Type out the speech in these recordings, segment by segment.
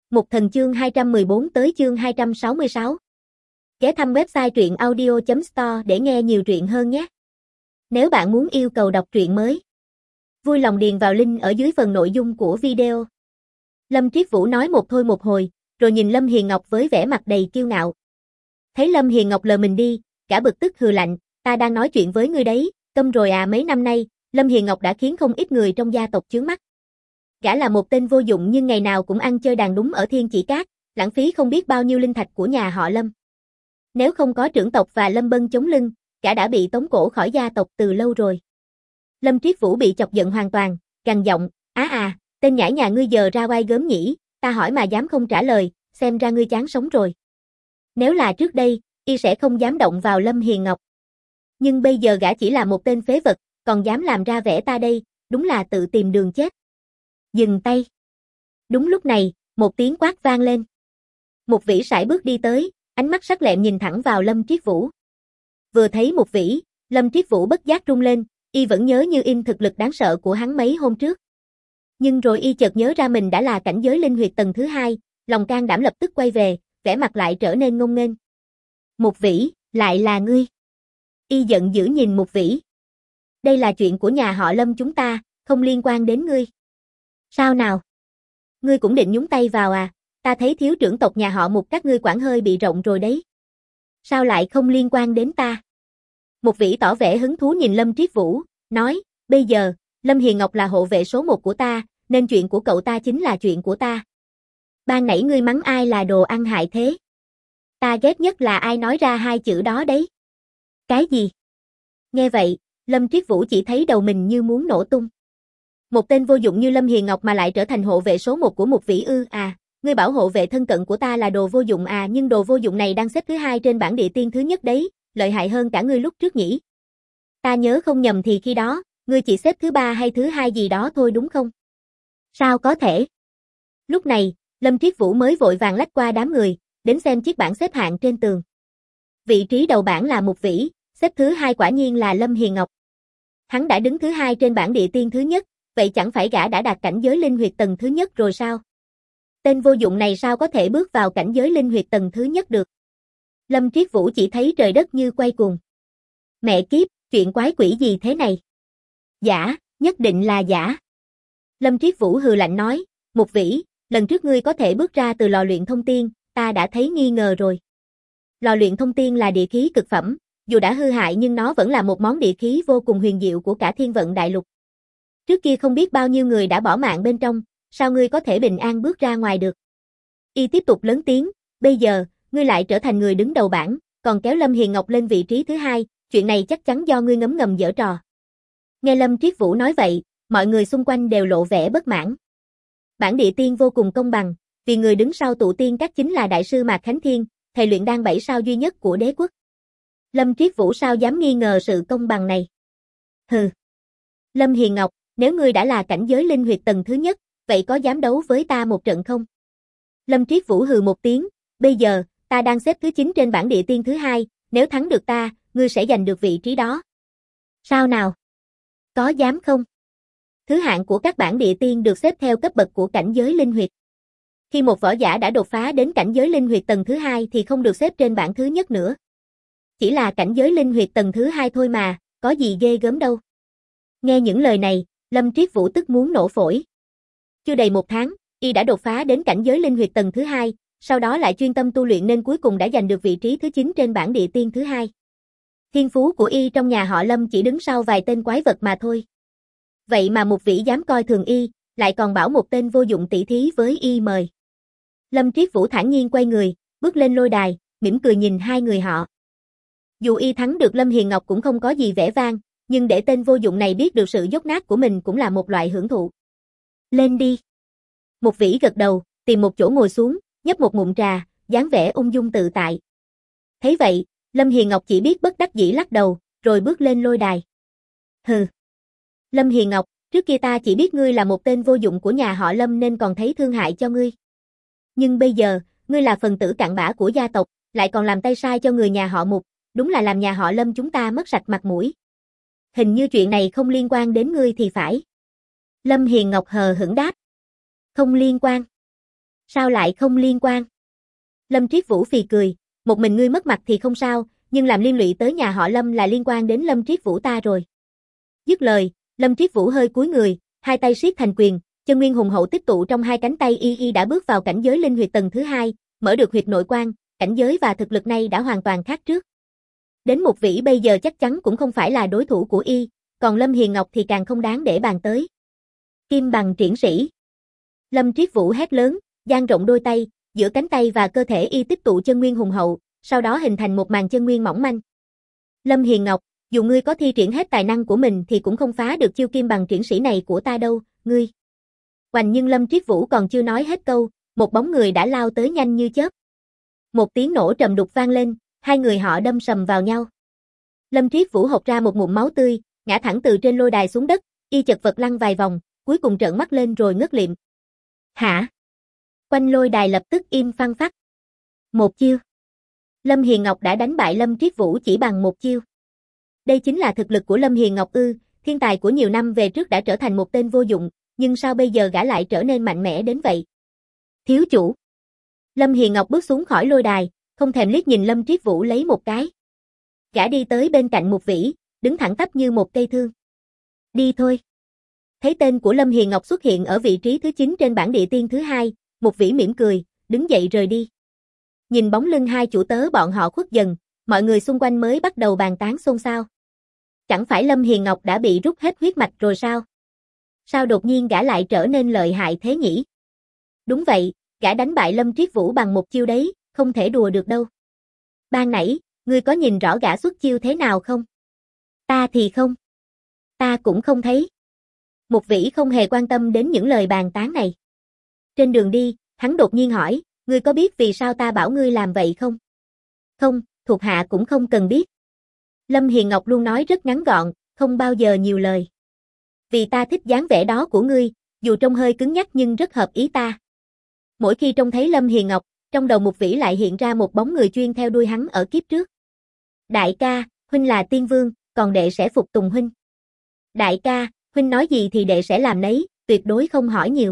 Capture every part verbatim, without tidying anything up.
Mục Thần chương hai trăm mười bốn tới chương hai trăm sáu mươi sáu. Ghé thăm website truyện audio chấm store để nghe nhiều truyện hơn nhé. Nếu bạn muốn yêu cầu đọc truyện mới, vui lòng điền vào link ở dưới phần nội dung của video. Lâm Triết Vũ nói một thôi một hồi, rồi nhìn Lâm Hiền Ngọc với vẻ mặt đầy kiêu ngạo. Thấy Lâm Hiền Ngọc lờ mình đi, cả bực tức hừ lạnh, ta đang nói chuyện với ngươi đấy, câm rồi à. Mấy năm nay, Lâm Hiền Ngọc đã khiến không ít người trong gia tộc chướng mắt. Gã là một tên vô dụng nhưng ngày nào cũng ăn chơi đàn đúng ở Thiên Chỉ Cát, lãng phí không biết bao nhiêu linh thạch của nhà họ Lâm. Nếu không có trưởng tộc và Lâm Bân chống lưng, gã đã bị tống cổ khỏi gia tộc từ lâu rồi. Lâm Triết Vũ bị chọc giận hoàn toàn, gằn giọng, á à, tên nhãi nhà ngươi giờ ra oai gớm nhỉ, ta hỏi mà dám không trả lời, xem ra ngươi chán sống rồi. Nếu là trước đây, y sẽ không dám động vào Lâm Hiền Ngọc. Nhưng bây giờ gã chỉ là một tên phế vật, còn dám làm ra vẻ ta đây, đúng là tự tìm đường chết. Dừng tay. Đúng lúc này, một tiếng quát vang lên. Mục Vĩ sải bước đi tới, ánh mắt sắc lẹm nhìn thẳng vào Lâm Triết Vũ. Vừa thấy Mục Vĩ, Lâm Triết Vũ bất giác run lên, y vẫn nhớ như in thực lực đáng sợ của hắn mấy hôm trước. Nhưng rồi y chợt nhớ ra mình đã là cảnh giới linh huyệt tầng thứ hai, lòng can đảm lập tức quay về, vẻ mặt lại trở nên ngông nghênh. Mục Vĩ, lại là ngươi. Y giận dữ nhìn Mục Vĩ. Đây là chuyện của nhà họ Lâm chúng ta, không liên quan đến ngươi. Sao nào? Ngươi cũng định nhúng tay vào à? Ta thấy thiếu trưởng tộc nhà họ Mục các ngươi quản hơi bị rộng rồi đấy. Sao lại không liên quan đến ta? Mục Vĩ tỏ vẻ hứng thú nhìn Lâm Triết Vũ, nói, bây giờ, Lâm Hiền Ngọc là hộ vệ số một của ta, nên chuyện của cậu ta chính là chuyện của ta. Ban nãy ngươi mắng ai là đồ ăn hại thế? Ta ghét nhất là ai nói ra hai chữ đó đấy. Cái gì? Nghe vậy, Lâm Triết Vũ chỉ thấy đầu mình như muốn nổ tung. Một tên vô dụng như Lâm Hiền Ngọc mà lại trở thành hộ vệ số một của Mục Vĩ ư? À, ngươi bảo hộ vệ thân cận của ta là đồ vô dụng à, nhưng đồ vô dụng này đang xếp thứ hai trên bảng địa tiên thứ nhất đấy, lợi hại hơn cả ngươi lúc trước nhỉ? Ta nhớ không nhầm thì khi đó, ngươi chỉ xếp thứ ba hay thứ hai gì đó thôi đúng không? Sao có thể? Lúc này, Lâm Triết Vũ mới vội vàng lách qua đám người, đến xem chiếc bảng xếp hạng trên tường. Vị trí đầu bảng là Mục Vĩ, xếp thứ hai quả nhiên là Lâm Hiền Ngọc. Hắn đã đứng thứ hai trên bảng địa tiên thứ nhất, vậy chẳng phải gã đã đạt cảnh giới linh huyệt tầng thứ nhất rồi sao? Tên vô dụng này sao có thể bước vào cảnh giới linh huyệt tầng thứ nhất được? Lâm Triết Vũ chỉ thấy trời đất như quay cuồng. Mẹ kiếp, chuyện quái quỷ gì thế này? Giả, nhất định là giả. Lâm Triết Vũ hừ lạnh nói, Mục Vĩ, lần trước ngươi có thể bước ra từ lò luyện thông tiên, ta đã thấy nghi ngờ rồi. Lò luyện thông tiên là địa khí cực phẩm, dù đã hư hại nhưng nó vẫn là một món địa khí vô cùng huyền diệu của cả thiên vận đại lục. Trước kia không biết bao nhiêu người đã bỏ mạng bên trong, sao ngươi có thể bình an bước ra ngoài được? Y tiếp tục lớn tiếng, bây giờ, ngươi lại trở thành người đứng đầu bảng, còn kéo Lâm Hiền Ngọc lên vị trí thứ hai, chuyện này chắc chắn do ngươi ngấm ngầm giở trò. Nghe Lâm Triết Vũ nói vậy, mọi người xung quanh đều lộ vẻ bất mãn. Bảng địa tiên vô cùng công bằng, vì người đứng sau tụ tiên các chính là đại sư Mạc Khánh Thiên, thầy luyện đan bảy sao duy nhất của đế quốc. Lâm Triết Vũ sao dám nghi ngờ sự công bằng này? Hừ. Lâm Hiền Ngọc, nếu ngươi đã là cảnh giới linh huyệt tầng thứ nhất, vậy có dám đấu với ta một trận không? Lâm Triết Vũ hừ một tiếng, bây giờ, ta đang xếp thứ chín trên bảng địa tiên thứ hai, nếu thắng được ta, ngươi sẽ giành được vị trí đó. Sao nào? Có dám không? Thứ hạng của các bảng địa tiên được xếp theo cấp bậc của cảnh giới linh huyệt. Khi một võ giả đã đột phá đến cảnh giới linh huyệt tầng thứ hai thì không được xếp trên bảng thứ nhất nữa. Chỉ là cảnh giới linh huyệt tầng thứ hai thôi mà, có gì ghê gớm đâu. Nghe những lời này, Lâm Triết Vũ tức muốn nổ phổi. Chưa đầy một tháng, y đã đột phá đến cảnh giới linh huyệt tầng thứ hai, sau đó lại chuyên tâm tu luyện nên cuối cùng đã giành được vị trí thứ chín trên bảng địa tiên thứ hai. Thiên phú của y trong nhà họ Lâm chỉ đứng sau vài tên quái vật mà thôi. Vậy mà Mục Vĩ dám coi thường y, lại còn bảo một tên vô dụng tỷ thí với y mời. Lâm Triết Vũ thản nhiên quay người, bước lên lôi đài, mỉm cười nhìn hai người họ. Dù y thắng được Lâm Hiền Ngọc cũng không có gì vẻ vang, nhưng để tên vô dụng này biết được sự dốt nát của mình cũng là một loại hưởng thụ. Lên đi. Mục Vĩ gật đầu, tìm một chỗ ngồi xuống, nhấp một ngụm trà, dáng vẻ ung dung tự tại. Thấy vậy, Lâm Hiền Ngọc chỉ biết bất đắc dĩ lắc đầu, rồi bước lên lôi đài. Hừ. Lâm Hiền Ngọc, trước kia ta chỉ biết ngươi là một tên vô dụng của nhà họ Lâm nên còn thấy thương hại cho ngươi. Nhưng bây giờ, ngươi là phần tử cặn bã của gia tộc, lại còn làm tay sai cho người nhà họ Mục, đúng là làm nhà họ Lâm chúng ta mất sạch mặt mũi. Hình như chuyện này không liên quan đến ngươi thì phải. Lâm Hiền Ngọc hờ hững đáp. Không liên quan. Sao lại không liên quan? Lâm Triết Vũ phì cười, một mình ngươi mất mặt thì không sao, nhưng làm liên lụy tới nhà họ Lâm là liên quan đến Lâm Triết Vũ ta rồi. Dứt lời, Lâm Triết Vũ hơi cúi người, hai tay siết thành quyền, chân nguyên hùng hậu tích tụ trong hai cánh tay y y đã bước vào cảnh giới linh huyệt tầng thứ hai, mở được huyệt nội quan, cảnh giới và thực lực này đã hoàn toàn khác trước. Đến Mục Vĩ bây giờ chắc chắn cũng không phải là đối thủ của y, còn Lâm Hiền Ngọc thì càng không đáng để bàn tới. Kim bằng triển sĩ. Lâm Triết Vũ hét lớn, dang rộng đôi tay, giữa cánh tay và cơ thể y tích tụ chân nguyên hùng hậu, sau đó hình thành một màn chân nguyên mỏng manh. Lâm Hiền Ngọc, dù ngươi có thi triển hết tài năng của mình thì cũng không phá được chiêu kim bằng triển sĩ này của ta đâu, ngươi. Hoành nhưng Lâm Triết Vũ còn chưa nói hết câu, một bóng người đã lao tới nhanh như chớp. Một tiếng nổ trầm đục vang lên, hai người họ đâm sầm vào nhau. Lâm Triết Vũ hộc ra một ngụm máu tươi, ngã thẳng từ trên lôi đài xuống đất, y chật vật lăn vài vòng, cuối cùng trợn mắt lên rồi ngất liệm. Hả? Quanh lôi đài lập tức im phăng phắc. Một chiêu. Lâm Hiền Ngọc đã đánh bại Lâm Triết Vũ chỉ bằng một chiêu. Đây chính là thực lực của Lâm Hiền Ngọc ư, thiên tài của nhiều năm về trước đã trở thành một tên vô dụng, nhưng sao bây giờ gã lại trở nên mạnh mẽ đến vậy? Thiếu chủ. Lâm Hiền Ngọc bước xuống khỏi lôi đài, không thèm liếc nhìn Lâm Triết Vũ lấy một cái. Gã đi tới bên cạnh Mục Vĩ, đứng thẳng tắp như một cây thương. Đi thôi. Thấy tên của Lâm Hiền Ngọc xuất hiện ở vị trí thứ chín trên bảng địa tiên thứ hai, Mục Vĩ mỉm cười, đứng dậy rời đi. Nhìn bóng lưng hai chủ tớ bọn họ khuất dần, mọi người xung quanh mới bắt đầu bàn tán xôn xao. Chẳng phải Lâm Hiền Ngọc đã bị rút hết huyết mạch rồi sao? Sao đột nhiên gã lại trở nên lợi hại thế nhỉ? Đúng vậy, gã đánh bại Lâm Triết Vũ bằng một chiêu đấy, không thể đùa được đâu. Ban nãy, ngươi có nhìn rõ gã xuất chiêu thế nào không? Ta thì không. Ta cũng không thấy. Mục Vĩ không hề quan tâm đến những lời bàn tán này. Trên đường đi, hắn đột nhiên hỏi, ngươi có biết vì sao ta bảo ngươi làm vậy không? Không, thuộc hạ cũng không cần biết. Lâm Hiền Ngọc luôn nói rất ngắn gọn, không bao giờ nhiều lời. Vì ta thích dáng vẻ đó của ngươi, dù trông hơi cứng nhắc nhưng rất hợp ý ta. Mỗi khi trông thấy Lâm Hiền Ngọc, trong đầu Mục Vĩ lại hiện ra một bóng người chuyên theo đuôi hắn ở kiếp trước. Đại ca, huynh là tiên vương, còn đệ sẽ phục tùng huynh. Đại ca, huynh nói gì thì đệ sẽ làm nấy, tuyệt đối không hỏi nhiều.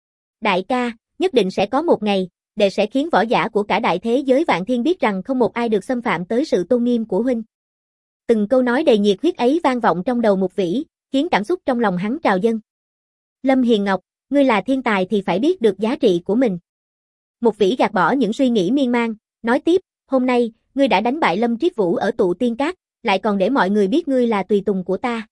Đại ca, nhất định sẽ có một ngày, đệ sẽ khiến võ giả của cả đại thế giới vạn thiên biết rằng không một ai được xâm phạm tới sự tôn nghiêm của huynh. Từng câu nói đầy nhiệt huyết ấy vang vọng trong đầu Mục Vĩ, khiến cảm xúc trong lòng hắn trào dâng. Lâm Hiền Ngọc, ngươi là thiên tài thì phải biết được giá trị của mình. Mục Vĩ gạt bỏ những suy nghĩ miên man, nói tiếp, hôm nay, ngươi đã đánh bại Lâm Triết Vũ ở tụ tiên các, lại còn để mọi người biết ngươi là tùy tùng của ta.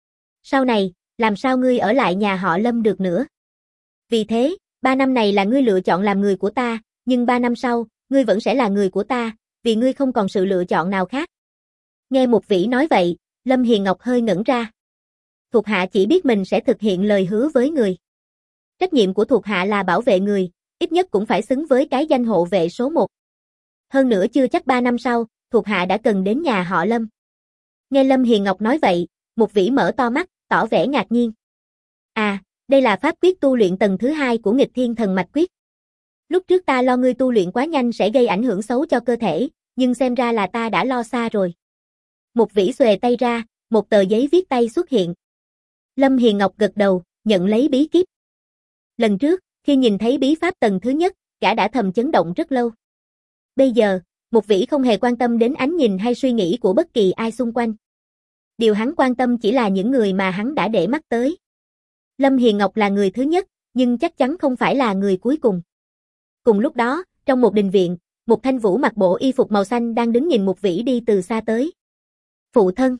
Sau này, làm sao ngươi ở lại nhà họ Lâm được nữa? Vì thế, ba năm này là ngươi lựa chọn làm người của ta, nhưng ba năm sau, ngươi vẫn sẽ là người của ta, vì ngươi không còn sự lựa chọn nào khác. Nghe Mục Vĩ nói vậy, Lâm Hiền Ngọc hơi ngẩn ra. Thuộc hạ chỉ biết mình sẽ thực hiện lời hứa với người. Trách nhiệm của thuộc hạ là bảo vệ người, ít nhất cũng phải xứng với cái danh hộ vệ số một. Hơn nữa chưa chắc ba năm sau, thuộc hạ đã cần đến nhà họ Lâm. Nghe Lâm Hiền Ngọc nói vậy, Mục Vĩ mở to mắt, tỏ vẻ ngạc nhiên. À, đây là pháp quyết tu luyện tầng thứ hai của Nghịch Thiên Thần Mạch Quyết. Lúc trước ta lo ngươi tu luyện quá nhanh sẽ gây ảnh hưởng xấu cho cơ thể, nhưng xem ra là ta đã lo xa rồi. Mục Vĩ xuề tay ra, một tờ giấy viết tay xuất hiện. Lâm Hiền Ngọc gật đầu, nhận lấy bí kíp. Lần trước, khi nhìn thấy bí pháp tầng thứ nhất, gã đã thầm chấn động rất lâu. Bây giờ, Mục Vĩ không hề quan tâm đến ánh nhìn hay suy nghĩ của bất kỳ ai xung quanh. Điều hắn quan tâm chỉ là những người mà hắn đã để mắt tới. Lâm Hiền Ngọc là người thứ nhất, nhưng chắc chắn không phải là người cuối cùng. Cùng lúc đó, trong một đình viện, Mục Thanh Vũ mặc bộ y phục màu xanh đang đứng nhìn Mục Vĩ đi từ xa tới. Phụ thân.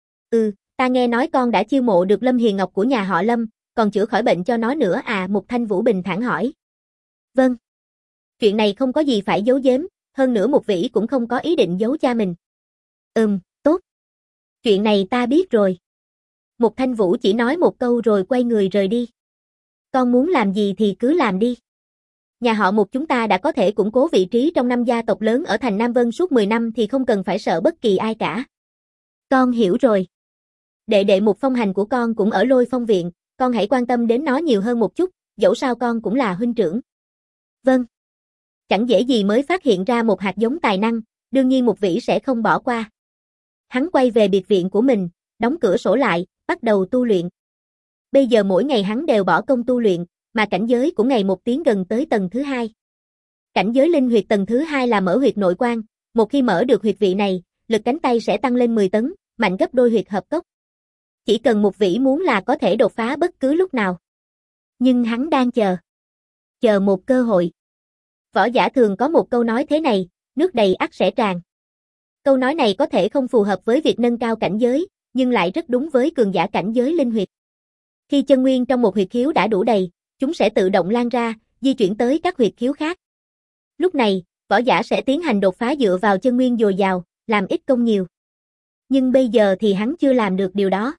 Ừ, ta nghe nói con đã chiêu mộ được Lâm Hiền Ngọc của nhà họ Lâm, còn chữa khỏi bệnh cho nó nữa à? Mục Thanh Vũ bình thản hỏi. Vâng. Chuyện này không có gì phải giấu giếm, hơn nữa Mục Vĩ cũng không có ý định giấu cha mình. Ừm, tốt. Chuyện này ta biết rồi. Mục Thanh Vũ chỉ nói một câu rồi quay người rời đi. Con muốn làm gì thì cứ làm đi. Nhà họ Mục chúng ta đã có thể củng cố vị trí trong năm gia tộc lớn ở thành Nam Vân suốt mười năm thì không cần phải sợ bất kỳ ai cả. Con hiểu rồi. Đệ đệ Mục Phong Hành của con cũng ở Lôi Phong Viện, con hãy quan tâm đến nó nhiều hơn một chút, dẫu sao con cũng là huynh trưởng. Vâng. Chẳng dễ gì mới phát hiện ra một hạt giống tài năng, đương nhiên Mục Vĩ sẽ không bỏ qua. Hắn quay về biệt viện của mình, đóng cửa sổ lại, bắt đầu tu luyện. Bây giờ mỗi ngày hắn đều bỏ công tu luyện, mà cảnh giới cũng ngày một tiến gần tới tầng thứ hai. Cảnh giới linh huyệt tầng thứ hai là mở huyệt nội quan, một khi mở được huyệt vị này, lực cánh tay sẽ tăng lên mười tấn, mạnh gấp đôi huyệt hợp cốc. Chỉ cần Mục Vĩ muốn là có thể đột phá bất cứ lúc nào. Nhưng hắn đang chờ. Chờ một cơ hội. Võ giả thường có một câu nói thế này, nước đầy ắt sẽ tràn. Câu nói này có thể không phù hợp với việc nâng cao cảnh giới, nhưng lại rất đúng với cường giả cảnh giới linh huyệt. Khi chân nguyên trong một huyệt khiếu đã đủ đầy, chúng sẽ tự động lan ra, di chuyển tới các huyệt khiếu khác. Lúc này, võ giả sẽ tiến hành đột phá dựa vào chân nguyên dồi dào, làm ít công nhiều. Nhưng bây giờ thì hắn chưa làm được điều đó.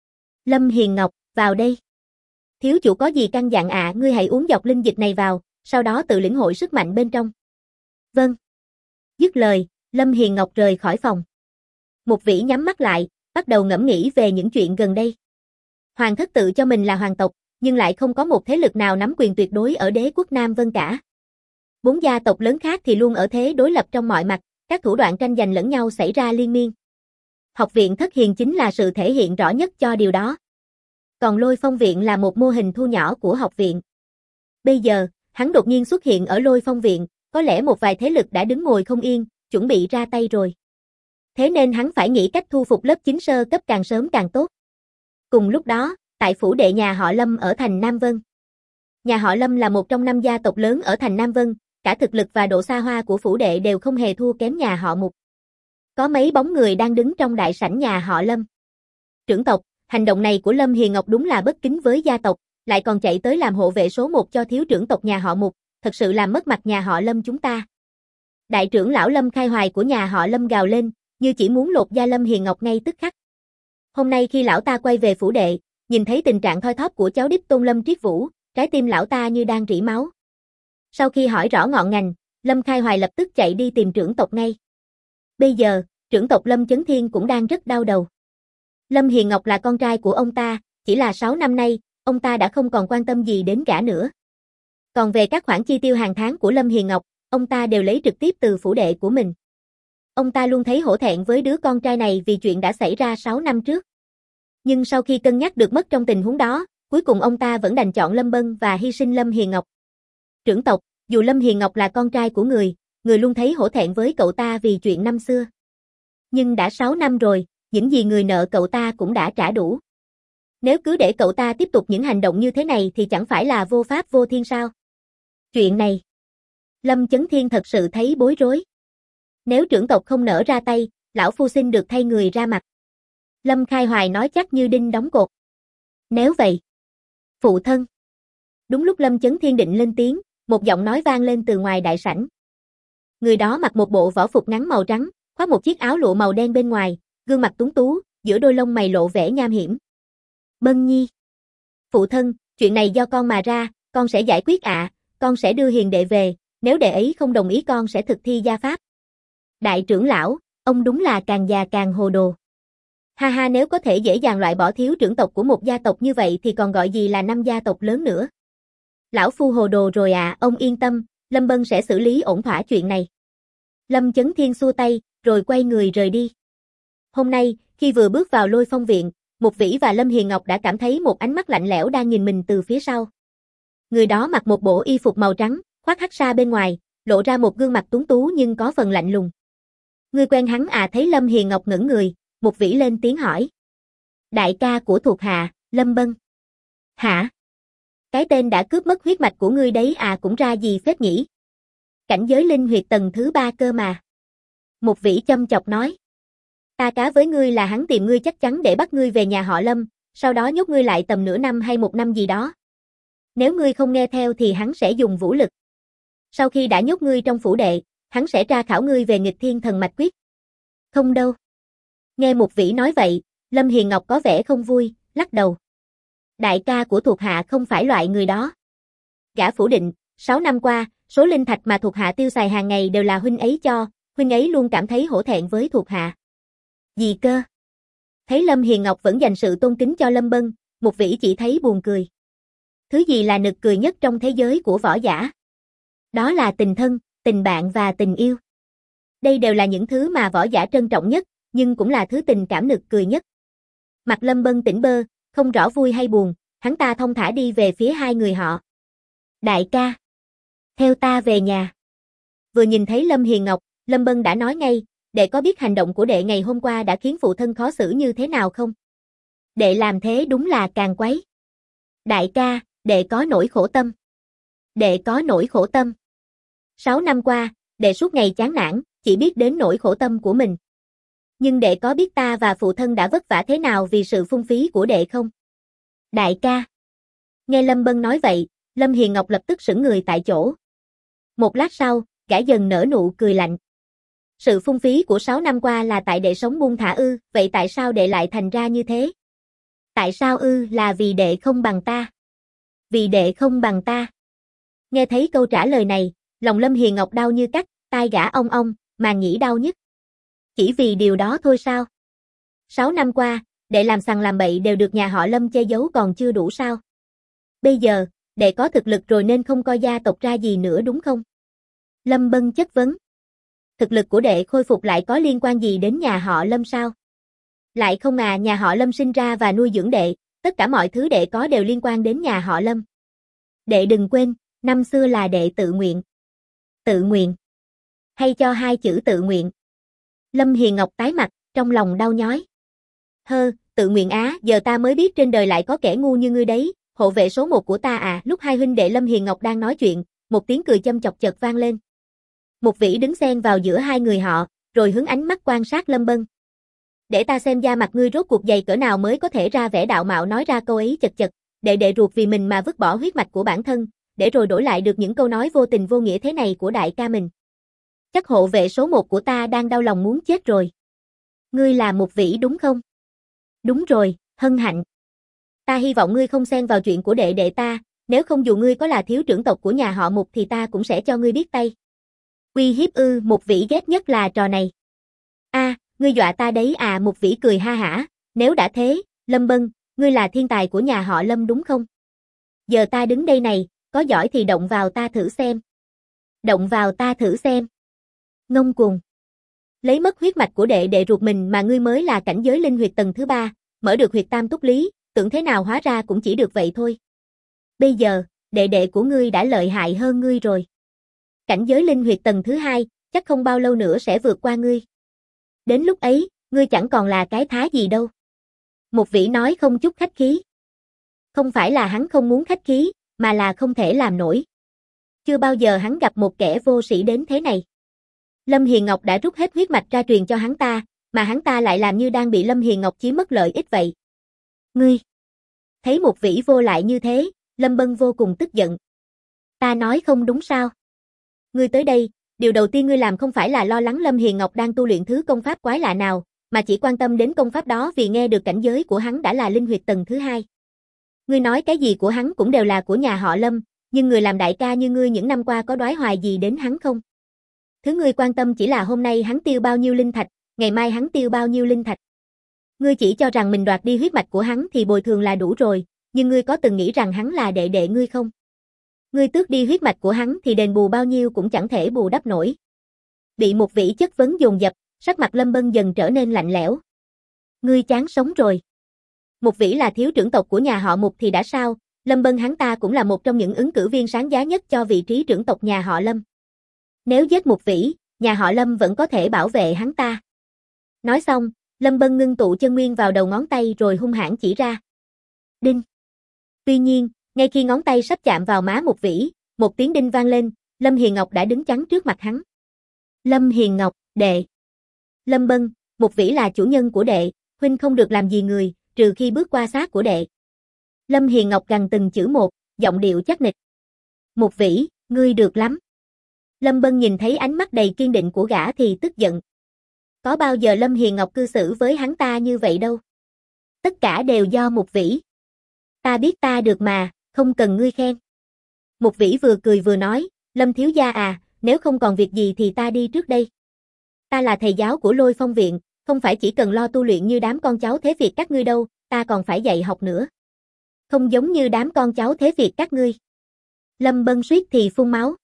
Lâm Hiền Ngọc, vào đây. Thiếu chủ có gì căn dặn ạ, à, ngươi hãy uống dọc linh dịch này vào, sau đó tự lĩnh hội sức mạnh bên trong. Vâng. Dứt lời, Lâm Hiền Ngọc rời khỏi phòng. Mục Vĩ nhắm mắt lại, bắt đầu ngẫm nghĩ về những chuyện gần đây. Hoàng thất tự cho mình là hoàng tộc, nhưng lại không có một thế lực nào nắm quyền tuyệt đối ở đế quốc Nam Vân cả. Bốn gia tộc lớn khác thì luôn ở thế đối lập trong mọi mặt, các thủ đoạn tranh giành lẫn nhau xảy ra liên miên. Học viện Thất Hiền chính là sự thể hiện rõ nhất cho điều đó. Còn Lôi Phong viện là một mô hình thu nhỏ của học viện. Bây giờ, hắn đột nhiên xuất hiện ở Lôi Phong viện, có lẽ một vài thế lực đã đứng ngồi không yên, chuẩn bị ra tay rồi. Thế nên hắn phải nghĩ cách thu phục lớp chính sơ cấp càng sớm càng tốt. Cùng lúc đó, tại phủ đệ nhà họ Lâm ở thành Nam Vân. Nhà họ Lâm là một trong năm gia tộc lớn ở thành Nam Vân, cả thực lực và độ xa hoa của phủ đệ đều không hề thua kém nhà họ Mục. Có mấy bóng người đang đứng trong đại sảnh nhà họ Lâm. Trưởng tộc, hành động này của Lâm Hiền Ngọc đúng là bất kính với gia tộc, lại còn chạy tới làm hộ vệ số một cho thiếu trưởng tộc nhà họ Mục, thật sự làm mất mặt nhà họ Lâm chúng ta. Đại trưởng lão Lâm Khai Hoài của nhà họ Lâm gào lên, như chỉ muốn lột da Lâm Hiền Ngọc ngay tức khắc. Hôm nay khi lão ta quay về phủ đệ, nhìn thấy tình trạng thoi thóp của cháu đích Tôn Lâm Triết Vũ, trái tim lão ta như đang rỉ máu. Sau khi hỏi rõ ngọn ngành, Lâm Khai Hoài lập tức chạy đi tìm trưởng tộc ngay. Bây giờ, trưởng tộc Lâm Chấn Thiên cũng đang rất đau đầu. Lâm Hiền Ngọc là con trai của ông ta, chỉ là sáu năm nay, ông ta đã không còn quan tâm gì đến gã nữa. Còn về các khoản chi tiêu hàng tháng của Lâm Hiền Ngọc, ông ta đều lấy trực tiếp từ phủ đệ của mình. Ông ta luôn thấy hổ thẹn với đứa con trai này vì chuyện đã xảy ra sáu năm trước. Nhưng sau khi cân nhắc được mất trong tình huống đó, cuối cùng ông ta vẫn đành chọn Lâm Bân và hy sinh Lâm Hiền Ngọc. Trưởng tộc, dù Lâm Hiền Ngọc là con trai của người, người luôn thấy hổ thẹn với cậu ta vì chuyện năm xưa. Nhưng đã sáu năm rồi, những gì người nợ cậu ta cũng đã trả đủ. Nếu cứ để cậu ta tiếp tục những hành động như thế này thì chẳng phải là vô pháp vô thiên sao? Chuyện này, Lâm Chấn Thiên thật sự thấy bối rối. Nếu trưởng tộc không nỡ ra tay, lão phu xin được thay người ra mặt. Lâm Khai Hoài nói chắc như đinh đóng cột. Nếu vậy, phụ thân. Đúng lúc Lâm Chấn Thiên định lên tiếng, một giọng nói vang lên từ ngoài đại sảnh. Người đó mặc một bộ võ phục ngắn màu trắng, khoác một chiếc áo lụa màu đen bên ngoài, gương mặt tuấn tú, giữa đôi lông mày lộ vẻ nham hiểm. Bân Nhi. Phụ thân, chuyện này do con mà ra, con sẽ giải quyết ạ, à, con sẽ đưa hiền đệ về, nếu đệ ấy không đồng ý con sẽ thực thi gia pháp. Đại trưởng lão, ông đúng là càng già càng hồ đồ. Ha ha, nếu có thể dễ dàng loại bỏ thiếu trưởng tộc của một gia tộc như vậy thì còn gọi gì là năm gia tộc lớn nữa. Lão phu hồ đồ rồi à, ông yên tâm, Lâm Bân sẽ xử lý ổn thỏa chuyện này. Lâm Chấn Thiên xua tay, rồi quay người rời đi. Hôm nay, khi vừa bước vào Lôi Phong viện, Mục Vĩ và Lâm Hiền Ngọc đã cảm thấy một ánh mắt lạnh lẽo đang nhìn mình từ phía sau. Người đó mặc một bộ y phục màu trắng, khoác hắc sa bên ngoài, lộ ra một gương mặt tuấn tú nhưng có phần lạnh lùng. Ngươi quen hắn à? Thấy Lâm Hiền Ngọc ngẩng người, Mục Vĩ lên tiếng hỏi. Đại ca của thuộc hạ, Lâm Bân. Hả? Cái tên đã cướp mất huyết mạch của ngươi đấy à, cũng ra gì phết nhỉ? Cảnh giới linh huyệt tầng thứ ba cơ mà. Mục Vĩ châm chọc nói. Ta cá với ngươi là hắn tìm ngươi chắc chắn để bắt ngươi về nhà họ Lâm, sau đó nhốt ngươi lại tầm nửa năm hay một năm gì đó. Nếu ngươi không nghe theo thì hắn sẽ dùng vũ lực. Sau khi đã nhốt ngươi trong phủ đệ, hắn sẽ tra khảo ngươi về nghịch thiên thần mạch quyết. Không đâu. Nghe Mục Vĩ nói vậy, Lâm Hiền Ngọc có vẻ không vui, lắc đầu. Đại ca của thuộc hạ không phải loại người đó. Gã phủ định, sáu năm qua, số linh thạch mà thuộc hạ tiêu xài hàng ngày đều là huynh ấy cho, huynh ấy luôn cảm thấy hổ thẹn với thuộc hạ. Gì cơ? Thấy Lâm Hiền Ngọc vẫn dành sự tôn kính cho Lâm Bân, Mục Vĩ chỉ thấy buồn cười. Thứ gì là nực cười nhất trong thế giới của võ giả? Đó là tình thân, tình bạn và tình yêu. Đây đều là những thứ mà võ giả trân trọng nhất, nhưng cũng là thứ tình cảm nực cười nhất. Mặt Lâm Bân tỉnh bơ, không rõ vui hay buồn, hắn ta thong thả đi về phía hai người họ. Đại ca, theo ta về nhà. Vừa nhìn thấy Lâm Hiền Ngọc, Lâm Bân đã nói ngay, đệ có biết hành động của đệ ngày hôm qua đã khiến phụ thân khó xử như thế nào không? Đệ làm thế đúng là càng quấy. Đại ca, đệ có nỗi khổ tâm. Đệ có nỗi khổ tâm. Sáu năm qua, đệ suốt ngày chán nản, chỉ biết đến nỗi khổ tâm của mình. Nhưng đệ có biết ta và phụ thân đã vất vả thế nào vì sự phung phí của đệ không? Đại ca. Nghe Lâm Bân nói vậy, Lâm Hiền Ngọc lập tức sững người tại chỗ. Một lát sau, gã dần nở nụ cười lạnh. Sự phung phí của sáu năm qua là tại đệ sống buông thả ư, vậy tại sao đệ lại thành ra như thế? Tại sao ư, là vì đệ không bằng ta? Vì đệ không bằng ta. Nghe thấy câu trả lời này, lòng Lâm Hiền Ngọc đau như cắt, tai gã ong ong, màng nhĩ đau nhức. Chỉ vì điều đó thôi sao? Sáu năm qua, đệ làm sằng làm bậy đều được nhà họ Lâm che giấu còn chưa đủ sao? Bây giờ, đệ có thực lực rồi nên không coi gia tộc ra gì nữa đúng không? Lâm Bân chất vấn. Thực lực của đệ khôi phục lại có liên quan gì đến nhà họ Lâm sao? Lại không à, nhà họ Lâm sinh ra và nuôi dưỡng đệ, tất cả mọi thứ đệ có đều liên quan đến nhà họ Lâm. Đệ đừng quên, năm xưa là đệ tự nguyện. Tự nguyện. Hay cho hai chữ tự nguyện. Lâm Hiền Ngọc tái mặt, trong lòng đau nhói. Hơ, tự nguyện á, giờ ta mới biết trên đời lại có kẻ ngu như ngươi đấy, hộ vệ số một của ta à. Lúc hai huynh đệ Lâm Hiền Ngọc đang nói chuyện, một tiếng cười châm chọc chợt vang lên. Mục Vĩ đứng xen vào giữa hai người họ, rồi hướng ánh mắt quan sát Lâm Bân. Để ta xem da mặt ngươi rốt cuộc dày cỡ nào mới có thể ra vẻ đạo mạo nói ra câu ấy chật chật, đệ đệ ruột vì mình mà vứt bỏ huyết mạch của bản thân, để rồi đổi lại được những câu nói vô tình vô nghĩa thế này của đại ca mình. Chắc hộ vệ số một của ta đang đau lòng muốn chết rồi. Ngươi là Mục Vĩ đúng không? Đúng rồi, hân hạnh. Ta hy vọng ngươi không xen vào chuyện của đệ đệ ta, nếu không dù ngươi có là thiếu trưởng tộc của nhà họ Mục thì ta cũng sẽ cho ngươi biết tay. Uy hiếp ư, Mục Vĩ ghét nhất là trò này. A, à, ngươi dọa ta đấy à, Mục Vĩ cười ha hả, nếu đã thế, Lâm Bân, ngươi là thiên tài của nhà họ Lâm đúng không? Giờ ta đứng đây này, có giỏi thì động vào ta thử xem. Động vào ta thử xem. Ngông cuồng. Lấy mất huyết mạch của đệ đệ ruột mình mà ngươi mới là cảnh giới linh huyệt tầng thứ ba, mở được huyệt tam túc lý, tưởng thế nào hóa ra cũng chỉ được vậy thôi. Bây giờ, đệ đệ của ngươi đã lợi hại hơn ngươi rồi. Cảnh giới linh huyệt tầng thứ hai, chắc không bao lâu nữa sẽ vượt qua ngươi. Đến lúc ấy, ngươi chẳng còn là cái thá gì đâu. Mục Vĩ nói không chút khách khí. Không phải là hắn không muốn khách khí, mà là không thể làm nổi. Chưa bao giờ hắn gặp một kẻ vô sĩ đến thế này. Lâm Hiền Ngọc đã rút hết huyết mạch ra truyền cho hắn ta, mà hắn ta lại làm như đang bị Lâm Hiền Ngọc chiếm mất lợi ích vậy. Ngươi! Thấy Mục Vĩ vô lại như thế, Lâm Bân vô cùng tức giận. Ta nói không đúng sao? Ngươi tới đây, điều đầu tiên ngươi làm không phải là lo lắng Lâm Hiền Ngọc đang tu luyện thứ công pháp quái lạ nào, mà chỉ quan tâm đến công pháp đó vì nghe được cảnh giới của hắn đã là linh huyệt tầng thứ hai. Ngươi nói cái gì của hắn cũng đều là của nhà họ Lâm, nhưng người làm đại ca như ngươi những năm qua có đoái hoài gì đến hắn không? Thứ ngươi quan tâm chỉ là hôm nay hắn tiêu bao nhiêu linh thạch, ngày mai hắn tiêu bao nhiêu linh thạch. Ngươi chỉ cho rằng mình đoạt đi huyết mạch của hắn thì bồi thường là đủ rồi, nhưng ngươi có từng nghĩ rằng hắn là đệ đệ ngươi không? Ngươi tước đi huyết mạch của hắn thì đền bù bao nhiêu cũng chẳng thể bù đắp nổi. Bị Mục Vĩ chất vấn dồn dập, sắc mặt Lâm Bân dần trở nên lạnh lẽo. Ngươi chán sống rồi. Mục Vĩ là thiếu trưởng tộc của nhà họ Mục thì đã sao, Lâm Bân hắn ta cũng là một trong những ứng cử viên sáng giá nhất cho vị trí trưởng tộc nhà họ Lâm. Nếu giết Mục Vĩ, nhà họ Lâm vẫn có thể bảo vệ hắn ta. Nói xong, Lâm Bân ngưng tụ chân nguyên vào đầu ngón tay rồi hung hãn chỉ ra. Đinh. Tuy nhiên, ngay khi ngón tay sắp chạm vào má Mục Vĩ, một tiếng đinh vang lên, Lâm Hiền Ngọc đã đứng chắn trước mặt hắn. Lâm Hiền Ngọc, đệ. Lâm Bân, Mục Vĩ là chủ nhân của đệ, huynh không được làm gì người, trừ khi bước qua xác của đệ. Lâm Hiền Ngọc gằn từng chữ một, giọng điệu chắc nịch. Mục Vĩ, ngươi được lắm. Lâm Bân nhìn thấy ánh mắt đầy kiên định của gã thì tức giận. Có bao giờ Lâm Hiền Ngọc cư xử với hắn ta như vậy đâu. Tất cả đều do Mục Vĩ. Ta biết ta được mà, không cần ngươi khen. Mục Vĩ vừa cười vừa nói, Lâm thiếu gia à, nếu không còn việc gì thì ta đi trước đây. Ta là thầy giáo của Lôi Phong Viện, không phải chỉ cần lo tu luyện như đám con cháu thế Việt các ngươi đâu, ta còn phải dạy học nữa. Không giống như đám con cháu thế Việt các ngươi. Lâm Bân suýt thì phun máu.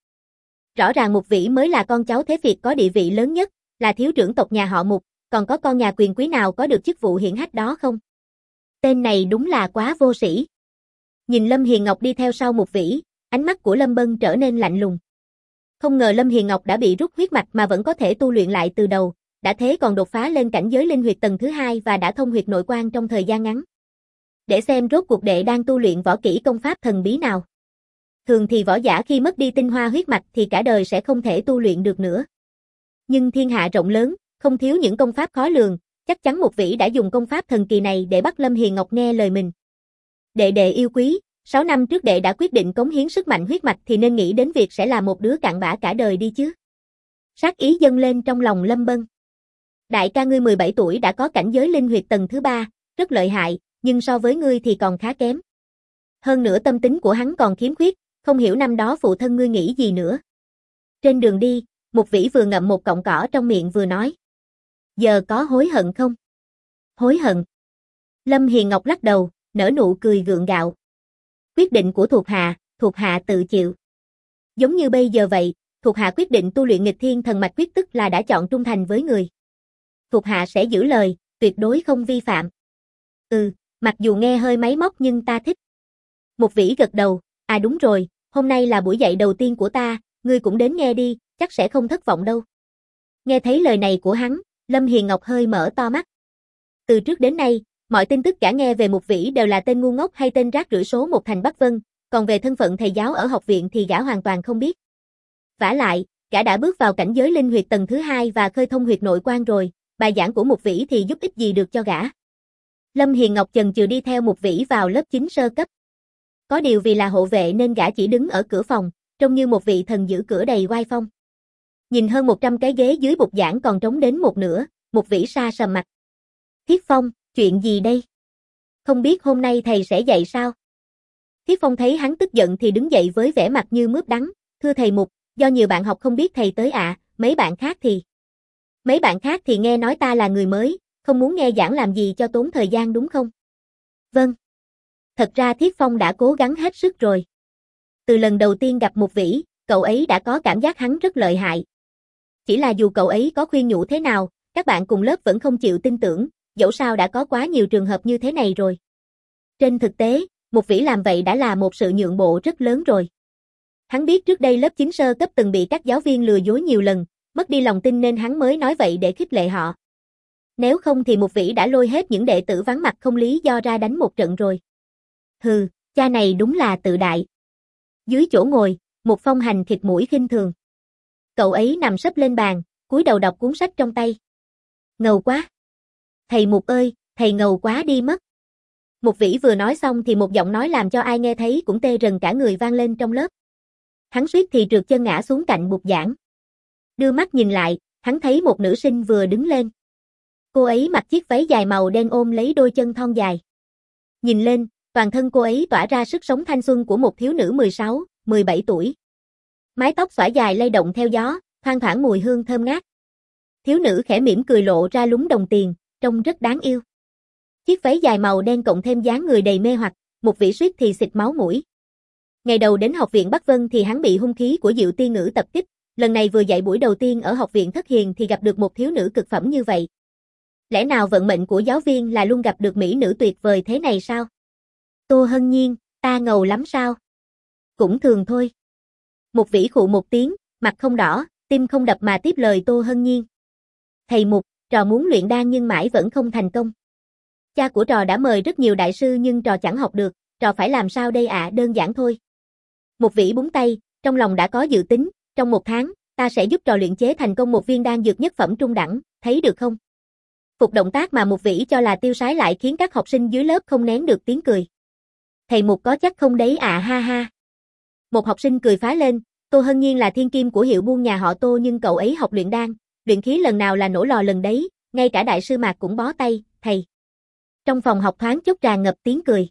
Rõ ràng Mục Vĩ mới là con cháu thế Việt có địa vị lớn nhất, là thiếu trưởng tộc nhà họ Mục, còn có con nhà quyền quý nào có được chức vụ hiển hách đó không? Tên này đúng là quá vô sĩ. Nhìn Lâm Hiền Ngọc đi theo sau Mục Vĩ, ánh mắt của Lâm Bân trở nên lạnh lùng. Không ngờ Lâm Hiền Ngọc đã bị rút huyết mạch mà vẫn có thể tu luyện lại từ đầu, đã thế còn đột phá lên cảnh giới linh huyệt tầng thứ hai và đã thông huyệt nội quan trong thời gian ngắn. Để xem rốt cuộc đệ đang tu luyện võ kỹ công pháp thần bí nào. Thường thì võ giả khi mất đi tinh hoa huyết mạch thì cả đời sẽ không thể tu luyện được nữa. Nhưng thiên hạ rộng lớn, không thiếu những công pháp khó lường, chắc chắn một vị đã dùng công pháp thần kỳ này để bắt Lâm Hiền Ngọc nghe lời mình. Đệ đệ yêu quý, sáu năm trước đệ đã quyết định cống hiến sức mạnh huyết mạch thì nên nghĩ đến việc sẽ là một đứa cặn bã cả đời đi chứ. Sát ý dâng lên trong lòng Lâm Bân. Đại ca ngươi mười bảy tuổi đã có cảnh giới linh huyệt tầng thứ ba, rất lợi hại, nhưng so với ngươi thì còn khá kém. Hơn nữa tâm tính của hắn còn khiếm khuyết, không hiểu năm đó phụ thân ngươi nghĩ gì nữa. Trên đường đi, Mục Vĩ vừa ngậm một cọng cỏ trong miệng vừa nói. Giờ có hối hận không? Hối hận. Lâm Hiền Ngọc lắc đầu, nở nụ cười gượng gạo. Quyết định của thuộc hạ, thuộc hạ tự chịu. Giống như bây giờ vậy, thuộc hạ quyết định tu luyện nghịch thiên thần mạch quyết, tức là đã chọn trung thành với người. Thuộc hạ sẽ giữ lời, tuyệt đối không vi phạm. Ừ, mặc dù nghe hơi máy móc nhưng ta thích. Mục Vĩ gật đầu, à đúng rồi, hôm nay là buổi dạy đầu tiên của ta, ngươi cũng đến nghe đi, chắc sẽ không thất vọng đâu. Nghe thấy lời này của hắn, Lâm Hiền Ngọc hơi mở to mắt. Từ trước đến nay, mọi tin tức cả nghe về Mục Vĩ đều là tên ngu ngốc hay tên rác rưởi số một thành Bắc Vân, còn về thân phận thầy giáo ở học viện thì gã hoàn toàn không biết. Vả lại, gã đã bước vào cảnh giới linh huyệt tầng thứ hai và khơi thông huyệt nội quan rồi, bài giảng của Mục Vĩ thì giúp ích gì được cho gã. Lâm Hiền Ngọc chần chừ đi theo Mục Vĩ vào lớp chín sơ cấp. Có điều vì là hộ vệ nên gã chỉ đứng ở cửa phòng, trông như một vị thần giữ cửa đầy oai phong. Nhìn hơn một trăm cái ghế dưới bục giảng còn trống đến một nửa, Mục Vĩ sa sầm mặt. Thiết Phong, chuyện gì đây? Không biết hôm nay thầy sẽ dạy sao? Thiết Phong thấy hắn tức giận thì đứng dậy với vẻ mặt như mướp đắng, thưa thầy Mục, do nhiều bạn học không biết thầy tới ạ, à, mấy bạn khác thì... Mấy bạn khác thì nghe nói ta là người mới, không muốn nghe giảng làm gì cho tốn thời gian đúng không? Vâng. Thật ra Thiết Phong đã cố gắng hết sức rồi. Từ lần đầu tiên gặp Mục Vĩ, cậu ấy đã có cảm giác hắn rất lợi hại. Chỉ là dù cậu ấy có khuyên nhủ thế nào, các bạn cùng lớp vẫn không chịu tin tưởng, dẫu sao đã có quá nhiều trường hợp như thế này rồi. Trên thực tế, Mục Vĩ làm vậy đã là một sự nhượng bộ rất lớn rồi. Hắn biết trước đây lớp chín sơ cấp từng bị các giáo viên lừa dối nhiều lần, mất đi lòng tin nên hắn mới nói vậy để khích lệ họ. Nếu không thì Mục Vĩ đã lôi hết những đệ tử vắng mặt không lý do ra đánh một trận rồi. Hừ, cha này đúng là tự đại. Dưới chỗ ngồi, Mục Phong hành khịt mũi khinh thường. Cậu ấy nằm sấp lên bàn, cúi đầu đọc cuốn sách trong tay. Ngầu quá. Thầy Mục ơi, thầy ngầu quá đi mất. Mục Vĩ vừa nói xong thì một giọng nói làm cho ai nghe thấy cũng tê rần cả người vang lên trong lớp. Hắn suýt thì trượt chân ngã xuống cạnh bục giảng. Đưa mắt nhìn lại, hắn thấy một nữ sinh vừa đứng lên. Cô ấy mặc chiếc váy dài màu đen ôm lấy đôi chân thon dài. Nhìn lên, toàn thân cô ấy tỏa ra sức sống thanh xuân của một thiếu nữ mười sáu, mười bảy tuổi. Mái tóc xõa dài lay động theo gió, thoang thoảng mùi hương thơm ngát. Thiếu nữ khẽ mỉm cười lộ ra lúm đồng tiền, trông rất đáng yêu. Chiếc váy dài màu đen cộng thêm dáng người đầy mê hoặc, Mục Vĩ suýt thì xịt máu mũi. Ngày đầu đến học viện Bắc Vân thì hắn bị hung khí của Diệu Tiên Ngữ tập kích, lần này vừa dạy buổi đầu tiên ở học viện Thất Hiền thì gặp được một thiếu nữ cực phẩm như vậy. Lẽ nào vận mệnh của giáo viên là luôn gặp được mỹ nữ tuyệt vời thế này sao? Tô Hân Nhiên, ta ngầu lắm sao? Cũng thường thôi. Mục Vĩ khụ một tiếng, mặt không đỏ, tim không đập mà tiếp lời Tô Hân Nhiên. Thầy Mục, trò muốn luyện đan nhưng mãi vẫn không thành công. Cha của trò đã mời rất nhiều đại sư nhưng trò chẳng học được, trò phải làm sao đây ạ? À? Đơn giản thôi. Mục Vĩ búng tay, trong lòng đã có dự tính, trong một tháng, ta sẽ giúp trò luyện chế thành công một viên đan dược nhất phẩm trung đẳng, thấy được không? Phục động tác mà Mục Vĩ cho là tiêu sái lại khiến các học sinh dưới lớp không nén được tiếng cười. Thầy Mục có chắc không đấy ạ? À, ha ha. Một học sinh cười phá lên, Tô Hân Nhiên là thiên kim của hiệu buôn nhà họ Tô nhưng cậu ấy học luyện đan, luyện khí lần nào là nổ lò lần đấy, ngay cả đại sư Mạc cũng bó tay, thầy. Trong phòng học thoáng chốc tràn ngập tiếng cười.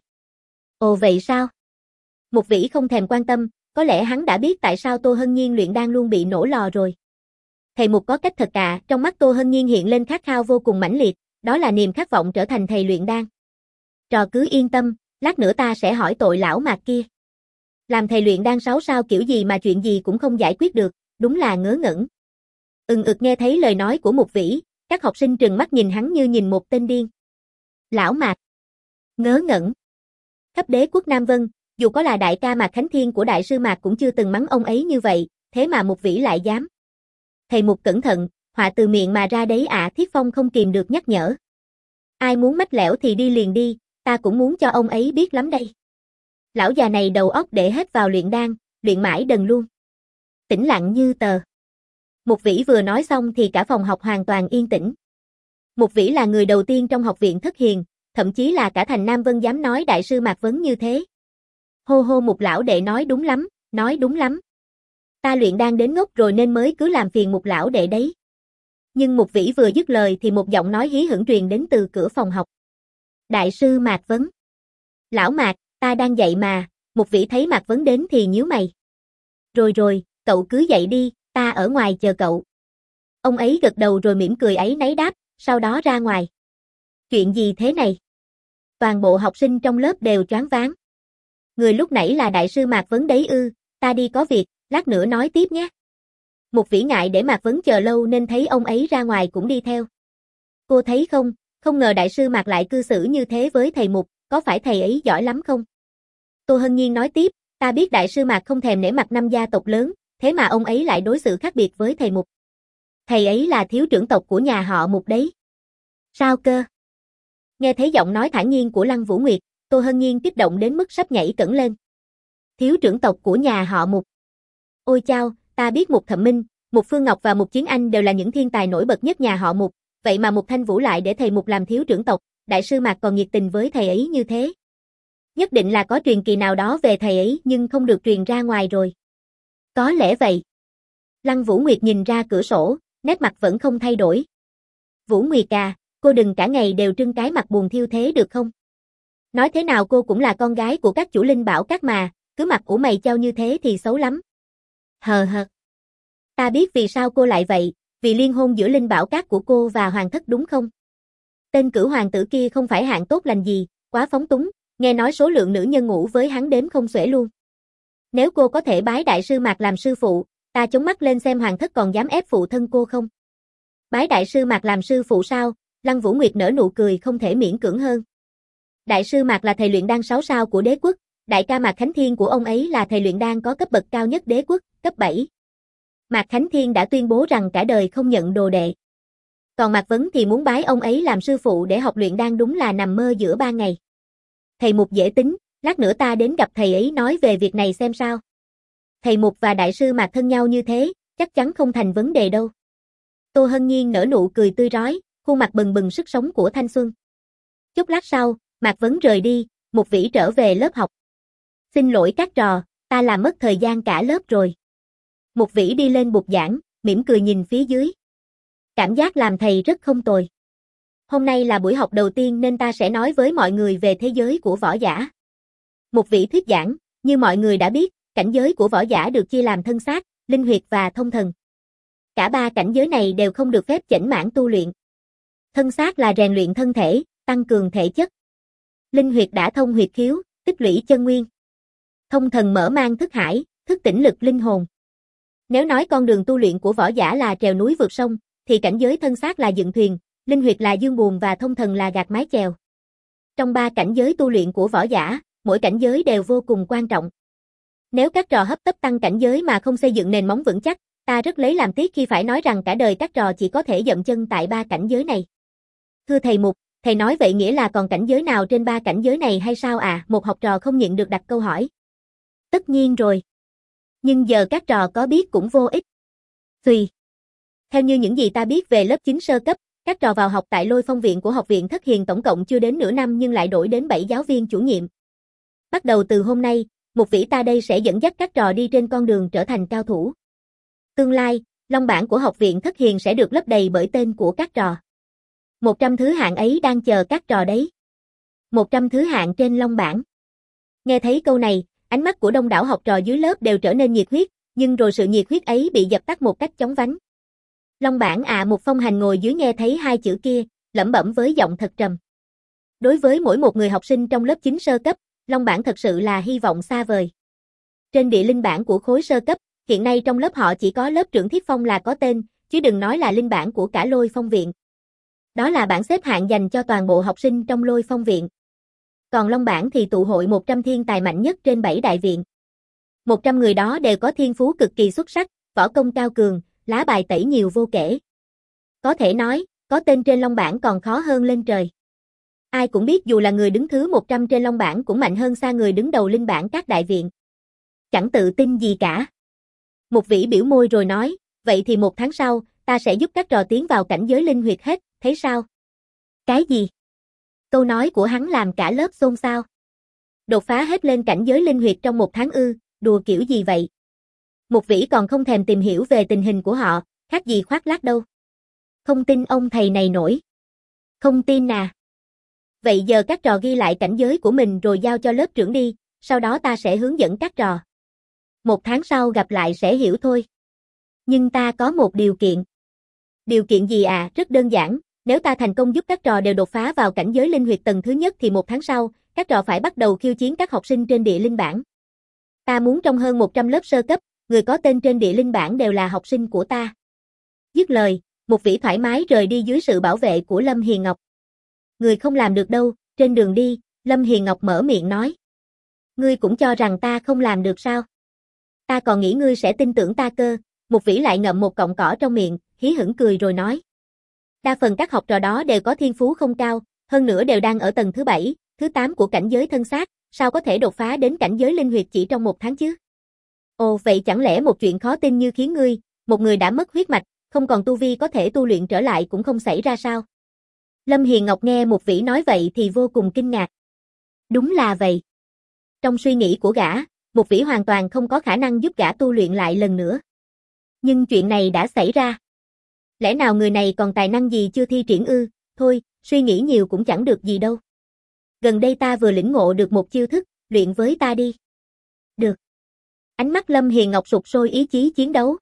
Ồ vậy sao? Mục Vĩ không thèm quan tâm, có lẽ hắn đã biết tại sao Tô Hân Nhiên luyện đan luôn bị nổ lò rồi. Thầy Mục có cách thật à? Trong mắt Tô Hân Nhiên hiện lên khát khao vô cùng mãnh liệt, đó là niềm khát vọng trở thành thầy luyện đan. Trò cứ yên tâm, lát nữa ta sẽ hỏi tội lão Mạc kia. Làm thầy luyện đan sáu sao kiểu gì mà chuyện gì cũng không giải quyết được, đúng là ngớ ngẩn. Ừng ực nghe thấy lời nói của Mục Vĩ, các học sinh trừng mắt nhìn hắn như nhìn một tên điên. Lão Mạc. Ngớ ngẩn. Khắp đế quốc Nam Vân, Dù có là đại ca Mạc Khánh Thiên của đại sư Mạc cũng chưa từng mắng ông ấy như vậy, thế mà Mục Vĩ lại dám. Thầy Mục cẩn thận, họa từ miệng mà ra đấy ạ. Thiết Phong không kìm được nhắc nhở. Ai muốn mách lẻo thì đi liền đi, ta cũng muốn cho ông ấy biết lắm đây. Lão già này đầu óc để hết vào luyện đan, luyện mãi đần luôn. Tĩnh lặng như tờ. Mục Vĩ vừa nói xong thì cả phòng học hoàn toàn yên tĩnh. Mục Vĩ là người đầu tiên trong học viện Thất Hiền, thậm chí là cả thành Nam Vân dám nói đại sư Mạc Vấn như thế. Hô hô Mục lão đệ nói đúng lắm, nói đúng lắm. Ta luyện đan đến ngốc rồi nên mới cứ làm phiền Mục lão đệ đấy. Nhưng Mục Vĩ vừa dứt lời thì một giọng nói hí hửng truyền đến từ cửa phòng học. Đại sư Mạc Vấn. Lão Mạc, ta đang dạy mà. Mục Vĩ thấy Mạc Vấn đến thì nhíu mày. Rồi rồi, cậu cứ dạy đi, ta ở ngoài chờ cậu. Ông ấy gật đầu rồi mỉm cười ấy náy đáp, sau đó ra ngoài. Chuyện gì thế này? Toàn bộ học sinh trong lớp đều choáng váng. Người lúc nãy là đại sư Mạc Vấn đấy ư, ta đi có việc, lát nữa nói tiếp nhé. Mục Vĩ ngại để Mạc Vấn chờ lâu nên thấy ông ấy ra ngoài cũng đi theo. Cô thấy không, không ngờ đại sư Mạc lại cư xử như thế với thầy Mục, có phải thầy ấy giỏi lắm không? Tô Hân Nhiên nói tiếp, ta biết đại sư Mạc không thèm nể mặt năm gia tộc lớn, thế mà ông ấy lại đối xử khác biệt với thầy Mục. Thầy ấy là thiếu trưởng tộc của nhà họ Mục đấy. Sao cơ? Nghe thấy giọng nói thản nhiên của Lăng Vũ Nguyệt, Tô Hân Nhiên kích động đến mức sắp nhảy cẫng lên. Thiếu trưởng tộc của nhà họ Mục. Ôi chao, ta biết Mục Thẩm Minh, Mục Phương Ngọc và Mục Chiến Anh đều là những thiên tài nổi bật nhất nhà họ Mục, vậy mà Mục Thanh Vũ lại để thầy Mục làm thiếu trưởng tộc, đại sư Mạc còn nhiệt tình với thầy ấy như thế. Nhất định là có truyền kỳ nào đó về thầy ấy nhưng không được truyền ra ngoài rồi. Có lẽ vậy. Lăng Vũ Nguyệt nhìn ra cửa sổ, nét mặt vẫn không thay đổi. Vũ Nguyệt à, cô đừng cả ngày đều trưng cái mặt buồn thiêu thế được không? Nói thế nào cô cũng là con gái của các chủ linh bảo các mà, cứ mặt ủ mày chau như thế thì xấu lắm. Hờ hờ. Ta biết vì sao cô lại vậy, vì liên hôn giữa linh bảo các của cô và hoàng thất đúng không? Tên cửu hoàng tử kia không phải hạng tốt lành gì, quá phóng túng, nghe nói số lượng nữ nhân ngủ với hắn đếm không xuể luôn. Nếu cô có thể bái đại sư Mạc làm sư phụ, ta chống mắt lên xem hoàng thất còn dám ép phụ thân cô không? Bái đại sư Mạc làm sư phụ sao? Lăng Vũ Nguyệt nở nụ cười không thể miễn cưỡng hơn. Đại sư Mạc là thầy luyện đan sáu sao của đế quốc, đại ca Mạc Khánh Thiên của ông ấy là thầy luyện đan có cấp bậc cao nhất đế quốc, cấp bảy. Mạc Khánh Thiên đã tuyên bố rằng cả đời không nhận đồ đệ. Còn Mạc Vấn thì muốn bái ông ấy làm sư phụ để học luyện đan đúng là nằm mơ giữa ban ngày. Thầy Mục dễ tính, lát nữa ta đến gặp thầy ấy nói về việc này xem sao. Thầy Mục và đại sư Mạc thân nhau như thế, chắc chắn không thành vấn đề đâu. Tô Hân Nhiên nở nụ cười tươi rói, khuôn mặt bừng bừng sức sống của thanh xuân. Chút lát sau, Mạc Vấn rời đi, Mục Vĩ trở về lớp học. Xin lỗi các trò, ta làm mất thời gian cả lớp rồi. Mục Vĩ đi lên bục giảng, mỉm cười nhìn phía dưới. Cảm giác làm thầy rất không tồi. Hôm nay là buổi học đầu tiên nên ta sẽ nói với mọi người về thế giới của võ giả. Mục Vĩ thuyết giảng, như mọi người đã biết, cảnh giới của võ giả được chia làm thân xác, linh huyệt và thông thần. Cả ba cảnh giới này đều không được phép chểnh mãn tu luyện. Thân xác là rèn luyện thân thể, tăng cường thể chất. Linh huyệt đã thông huyệt khiếu, tích lũy chân nguyên. Thông thần mở mang thức hải, thức tỉnh lực linh hồn. Nếu nói con đường tu luyện của võ giả là trèo núi vượt sông, thì cảnh giới thân xác là dựng thuyền, linh huyệt là dương buồm và thông thần là gạt mái chèo. Trong ba cảnh giới tu luyện của võ giả, mỗi cảnh giới đều vô cùng quan trọng. Nếu các trò hấp tấp tăng cảnh giới mà không xây dựng nền móng vững chắc, ta rất lấy làm tiếc khi phải nói rằng cả đời các trò chỉ có thể dậm chân tại ba cảnh giới này. Thưa thầy Mục, thầy nói vậy nghĩa là còn cảnh giới nào trên ba cảnh giới này hay sao à? Một học trò không nhịn được đặt câu hỏi. Tất nhiên rồi. Nhưng giờ các trò có biết cũng vô ích. Tùy. Theo như những gì ta biết về lớp chín sơ cấp, các trò vào học tại Lôi Phong viện của học viện Thất Hiền tổng cộng chưa đến nửa năm nhưng lại đổi đến bảy giáo viên chủ nhiệm. Bắt đầu từ hôm nay, Mục Vĩ ta đây sẽ dẫn dắt các trò đi trên con đường trở thành cao thủ. Tương lai, long bảng của học viện Thất Hiền sẽ được lấp đầy bởi tên của các trò. Một trăm thứ hạng ấy đang chờ các trò đấy. Một trăm thứ hạng trên long bảng. Nghe thấy câu này, ánh mắt của đông đảo học trò dưới lớp đều trở nên nhiệt huyết, nhưng rồi sự nhiệt huyết ấy bị dập tắt một cách chóng vánh. Long bảng à? Mục Phong Hành ngồi dưới nghe thấy hai chữ kia, lẩm bẩm với giọng thật trầm. Đối với mỗi một người học sinh trong lớp chín sơ cấp, long bảng thật sự là hy vọng xa vời. Trên địa linh bảng của khối sơ cấp, hiện nay trong lớp họ chỉ có lớp trưởng Thiết Phong là có tên, chứ đừng nói là linh bảng của cả Lôi Phong viện. Đó là bảng xếp hạng dành cho toàn bộ học sinh trong Lôi Phong viện. Còn Long Bảng thì tụ hội một trăm thiên tài mạnh nhất trên bảy đại viện. một trăm người đó đều có thiên phú cực kỳ xuất sắc, võ công cao cường, lá bài tẩy nhiều vô kể. Có thể nói, có tên trên Long Bảng còn khó hơn lên trời. Ai cũng biết dù là người đứng thứ một trăm trên Long Bảng cũng mạnh hơn xa người đứng đầu linh bảng các đại viện. Chẳng tự tin gì cả. Mục Vĩ biểu môi rồi nói, vậy thì một tháng sau, ta sẽ giúp các trò tiến vào cảnh giới linh huyệt hết, thấy sao? Cái gì? Câu nói của hắn làm cả lớp xôn xao. Đột phá hết lên cảnh giới linh huyệt trong một tháng ư, đùa kiểu gì vậy? Mục Vĩ còn không thèm tìm hiểu về tình hình của họ, khác gì khoác lác đâu. Không tin ông thầy này nổi. Không tin à? Vậy giờ các trò ghi lại cảnh giới của mình rồi giao cho lớp trưởng đi, sau đó ta sẽ hướng dẫn các trò. Một tháng sau gặp lại sẽ hiểu thôi. Nhưng ta có một điều kiện. Điều kiện gì à? Rất đơn giản, nếu ta thành công giúp các trò đều đột phá vào cảnh giới linh huyệt tầng thứ nhất thì một tháng sau, các trò phải bắt đầu khiêu chiến các học sinh trên địa linh bảng. Ta muốn trong hơn một trăm lớp sơ cấp, người có tên trên địa linh bảng đều là học sinh của ta. Dứt lời, Mục Vĩ thoải mái rời đi dưới sự bảo vệ của Lâm Hiền Ngọc. Người không làm được đâu, trên đường đi, Lâm Hiền Ngọc mở miệng nói. Ngươi cũng cho rằng ta không làm được sao? Ta còn nghĩ ngươi sẽ tin tưởng ta cơ. Mục Vĩ lại ngậm một cọng cỏ trong miệng, hí hửng cười rồi nói. Đa phần các học trò đó đều có thiên phú không cao, hơn nữa đều đang ở tầng thứ bảy, thứ tám của cảnh giới thân xác, sao có thể đột phá đến cảnh giới linh huyệt chỉ trong một tháng chứ? Ồ, vậy chẳng lẽ một chuyện khó tin như khiến ngươi, một người đã mất huyết mạch, không còn tu vi có thể tu luyện trở lại cũng không xảy ra sao? Lâm Hiền Ngọc nghe Mục Vĩ nói vậy thì vô cùng kinh ngạc. Đúng là vậy. Trong suy nghĩ của gã, Mục Vĩ hoàn toàn không có khả năng giúp gã tu luyện lại lần nữa. Nhưng chuyện này đã xảy ra. Lẽ nào người này còn tài năng gì chưa thi triển ư? Thôi, suy nghĩ nhiều cũng chẳng được gì đâu. Gần đây ta vừa lĩnh ngộ được một chiêu thức, luyện với ta đi. Được. Ánh mắt Lâm Hiền Ngọc sục sôi ý chí chiến đấu.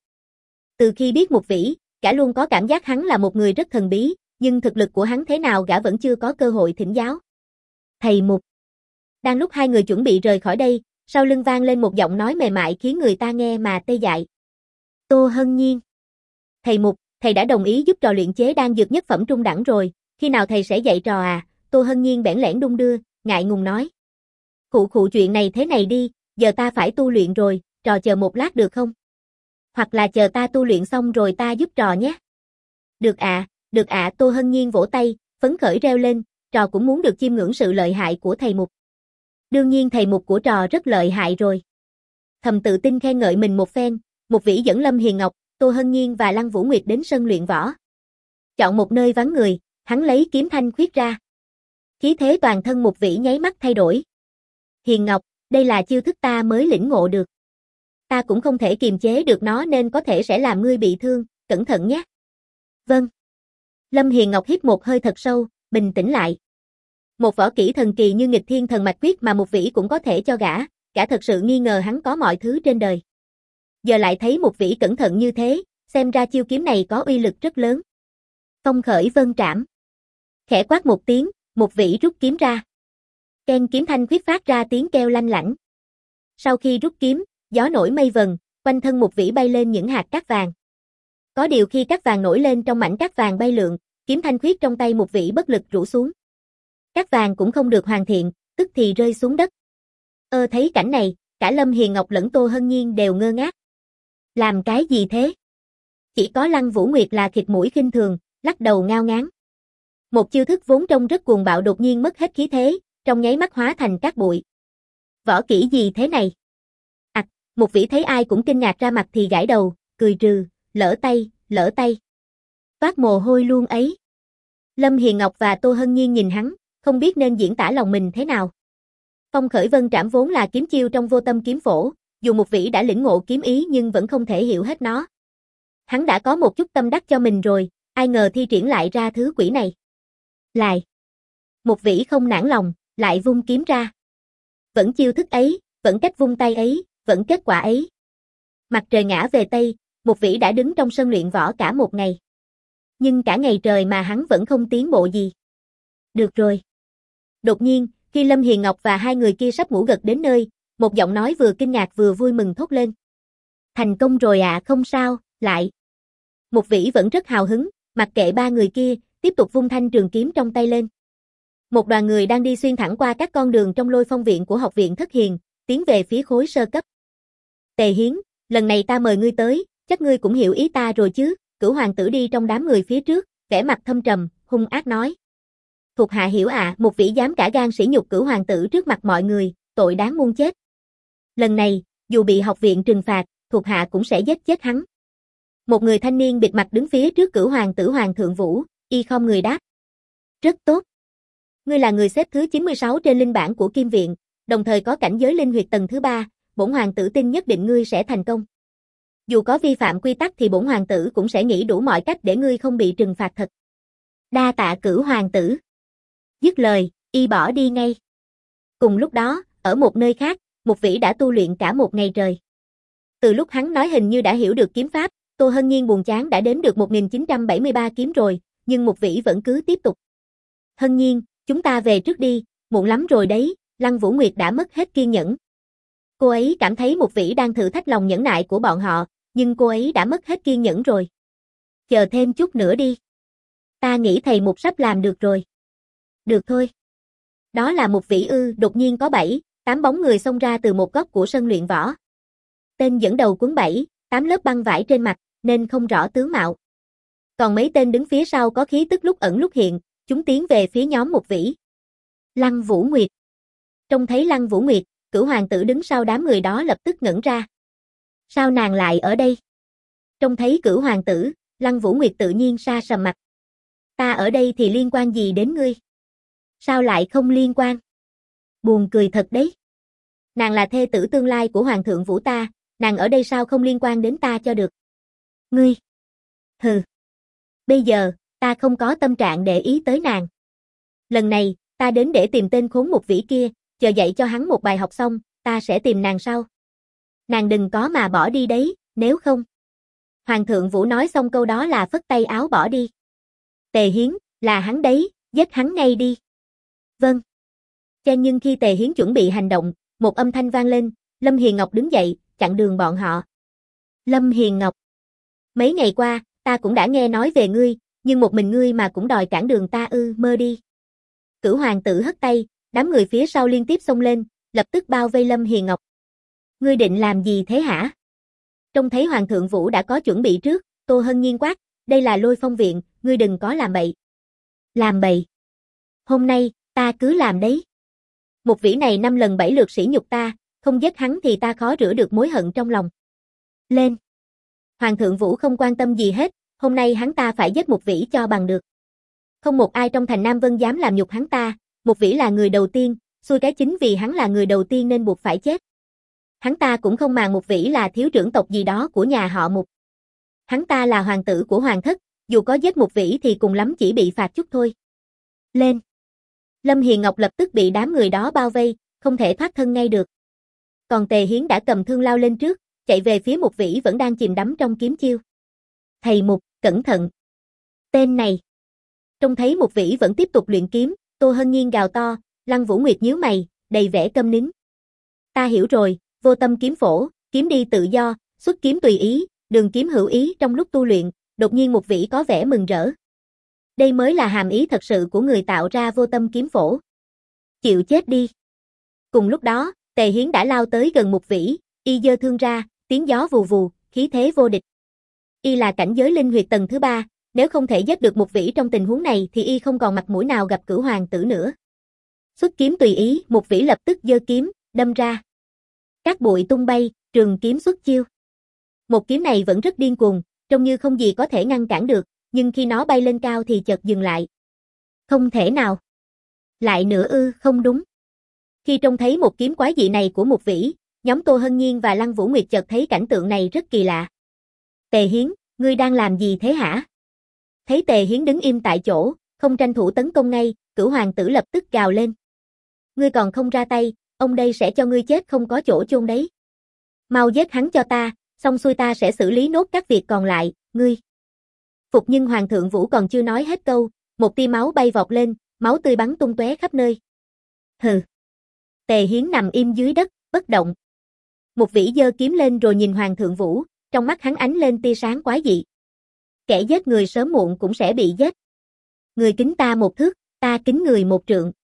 Từ khi biết Mục Vĩ, gã luôn có cảm giác hắn là một người rất thần bí, nhưng thực lực của hắn thế nào gã vẫn chưa có cơ hội thỉnh giáo. Thầy Mục. Đang lúc hai người chuẩn bị rời khỏi đây, sau lưng vang lên một giọng nói mềm mại khiến người ta nghe mà tê dại. Tô Hân Nhiên. Thầy Mục, thầy đã đồng ý giúp trò luyện chế đan dược nhất phẩm trung đẳng rồi, khi nào thầy sẽ dạy trò à? Tô Hân Nhiên bẽn lẽn đung đưa, ngại ngùng nói. Khụ khụ chuyện này thế này đi, giờ ta phải tu luyện rồi, trò chờ một lát được không? Hoặc là chờ ta tu luyện xong rồi ta giúp trò nhé. Được ạ, à, được ạ, à, Tô Hân Nhiên vỗ tay, phấn khởi reo lên, trò cũng muốn được chiêm ngưỡng sự lợi hại của thầy Mục. Đương nhiên thầy Mục của trò rất lợi hại rồi. Thầm tự tin khen ngợi mình một phen, Mục Vĩ dẫn Lâm Hiền Ngọc, Tô Hân Nhiên và Lăng Vũ Nguyệt đến sân luyện võ. Chọn một nơi vắng người, hắn lấy kiếm thanh khuyết ra. Khí thế toàn thân Mục Vĩ nháy mắt thay đổi. Hiền Ngọc, đây là chiêu thức ta mới lĩnh ngộ được. Ta cũng không thể kiềm chế được nó nên có thể sẽ làm ngươi bị thương, cẩn thận nhé. Vâng. Lâm Hiền Ngọc hít một hơi thật sâu, bình tĩnh lại. Một võ kỹ thần kỳ như nghịch thiên thần mạch quyết mà Mục Vĩ cũng có thể cho gã, gã thật sự nghi ngờ hắn có mọi thứ trên đời. Giờ lại thấy Mục Vĩ cẩn thận như thế, xem ra chiêu kiếm này có uy lực rất lớn. Phong khởi vân trảm. Khẽ quát một tiếng, Mục Vĩ rút kiếm ra. Keng kiếm thanh khuyết phát ra tiếng kêu lanh lảnh. Sau khi rút kiếm, gió nổi mây vần, quanh thân Mục Vĩ bay lên những hạt cát vàng. Có điều khi cát vàng nổi lên trong mảnh cát vàng bay lượn, kiếm thanh khuyết trong tay Mục Vĩ bất lực rũ xuống. Cát vàng cũng không được hoàn thiện, tức thì rơi xuống đất. Ơ thấy cảnh này, cả Lâm Hiền Ngọc lẫn Tô Hân Nhiên đều ngơ ngác. Làm cái gì thế? Chỉ có Lăng Vũ Nguyệt là khịt mũi khinh thường, lắc đầu ngao ngán. Một chiêu thức vốn trông rất cuồng bạo đột nhiên mất hết khí thế, trong nháy mắt hóa thành cát bụi. Võ kỹ gì thế này? Ặc, à, Mục Vĩ thấy ai cũng kinh ngạc ra mặt thì gãi đầu, cười trừ, lỡ tay, lỡ tay. Toát mồ hôi luôn ấy. Lâm Hiền Ngọc và Tô Hân Nhiên nhìn hắn, không biết nên diễn tả lòng mình thế nào. Phong khởi vân trảm vốn là kiếm chiêu trong vô tâm kiếm phổ, dù Mục Vĩ đã lĩnh ngộ kiếm ý nhưng vẫn không thể hiểu hết nó. Hắn đã có một chút tâm đắc cho mình rồi, ai ngờ thi triển lại ra thứ quỷ này. Lại. Mục Vĩ không nản lòng, lại vung kiếm ra. Vẫn chiêu thức ấy, vẫn cách vung tay ấy, vẫn kết quả ấy. Mặt trời ngã về Tây, Mục Vĩ đã đứng trong sân luyện võ cả một ngày. Nhưng cả ngày trời mà hắn vẫn không tiến bộ gì. Được rồi. Đột nhiên, khi Lâm Hiền Ngọc và hai người kia sắp ngủ gật đến nơi, một giọng nói vừa kinh ngạc vừa vui mừng thốt lên. Thành công rồi ạ, à, không sao, lại. Mục Vĩ vẫn rất hào hứng, mặc kệ ba người kia, tiếp tục vung thanh trường kiếm trong tay lên. Một đoàn người đang đi xuyên thẳng qua các con đường trong Lôi Phong viện của học viện Thất Hiền, tiến về phía khối sơ cấp. Tề Hiến, lần này ta mời ngươi tới, chắc ngươi cũng hiểu ý ta rồi chứ? Cửu hoàng tử đi trong đám người phía trước, vẻ mặt thâm trầm, hung ác nói. Thuộc hạ hiểu ạ, à, một vĩ dám cả gan sỉ nhục Cửu hoàng tử trước mặt mọi người, tội đáng muôn chết. Lần này, dù bị học viện trừng phạt, thuộc hạ cũng sẽ giết chết hắn. Một người thanh niên bịt mặt đứng phía trước Cửu hoàng tử Hoàng Thượng Vũ, y không người đáp. Rất tốt. Ngươi là người xếp thứ chín mươi sáu trên linh bảng của Kim viện, đồng thời có cảnh giới linh huyệt tầng thứ ba, bổn hoàng tử tin nhất định ngươi sẽ thành công. Dù có vi phạm quy tắc thì bổn hoàng tử cũng sẽ nghĩ đủ mọi cách để ngươi không bị trừng phạt thật. Đa tạ Cửu hoàng tử. Dứt lời, y bỏ đi ngay. Cùng lúc đó, ở một nơi khác, Mục Vĩ đã tu luyện cả một ngày trời. Từ lúc hắn nói hình như đã hiểu được kiếm pháp, Tô Hân Nhiên buồn chán đã đếm được một nghìn chín trăm bảy mươi ba kiếm rồi, nhưng Mục Vĩ vẫn cứ tiếp tục. Hân Nhiên, chúng ta về trước đi, muộn lắm rồi đấy, Lăng Vũ Nguyệt đã mất hết kiên nhẫn. Cô ấy cảm thấy Mục Vĩ đang thử thách lòng nhẫn nại của bọn họ, nhưng cô ấy đã mất hết kiên nhẫn rồi. Chờ thêm chút nữa đi. Ta nghĩ thầy Mục sắp làm được rồi. Được thôi. Đó là Mục Vĩ ư, đột nhiên có bảy, tám bóng người xông ra từ một góc của sân luyện võ. Tên dẫn đầu quấn bảy, tám lớp băng vải trên mặt, nên không rõ tướng mạo. Còn mấy tên đứng phía sau có khí tức lúc ẩn lúc hiện, chúng tiến về phía nhóm Mục Vĩ. Lăng Vũ Nguyệt. Trông thấy Lăng Vũ Nguyệt, Cửu hoàng tử đứng sau đám người đó lập tức ngẩn ra. Sao nàng lại ở đây? Trông thấy Cửu hoàng tử, Lăng Vũ Nguyệt tự nhiên sa sầm mặt. Ta ở đây thì liên quan gì đến ngươi? Sao lại không liên quan? Buồn cười thật đấy. Nàng là thê tử tương lai của Hoàng thượng Vũ ta, nàng ở đây sao không liên quan đến ta cho được? Ngươi. Hừ. Bây giờ, ta không có tâm trạng để ý tới nàng. Lần này, ta đến để tìm tên khốn Mục Vĩ kia, chờ dạy cho hắn một bài học xong, ta sẽ tìm nàng sau. Nàng đừng có mà bỏ đi đấy, nếu không. Hoàng thượng Vũ nói xong câu đó là phất tay áo bỏ đi. Tề Hiến, là hắn đấy, giết hắn ngay đi. Vâng. Chang nhưng khi Tề Hiến chuẩn bị hành động, một âm thanh vang lên, Lâm Hiền Ngọc đứng dậy, chặn đường bọn họ. Lâm Hiền Ngọc. Mấy ngày qua, ta cũng đã nghe nói về ngươi, nhưng một mình ngươi mà cũng đòi cản đường ta ư, mơ đi. Cửu hoàng tử hất tay, đám người phía sau liên tiếp xông lên, lập tức bao vây Lâm Hiền Ngọc. Ngươi định làm gì thế hả? Trông thấy Hoàng thượng Vũ đã có chuẩn bị trước, Tô Hân Nhiên quát, đây là Lôi Phong viện, ngươi đừng có làm bậy. Làm bậy? Hôm nay, ta cứ làm đấy. Mục Vĩ này năm lần bảy lượt sỉ nhục ta, không giết hắn thì ta khó rửa được mối hận trong lòng. Lên. Hoàng thượng Vũ không quan tâm gì hết, hôm nay hắn ta phải giết Mục Vĩ cho bằng được. Không một ai trong thành Nam Vân dám làm nhục hắn ta, Mục Vĩ là người đầu tiên, xui cái chính vì hắn là người đầu tiên nên buộc phải chết. Hắn ta cũng không màng Mục Vĩ là thiếu trưởng tộc gì đó của nhà họ Mục. Hắn ta là hoàng tử của hoàng thất, dù có giết Mục Vĩ thì cùng lắm chỉ bị phạt chút thôi. Lên. Lâm Hiền Ngọc lập tức bị đám người đó bao vây, không thể thoát thân ngay được. Còn Tề Hiến đã cầm thương lao lên trước, chạy về phía Mục Vĩ vẫn đang chìm đắm trong kiếm chiêu. Thầy Mục, cẩn thận. Tên này. Trông thấy Mục Vĩ vẫn tiếp tục luyện kiếm, Tô Hân Nhiên gào to, Lăng Vũ Nguyệt nhíu mày, đầy vẻ câm nín. Ta hiểu rồi, vô tâm kiếm phổ, kiếm đi tự do, xuất kiếm tùy ý, đường kiếm hữu ý trong lúc tu luyện, đột nhiên Mục Vĩ có vẻ mừng rỡ. Đây mới là hàm ý thật sự của người tạo ra vô tâm kiếm phổ. Chịu chết đi. Cùng lúc đó, Tề Hiến đã lao tới gần Mục Vĩ, y giơ thương ra, tiếng gió vù vù, khí thế vô địch. Y là cảnh giới linh huyệt tầng thứ ba, nếu không thể giết được Mục Vĩ trong tình huống này thì y không còn mặt mũi nào gặp Cửu hoàng tử nữa. Xuất kiếm tùy ý, Mục Vĩ lập tức giơ kiếm, đâm ra. Các bụi tung bay, trường kiếm xuất chiêu. Một kiếm này vẫn rất điên cuồng, trông như không gì có thể ngăn cản được, nhưng khi nó bay lên cao thì chợt dừng lại. Không thể nào. Lại nữa ư, không đúng. Khi trông thấy một kiếm quái dị này của Mục Vĩ, nhóm Tô Hân Nhiên và Lăng Vũ Nguyệt chợt thấy cảnh tượng này rất kỳ lạ. Tề Hiến, ngươi đang làm gì thế hả? Thấy Tề Hiến đứng im tại chỗ, không tranh thủ tấn công ngay, Cửu hoàng tử lập tức gào lên. Ngươi còn không ra tay, ông đây sẽ cho ngươi chết không có chỗ chôn đấy. Mau giết hắn cho ta, xong xuôi ta sẽ xử lý nốt các việc còn lại, ngươi. Phục nhưng Hoàng thượng Vũ còn chưa nói hết câu, một tia máu bay vọt lên, máu tươi bắn tung tóe khắp nơi. Hừ. Tề Hiến nằm im dưới đất, bất động. Mục Vĩ giơ kiếm lên rồi nhìn Hoàng thượng Vũ, trong mắt hắn ánh lên tia sáng quái dị. Kẻ giết người sớm muộn cũng sẽ bị giết. Người kính ta một thước, ta kính người một trượng.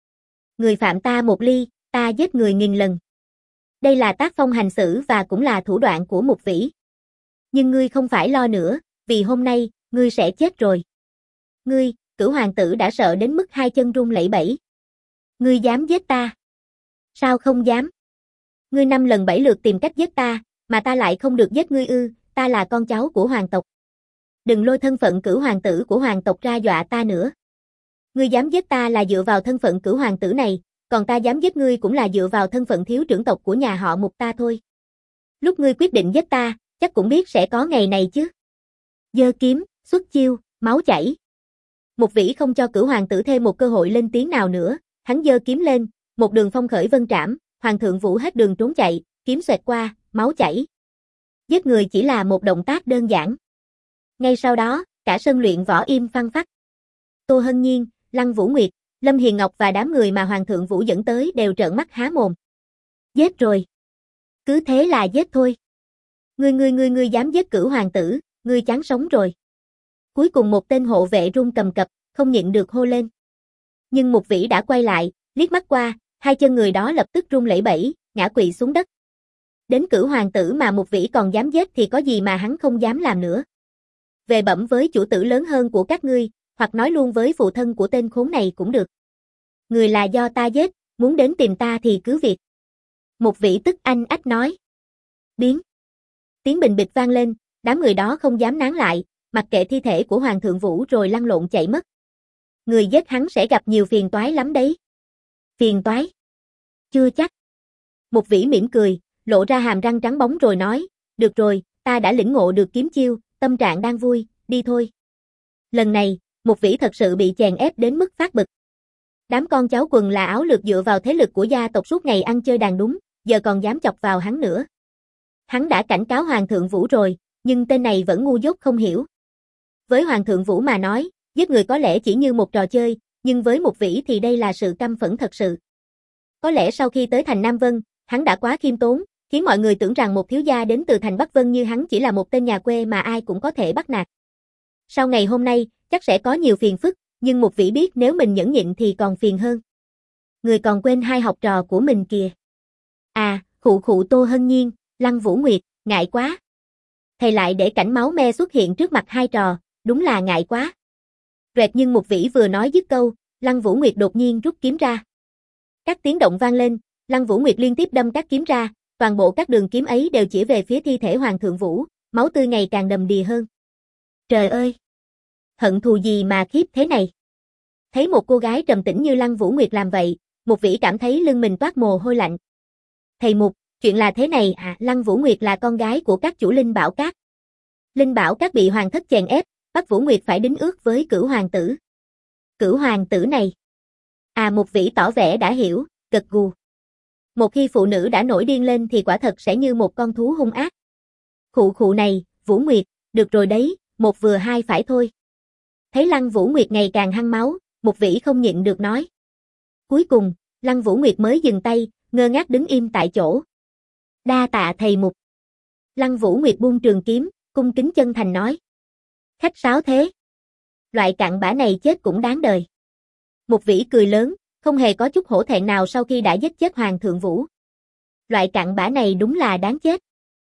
Người phạm ta một ly, ta giết người nghìn lần. Đây là tác phong hành xử và cũng là thủ đoạn của Mục Vĩ. Nhưng ngươi không phải lo nữa, vì hôm nay, ngươi sẽ chết rồi. Ngươi, Cửu hoàng tử đã sợ đến mức hai chân run lẩy bẩy. Ngươi dám giết ta? Sao không dám? Ngươi năm lần bảy lượt tìm cách giết ta, mà ta lại không được giết ngươi ư? Ta là con cháu của hoàng tộc. Đừng lôi thân phận Cửu hoàng tử của hoàng tộc ra dọa ta nữa. Ngươi dám giết ta là dựa vào thân phận Cửu hoàng tử này, còn ta dám giết ngươi cũng là dựa vào thân phận thiếu trưởng tộc của nhà họ Mục ta thôi. Lúc ngươi quyết định giết ta, chắc cũng biết sẽ có ngày này chứ. Giơ kiếm, xuất chiêu, máu chảy. Mục Vĩ không cho Cửu hoàng tử thêm một cơ hội lên tiếng nào nữa, hắn giơ kiếm lên, một đường phong khởi vân trảm, Hoàng thượng Vũ hết đường trốn chạy, kiếm xoẹt qua, máu chảy. Giết người chỉ là một động tác đơn giản. Ngay sau đó, cả sân luyện võ im phăng phắc. Tô Hân Nhiên, Lăng Vũ Nguyệt, Lâm Hiền Ngọc và đám người mà Hoàng thượng Vũ dẫn tới đều trợn mắt há mồm. Giết rồi. Cứ thế là giết thôi. Ngươi ngươi ngươi ngươi dám giết Cửu hoàng tử, ngươi chán sống rồi. Cuối cùng một tên hộ vệ run cầm cập, không nhịn được hô lên. Nhưng Mục Vĩ đã quay lại, liếc mắt qua, hai chân người đó lập tức run lẩy bẩy, ngã quỵ xuống đất. Đến Cửu hoàng tử mà Mục Vĩ còn dám giết thì có gì mà hắn không dám làm nữa. Về bẩm với chủ tử lớn hơn của các ngươi, hoặc nói luôn với phụ thân của tên khốn này cũng được. Người là do ta giết, muốn đến tìm ta thì cứ việc. Mục Vĩ tức anh ách nói. Biến. Tiếng bình bịch vang lên, đám người đó không dám nán lại, mặc kệ thi thể của Hoàng thượng Vũ rồi lăn lộn chạy mất. Người giết hắn sẽ gặp nhiều phiền toái lắm đấy. Phiền toái? Chưa chắc. Mục Vĩ mỉm cười, lộ ra hàm răng trắng bóng rồi nói, được rồi, ta đã lĩnh ngộ được kiếm chiêu, tâm trạng đang vui, đi thôi. Lần này, Mục Vĩ thật sự bị chèn ép đến mức phát bực. Đám con cháu quần là áo lược dựa vào thế lực của gia tộc suốt ngày ăn chơi đàn đúng, giờ còn dám chọc vào hắn nữa. Hắn đã cảnh cáo Hoàng thượng Vũ rồi, nhưng tên này vẫn ngu dốt không hiểu. Với Hoàng thượng Vũ mà nói, giết người có lẽ chỉ như một trò chơi, nhưng với Mục Vĩ thì đây là sự căm phẫn thật sự. Có lẽ sau khi tới thành Nam Vân, hắn đã quá khiêm tốn, khiến mọi người tưởng rằng một thiếu gia đến từ thành Bắc Vân như hắn chỉ là một tên nhà quê mà ai cũng có thể bắt nạt. Sau ngày hôm nay, chắc sẽ có nhiều phiền phức, nhưng Mục Vĩ biết nếu mình nhẫn nhịn thì còn phiền hơn. Người còn quên hai học trò của mình kìa. À, khụ khụ Tô Hân Nhiên, Lăng Vũ Nguyệt, ngại quá. Thầy lại để cảnh máu me xuất hiện trước mặt hai trò, đúng là ngại quá. Rẹt nhưng Mục Vĩ vừa nói dứt câu, Lăng Vũ Nguyệt đột nhiên rút kiếm ra. Các tiếng động vang lên, Lăng Vũ Nguyệt liên tiếp đâm các kiếm ra, toàn bộ các đường kiếm ấy đều chỉ về phía thi thể Hoàng thượng Vũ, máu tươi ngày càng đầm đìa hơn. Trời ơi! Hận thù gì mà khiếp thế này? Thấy một cô gái trầm tĩnh như Lăng Vũ Nguyệt làm vậy, Mục Vĩ cảm thấy lưng mình toát mồ hôi lạnh. Thầy Mục, chuyện là thế này à, Lăng Vũ Nguyệt là con gái của các chủ Linh Bảo Các. Linh Bảo Các bị hoàng thất chèn ép, bắt Vũ Nguyệt phải đính ước với Cửu hoàng tử. Cửu hoàng tử này. À, Mục Vĩ tỏ vẻ đã hiểu, gật gù. Một khi phụ nữ đã nổi điên lên thì quả thật sẽ như một con thú hung ác. Khụ khụ này, Vũ Nguyệt, được rồi đấy, một vừa hai phải thôi. Thấy Lăng Vũ Nguyệt ngày càng hăng máu, Mục Vĩ không nhịn được nói. Cuối cùng, Lăng Vũ Nguyệt mới dừng tay, ngơ ngác đứng im tại chỗ. Đa tạ thầy Mục. Lăng Vũ Nguyệt buông trường kiếm, cung kính chân thành nói. Khách sáo thế. Loại cặn bã này chết cũng đáng đời. Mục Vĩ cười lớn, không hề có chút hổ thẹn nào sau khi đã giết chết Hoàng thượng Vũ. Loại cặn bã này đúng là đáng chết.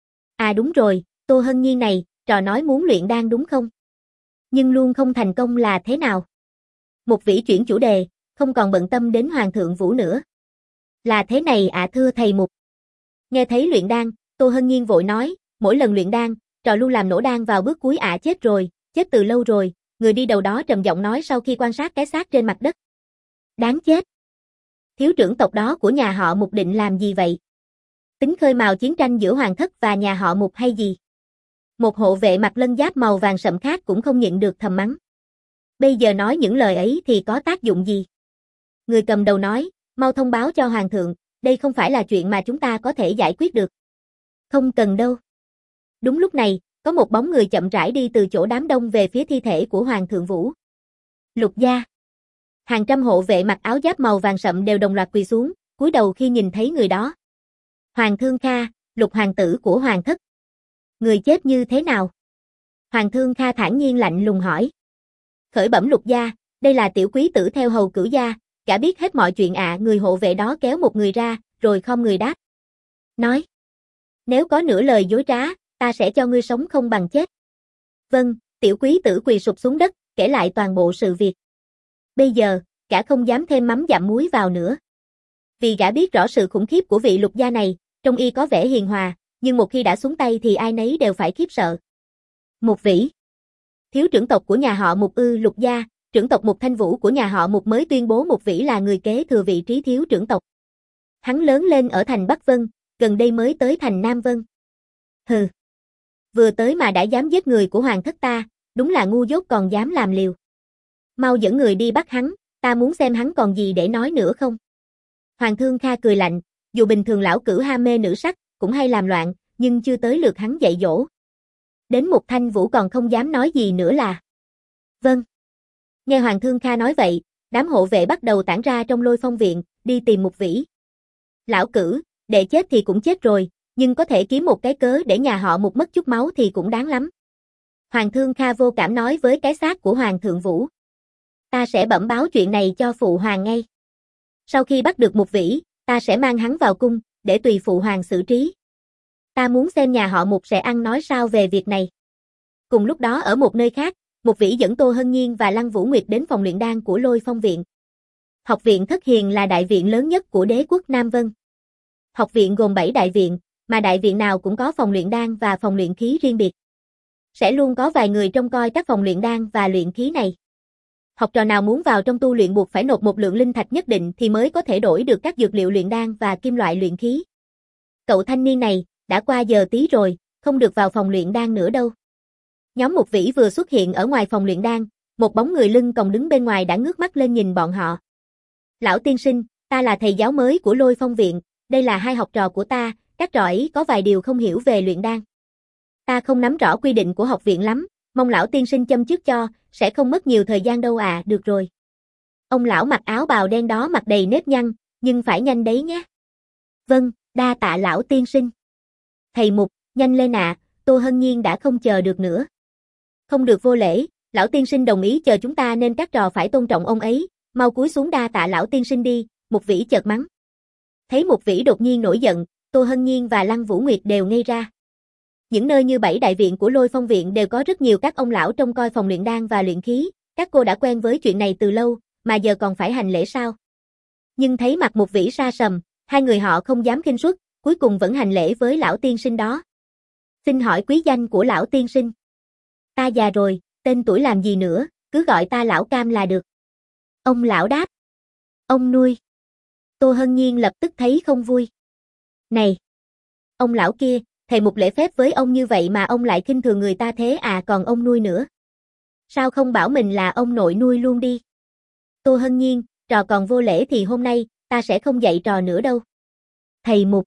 À đúng rồi, Tô Hân Nhiên này, trò nói muốn luyện đan đúng không? Nhưng luôn không thành công là thế nào? Mục Vĩ chuyển chủ đề, không còn bận tâm đến Hoàng thượng Vũ nữa. Là thế này ạ à, thưa thầy Mục. Nghe thấy luyện đan, Tô Hân Nhiên vội nói, mỗi lần luyện đan, trò luôn làm nổ đan vào bước cuối ạ à, chết rồi, chết từ lâu rồi, người đi đầu đó trầm giọng nói sau khi quan sát cái xác trên mặt đất. Đáng chết. Thiếu trưởng tộc đó của nhà họ Mục định làm gì vậy? Tính khơi mào chiến tranh giữa hoàng thất và nhà họ Mục hay gì? Một hộ vệ mặc lân giáp màu vàng sậm khác cũng không nhịn được thầm mắng. Bây giờ nói những lời ấy thì có tác dụng gì? Người cầm đầu nói, mau thông báo cho hoàng thượng, đây không phải là chuyện mà chúng ta có thể giải quyết được. Không cần đâu. Đúng lúc này, có một bóng người chậm rãi đi từ chỗ đám đông về phía thi thể của Hoàng thượng Vũ. Lục gia. Hàng trăm hộ vệ mặc áo giáp màu vàng sậm đều đồng loạt quỳ xuống, cúi đầu khi nhìn thấy người đó. Hoàng Thương Kha, Lục hoàng tử của hoàng thất. Người chết như thế nào? Hoàng Thương Kha thản nhiên lạnh lùng hỏi. Khởi bẩm Lục gia, đây là tiểu quý tử theo hầu Cửu gia, gã biết hết mọi chuyện ạ. Người hộ vệ đó kéo một người ra, rồi khom người đáp. Nói. Nếu có nửa lời dối trá, ta sẽ cho ngươi sống không bằng chết. Vâng, tiểu quý tử quỳ sụp xuống đất, kể lại toàn bộ sự việc. Bây giờ, gã không dám thêm mắm dặm muối vào nữa. Vì gã biết rõ sự khủng khiếp của vị lục gia này, trông y có vẻ hiền hòa, nhưng một khi đã xuống tay thì ai nấy đều phải khiếp sợ. Mục Vĩ, thiếu trưởng tộc của nhà họ Mục ư? Lục gia, trưởng tộc Mục Thanh Vũ của nhà họ Mục mới tuyên bố Mục Vĩ là người kế thừa vị trí thiếu trưởng tộc. Hắn lớn lên ở thành Bắc Vân, gần đây mới tới thành Nam Vân. Hừ, vừa tới mà đã dám giết người của hoàng thất ta, đúng là ngu dốt còn dám làm liều. Mau dẫn người đi bắt hắn, ta muốn xem hắn còn gì để nói nữa không. Hoàng Thương Kha cười lạnh, dù bình thường lão cửu ham mê nữ sắc, cũng hay làm loạn, nhưng chưa tới lượt hắn dạy dỗ. Đến Mục Thanh Vũ còn không dám nói gì nữa là. Vâng. Nghe Hoàng Thương Kha nói vậy, đám hộ vệ bắt đầu tản ra trong Lôi Phong viện, đi tìm Mục Vĩ. Lão cửu, để chết thì cũng chết rồi, nhưng có thể kiếm một cái cớ để nhà họ Mục mất chút máu thì cũng đáng lắm. Hoàng Thương Kha vô cảm nói với cái xác của Hoàng Thượng Vũ. Ta sẽ bẩm báo chuyện này cho phụ hoàng ngay. Sau khi bắt được Mục Vĩ, ta sẽ mang hắn vào cung, để tùy phụ hoàng xử trí. Ta muốn xem nhà họ Mục sẽ ăn nói sao về việc này. Cùng lúc đó ở một nơi khác, Mục Vĩ dẫn Tô Hân Nhiên và Lăng Vũ Nguyệt đến phòng luyện đan của Lôi Phong viện. Học viện Thất Hiền là đại viện lớn nhất của đế quốc Nam Vân. Học viện gồm bảy đại viện, mà đại viện nào cũng có phòng luyện đan và phòng luyện khí riêng biệt. Sẽ luôn có vài người trông coi các phòng luyện đan và luyện khí này. Học trò nào muốn vào trong tu luyện buộc phải nộp một lượng linh thạch nhất định thì mới có thể đổi được các dược liệu luyện đan và kim loại luyện khí. Cậu thanh niên này, đã qua giờ tí rồi, không được vào phòng luyện đan nữa đâu. Nhóm Mục Vĩ vừa xuất hiện ở ngoài phòng luyện đan, một bóng người lưng còng đứng bên ngoài đã ngước mắt lên nhìn bọn họ. Lão tiên sinh, ta là thầy giáo mới của Lôi Phong viện, đây là hai học trò của ta, các trò ấy có vài điều không hiểu về luyện đan. Ta không nắm rõ quy định của học viện lắm, mong lão tiên sinh châm trước cho, sẽ không mất nhiều thời gian đâu à. Được rồi. Ông lão mặc áo bào đen đó mặt đầy nếp nhăn, nhưng phải nhanh đấy nhé. Vâng, đa tạ lão tiên sinh. Thầy Mục, nhanh lên ạ, à, Tô Hân Nhiên đã không chờ được nữa. Không được vô lễ, lão tiên sinh đồng ý chờ chúng ta nên các trò phải tôn trọng ông ấy, mau cúi xuống đa tạ lão tiên sinh đi. Mục Vĩ chợt mắng. Thấy Mục Vĩ đột nhiên nổi giận, Tô Hân Nhiên và Lăng Vũ Nguyệt đều ngây ra. Những nơi như bảy đại viện của Lôi Phong viện đều có rất nhiều các ông lão trông coi phòng luyện đan và luyện khí, các cô đã quen với chuyện này từ lâu, mà giờ còn phải hành lễ sao? Nhưng thấy mặt Mục Vĩ sa sầm, hai người họ không dám khinh suất, cuối cùng vẫn hành lễ với lão tiên sinh đó. Xin hỏi quý danh của lão tiên sinh? Ta già rồi, tên tuổi làm gì nữa, cứ gọi ta lão Cam là được. Ông lão đáp. Ông nuôi. Tô Hân Nhiên lập tức thấy không vui. Này! Ông lão kia, thầy Mục lễ phép với ông như vậy mà ông lại khinh thường người ta thế à, còn ông nuôi nữa. Sao không bảo mình là ông nội nuôi luôn đi? Tô Hân Nhiên, trò còn vô lễ thì hôm nay, ta sẽ không dạy trò nữa đâu. Thầy Mục.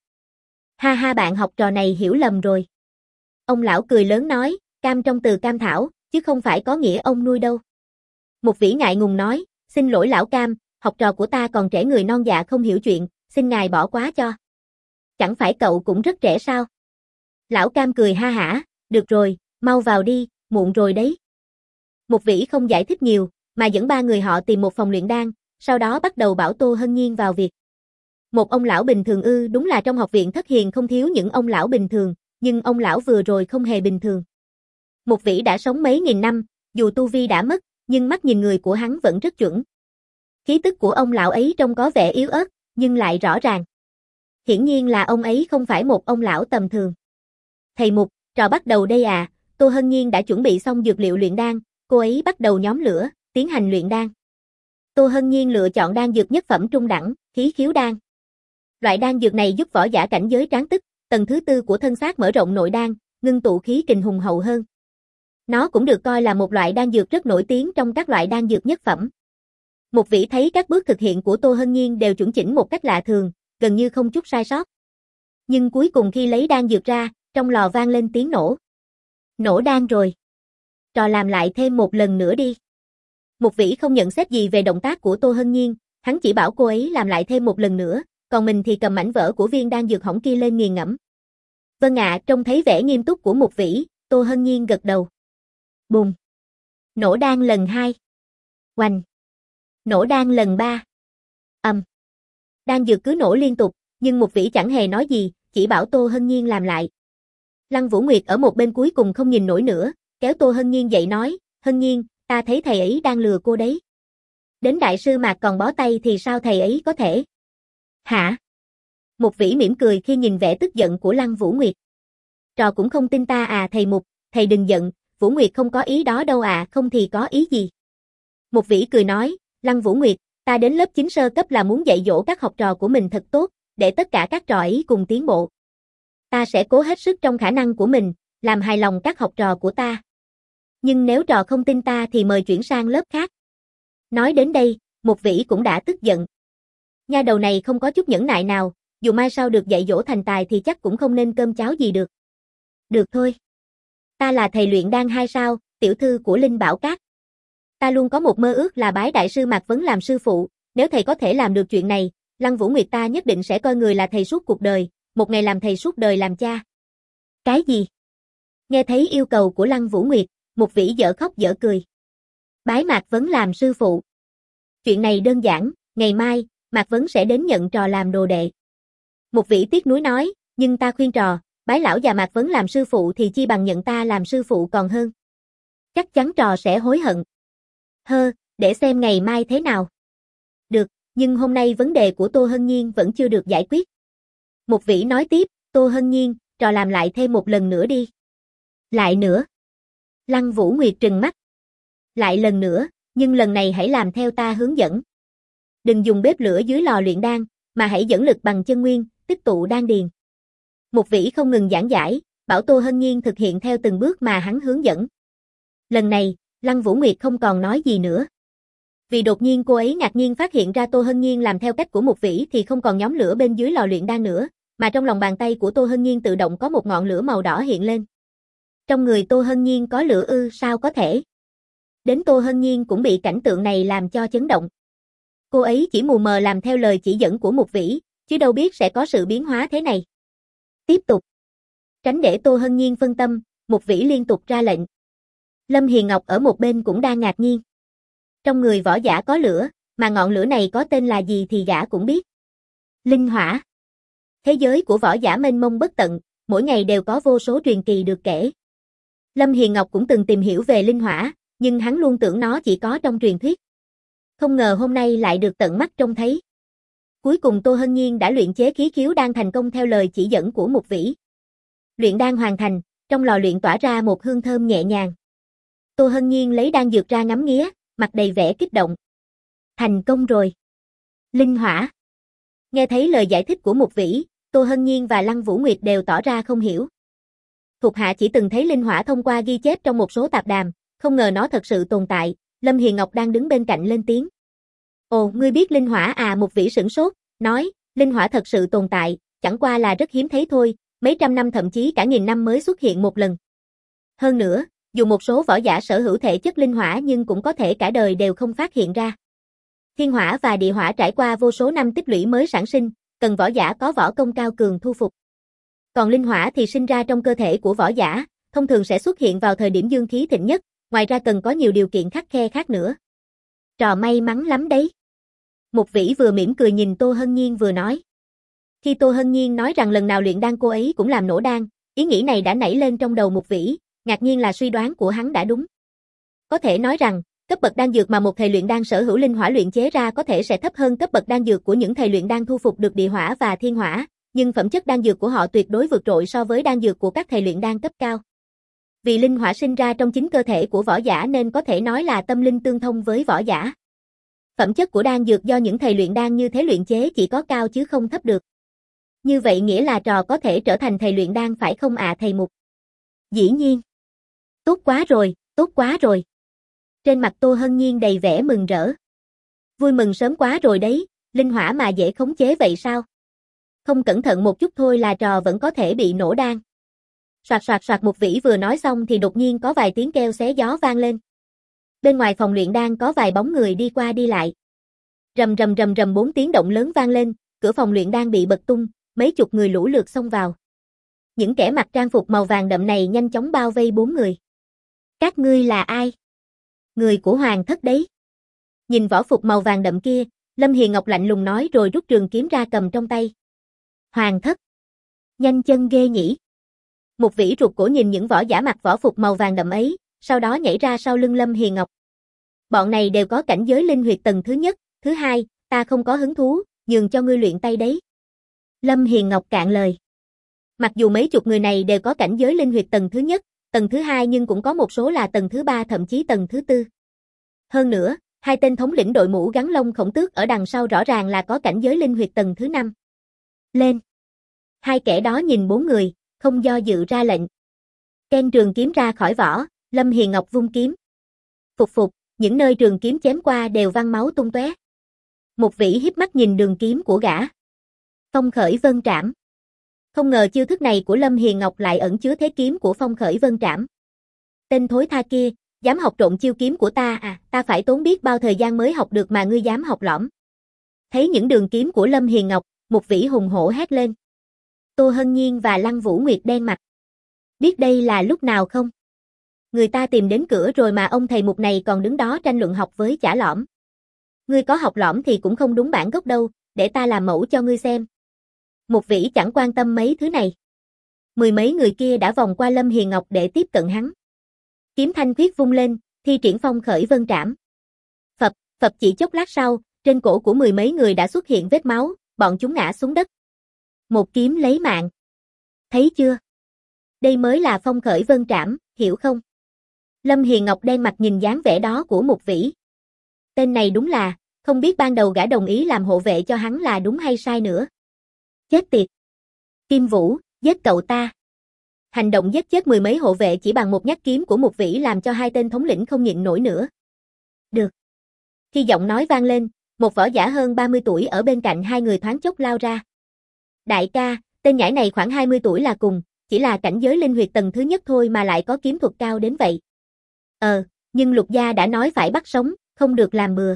Ha ha, bạn học trò này hiểu lầm rồi. Ông lão cười lớn nói, cam trong từ cam thảo, chứ không phải có nghĩa ông nuôi đâu. Mục Vĩ ngại ngùng nói, xin lỗi lão Cam, học trò của ta còn trẻ người non dạ không hiểu chuyện, xin ngài bỏ quá cho. Chẳng phải cậu cũng rất trẻ sao? Lão Cam cười ha hả, được rồi, mau vào đi, muộn rồi đấy. Mục Vĩ không giải thích nhiều, mà dẫn ba người họ tìm một phòng luyện đan, sau đó bắt đầu bảo Tô Hân Nhiên vào việc. Một ông lão bình thường ư? Đúng là trong học viện Thất Hiền không thiếu những ông lão bình thường, nhưng ông lão vừa rồi không hề bình thường. Mục Vĩ đã sống mấy nghìn năm, dù tu vi đã mất, nhưng mắt nhìn người của hắn vẫn rất chuẩn. Khí tức của ông lão ấy trông có vẻ yếu ớt, nhưng lại rõ ràng. Hiển nhiên là ông ấy không phải một ông lão tầm thường. Thầy Mục, trò bắt đầu đây à? Tô Hân Nhiên đã chuẩn bị xong dược liệu luyện đan, cô ấy bắt đầu nhóm lửa, tiến hành luyện đan. Tô Hân Nhiên lựa chọn đan dược nhất phẩm trung đẳng, khí khiếu đan. Loại đan dược này giúp võ giả cảnh giới tráng tức, tầng thứ tư của thân xác mở rộng nội đan, ngưng tụ khí kình hùng hậu hơn. Nó cũng được coi là một loại đan dược rất nổi tiếng trong các loại đan dược nhất phẩm. Mục Vĩ thấy các bước thực hiện của Tô Hân Nhiên đều chuẩn chỉnh một cách lạ thường, gần như không chút sai sót. Nhưng cuối cùng khi lấy đan dược ra, trong lò vang lên tiếng nổ. Nổ đan rồi. Trò làm lại thêm một lần nữa đi. Mục Vĩ không nhận xét gì về động tác của Tô Hân Nhiên, hắn chỉ bảo cô ấy làm lại thêm một lần nữa, còn mình thì cầm mảnh vỡ của viên đan dược hỏng kia lên nghiền ngẫm. Vâng ạ, trông thấy vẻ nghiêm túc của Mục Vĩ, Tô Hân Nhiên gật đầu. Bùng. Nổ đan lần hai. Oành. Nổ đan lần ba. Ầm. Đan dược cứ nổ liên tục, nhưng Mục Vĩ chẳng hề nói gì, chỉ bảo Tô Hân Nhiên làm lại. Lăng Vũ Nguyệt ở một bên cuối cùng không nhìn nổi nữa, kéo Tô Hân Nhiên dậy nói, Hân Nhiên, ta thấy thầy ấy đang lừa cô đấy. Đến đại sư Mạc còn bó tay thì sao thầy ấy có thể? Hả? Mục Vĩ mỉm cười khi nhìn vẻ tức giận của Lăng Vũ Nguyệt. Trò cũng không tin ta à thầy Mục, thầy đừng giận, Vũ Nguyệt không có ý đó đâu à, không thì có ý gì? Mục Vĩ cười nói, Lăng Vũ Nguyệt, ta đến lớp chín sơ cấp là muốn dạy dỗ các học trò của mình thật tốt, để tất cả các trò ấy cùng tiến bộ. Ta sẽ cố hết sức trong khả năng của mình, làm hài lòng các học trò của ta. Nhưng nếu trò không tin ta thì mời chuyển sang lớp khác. Nói đến đây, Mục Vĩ cũng đã tức giận. Nha đầu này không có chút nhẫn nại nào, dù mai sau được dạy dỗ thành tài thì chắc cũng không nên cơm cháo gì được. Được thôi. Ta là thầy luyện đan hai sao, tiểu thư của Linh Bảo Các. Ta luôn có một mơ ước là bái đại sư Mạc Vấn làm sư phụ, nếu thầy có thể làm được chuyện này, Lăng Vũ Nguyệt ta nhất định sẽ coi người là thầy suốt cuộc đời, một ngày làm thầy suốt đời làm cha. Cái gì? Nghe thấy yêu cầu của Lăng Vũ Nguyệt, Mục Vĩ dở khóc dở cười. Bái Mạc Vấn làm sư phụ. Chuyện này đơn giản, ngày mai, Mạc Vấn sẽ đến nhận trò làm đồ đệ. Mục Vĩ tiếc nuối nói, nhưng ta khuyên trò, bái lão già Mạc Vấn làm sư phụ thì chi bằng nhận ta làm sư phụ còn hơn. Chắc chắn trò sẽ hối hận. Hơ, để xem ngày mai thế nào. Được, nhưng hôm nay vấn đề của Tô Hân Nhiên vẫn chưa được giải quyết. Mục Vĩ nói tiếp, Tô Hân Nhiên, trò làm lại thêm một lần nữa đi. Lại nữa. Lăng Vũ Nguyệt trừng mắt. Lại lần nữa, nhưng lần này hãy làm theo ta hướng dẫn. Đừng dùng bếp lửa dưới lò luyện đan, mà hãy dẫn lực bằng chân nguyên, tích tụ đan điền. Mục Vĩ không ngừng giảng giải, bảo Tô Hân Nhiên thực hiện theo từng bước mà hắn hướng dẫn. Lần này, Lăng Vũ Nguyệt không còn nói gì nữa. Vì đột nhiên cô ấy ngạc nhiên phát hiện ra Tô Hân Nhiên làm theo cách của Mục Vĩ thì không còn nhóm lửa bên dưới lò luyện đan nữa, mà trong lòng bàn tay của Tô Hân Nhiên tự động có một ngọn lửa màu đỏ hiện lên. Trong người Tô Hân Nhiên có lửa ư, sao có thể? Đến Tô Hân Nhiên cũng bị cảnh tượng này làm cho chấn động. Cô ấy chỉ mù mờ làm theo lời chỉ dẫn của Mục Vĩ, chứ đâu biết sẽ có sự biến hóa thế này. Tiếp tục. Tránh để Tô Hân Nhiên phân tâm, Mục Vĩ liên tục ra lệnh. Lâm Hiền Ngọc ở một bên cũng đang ngạc nhiên. Trong người võ giả có lửa, mà ngọn lửa này có tên là gì thì gã cũng biết. Linh hỏa. Thế giới của võ giả mênh mông bất tận, mỗi ngày đều có vô số truyền kỳ được kể. Lâm Hiền Ngọc cũng từng tìm hiểu về linh hỏa, nhưng hắn luôn tưởng nó chỉ có trong truyền thuyết. Không ngờ hôm nay lại được tận mắt trông thấy. Cuối cùng Tô Hân Nhiên đã luyện chế khí khiếu đan thành công theo lời chỉ dẫn của Mục Vĩ. Luyện đan hoàn thành, trong lò luyện tỏa ra một hương thơm nhẹ nhàng. Tô Hân Nhiên lấy đan dược ra ngắm nghía, mặt đầy vẻ kích động. Thành công rồi. Linh hỏa. Nghe thấy lời giải thích của Mục Vĩ, Tô Hân Nhiên và Lăng Vũ Nguyệt đều tỏ ra không hiểu. Thuộc hạ chỉ từng thấy linh hỏa thông qua ghi chép trong một số tạp đàm, không ngờ nó thật sự tồn tại. Lâm Hiền Ngọc đang đứng bên cạnh lên tiếng. Ồ, ngươi biết linh hỏa à? Mục Vĩ sửng sốt, nói, linh hỏa thật sự tồn tại, chẳng qua là rất hiếm thấy thôi, mấy trăm năm thậm chí cả nghìn năm mới xuất hiện một lần. Hơn nữa, dù một số võ giả sở hữu thể chất linh hỏa nhưng cũng có thể cả đời đều không phát hiện ra. Thiên hỏa và địa hỏa trải qua vô số năm tích lũy mới sản sinh, cần võ giả có võ công cao cường thu phục. Còn linh hỏa thì sinh ra trong cơ thể của võ giả, thông thường sẽ xuất hiện vào thời điểm dương khí thịnh nhất, ngoài ra cần có nhiều điều kiện khắt khe khác nữa. Trò may mắn lắm đấy. Mục Vĩ vừa mỉm cười nhìn Tô Hân Nhiên vừa nói. Khi Tô Hân Nhiên nói rằng lần nào luyện đan cô ấy cũng làm nổ đan, ý nghĩ này đã nảy lên trong đầu Mục Vĩ, ngạc nhiên là suy đoán của hắn đã đúng. Có thể nói rằng, cấp bậc đan dược mà một thầy luyện đan sở hữu linh hỏa luyện chế ra có thể sẽ thấp hơn cấp bậc đan dược của những thầy luyện đan thu phục được địa hỏa và thiên hỏa, nhưng phẩm chất đan dược của họ tuyệt đối vượt trội so với đan dược của các thầy luyện đan cấp cao. Vì linh hỏa sinh ra trong chính cơ thể của võ giả nên có thể nói là tâm linh tương thông với võ giả. Phẩm chất của đan dược do những thầy luyện đan như thế luyện chế chỉ có cao chứ không thấp được. Như vậy nghĩa là trò có thể trở thành thầy luyện đan phải không ạ à, thầy Mục? Dĩ nhiên. Tốt quá rồi, tốt quá rồi. Trên mặt Tô Hân Nhiên đầy vẻ mừng rỡ. Vui mừng sớm quá rồi đấy, linh hỏa mà dễ khống chế vậy sao? Không cẩn thận một chút thôi là trò vẫn có thể bị nổ đan. Soạt soạt soạt. Mục Vĩ vừa nói xong thì đột nhiên có vài tiếng kêu xé gió vang lên. Bên ngoài phòng luyện đan có vài bóng người đi qua đi lại. Rầm rầm rầm rầm bốn tiếng động lớn vang lên, cửa phòng luyện đan bị bật tung, mấy chục người lũ lượt xông vào. Những kẻ mặc trang phục màu vàng đậm này nhanh chóng bao vây bốn người. Các ngươi là ai? Người của Hoàng thất đấy. Nhìn võ phục màu vàng đậm kia, Lâm Hiền Ngọc lạnh lùng nói rồi rút trường kiếm ra cầm trong tay. Hoàng thất. Nhanh chân ghê nhỉ. Một vĩ rụt cổ nhìn những võ giả mặc võ phục màu vàng đậm ấy, sau đó nhảy ra sau lưng Lâm Hiền Ngọc. Bọn này đều có cảnh giới linh huyệt tầng thứ nhất, thứ hai, ta không có hứng thú, nhường cho ngươi luyện tay đấy. Lâm Hiền Ngọc cạn lời. Mặc dù mấy chục người này đều có cảnh giới linh huyệt tầng thứ nhất, tầng thứ hai nhưng cũng có một số là tầng thứ ba thậm chí tầng thứ tư. Hơn nữa, hai tên thống lĩnh đội mũ gắn lông khổng tước ở đằng sau rõ ràng là có cảnh giới linh huyệt tầng thứ năm. Lên. Hai kẻ đó nhìn bốn người, không do dự ra lệnh. Ken trường kiếm ra khỏi vỏ, Lâm Hiền Ngọc vung kiếm. Phục phục, những nơi trường kiếm chém qua đều văng máu tung tóe. Một vĩ híp mắt nhìn đường kiếm của gã. Phong khởi vân trảm. Không ngờ chiêu thức này của Lâm Hiền Ngọc lại ẩn chứa thế kiếm của phong khởi vân trảm. Tên thối tha kia, dám học trộn chiêu kiếm của ta à, ta phải tốn biết bao thời gian mới học được mà ngươi dám học lõm. Thấy những đường kiếm của Lâm Hiền Ngọc, một vĩ hùng hổ hét lên. Tô Hân Nhiên và Lăng Vũ Nguyệt đen mặt. Biết đây là lúc nào không? Người ta tìm đến cửa rồi mà ông thầy mục này còn đứng đó tranh luận học với chả lõm. Ngươi có học lõm thì cũng không đúng bản gốc đâu, để ta làm mẫu cho ngươi xem. Một vĩ chẳng quan tâm mấy thứ này. Mười mấy người kia đã vòng qua Lâm Hiền Ngọc để tiếp cận hắn. Kiếm thanh khuyết vung lên, thi triển phong khởi vân trảm. Phập, phập chỉ chốc lát sau, trên cổ của mười mấy người đã xuất hiện vết máu, bọn chúng ngã xuống đất. Một kiếm lấy mạng. Thấy chưa? Đây mới là phong khởi vân trảm, hiểu không? Lâm Hiền Ngọc đen mặt nhìn dáng vẻ đó của một vĩ. Tên này đúng là, không biết ban đầu gã đồng ý làm hộ vệ cho hắn là đúng hay sai nữa. Chết tiệt. Kim Vũ, giết cậu ta. Hành động giết chết mười mấy hộ vệ chỉ bằng một nhát kiếm của một vĩ làm cho hai tên thống lĩnh không nhịn nổi nữa. Được. Khi giọng nói vang lên, một võ giả hơn ba mươi tuổi ở bên cạnh hai người thoáng chốc lao ra. Đại ca, tên nhãi này khoảng hai mươi tuổi là cùng, chỉ là cảnh giới linh huyệt tầng thứ nhất thôi mà lại có kiếm thuật cao đến vậy. Ờ, nhưng Lục gia đã nói phải bắt sống, không được làm bừa.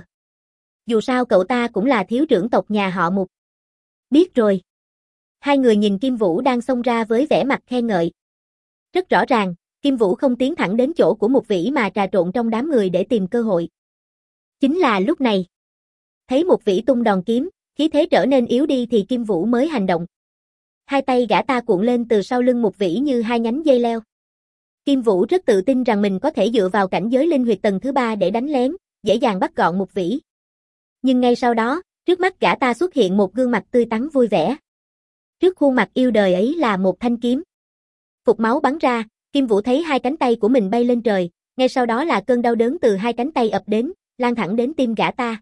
Dù sao cậu ta cũng là thiếu trưởng tộc nhà họ Mục. Biết rồi. Hai người nhìn Kim Vũ đang xông ra với vẻ mặt khen ngợi. Rất rõ ràng, Kim Vũ không tiến thẳng đến chỗ của Mục Vĩ mà trà trộn trong đám người để tìm cơ hội. Chính là lúc này. Thấy Mục Vĩ tung đòn kiếm, khí thế trở nên yếu đi thì Kim Vũ mới hành động. Hai tay gã ta cuộn lên từ sau lưng Mục Vĩ như hai nhánh dây leo. Kim Vũ rất tự tin rằng mình có thể dựa vào cảnh giới linh huyệt tầng thứ ba để đánh lén, dễ dàng bắt gọn Mục Vĩ. Nhưng ngay sau đó, trước mắt gã ta xuất hiện một gương mặt tươi tắn vui vẻ. Trước khuôn mặt yêu đời ấy là một thanh kiếm. Phục máu bắn ra, Kim Vũ thấy hai cánh tay của mình bay lên trời, ngay sau đó là cơn đau đớn từ hai cánh tay ập đến, lan thẳng đến tim gã ta.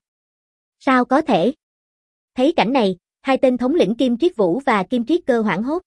Sao có thể? Thấy cảnh này, hai tên thống lĩnh Kim Triết Vũ và Kim Triết Cơ hoảng hốt.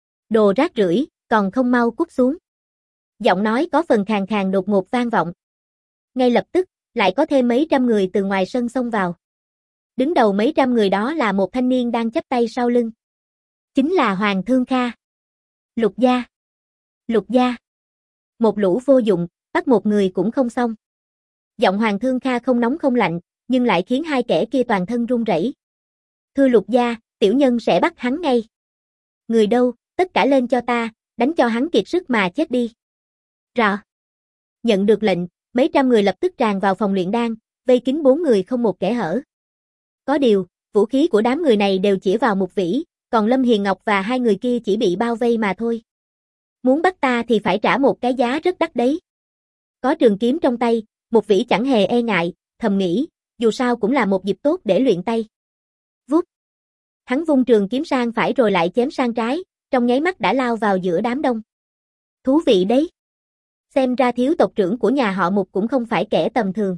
Đồ rác rưởi, còn không mau cút xuống. Giọng nói có phần khàn khàn đột ngột vang vọng. Ngay lập tức, lại có thêm mấy trăm người từ ngoài sân xông vào. Đứng đầu mấy trăm người đó là một thanh niên đang chắp tay sau lưng. Chính là Hoàng Thương Kha. Lục gia. Lục gia. Một lũ vô dụng, bắt một người cũng không xong. Giọng Hoàng Thương Kha không nóng không lạnh, nhưng lại khiến hai kẻ kia toàn thân run rẩy. Thưa Lục gia, tiểu nhân sẽ bắt hắn ngay. Người đâu, tất cả lên cho ta, đánh cho hắn kiệt sức mà chết đi. Rõ. Nhận được lệnh, mấy trăm người lập tức tràn vào phòng luyện đan, vây kín bốn người không một kẽ hở. Có điều, vũ khí của đám người này đều chỉ vào Mục Vĩ, còn Lâm Hiền Ngọc và hai người kia chỉ bị bao vây mà thôi. Muốn bắt ta thì phải trả một cái giá rất đắt đấy. Có trường kiếm trong tay, Mục Vĩ chẳng hề e ngại, thầm nghĩ, dù sao cũng là một dịp tốt để luyện tay. Vút. Hắn vung trường kiếm sang phải rồi lại chém sang trái, trong nháy mắt đã lao vào giữa đám đông. Thú vị đấy. Xem ra thiếu tộc trưởng của nhà họ Mục cũng không phải kẻ tầm thường.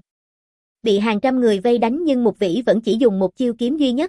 Bị hàng trăm người vây đánh nhưng Mục Vĩ vẫn chỉ dùng một chiêu kiếm duy nhất.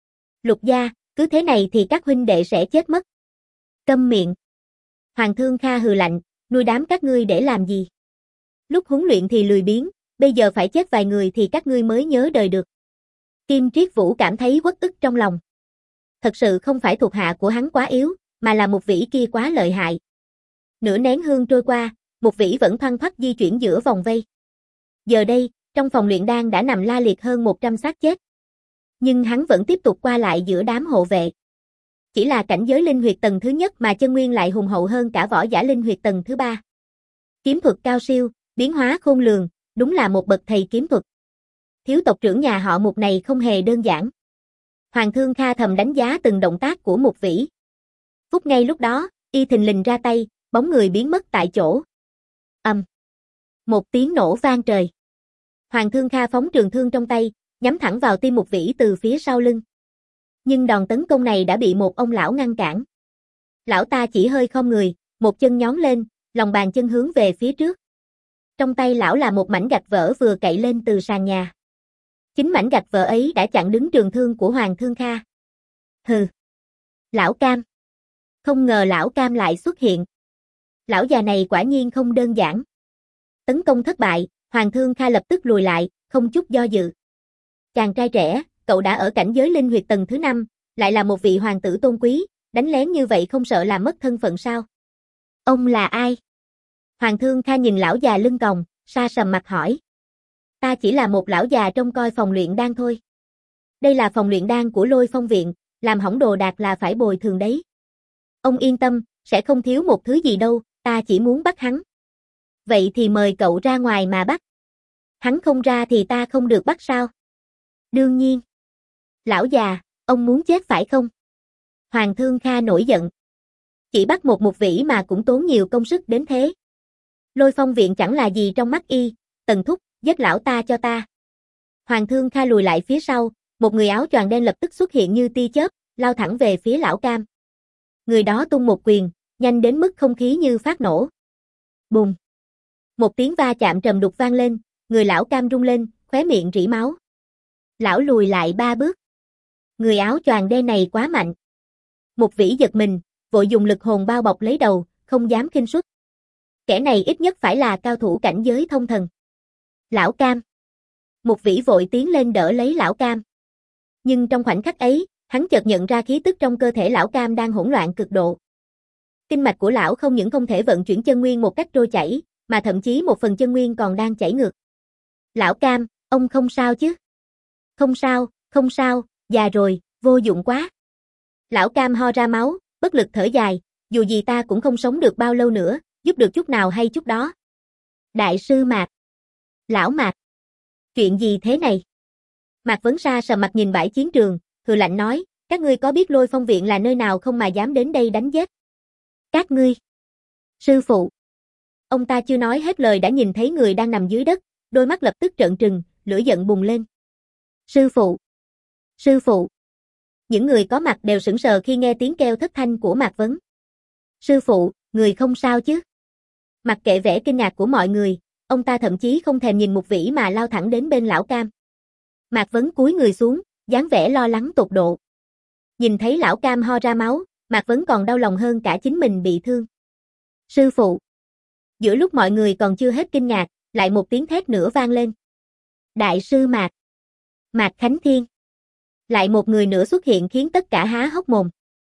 Lục gia, cứ thế này thì các huynh đệ sẽ chết mất. Câm miệng. Hoàng Thương Kha hừ lạnh, nuôi đám các ngươi để làm gì? Lúc huấn luyện thì lười biếng, bây giờ phải chết vài người thì các ngươi mới nhớ đời được. Kim Triết Vũ cảm thấy uất ức trong lòng. Thật sự không phải thuộc hạ của hắn quá yếu, mà là Mục Vĩ kia quá lợi hại. Nửa nén hương trôi qua, Mục Vĩ vẫn thoăn thoắt di chuyển giữa vòng vây. Giờ đây, trong phòng luyện đan đã nằm la liệt hơn một trăm xác chết. Nhưng hắn vẫn tiếp tục qua lại giữa đám hộ vệ. Chỉ là cảnh giới linh huyệt tầng thứ nhất mà chân nguyên lại hùng hậu hơn cả võ giả linh huyệt tầng thứ ba. Kiếm thuật cao siêu, biến hóa khôn lường, đúng là một bậc thầy kiếm thuật. thiếu tộc trưởng nhà họ Mục này không hề đơn giản. Hoàng Thương Kha thầm đánh giá từng động tác của Mục Vĩ. Phút ngay lúc đó, y thình lình ra tay, bóng người biến mất tại chỗ. Ầm. Um. Một tiếng nổ vang trời. Hoàng Thương Kha phóng trường thương trong tay, nhắm thẳng vào tim Mục Vĩ từ phía sau lưng. Nhưng đòn tấn công này đã bị một ông lão ngăn cản. Lão ta chỉ hơi khom người, một chân nhón lên, lòng bàn chân hướng về phía trước. Trong tay lão là một mảnh gạch vỡ vừa cậy lên từ sàn nhà. Chính mảnh gạch vỡ ấy đã chặn đứng trường thương của Hoàng Thương Kha. Hừ. Lão Cam. Không ngờ lão Cam lại xuất hiện. Lão già này quả nhiên không đơn giản. Tấn công thất bại, Hoàng Thương Kha lập tức lùi lại, không chút do dự. Chàng trai trẻ, cậu đã ở cảnh giới linh huyệt tầng thứ năm, lại là một vị hoàng tử tôn quý, đánh lén như vậy không sợ làm mất thân phận sao? Ông là ai? Hoàng Thương Kha nhìn lão già lưng còng, sa sầm mặt hỏi. Ta chỉ là một lão già trông coi phòng luyện đan thôi. Đây là phòng luyện đan của Lôi Phong viện, làm hỏng đồ đạc là phải bồi thường đấy. Ông yên tâm, sẽ không thiếu một thứ gì đâu, ta chỉ muốn bắt hắn. Vậy thì mời cậu ra ngoài mà bắt. Hắn không ra thì ta không được bắt sao? Đương nhiên. Lão già, ông muốn chết phải không? Hoàng Thương Kha nổi giận. Chỉ bắt một Mục Vĩ mà cũng tốn nhiều công sức đến thế. Lôi Phong viện chẳng là gì trong mắt y, Tần thúc, giết lão ta cho ta. Hoàng Thương Kha lùi lại phía sau, một người áo choàng đen lập tức xuất hiện như tia chớp, lao thẳng về phía lão Cam. Người đó tung một quyền, nhanh đến mức không khí như phát nổ. Bùng. Một tiếng va chạm trầm đục vang lên, người lão Cam rung lên, khóe miệng rỉ máu. Lão lùi lại ba bước. Người áo choàng đen này quá mạnh. Mục Vĩ giật mình, vội dùng lực hồn bao bọc lấy đầu, không dám khinh suất. Kẻ này ít nhất phải là cao thủ cảnh giới thông thần. Lão Cam. Mục Vĩ vội tiến lên đỡ lấy lão Cam. Nhưng trong khoảnh khắc ấy, hắn chợt nhận ra khí tức trong cơ thể lão Cam đang hỗn loạn cực độ. Kinh mạch của lão không những không thể vận chuyển chân nguyên một cách trôi chảy, mà thậm chí một phần chân nguyên còn đang chảy ngược. Lão Cam, ông không sao chứ? Không sao, không sao, già rồi, vô dụng quá. Lão Cam ho ra máu, bất lực thở dài, dù gì ta cũng không sống được bao lâu nữa, giúp được chút nào hay chút đó. Đại sư Mạc. Lão Mạc. Chuyện gì thế này? Mạc Vấn Sa sầm mặt nhìn bãi chiến trường, hừ lạnh nói, các ngươi có biết Lôi Phong viện là nơi nào không mà dám đến đây đánh giết? Các ngươi. Sư phụ. Ông ta chưa nói hết lời đã nhìn thấy người đang nằm dưới đất, đôi mắt lập tức trợn trừng, lửa giận bùng lên. Sư phụ. Sư phụ. Những người có mặt đều sững sờ khi nghe tiếng kêu thất thanh của Mạc Vấn. Sư phụ, người không sao chứ? Mặc kệ vẻ kinh ngạc của mọi người, ông ta thậm chí không thèm nhìn Mục Vĩ mà lao thẳng đến bên lão Cam. Mạc Vấn cúi người xuống, dáng vẻ lo lắng tột độ. Nhìn thấy lão Cam ho ra máu, Mạc Vấn còn đau lòng hơn cả chính mình bị thương. Sư phụ. Giữa lúc mọi người còn chưa hết kinh ngạc, lại một tiếng thét nữa vang lên. Đại sư Mạc. Mạc Khánh Thiên. Lại một người nữa xuất hiện khiến tất cả há hốc mồm.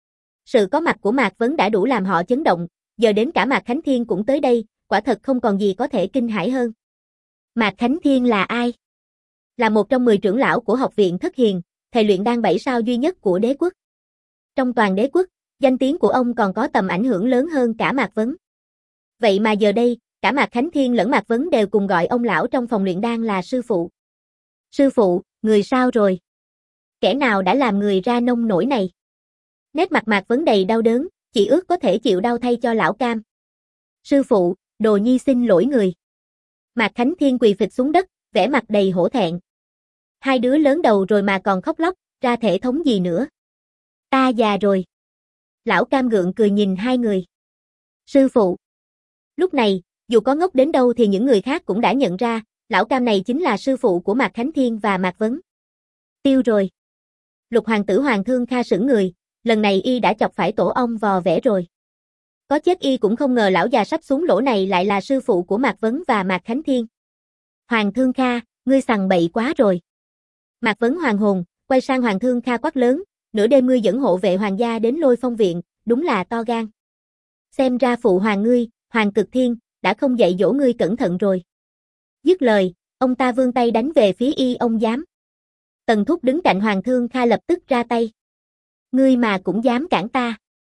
Sự có mặt của Mạc Vấn đã đủ làm họ chấn động, giờ đến cả Mạc Khánh Thiên cũng tới đây, quả thật không còn gì có thể kinh hãi hơn. Mạc Khánh Thiên là ai? Là một trong mười trưởng lão của học viện Thất Hiền, thầy luyện đan bảy sao duy nhất của đế quốc. Trong toàn đế quốc, danh tiếng của ông còn có tầm ảnh hưởng lớn hơn cả Mạc Vấn. Vậy mà giờ đây, cả Mạc Khánh Thiên lẫn Mạc Vấn đều cùng gọi ông lão trong phòng luyện đan là sư phụ. Sư phụ, người sao rồi? Kẻ nào đã làm người ra nông nổi này? Nét mặt Mạc Vấn đầy đau đớn, chỉ ước có thể chịu đau thay cho lão Cam. Sư phụ, đồ nhi xin lỗi người. Mạc Khánh Thiên quỳ phịch xuống đất, vẻ mặt đầy hổ thẹn. Hai đứa lớn đầu rồi mà còn khóc lóc, ra thể thống gì nữa? Ta già rồi. Lão Cam gượng cười nhìn hai người. Sư phụ. Lúc này, dù có ngốc đến đâu thì những người khác cũng đã nhận ra, lão Cam này chính là sư phụ của Mạc Khánh Thiên và Mạc Vấn. Tiêu rồi. Lục hoàng tử Hoàng Thương Kha sững người, lần này y đã chọc phải tổ ong vò vẽ rồi. Có chết y cũng không ngờ lão già sắp xuống lỗ này lại là sư phụ của Mạc Vấn và Mạc Khánh Thiên. Hoàng Thương Kha, ngươi sằng bậy quá rồi. Mạc Vấn hoàng hồn, quay sang Hoàng Thương Kha quát lớn, nửa đêm ngươi dẫn hộ vệ hoàng gia đến Lôi Phong viện, đúng là to gan. Xem ra phụ hoàng ngươi, Hoàng Cực Thiên, đã không dạy dỗ ngươi cẩn thận rồi. Dứt lời, ông ta vươn tay đánh về phía y ông dám. Tần Thúc đứng cạnh Hoàng Thương Kha lập tức ra tay. Ngươi mà cũng dám cản ta.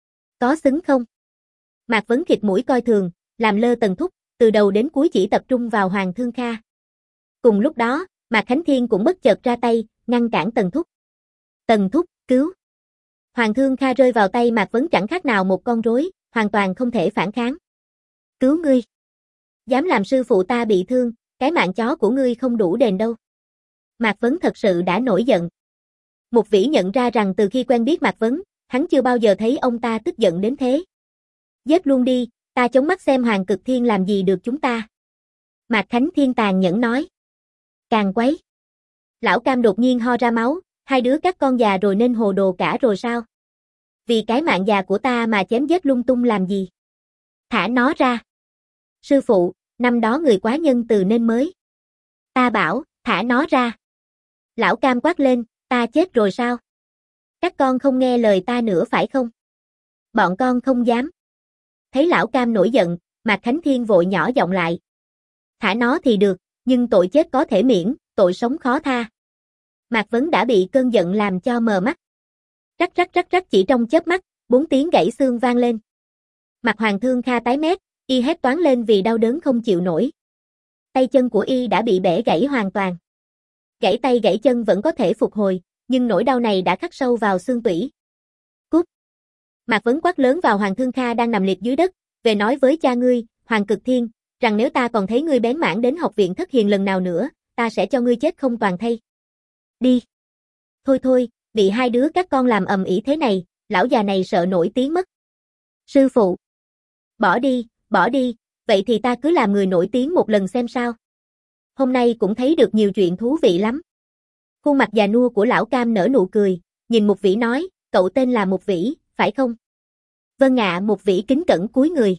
Có xứng không? Mạc Vấn khịt mũi coi thường, làm lơ Tần Thúc, từ đầu đến cuối chỉ tập trung vào Hoàng Thương Kha. Cùng lúc đó, Mạc Khánh Thiên cũng bất chợt ra tay, ngăn cản Tần Thúc. Tần Thúc, cứu! Hoàng Thương Kha rơi vào tay Mạc Vấn chẳng khác nào một con rối, hoàn toàn không thể phản kháng. Cứu ngươi! Dám làm sư phụ ta bị thương, cái mạng chó của ngươi không đủ đền đâu. Mạc Vấn thật sự đã nổi giận. Mục Vĩ nhận ra rằng từ khi quen biết Mạc Vấn, hắn chưa bao giờ thấy ông ta tức giận đến thế. Giết luôn đi, ta chống mắt xem Hoàng Cực Thiên làm gì được chúng ta. Mạc Khánh Thiên tàn nhẫn nói. Càng quấy. Lão Cam đột nhiên ho ra máu, hai đứa các con già rồi nên hồ đồ cả rồi sao? Vì cái mạng già của ta mà chém giết lung tung làm gì? Thả nó ra. Sư phụ, năm đó người quá nhân từ nên mới. Ta bảo, thả nó ra. Lão Cam quát lên, ta chết rồi sao? Các con không nghe lời ta nữa phải không? Bọn con không dám. Thấy Lão Cam nổi giận, Mạc Khánh Thiên vội nhỏ giọng lại. Thả nó thì được, nhưng tội chết có thể miễn, tội sống khó tha. Mạc Vấn đã bị cơn giận làm cho mờ mắt. Rắc rắc rắc rắc chỉ trong chớp mắt, bốn tiếng gãy xương vang lên. Mặt Hoàng Thương Kha tái mét, y hét toáng lên vì đau đớn không chịu nổi. Tay chân của y đã bị bẻ gãy hoàn toàn. Gãy tay gãy chân vẫn có thể phục hồi, nhưng nỗi đau này đã khắc sâu vào xương tủy. Cút! Mạc Vấn quát lớn vào Hoàng Thương Kha đang nằm liệt dưới đất, về nói với cha ngươi, Hoàng Cực Thiên, rằng nếu ta còn thấy ngươi bén mảng đến học viện Thất Hiền lần nào nữa, ta sẽ cho ngươi chết không toàn thây. Đi! Thôi thôi, bị hai đứa các con làm ầm ĩ thế này, lão già này sợ nổi tiếng mất. Sư phụ! Bỏ đi, bỏ đi, vậy thì ta cứ làm người nổi tiếng một lần xem sao. Hôm nay cũng thấy được nhiều chuyện thú vị lắm. Khuôn mặt già nua của lão Cam nở nụ cười, nhìn Mục Vĩ nói, cậu tên là Mục Vĩ, phải không? Vâng ạ, Mục Vĩ kính cẩn cúi người.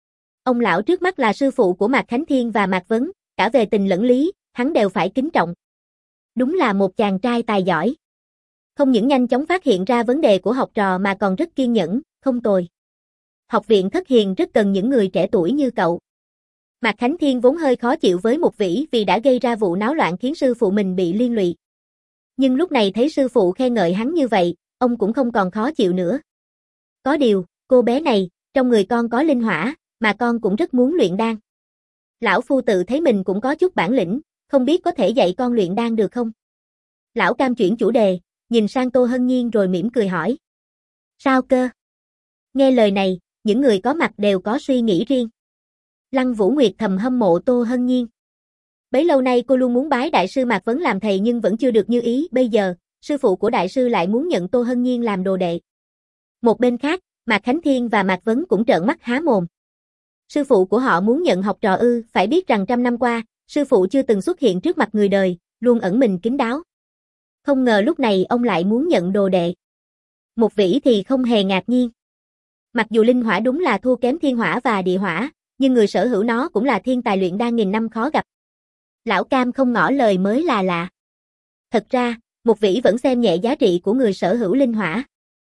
Ông lão trước mắt là sư phụ của Mạc Khánh Thiên và Mạc Vấn, cả về tình lẫn lý, hắn đều phải kính trọng. Đúng là một chàng trai tài giỏi. Không những nhanh chóng phát hiện ra vấn đề của học trò mà còn rất kiên nhẫn, không tồi. Học viện Thất Hiền rất cần những người trẻ tuổi như cậu. Mạc Khánh Thiên vốn hơi khó chịu với Mục Vĩ vì đã gây ra vụ náo loạn khiến sư phụ mình bị liên lụy. Nhưng lúc này thấy sư phụ khen ngợi hắn như vậy, ông cũng không còn khó chịu nữa. Có điều, cô bé này, trong người con có linh hỏa, mà con cũng rất muốn luyện đan. Lão phu tự thấy mình cũng có chút bản lĩnh, không biết có thể dạy con luyện đan được không? Lão Cam chuyển chủ đề, nhìn sang Tô Hân Nhiên rồi mỉm cười hỏi. Sao cơ? Nghe lời này, những người có mặt đều có suy nghĩ riêng. Lăng Vũ Nguyệt thầm hâm mộ Tô Hân Nhiên. Bấy lâu nay cô luôn muốn bái đại sư Mạc Vấn làm thầy nhưng vẫn chưa được như ý, bây giờ, sư phụ của đại sư lại muốn nhận Tô Hân Nhiên làm đồ đệ. Một bên khác, Mạc Khánh Thiên và Mạc Vấn cũng trợn mắt há mồm. Sư phụ của họ muốn nhận học trò ư, phải biết rằng trăm năm qua, sư phụ chưa từng xuất hiện trước mặt người đời, luôn ẩn mình kín đáo. Không ngờ lúc này ông lại muốn nhận đồ đệ. Mục Vĩ thì không hề ngạc nhiên. Mặc dù linh hỏa đúng là thua kém thiên hỏa và địa hỏa, nhưng người sở hữu nó cũng là thiên tài luyện đan nghìn năm khó gặp. Lão Cam không ngỏ lời mới là lạ. Thật ra, Mục Vĩ vẫn xem nhẹ giá trị của người sở hữu linh hỏa.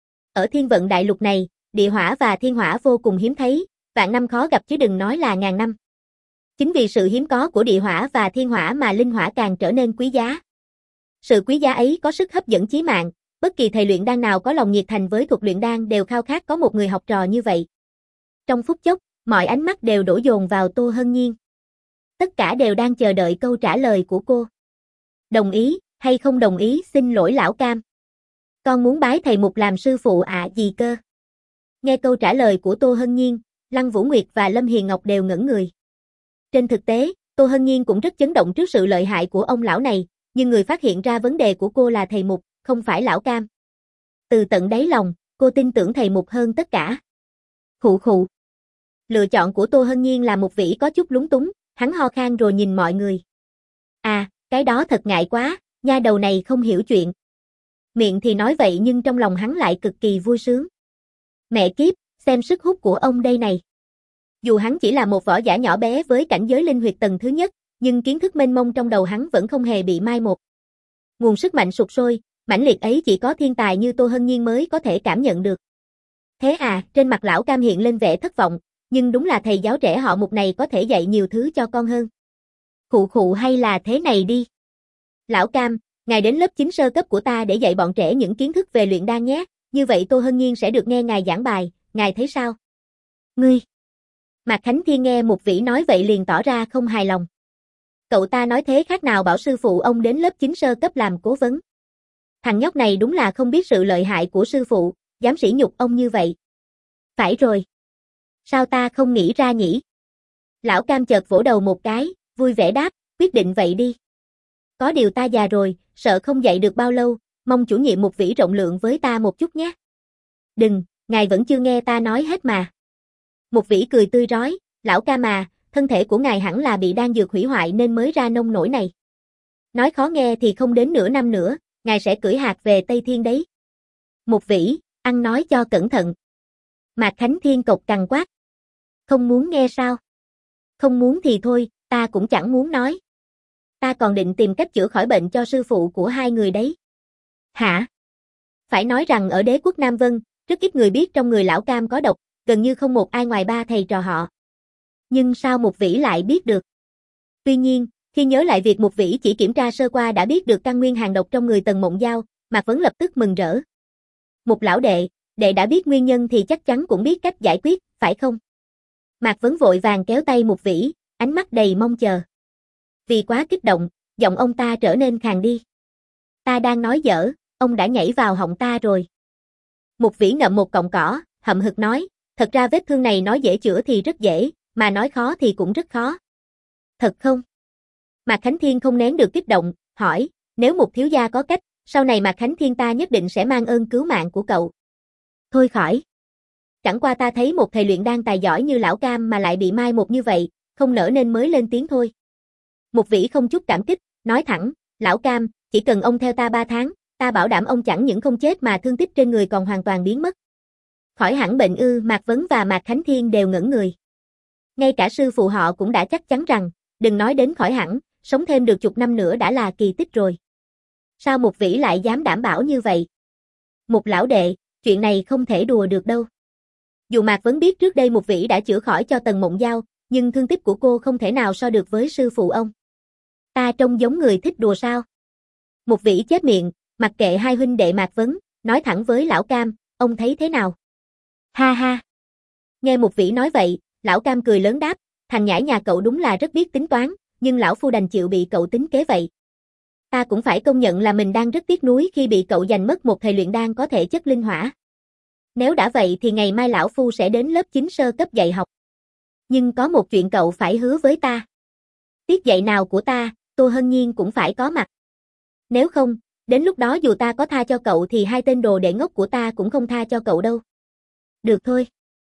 Ở thiên vận đại lục này, địa hỏa và thiên hỏa vô cùng hiếm thấy, vạn năm khó gặp chứ đừng nói là ngàn năm. Chính vì sự hiếm có của địa hỏa và thiên hỏa mà linh hỏa càng trở nên quý giá. Sự quý giá ấy có sức hấp dẫn chí mạng, bất kỳ thầy luyện đan nào có lòng nhiệt thành với thuật luyện đan đều khao khát có một người học trò như vậy. Trong phút chốc, mọi ánh mắt đều đổ dồn vào Tô Hân Nhiên. Tất cả đều đang chờ đợi câu trả lời của cô. Đồng ý, hay không đồng ý, xin lỗi lão Cam. Con muốn bái thầy Mục làm sư phụ ạ à, gì cơ? Nghe câu trả lời của Tô Hân Nhiên, Lăng Vũ Nguyệt và Lâm Hiền Ngọc đều ngẩn người. Trên thực tế, Tô Hân Nhiên cũng rất chấn động trước sự lợi hại của ông lão này, nhưng người phát hiện ra vấn đề của cô là thầy Mục, không phải lão Cam. Từ tận đáy lòng, cô tin tưởng thầy Mục hơn tất cả. Khụ khụ. Lựa chọn của Tô Hân Nhiên là Mục Vĩ có chút lúng túng, hắn ho khan rồi nhìn mọi người. À, cái đó thật ngại quá, nha đầu này không hiểu chuyện. Miệng thì nói vậy nhưng trong lòng hắn lại cực kỳ vui sướng. Mẹ kiếp, xem sức hút của ông đây này. Dù hắn chỉ là một võ giả nhỏ bé với cảnh giới linh huyệt tầng thứ nhất, nhưng kiến thức mênh mông trong đầu hắn vẫn không hề bị mai một. Nguồn sức mạnh sục sôi, mãnh liệt ấy chỉ có thiên tài như Tô Hân Nhiên mới có thể cảm nhận được. Thế à, trên mặt lão Cam hiện lên vẻ thất vọng, nhưng đúng là thầy giáo trẻ họ Mục này có thể dạy nhiều thứ cho con hơn. Khụ khụ hay là thế này đi. Lão Cam, ngài đến lớp chín sơ cấp của ta để dạy bọn trẻ những kiến thức về luyện đan nhé, như vậy Tô Hân Nhiên sẽ được nghe ngài giảng bài, ngài thấy sao? Ngươi! Mạc Khánh Thiên nghe Mục Vĩ nói vậy liền tỏ ra không hài lòng. Cậu ta nói thế khác nào bảo sư phụ ông đến lớp chín sơ cấp làm cố vấn. Thằng nhóc này đúng là không biết sự lợi hại của sư phụ, dám sỉ nhục ông như vậy. Phải rồi. Sao ta không nghĩ ra nhỉ? Lão Cam chợt vỗ đầu một cái, vui vẻ đáp, quyết định vậy đi. Có điều ta già rồi, sợ không dạy được bao lâu, mong chủ nhiệm Mục Vĩ rộng lượng với ta một chút nhé. Đừng, ngài vẫn chưa nghe ta nói hết mà. Mục Vĩ cười tươi rói, lão Cam à, thân thể của ngài hẳn là bị đan dược hủy hoại nên mới ra nông nổi này. Nói khó nghe thì không đến nửa năm nữa, ngài sẽ cưỡi hạc về Tây Thiên đấy. Mục Vĩ, ăn nói cho cẩn thận. Mạc Khánh Thiên cộc cằn quát. Không muốn nghe sao? Không muốn thì thôi, ta cũng chẳng muốn nói. Ta còn định tìm cách chữa khỏi bệnh cho sư phụ của hai người đấy. Hả? Phải nói rằng ở đế quốc Nam Vân, rất ít người biết trong người lão Cam có độc, gần như không một ai ngoài ba thầy trò họ. Nhưng sao Mục Vĩ lại biết được? Tuy nhiên, khi nhớ lại việc Mục Vĩ chỉ kiểm tra sơ qua đã biết được căn nguyên hàng độc trong người Tần Mộng Giao, Mạc Vấn lập tức mừng rỡ. Mục lão đệ, đệ đã biết nguyên nhân thì chắc chắn cũng biết cách giải quyết, phải không? Mạc Vấn vội vàng kéo tay Mục Vĩ, ánh mắt đầy mong chờ. Vì quá kích động, giọng ông ta trở nên khàn đi. Ta đang nói dở, ông đã nhảy vào họng ta rồi. Mục Vĩ ngậm một cọng cỏ, hậm hực nói, thật ra vết thương này nói dễ chữa thì rất dễ, mà nói khó thì cũng rất khó. Thật không? Mạc Khánh Thiên không nén được kích động, hỏi, nếu Mục thiếu gia có cách, sau này Mạc Khánh Thiên ta nhất định sẽ mang ơn cứu mạng của cậu. Thôi khỏi. Chẳng qua ta thấy một thầy luyện đan tài giỏi như lão Cam mà lại bị mai một như vậy, không nỡ nên mới lên tiếng thôi. Mục Vĩ không chút cảm kích, nói thẳng, lão Cam, chỉ cần ông theo ta ba tháng, ta bảo đảm ông chẳng những không chết mà thương tích trên người còn hoàn toàn biến mất. Khỏi hẳn bệnh ư? Mạc Vấn và Mạc Khánh Thiên đều ngẩn người. Ngay cả sư phụ họ cũng đã chắc chắn rằng, đừng nói đến khỏi hẳn, sống thêm được chục năm nữa đã là kỳ tích rồi. Sao Mục Vĩ lại dám đảm bảo như vậy? Mục lão đệ, chuyện này không thể đùa được đâu. Dù Mạc Vấn biết trước đây Mục Vĩ đã chữa khỏi cho Tần Mộng Giao, nhưng thương tích của cô không thể nào so được với sư phụ ông. Ta trông giống người thích đùa sao? Mục Vĩ chép miệng, mặc kệ hai huynh đệ Mạc Vấn, nói thẳng với lão Cam, ông thấy thế nào? Ha ha. Nghe Mục Vĩ nói vậy, lão Cam cười lớn đáp, thằng nhãi nhà cậu đúng là rất biết tính toán, nhưng lão phu đành chịu bị cậu tính kế vậy. Ta cũng phải công nhận là mình đang rất tiếc nuối khi bị cậu giành mất một thầy luyện đan có thể chất linh hỏa. Nếu đã vậy thì ngày mai lão phu sẽ đến lớp chín sơ cấp dạy học. Nhưng có một chuyện cậu phải hứa với ta. Tiết dạy nào của ta, Tô Hân Nhiên cũng phải có mặt. Nếu không, đến lúc đó dù ta có tha cho cậu thì hai tên đồ đệ ngốc của ta cũng không tha cho cậu đâu. Được thôi.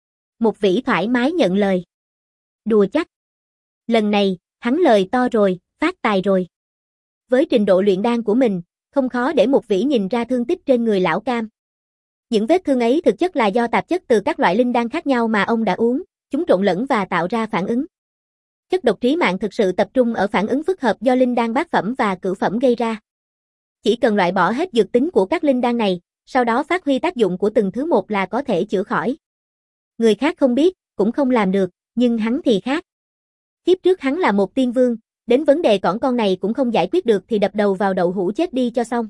Mục Vĩ thoải mái nhận lời. Đùa chắc. Lần này, hắn lời to rồi, phát tài rồi. Với trình độ luyện đan của mình, không khó để Mục Vĩ nhìn ra thương tích trên người lão Cam. Những vết thương ấy thực chất là do tạp chất từ các loại linh đan khác nhau mà ông đã uống, chúng trộn lẫn và tạo ra phản ứng. Chất độc trí mạng thực sự tập trung ở phản ứng phức hợp do linh đan bát phẩm và cửu phẩm gây ra. Chỉ cần loại bỏ hết dược tính của các linh đan này, sau đó phát huy tác dụng của từng thứ một là có thể chữa khỏi. Người khác không biết, cũng không làm được, nhưng hắn thì khác. Kiếp trước hắn là một tiên vương, đến vấn đề cỏn con này cũng không giải quyết được thì đập đầu vào đậu hũ chết đi cho xong.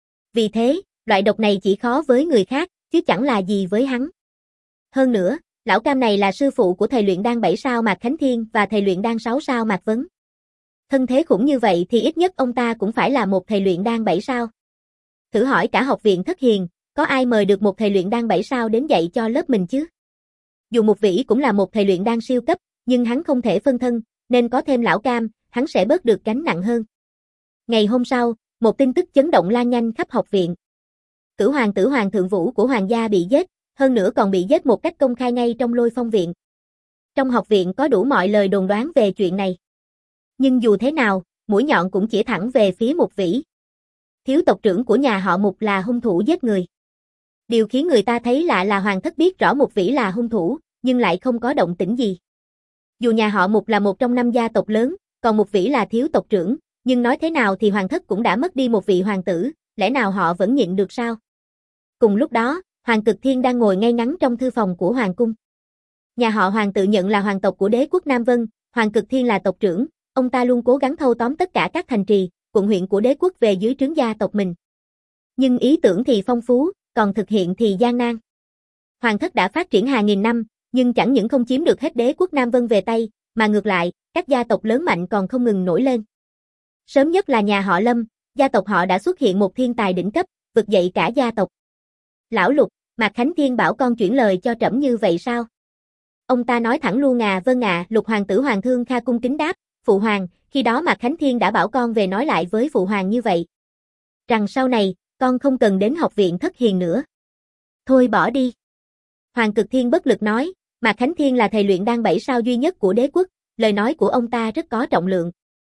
Vì thế, loại độc này chỉ khó với người khác, chứ chẳng là gì với hắn. Hơn nữa, lão Cam này là sư phụ của thầy luyện đan bảy sao Mạc Khánh Thiên và thầy luyện đan sáu sao Mạc Vấn. Thân thế khủng như vậy thì ít nhất ông ta cũng phải là một thầy luyện đan bảy sao. Thử hỏi cả học viện Thất Hiền, có ai mời được một thầy luyện đan bảy sao đến dạy cho lớp mình chứ? Dù Mục Vĩ cũng là một thầy luyện đan siêu cấp, nhưng hắn không thể phân thân, nên có thêm lão Cam, hắn sẽ bớt được gánh nặng hơn. Ngày hôm sau, một tin tức chấn động lan nhanh khắp học viện. Cửu hoàng tử Hoàng Thượng Vũ của Hoàng gia bị giết, hơn nữa còn bị giết một cách công khai ngay trong Lôi Phong viện. Trong học viện có đủ mọi lời đồn đoán về chuyện này. Nhưng dù thế nào, mũi nhọn cũng chỉ thẳng về phía Mục Vĩ. Thiếu tộc trưởng của nhà họ Mục là hung thủ giết người. Điều khiến người ta thấy lạ là Hoàng thất biết rõ Mục Vĩ là hung thủ, nhưng lại không có động tĩnh gì. Dù nhà họ Mục là một trong năm gia tộc lớn, còn Mục Vĩ là thiếu tộc trưởng, nhưng nói thế nào thì Hoàng thất cũng đã mất đi một vị hoàng tử, lẽ nào họ vẫn nhịn được sao? Cùng lúc đó, Hoàng Cực Thiên đang ngồi ngay ngắn trong thư phòng của Hoàng cung. Nhà họ Hoàng tự nhận là hoàng tộc của đế quốc Nam Vân, Hoàng Cực Thiên là tộc trưởng, ông ta luôn cố gắng thâu tóm tất cả các thành trì, quận huyện của đế quốc về dưới trướng gia tộc mình. Nhưng ý tưởng thì phong phú, còn thực hiện thì gian nan. Hoàng thất đã phát triển hàng nghìn năm, nhưng chẳng những không chiếm được hết đế quốc Nam Vân về tay, mà ngược lại, các gia tộc lớn mạnh còn không ngừng nổi lên. Sớm nhất là nhà họ Lâm, gia tộc họ đã xuất hiện một thiên tài đỉnh cấp, vực dậy cả gia tộc. Lão Lục, Mạc Khánh Thiên bảo con chuyển lời cho trẫm như vậy sao? Ông ta nói thẳng luôn à, vâng ạ, Lục hoàng tử Hoàng Thương Kha cung kính đáp, phụ hoàng, khi đó Mạc Khánh Thiên đã bảo con về nói lại với phụ hoàng như vậy. Rằng sau này, con không cần đến học viện Thất Hiền nữa. Thôi bỏ đi. Hoàng Cực Thiên bất lực nói, Mạc Khánh Thiên là thầy luyện đan bảy sao duy nhất của đế quốc, lời nói của ông ta rất có trọng lượng.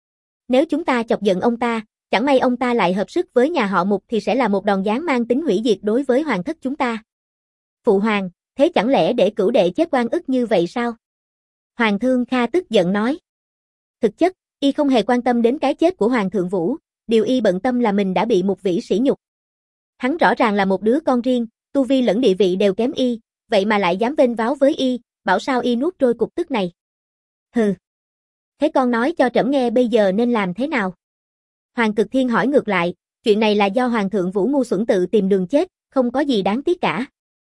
Nếu chúng ta chọc giận ông ta, chẳng may ông ta lại hợp sức với nhà họ Mục thì sẽ là một đòn giáng mang tính hủy diệt đối với hoàng thất chúng ta. Phụ hoàng, thế chẳng lẽ để cửu đệ chết oan ức như vậy sao? Hoàng Thương Kha tức giận nói. Thực chất, y không hề quan tâm đến cái chết của Hoàng thượng Vũ, điều y bận tâm là mình đã bị Mục Vĩ sỉ nhục. Hắn rõ ràng là một đứa con riêng, tu vi lẫn địa vị đều kém y, vậy mà lại dám vênh váo với y, bảo sao y nuốt trôi cục tức này. Hừ. Thế con nói cho trẫm nghe bây giờ nên làm thế nào? Hoàng Cực Thiên hỏi ngược lại, chuyện này là do Hoàng thượng Vũ ngu xuẩn tự tìm đường chết, không có gì đáng tiếc cả.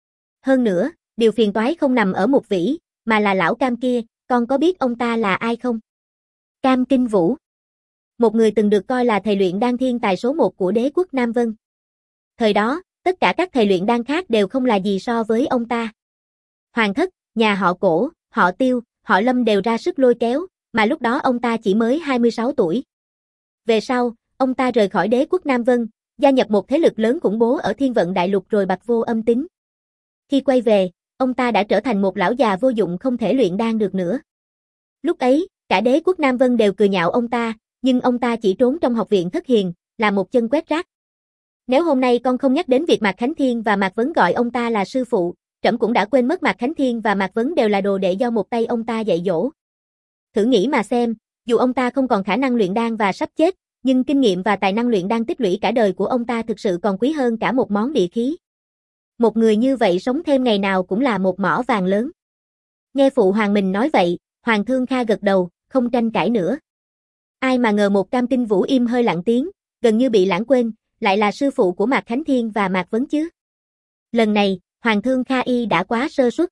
Hơn nữa, điều phiền toái không nằm ở Mục Vĩ, mà là lão Cam kia, con có biết ông ta là ai không? Cam Kinh Vũ. Một người từng được coi là thầy luyện đan thiên tài số một của đế quốc Nam Vân. Thời đó, tất cả các thầy luyện đan khác đều không là gì so với ông ta. Hoàng thất, nhà họ Cổ, họ Tiêu, họ Lâm đều ra sức lôi kéo, mà lúc đó ông ta chỉ mới hai mươi sáu tuổi. Về sau, ông ta rời khỏi đế quốc Nam Vân, gia nhập một thế lực lớn khủng bố ở Thiên Vận Đại Lục rồi bặt vô âm tín. Khi quay về, ông ta đã trở thành một lão già vô dụng không thể luyện đan được nữa. Lúc ấy, cả đế quốc Nam Vân đều cười nhạo ông ta, nhưng ông ta chỉ trốn trong học viện Thất Hiền, là một chân quét rác. Nếu hôm nay con không nhắc đến việc Mạc Khánh Thiên và Mạc Vấn gọi ông ta là sư phụ, trẫm cũng đã quên mất Mạc Khánh Thiên và Mạc Vấn đều là đồ đệ do một tay ông ta dạy dỗ. Thử nghĩ mà xem, dù ông ta không còn khả năng luyện đan và sắp chết, nhưng kinh nghiệm và tài năng luyện đan tích lũy cả đời của ông ta thực sự còn quý hơn cả một món địa khí. Một người như vậy sống thêm ngày nào cũng là một mỏ vàng lớn. Nghe phụ hoàng mình nói vậy, Hoàng Thương Kha gật đầu, không tranh cãi nữa. Ai mà ngờ một Cam Kinh Vũ im hơi lặng tiếng, gần như bị lãng quên, lại là sư phụ của Mạc Khánh Thiên và Mạc Vấn chứ. Lần này, Hoàng Thương Kha y đã quá sơ suất.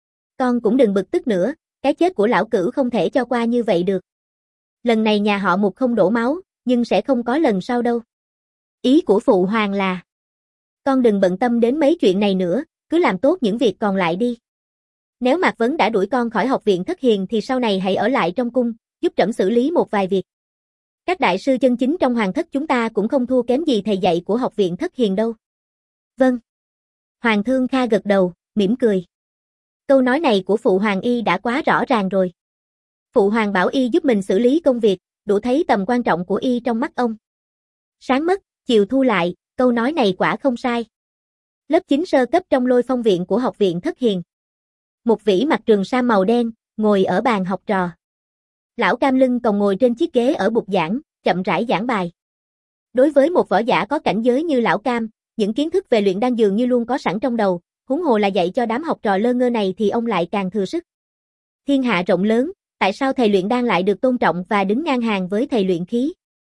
Con cũng đừng bực tức nữa, cái chết của lão cửu không thể cho qua như vậy được. Lần này nhà họ Mục không đổ máu, nhưng sẽ không có lần sau đâu. Ý của phụ hoàng là, con đừng bận tâm đến mấy chuyện này nữa, cứ làm tốt những việc còn lại đi. Nếu Mạc Vấn đã đuổi con khỏi học viện Thất Hiền thì sau này hãy ở lại trong cung, giúp trẫm xử lý một vài việc. Các đại sư chân chính trong hoàng thất chúng ta cũng không thua kém gì thầy dạy của học viện Thất Hiền đâu. Vâng. Hoàng Thương Kha gật đầu, mỉm cười. Câu nói này của phụ hoàng y đã quá rõ ràng rồi. Phụ hoàng bảo y giúp mình xử lý công việc, đủ thấy tầm quan trọng của y trong mắt ông. Sáng mất, chiều thu lại, câu nói này quả không sai. Lớp chín sơ cấp trong Lôi Phong viện của học viện Thất Hiền. Mục Vĩ mặc trường sam màu đen, ngồi ở bàn học trò. Lão Cam lưng còng ngồi trên chiếc ghế ở bục giảng, chậm rãi giảng bài. Đối với một võ giả có cảnh giới như lão Cam, những kiến thức về luyện đan dường như luôn có sẵn trong đầu, huống hồ là dạy cho đám học trò lơ ngơ này thì ông lại càng thừa sức. Thiên hạ rộng lớn, tại sao thầy luyện đan lại được tôn trọng và đứng ngang hàng với thầy luyện khí?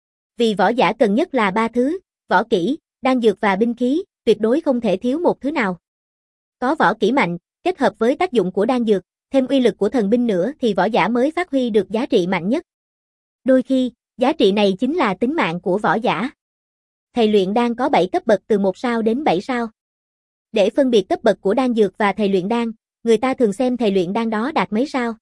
Vì võ giả cần nhất là ba thứ, võ kỹ, đan dược và binh khí, tuyệt đối không thể thiếu một thứ nào. Có võ kỹ mạnh, kết hợp với tác dụng của đan dược, thêm uy lực của thần binh nữa thì võ giả mới phát huy được giá trị mạnh nhất. Đôi khi, giá trị này chính là tính mạng của võ giả. Thầy luyện đan có bảy cấp bậc từ một sao đến bảy sao. Để phân biệt cấp bậc của đan dược và thầy luyện đan, người ta thường xem thầy luyện đan đó đạt mấy sao.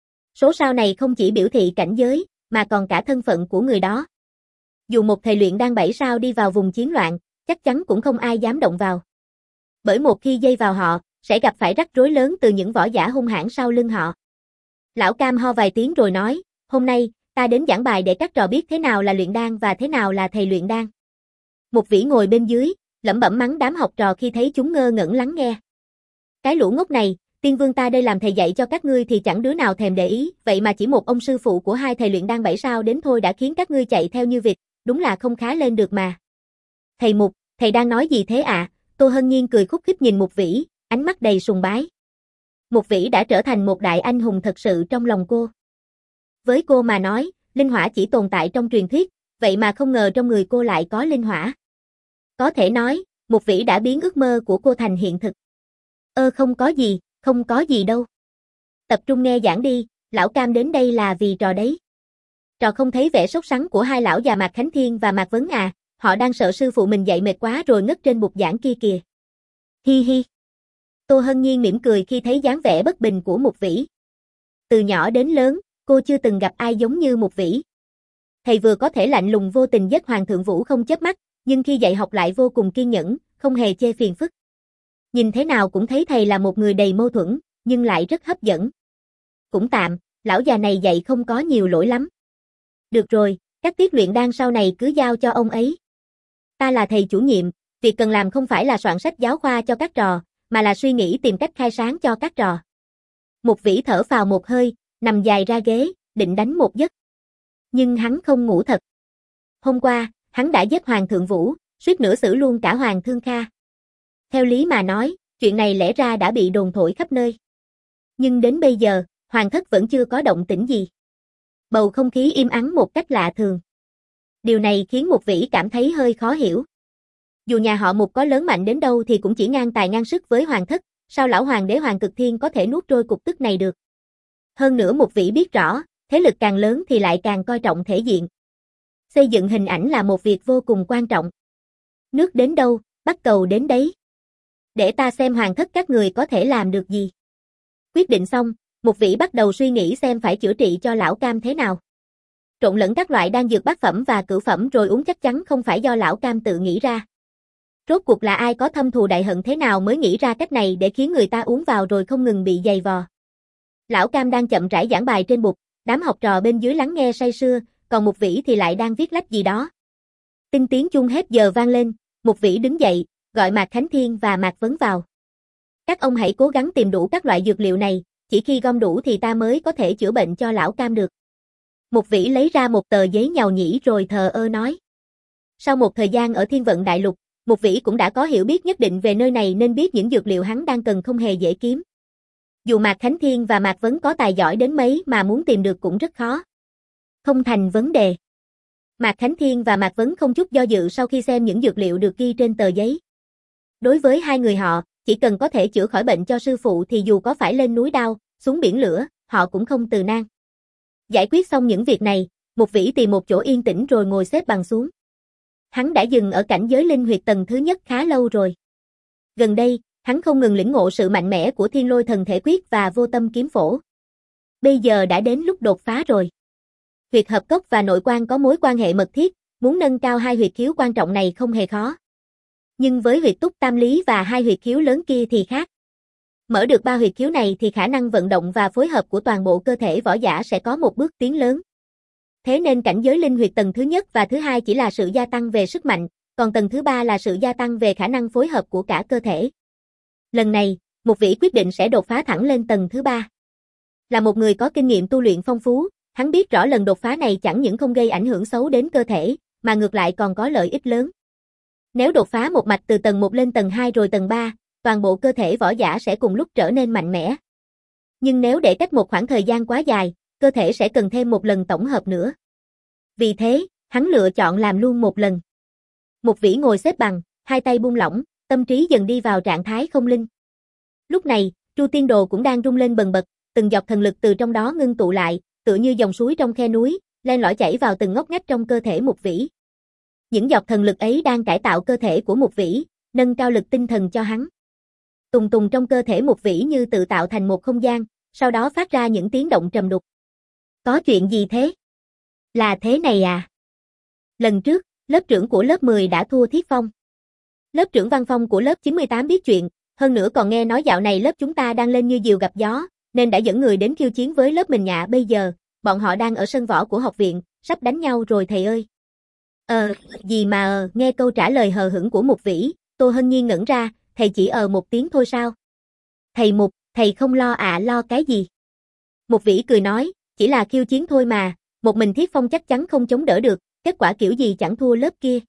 Số sao này không chỉ biểu thị cảnh giới, mà còn cả thân phận của người đó. Dù một thầy luyện đan bảy sao đi vào vùng chiến loạn, chắc chắn cũng không ai dám động vào. Bởi một khi dây vào họ, sẽ gặp phải rắc rối lớn từ những võ giả hung hãn sau lưng họ. Lão Cam ho vài tiếng rồi nói, hôm nay, ta đến giảng bài để các trò biết thế nào là luyện đan và thế nào là thầy luyện đan. Mục Vĩ ngồi bên dưới, lẩm bẩm mắng đám học trò khi thấy chúng ngơ ngẩn lắng nghe. Cái lũ ngốc này, tiên vương ta đây làm thầy dạy cho các ngươi thì chẳng đứa nào thèm để ý, vậy mà chỉ một ông sư phụ của hai thầy luyện đan bảy sao đến thôi đã khiến các ngươi chạy theo như vịt, đúng là không khá lên được mà. Thầy Mục, thầy đang nói gì thế ạ? À? Tô Hân Nhiên cười khúc khích nhìn Mục Vĩ, ánh mắt đầy sùng bái. Mục Vĩ đã trở thành một đại anh hùng thật sự trong lòng cô. Với cô mà nói, linh hỏa chỉ tồn tại trong truyền thuyết, vậy mà không ngờ trong người cô lại có linh hỏa. Có thể nói, Mục Vĩ đã biến ước mơ của cô thành hiện thực. Ơ không có gì, không có gì đâu. Tập trung nghe giảng đi, Lão Cam đến đây là vì trò đấy. Trò không thấy vẻ sốt sắng của hai lão già Mạc Khánh Thiên và Mạc Vấn à, họ đang sợ sư phụ mình dạy mệt quá rồi ngất trên bục giảng kia kìa. Hi hi. Tô Hân Nhiên mỉm cười khi thấy dáng vẻ bất bình của Mục Vĩ. Từ nhỏ đến lớn, cô chưa từng gặp ai giống như Mục Vĩ. Thầy vừa có thể lạnh lùng vô tình giết Hoàng thượng Vũ không chớp mắt, nhưng khi dạy học lại vô cùng kiên nhẫn, không hề chê phiền phức. Nhìn thế nào cũng thấy thầy là một người đầy mâu thuẫn, nhưng lại rất hấp dẫn. Cũng tạm, lão già này dạy không có nhiều lỗi lắm. Được rồi, các tiết luyện đan sau này cứ giao cho ông ấy. Ta là thầy chủ nhiệm, việc cần làm không phải là soạn sách giáo khoa cho các trò, mà là suy nghĩ tìm cách khai sáng cho các trò. Mục Vĩ thở phào một hơi, nằm dài ra ghế, định đánh một giấc. Nhưng hắn không ngủ thật. Hôm qua, hắn đã giết Hoàng thượng Vũ, suýt nữa xử luôn cả Hoàng Thương Kha. Theo lý mà nói, chuyện này lẽ ra đã bị đồn thổi khắp nơi. Nhưng đến bây giờ, Hoàng thất vẫn chưa có động tĩnh gì. Bầu không khí im ắng một cách lạ thường. Điều này khiến Mục Vĩ cảm thấy hơi khó hiểu. Dù nhà họ Mục có lớn mạnh đến đâu thì cũng chỉ ngang tài ngang sức với Hoàng thất, sao lão Hoàng đế Hoàng Cực Thiên có thể nuốt trôi cục tức này được. Hơn nữa Mục Vĩ biết rõ, thế lực càng lớn thì lại càng coi trọng thể diện. Xây dựng hình ảnh là một việc vô cùng quan trọng. Nước đến đâu, bắt cầu đến đấy. Để ta xem Hoàng thất các người có thể làm được gì. Quyết định xong, Mục Vĩ bắt đầu suy nghĩ xem phải chữa trị cho lão Cam thế nào. Trộn lẫn các loại đan dược bát phẩm và cửu phẩm rồi uống chắc chắn không phải do lão Cam tự nghĩ ra. Rốt cuộc là ai có thâm thù đại hận thế nào mới nghĩ ra cách này để khiến người ta uống vào rồi không ngừng bị dày vò. Lão Cam đang chậm rãi giảng bài trên bục, đám học trò bên dưới lắng nghe say sưa, còn Mục Vĩ thì lại đang viết lách gì đó. Tinh tiếng chuông hết giờ vang lên, Mục Vĩ đứng dậy, gọi Mạc Khánh Thiên và Mạc Vấn vào. Các ông hãy cố gắng tìm đủ các loại dược liệu này, chỉ khi gom đủ thì ta mới có thể chữa bệnh cho lão Cam được. Mục Vĩ lấy ra một tờ giấy nhàu nhĩ rồi thờ ơ nói. Sau một thời gian ở Thiên Vận Đại Lục, Mục Vĩ cũng đã có hiểu biết nhất định về nơi này nên biết những dược liệu hắn đang cần không hề dễ kiếm. Dù Mạc Khánh Thiên và Mạc Vấn có tài giỏi đến mấy mà muốn tìm được cũng rất khó. Không thành vấn đề. Mạc Khánh Thiên và Mạc Vấn không chút do dự sau khi xem những dược liệu được ghi trên tờ giấy. Đối với hai người họ, chỉ cần có thể chữa khỏi bệnh cho sư phụ thì dù có phải lên núi đao, xuống biển lửa, họ cũng không từ nan. Giải quyết xong những việc này, Mục Vĩ tìm một chỗ yên tĩnh rồi ngồi xếp bằng xuống. Hắn đã dừng ở cảnh giới linh huyệt tầng thứ nhất khá lâu rồi. Gần đây, hắn không ngừng lĩnh ngộ sự mạnh mẽ của Thiên Lôi Thần Thể Quyết và Vô Tâm Kiếm Phổ. Bây giờ đã đến lúc đột phá rồi. Huyệt hợp cốc và nội quan có mối quan hệ mật thiết, muốn nâng cao hai huyệt khiếu quan trọng này không hề khó. Nhưng với huyệt túc tam lý và hai huyệt khiếu lớn kia thì khác. Mở được ba huyệt khiếu này thì khả năng vận động và phối hợp của toàn bộ cơ thể võ giả sẽ có một bước tiến lớn. Thế nên cảnh giới linh huyệt tầng thứ nhất và thứ hai chỉ là sự gia tăng về sức mạnh, còn tầng thứ ba là sự gia tăng về khả năng phối hợp của cả cơ thể. Lần này, Mục Vĩ quyết định sẽ đột phá thẳng lên tầng thứ ba. Là một người có kinh nghiệm tu luyện phong phú, hắn biết rõ lần đột phá này chẳng những không gây ảnh hưởng xấu đến cơ thể, mà ngược lại còn có lợi ích lớn. Nếu đột phá một mạch từ tầng một lên tầng hai rồi tầng ba, toàn bộ cơ thể võ giả sẽ cùng lúc trở nên mạnh mẽ. Nhưng nếu để cách một khoảng thời gian quá dài, cơ thể sẽ cần thêm một lần tổng hợp nữa. Vì thế, hắn lựa chọn làm luôn một lần. Mục Vĩ ngồi xếp bằng, hai tay buông lỏng, tâm trí dần đi vào trạng thái không linh. Lúc này, Tru Tiên Đồ cũng đang rung lên bần bật, từng giọt thần lực từ trong đó ngưng tụ lại, tựa như dòng suối trong khe núi, len lỏi chảy vào từng ngóc ngách trong cơ thể Mục Vĩ. Những giọt thần lực ấy đang cải tạo cơ thể của Mục Vĩ, nâng cao lực tinh thần cho hắn. Tùng tùng trong cơ thể Mục Vĩ như tự tạo thành một không gian, sau đó phát ra những tiếng động trầm đục. Có chuyện gì thế? Là thế này à? Lần trước, lớp trưởng của lớp mười đã thua Thiết Phong. Lớp trưởng Văn Phong của lớp chín mươi tám biết chuyện, hơn nữa còn nghe nói dạo này lớp chúng ta đang lên như diều gặp gió, nên đã dẫn người đến khiêu chiến với lớp mình nhạ bây giờ, bọn họ đang ở sân võ của học viện, sắp đánh nhau rồi thầy ơi. Ờ, gì mà ờ, nghe câu trả lời hờ hững của Mục Vĩ, Tô Hân Nhiên ngẩn ra, thầy chỉ ờ một tiếng thôi sao? Thầy Mục, thầy không lo ạ lo cái gì? Mục Vĩ cười nói, chỉ là khiêu chiến thôi mà, một mình Thiết Phong chắc chắn không chống đỡ được, kết quả kiểu gì chẳng thua lớp kia.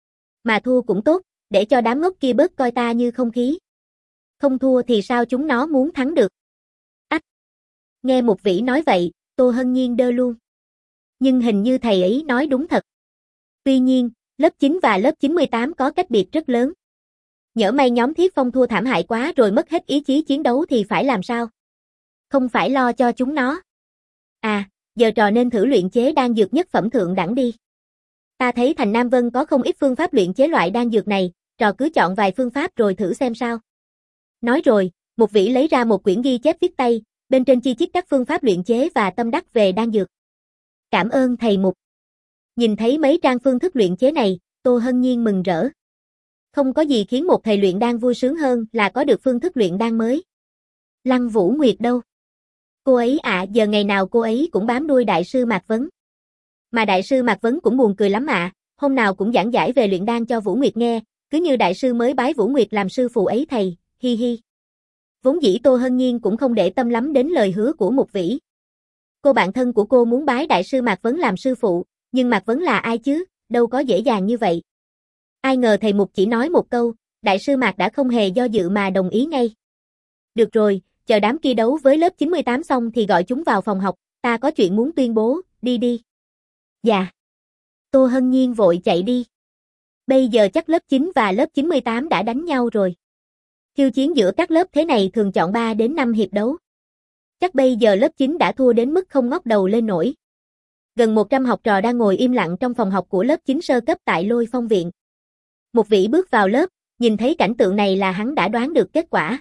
Mà thua cũng tốt, để cho đám ngốc kia bớt coi ta như không khí. Không thua thì sao chúng nó muốn thắng được? Ách! Nghe Mục Vĩ nói vậy, Tô Hân Nhiên đơ luôn. Nhưng hình như thầy ấy nói đúng thật. Tuy nhiên, lớp chín và lớp chín mươi tám có cách biệt rất lớn. Nhỡ may nhóm Thiết Phong thua thảm hại quá rồi mất hết ý chí chiến đấu thì phải làm sao? Không phải lo cho chúng nó. À, giờ trò nên thử luyện chế đan dược nhất phẩm thượng đẳng đi. Ta thấy thành Nam Vân có không ít phương pháp luyện chế loại đan dược này, trò cứ chọn vài phương pháp rồi thử xem sao. Nói rồi, Mục Vĩ lấy ra một quyển ghi chép viết tay, bên trên chi chít các phương pháp luyện chế và tâm đắc về đan dược. Cảm ơn thầy Mục. Nhìn thấy mấy trang phương thức luyện chế này, Tô Hân Nhiên mừng rỡ. Không có gì khiến một thầy luyện đan vui sướng hơn là có được phương thức luyện đan mới. Lăng Vũ Nguyệt đâu? Cô ấy ạ, à, giờ ngày nào cô ấy cũng bám đuôi đại sư Mạc Vấn. Mà đại sư Mạc Vấn cũng buồn cười lắm ạ, à, hôm nào cũng giảng giải về luyện đan cho Vũ Nguyệt nghe, cứ như đại sư mới bái Vũ Nguyệt làm sư phụ ấy thầy, hi hi. Vốn dĩ Tô Hân Nhiên cũng không để tâm lắm đến lời hứa của Mục Vĩ. Cô bạn thân của cô muốn bái đại sư Mạc Vấn làm sư phụ, nhưng Mạc Vấn là ai chứ, đâu có dễ dàng như vậy. Ai ngờ thầy Mục chỉ nói một câu, đại sư Mạc đã không hề do dự mà đồng ý ngay. Được rồi, chờ đám kia đấu với lớp chín mươi tám xong thì gọi chúng vào phòng học, ta có chuyện muốn tuyên bố, đi đi. Dạ. Tô Hân Nhiên vội chạy đi. Bây giờ chắc lớp chín và lớp chín mươi tám đã đánh nhau rồi. Khiêu chiến giữa các lớp thế này thường chọn ba đến năm hiệp đấu. Chắc bây giờ lớp chín đã thua đến mức không ngóc đầu lên nổi. Gần một trăm học trò đang ngồi im lặng trong phòng học của lớp chín sơ cấp tại Lôi Phong Viện. Mục Vĩ bước vào lớp, nhìn thấy cảnh tượng này là hắn đã đoán được kết quả.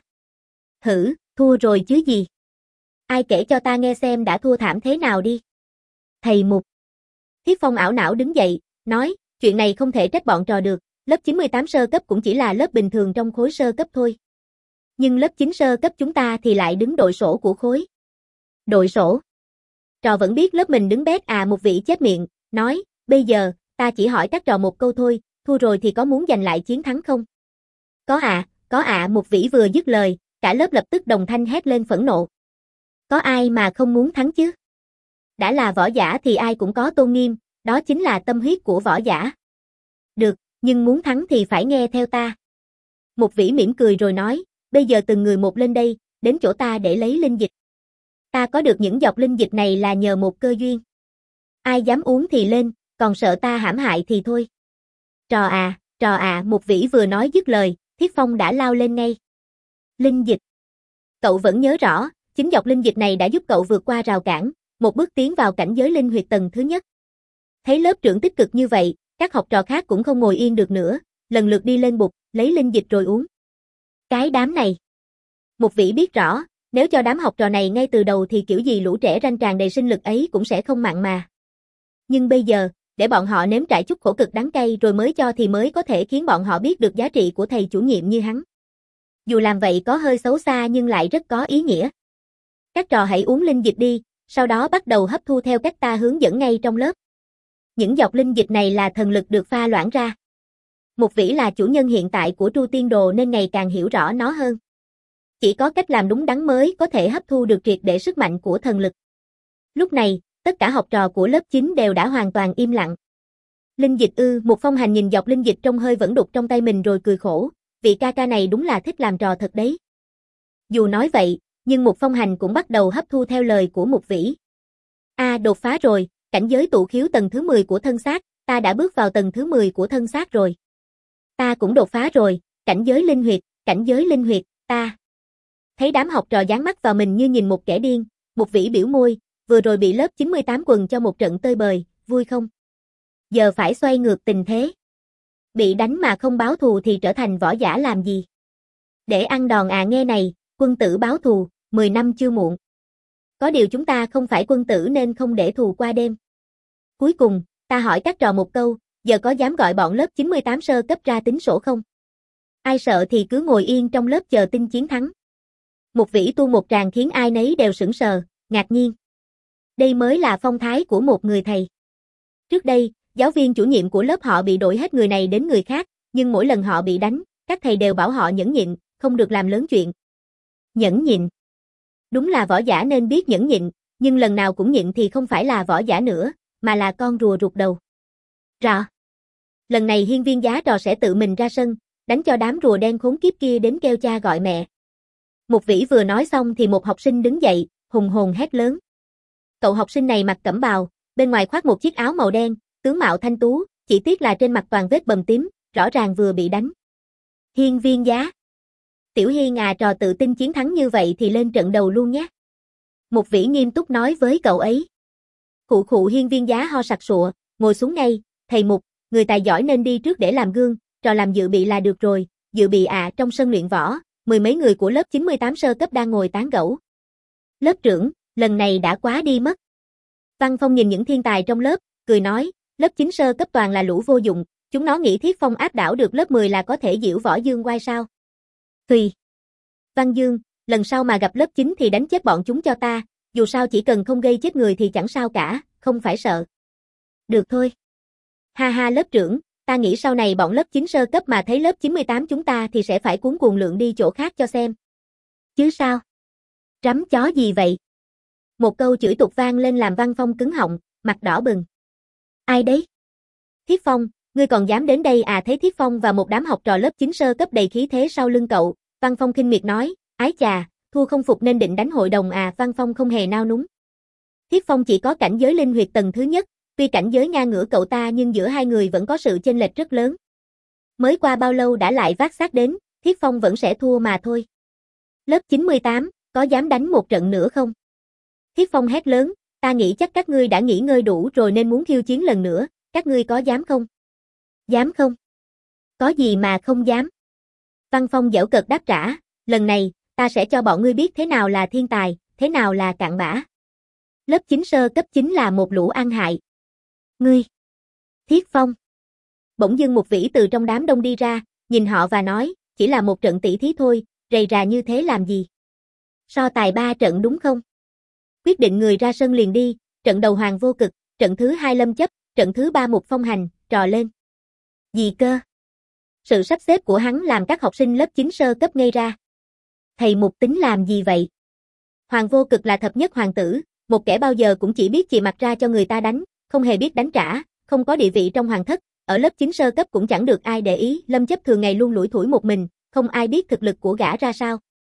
Hử, thua rồi chứ gì? Ai kể cho ta nghe xem đã thua thảm thế nào đi. Thầy Mục. Thiết Phong ảo não đứng dậy, nói, chuyện này không thể trách bọn trò được, lớp chín mươi tám sơ cấp cũng chỉ là lớp bình thường trong khối sơ cấp thôi. Nhưng lớp chín sơ cấp chúng ta thì lại đứng đội sổ của khối. Đội sổ? Trò vẫn biết lớp mình đứng bét à? Mục Vĩ chép miệng, nói, bây giờ, ta chỉ hỏi các trò một câu thôi, thua rồi thì có muốn giành lại chiến thắng không? Có ạ, à, có ạ. À, Mục Vĩ vừa dứt lời, cả lớp lập tức đồng thanh hét lên phẫn nộ. Có ai mà không muốn thắng chứ? Đã là võ giả thì ai cũng có tôn nghiêm, đó chính là tâm huyết của võ giả. Được, nhưng muốn thắng thì phải nghe theo ta. Mục Vĩ mỉm cười rồi nói, bây giờ từng người một lên đây, đến chỗ ta để lấy linh dịch. Ta có được những giọt linh dịch này là nhờ một cơ duyên. Ai dám uống thì lên, còn sợ ta hãm hại thì thôi. Trò à, trò à, Mục Vĩ vừa nói dứt lời, Thiết Phong đã lao lên ngay. Linh dịch. Cậu vẫn nhớ rõ, chính giọt linh dịch này đã giúp cậu vượt qua rào cản, một bước tiến vào cảnh giới linh huyệt tầng thứ nhất. Thấy lớp trưởng tích cực như vậy, các học trò khác cũng không ngồi yên được nữa, lần lượt đi lên bục, lấy linh dịch rồi uống. Cái đám này. Mục Vĩ biết rõ, nếu cho đám học trò này ngay từ đầu thì kiểu gì lũ trẻ ranh tràn đầy sinh lực ấy cũng sẽ không mặn mà. Nhưng bây giờ, để bọn họ nếm trải chút khổ cực đắng cay rồi mới cho thì mới có thể khiến bọn họ biết được giá trị của thầy chủ nhiệm như hắn. Dù làm vậy có hơi xấu xa nhưng lại rất có ý nghĩa. Các trò hãy uống linh dịch đi, sau đó bắt đầu hấp thu theo cách ta hướng dẫn ngay trong lớp. Những giọt linh dịch này là thần lực được pha loãng ra. Mục Vĩ là chủ nhân hiện tại của Tru Tiên Đồ nên ngày càng hiểu rõ nó hơn. Chỉ có cách làm đúng đắn mới có thể hấp thu được triệt để sức mạnh của thần lực. Lúc này, tất cả học trò của lớp chín đều đã hoàn toàn im lặng. Linh dịch ư? Mục Phong Hành nhìn giọt linh dịch trong hơi vẫn đục trong tay mình rồi cười khổ, vị ca ca này đúng là thích làm trò thật đấy. Dù nói vậy, nhưng Mục Phong Hành cũng bắt đầu hấp thu theo lời của Mục Vĩ. A à, đột phá rồi, cảnh giới tụ khiếu tầng thứ mười của thân xác, ta đã bước vào tầng thứ mười của thân xác rồi. Ta cũng đột phá rồi, cảnh giới linh huyệt, cảnh giới linh huyệt, ta. Thấy đám học trò dán mắt vào mình như nhìn một kẻ điên, Mục Vĩ biểu môi, vừa rồi bị lớp chín mươi tám quần cho một trận tơi bời, vui không? Giờ phải xoay ngược tình thế. Bị đánh mà không báo thù thì trở thành võ giả làm gì? Để ăn đòn à? Nghe này, quân tử báo thù, mười năm chưa muộn. Có điều chúng ta không phải quân tử nên không để thù qua đêm. Cuối cùng, ta hỏi các trò một câu, giờ có dám gọi bọn lớp chín mươi tám sơ cấp ra tính sổ không? Ai sợ thì cứ ngồi yên trong lớp chờ tin chiến thắng. Mục Vĩ tu một tràng khiến ai nấy đều sững sờ, ngạc nhiên. Đây mới là phong thái của một người thầy. Trước đây, giáo viên chủ nhiệm của lớp họ bị đổi hết người này đến người khác, nhưng mỗi lần họ bị đánh, các thầy đều bảo họ nhẫn nhịn, không được làm lớn chuyện. Nhẫn nhịn. Đúng là võ giả nên biết nhẫn nhịn, nhưng lần nào cũng nhịn thì không phải là võ giả nữa, mà là con rùa rụt đầu. Rọ. Lần này hiên viên giá trò sẽ tự mình ra sân, đánh cho đám rùa đen khốn kiếp kia đến kêu cha gọi mẹ. Mục Vĩ vừa nói xong thì một học sinh đứng dậy, hùng hồn hét lớn. Cậu học sinh này mặc cẩm bào, bên ngoài khoác một chiếc áo màu đen, tướng mạo thanh tú, chỉ tiếc là trên mặt toàn vết bầm tím, rõ ràng vừa bị đánh. Hiên viên giá. Tiểu Hiên à, trò tự tin chiến thắng như vậy thì lên trận đầu luôn nhé. Mục Vĩ nghiêm túc nói với cậu ấy. Khụ khụ Hiên Viên Giá ho sặc sụa, ngồi xuống ngay, thầy Mục, người tài giỏi nên đi trước để làm gương, trò làm dự bị là được rồi, dự bị ạ. À, trong sân luyện võ, mười mấy người của lớp chín mươi tám sơ cấp đang ngồi tán gẫu. Lớp trưởng, lần này đã quá đi mất. Văn Phong nhìn những thiên tài trong lớp, cười nói, lớp chín sơ cấp toàn là lũ vô dụng, chúng nó nghĩ Thiết Phong áp đảo được lớp mười là có thể giễu võ dương oai sao? Tùy. Văn Dương, lần sau mà gặp lớp chín thì đánh chết bọn chúng cho ta, dù sao chỉ cần không gây chết người thì chẳng sao cả, không phải sợ. Được thôi. Ha ha lớp trưởng, ta nghĩ sau này bọn lớp chín sơ cấp mà thấy lớp chín mươi tám chúng ta thì sẽ phải cuốn cuồng lượng đi chỗ khác cho xem. Chứ sao? Trắm chó gì vậy? Một câu chửi tục vang lên làm Văn Phong cứng họng, mặt đỏ bừng. Ai đấy? Thiết Phong, ngươi còn dám đến đây à? Thấy Thiết Phong và một đám học trò lớp chín sơ cấp đầy khí thế sau lưng cậu, Văn Phong khinh miệt nói, ái chà, thua không phục nên định đánh hội đồng à? Văn Phong không hề nao núng. Thiết Phong chỉ có cảnh giới linh huyệt tầng thứ nhất, tuy cảnh giới ngang ngửa cậu ta nhưng giữa hai người vẫn có sự chênh lệch rất lớn. Mới qua bao lâu đã lại vác xác đến, Thiết Phong vẫn sẽ thua mà thôi. Lớp chín mươi tám, có dám đánh một trận nữa không? Thiết Phong hét lớn, ta nghĩ chắc các ngươi đã nghỉ ngơi đủ rồi nên muốn khiêu chiến lần nữa, các ngươi có dám không? Dám không? Có gì mà không dám? Văn Phong giễu cợt đáp trả, lần này, ta sẽ cho bọn ngươi biết thế nào là thiên tài, thế nào là cặn bã. Lớp chín sơ cấp chính là một lũ ăn hại. Ngươi! Thiết Phong! Bỗng dưng một vĩ từ trong đám đông đi ra, nhìn họ và nói, chỉ là một trận tỷ thí thôi, rầy rà như thế làm gì? So tài ba trận đúng không? Quyết định người ra sân liền đi, trận đầu Hoàng Vô Cực, trận thứ hai Lâm Chấp, trận thứ ba Mục Phong Hành, trò lên. Gì cơ? Sự sắp xếp của hắn làm các học sinh lớp chín sơ cấp ngây ra. Thầy Mục tính làm gì vậy? Hoàng Vô Cực là thập nhất hoàng tử, một kẻ bao giờ cũng chỉ biết chì mặt ra cho người ta đánh, không hề biết đánh trả, không có địa vị trong hoàng thất, ở lớp chín sơ cấp cũng chẳng được ai để ý, Lâm Chấp thường ngày luôn lủi thủi một mình, không ai biết thực lực của gã ra sao.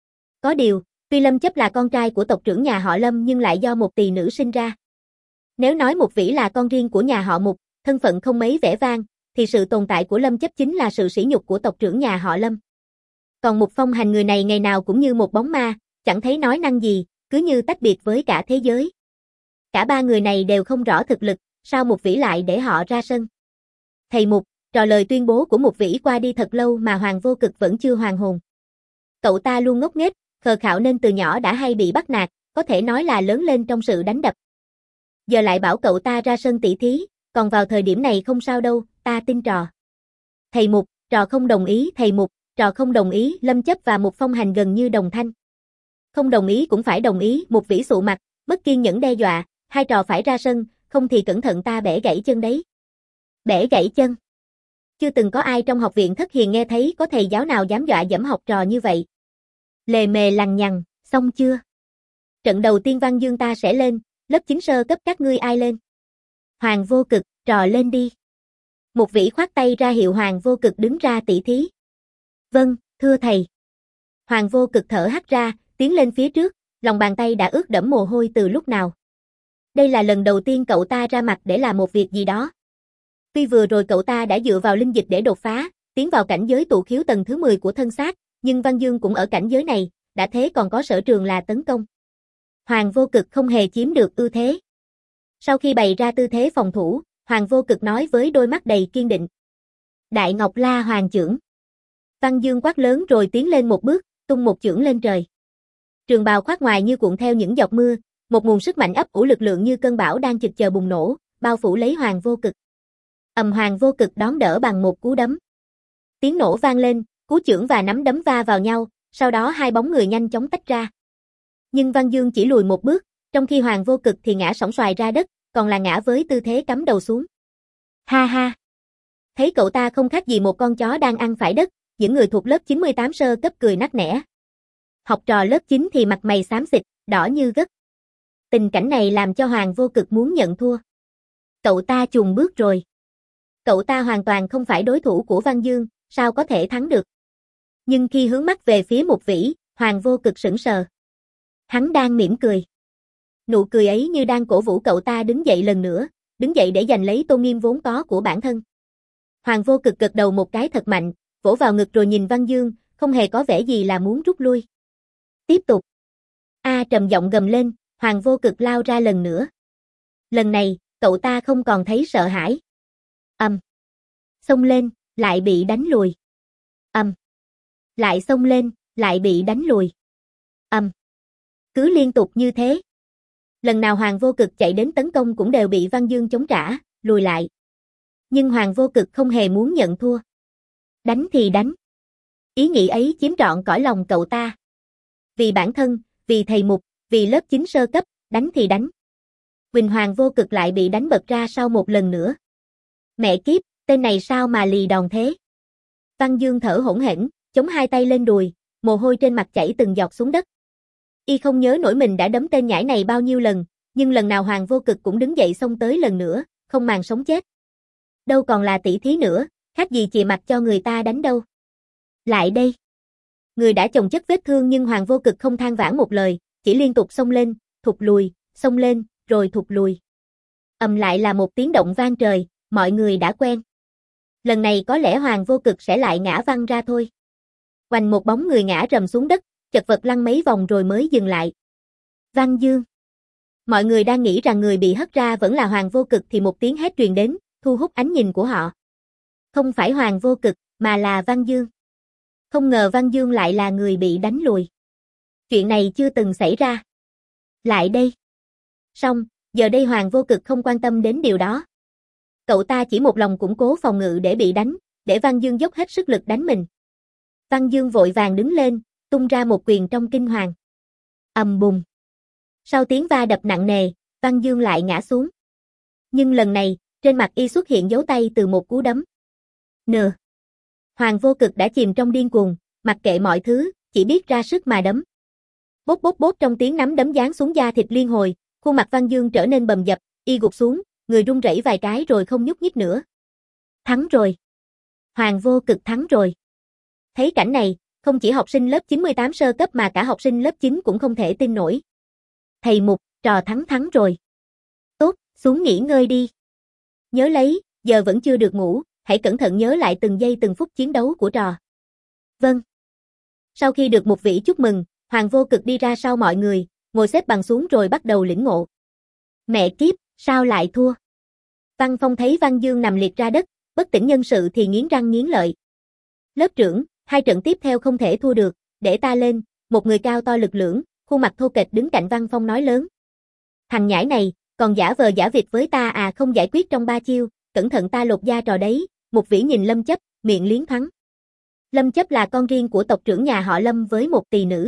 Có điều, tuy Lâm Chấp là con trai của tộc trưởng nhà họ Lâm nhưng lại do một tỳ nữ sinh ra. Nếu nói Mục Vĩ là con riêng của nhà họ Mục, thân phận không mấy vẻ vang, thì sự tồn tại của Lâm Chấp chính là sự sỉ nhục của tộc trưởng nhà họ Lâm. Còn Mục Phong Hành người này ngày nào cũng như một bóng ma, chẳng thấy nói năng gì, cứ như tách biệt với cả thế giới. Cả ba người này đều không rõ thực lực, sao Mục Vĩ lại để họ ra sân? Thầy Mục, trò lời tuyên bố của Mục Vĩ qua đi thật lâu mà Hoàng Vô Cực vẫn chưa hoàn hồn. Cậu ta luôn ngốc nghếch, khờ khạo nên từ nhỏ đã hay bị bắt nạt, có thể nói là lớn lên trong sự đánh đập. Giờ lại bảo cậu ta ra sân tỷ thí, còn vào thời điểm này không sao đâu, ta tin trò. Thầy Mục, trò không đồng ý, thầy Mục, trò không đồng ý, Lâm Chấp và Mục Phong Hành gần như đồng thanh. Không đồng ý cũng phải đồng ý, Mục Vĩ sụ mặt, bất kiên nhẫn đe dọa, hai trò phải ra sân, không thì cẩn thận ta bẻ gãy chân đấy. Bẻ gãy chân? Chưa từng có ai trong học viện Thất Hiền nghe thấy có thầy giáo nào dám dọa dẫm học trò như vậy. Lề mề lằng nhằng, xong chưa? Trận đầu tiên Văn Dương ta sẽ lên, lớp chín sơ cấp các ngươi ai lên? Hoàng Vô Cực, trò lên đi. Mục Vĩ khoát tay ra hiệu Hoàng Vô Cực đứng ra tỷ thí. Vâng, thưa thầy. Hoàng Vô Cực thở hắt ra, tiến lên phía trước, lòng bàn tay đã ướt đẫm mồ hôi từ lúc nào. Đây là lần đầu tiên cậu ta ra mặt để làm một việc gì đó. Tuy vừa rồi cậu ta đã dựa vào linh dịch để đột phá, tiến vào cảnh giới tụ khiếu tầng thứ mười của thân xác, nhưng Văn Dương cũng ở cảnh giới này, đã thế còn có sở trường là tấn công. Hoàng Vô Cực không hề chiếm được ưu thế. Sau khi bày ra tư thế phòng thủ, Hoàng Vô Cực nói với đôi mắt đầy kiên định. Đại Ngọc La Hoàng chưởng. Văn Dương quát lớn rồi tiến lên một bước, tung một chưởng lên trời. Trường bào khoác ngoài như cuộn theo những giọt mưa, một nguồn sức mạnh ấp ủ lực lượng như cơn bão đang chực chờ bùng nổ, bao phủ lấy Hoàng Vô Cực. Ầm, Hoàng Vô Cực đón đỡ bằng một cú đấm. Tiếng nổ vang lên, cú chưởng và nắm đấm va vào nhau, sau đó hai bóng người nhanh chóng tách ra. Nhưng Văn Dương chỉ lùi một bước, trong khi Hoàng Vô Cực thì ngã sóng xoài ra đất, còn là ngã với tư thế cắm đầu xuống. Ha ha! Thấy cậu ta không khác gì một con chó đang ăn phải đất, những người thuộc lớp chín mươi tám sơ cấp cười nắc nẻ. Học trò lớp chín thì mặt mày xám xịt, đỏ như gấc. Tình cảnh này làm cho Hoàng Vô Cực muốn nhận thua. Cậu ta chùn bước rồi. Cậu ta hoàn toàn không phải đối thủ của Văn Dương, sao có thể thắng được. Nhưng khi hướng mắt về phía Mục Vĩ, Hoàng Vô Cực sững sờ. Hắn đang mỉm cười. Nụ cười ấy như đang cổ vũ cậu ta đứng dậy lần nữa, đứng dậy để giành lấy tôn nghiêm vốn có của bản thân. Hoàng Vô Cực gật đầu một cái thật mạnh, vỗ vào ngực rồi nhìn Văn Dương, không hề có vẻ gì là muốn rút lui. Tiếp tục. A trầm giọng gầm lên, Hoàng Vô Cực lao ra lần nữa. Lần này, cậu ta không còn thấy sợ hãi. Ầm. Xông lên, lại bị đánh lùi. Ầm. Lại xông lên, lại bị đánh lùi. Ầm. Cứ liên tục như thế. Lần nào Hoàng Vô Cực chạy đến tấn công cũng đều bị Văn Dương chống trả, lùi lại. Nhưng Hoàng Vô Cực không hề muốn nhận thua. Đánh thì đánh. Ý nghĩ ấy chiếm trọn cõi lòng cậu ta. Vì bản thân, vì thầy mục, vì lớp chín sơ cấp, đánh thì đánh. Quỳnh Hoàng Vô Cực lại bị đánh bật ra sau một lần nữa. Mẹ kiếp, tên này sao mà lì đòn thế? Văn Dương thở hổn hển, chống hai tay lên đùi, mồ hôi trên mặt chảy từng giọt xuống đất. Y không nhớ nổi mình đã đấm tên nhãi này bao nhiêu lần, nhưng lần nào Hoàng Vô Cực cũng đứng dậy xông tới lần nữa, không màng sống chết. Đâu còn là tỷ thí nữa, khác gì chì mặt cho người ta đánh đâu. Lại đây. Người đã chồng chất vết thương nhưng Hoàng Vô Cực không than vãn một lời, chỉ liên tục xông lên, thụt lùi, xông lên, rồi thụt lùi. Ầm lại là một tiếng động vang trời, mọi người đã quen. Lần này có lẽ Hoàng Vô Cực sẽ lại ngã văng ra thôi. Oành một bóng người ngã rầm xuống đất, chật vật lăn mấy vòng rồi mới dừng lại. Văn Dương. Mọi người đang nghĩ rằng người bị hất ra vẫn là Hoàng Vô Cực thì một tiếng hét truyền đến, thu hút ánh nhìn của họ. Không phải Hoàng Vô Cực, mà là Văn Dương. Không ngờ Văn Dương lại là người bị đánh lùi. Chuyện này chưa từng xảy ra. Lại đây. Xong, giờ đây Hoàng Vô Cực không quan tâm đến điều đó. Cậu ta chỉ một lòng củng cố phòng ngự để bị đánh, để Văn Dương dốc hết sức lực đánh mình. Văn Dương vội vàng đứng lên, tung ra một quyền trong kinh hoàng. Ầm bùng. Sau tiếng va đập nặng nề, Văn Dương lại ngã xuống. Nhưng lần này, trên mặt y xuất hiện dấu tay từ một cú đấm. Nờ. Hoàng Vô Cực đã chìm trong điên cuồng, mặc kệ mọi thứ, chỉ biết ra sức mà đấm. Bốp bốp bốp trong tiếng nắm đấm giáng xuống da thịt liên hồi, khuôn mặt Văn Dương trở nên bầm dập, y gục xuống, người run rẩy vài cái rồi không nhúc nhích nữa. Thắng rồi. Hoàng Vô Cực thắng rồi. Thấy cảnh này, không chỉ học sinh lớp chín mươi tám sơ cấp mà cả học sinh lớp chín cũng không thể tin nổi. Thầy Mục, trò thắng thắng rồi. Tốt, xuống nghỉ ngơi đi. Nhớ lấy, giờ vẫn chưa được ngủ, hãy cẩn thận nhớ lại từng giây từng phút chiến đấu của trò. Vâng. Sau khi được Mục Vĩ chúc mừng, Hoàng Vô Cực đi ra sau mọi người, ngồi xếp bằng xuống rồi bắt đầu lĩnh ngộ. Mẹ kiếp, sao lại thua? Văn Phong thấy Văn Dương nằm liệt ra đất, bất tỉnh nhân sự thì nghiến răng nghiến lợi. Lớp trưởng, hai trận tiếp theo không thể thua được, để ta lên, một người cao to lực lưỡng, khuôn mặt thô kệch đứng cạnh Văn Phong nói lớn. Thằng nhãi này, còn giả vờ giả vịt với ta à, không giải quyết trong ba chiêu, cẩn thận ta lột da trò đấy. Mục Vĩ nhìn Lâm Chấp, miệng liến thoáng. Lâm Chấp là con riêng của tộc trưởng nhà họ Lâm với một tỳ nữ.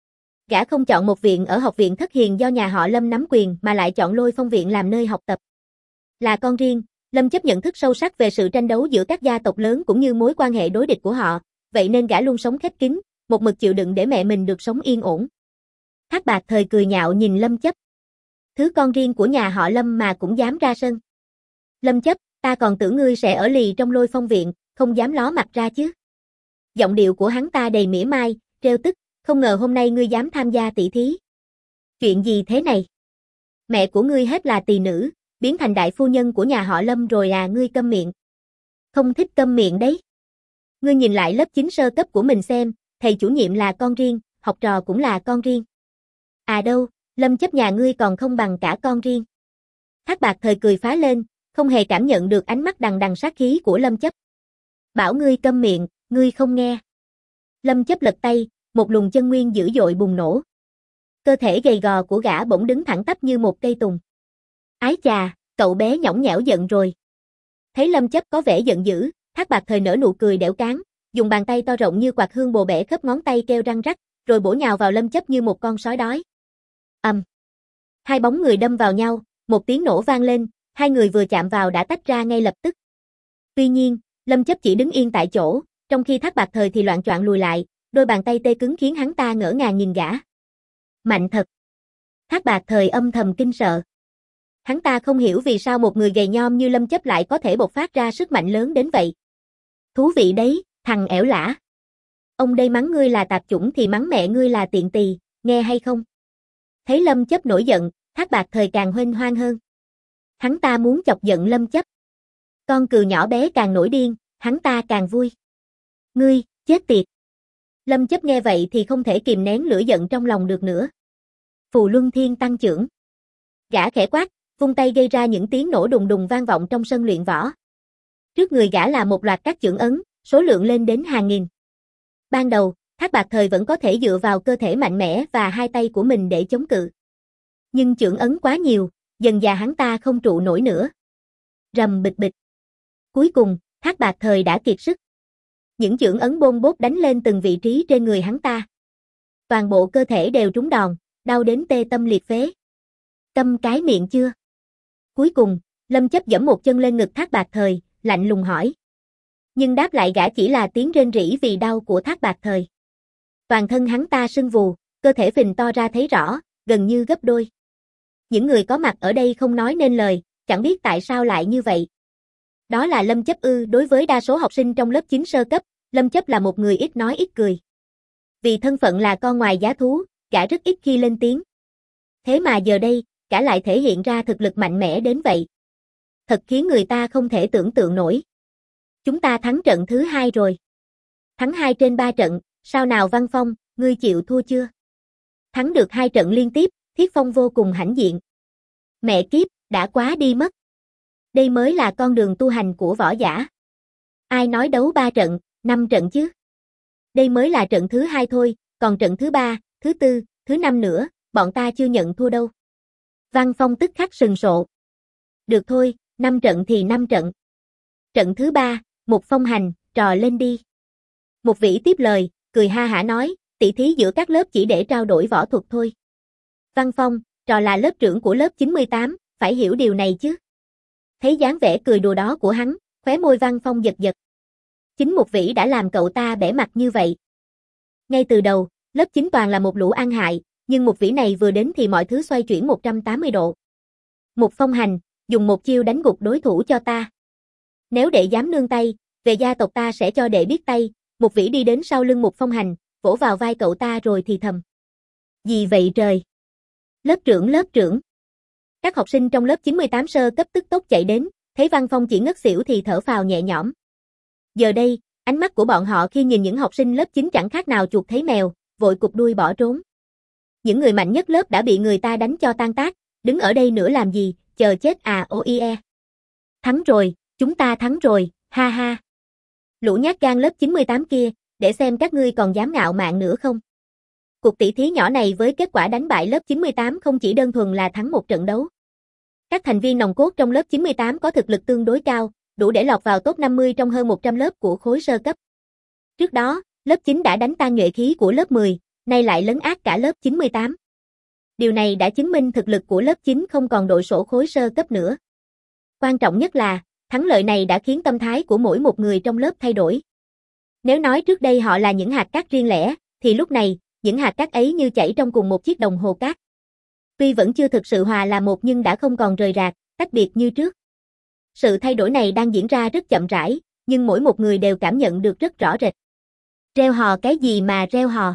Gã không chọn một viện ở học viện Thất Hiền do nhà họ Lâm nắm quyền mà lại chọn Lôi Phong viện làm nơi học tập. Là con riêng, Lâm Chấp nhận thức sâu sắc về sự tranh đấu giữa các gia tộc lớn cũng như mối quan hệ đối địch của họ, vậy nên gã luôn sống khép kín, một mực chịu đựng để mẹ mình được sống yên ổn. Thác Bạt Thời cười nhạo nhìn Lâm Chấp. Thứ con riêng của nhà họ Lâm mà cũng dám ra sân. Lâm Chấp, ta còn tưởng ngươi sẽ ở lì trong Lôi Phong viện, không dám ló mặt ra chứ. Giọng điệu của hắn ta đầy mỉa mai, trêu tức, không ngờ hôm nay ngươi dám tham gia tỷ thí. Chuyện gì thế này? Mẹ của ngươi hết là tỳ nữ, biến thành đại phu nhân của nhà họ Lâm rồi à, ngươi câm miệng. Không thích câm miệng đấy. Ngươi nhìn lại lớp chín sơ cấp của mình xem, thầy chủ nhiệm là con riêng, học trò cũng là con riêng. À đâu, Lâm Chấp nhà ngươi còn không bằng cả con riêng. Thác Bạt Thời cười phá lên, không hề cảm nhận được ánh mắt đằng đằng sát khí của Lâm Chấp. Bảo ngươi câm miệng, ngươi không nghe. Lâm Chấp lật tay, một luồng chân nguyên dữ dội bùng nổ. Cơ thể gầy gò của gã bỗng đứng thẳng tắp như một cây tùng. Ái chà, cậu bé nhõng nhẽo giận rồi. Thấy Lâm Chấp có vẻ giận dữ, Thác Bạt Thời nở nụ cười đẻo cán, dùng bàn tay to rộng như quạt hương bồ bẻ khớp ngón tay kêu răng rắc, rồi bổ nhào vào Lâm Chấp như một con sói đói. Ầm. Um. Hai bóng người đâm vào nhau, một tiếng nổ vang lên, hai người vừa chạm vào đã tách ra ngay lập tức. Tuy nhiên, Lâm Chấp chỉ đứng yên tại chỗ, trong khi Thác Bạt Thời thì loạng choạng lùi lại, đôi bàn tay tê cứng khiến hắn ta ngỡ ngàng nhìn gã. Mạnh thật. Thác Bạt Thời âm thầm kinh sợ. Hắn ta không hiểu vì sao một người gầy nhom như Lâm Chấp lại có thể bộc phát ra sức mạnh lớn đến vậy. Thú vị đấy, thằng ẻo lả. Ông đây mắng ngươi là tạp chủng thì mắng mẹ ngươi là tiện tỳ, nghe hay không? Thấy Lâm Chấp nổi giận, Thác Bạt Thời càng huênh hoang hơn. Hắn ta muốn chọc giận Lâm Chấp. Con cừu nhỏ bé càng nổi điên, hắn ta càng vui. Ngươi, chết tiệt. Lâm Chấp nghe vậy thì không thể kìm nén lửa giận trong lòng được nữa. Phù Luân Thiên tăng trưởng. Gã khẽ quát, vung tay gây ra những tiếng nổ đùng đùng vang vọng trong sân luyện võ. Trước người gã là một loạt các chưởng ấn, số lượng lên đến hàng nghìn. Ban đầu, Thác Bạt Thời vẫn có thể dựa vào cơ thể mạnh mẽ và hai tay của mình để chống cự. Nhưng chưởng ấn quá nhiều, dần dà hắn ta không trụ nổi nữa. Rầm bịch bịch. Cuối cùng, Thác Bạt Thời đã kiệt sức. Những chưởng ấn bôn bốt đánh lên từng vị trí trên người hắn ta. Toàn bộ cơ thể đều trúng đòn, đau đến tê tâm liệt phế. Câm cái miệng chưa? Cuối cùng, Lâm Chấp giẫm một chân lên ngực Thác Bạt Thời, lạnh lùng hỏi. Nhưng đáp lại gã chỉ là tiếng rên rỉ vì đau của Thác Bạt Thời. Toàn thân hắn ta sưng vù, cơ thể phình to ra thấy rõ, gần như gấp đôi. Những người có mặt ở đây không nói nên lời, chẳng biết tại sao lại như vậy. Đó là Lâm Chấp ư? Đối với đa số học sinh trong lớp chín sơ cấp, Lâm Chấp là một người ít nói ít cười. Vì thân phận là con ngoài giá thú, gã rất ít khi lên tiếng. Thế mà giờ đây, gã lại thể hiện ra thực lực mạnh mẽ đến vậy. Thật khiến người ta không thể tưởng tượng nổi. Chúng ta thắng trận thứ hai rồi. Thắng hai trên ba trận, sao nào Văn Phong, ngươi chịu thua chưa? Thắng được hai trận liên tiếp, Thiết Phong vô cùng hãnh diện. Mẹ kiếp, đã quá đi mất. Đây mới là con đường tu hành của võ giả. Ai nói đấu ba trận, năm trận chứ? Đây mới là trận thứ hai thôi, còn trận thứ ba, thứ tư, thứ năm nữa, bọn ta chưa nhận thua đâu. Văn Phong tức khắc sừng sộ. Được thôi, năm trận thì năm trận. Trận thứ ba, Một Phong hành, trò lên đi. Một Vĩ tiếp lời, cười ha hả nói, tỷ thí giữa các lớp chỉ để trao đổi võ thuật thôi. Văn Phong, trò là lớp trưởng của lớp chín mươi tám, phải hiểu điều này chứ. Thấy dáng vẻ cười đùa đó của hắn, khóe môi Văn Phong giật giật. Chính Một Vĩ đã làm cậu ta bẽ mặt như vậy. Ngay từ đầu, lớp chín toàn là một lũ ăn hại, nhưng Một Vĩ này vừa đến thì mọi thứ xoay chuyển một trăm tám mươi độ. Một Phong hành, dùng một chiêu đánh gục đối thủ cho ta. Nếu đệ dám nương tay, về gia tộc ta sẽ cho đệ biết tay. Một Vĩ đi đến sau lưng Một Phong hành, vỗ vào vai cậu ta rồi thì thầm. Gì vậy trời? Lớp trưởng lớp trưởng. Các học sinh trong lớp chín mươi tám sơ cấp tức tốc chạy đến, thấy Văn Phong chỉ ngất xỉu thì thở phào nhẹ nhõm. Giờ đây, ánh mắt của bọn họ khi nhìn những học sinh lớp chín chẳng khác nào chuột thấy mèo, vội cụp đuôi bỏ trốn. Những người mạnh nhất lớp đã bị người ta đánh cho tan tác, đứng ở đây nữa làm gì, chờ chết à ô i e. Thắng rồi, chúng ta thắng rồi, ha ha. Lũ nhát gan lớp chín mươi tám kia, để xem các ngươi còn dám ngạo mạn nữa không. Cuộc tỷ thí nhỏ này với kết quả đánh bại lớp chín mươi tám không chỉ đơn thuần là thắng một trận đấu. Các thành viên nòng cốt trong lớp chín mươi tám có thực lực tương đối cao, đủ để lọt vào top năm mươi trong hơn một trăm lớp của khối sơ cấp. Trước đó, lớp chín đã đánh tan nhuệ khí của lớp mười, nay lại lấn át cả lớp chín mươi tám. Điều này đã chứng minh thực lực của lớp chín không còn đội sổ khối sơ cấp nữa. Quan trọng nhất là, thắng lợi này đã khiến tâm thái của mỗi một người trong lớp thay đổi. Nếu nói trước đây họ là những hạt cát riêng lẻ, thì lúc này, những hạt cát ấy như chảy trong cùng một chiếc đồng hồ cát. Tuy vẫn chưa thực sự hòa là một nhưng đã không còn rời rạc, tách biệt như trước. Sự thay đổi này đang diễn ra rất chậm rãi, nhưng mỗi một người đều cảm nhận được rất rõ rệt. Reo hò cái gì mà reo hò?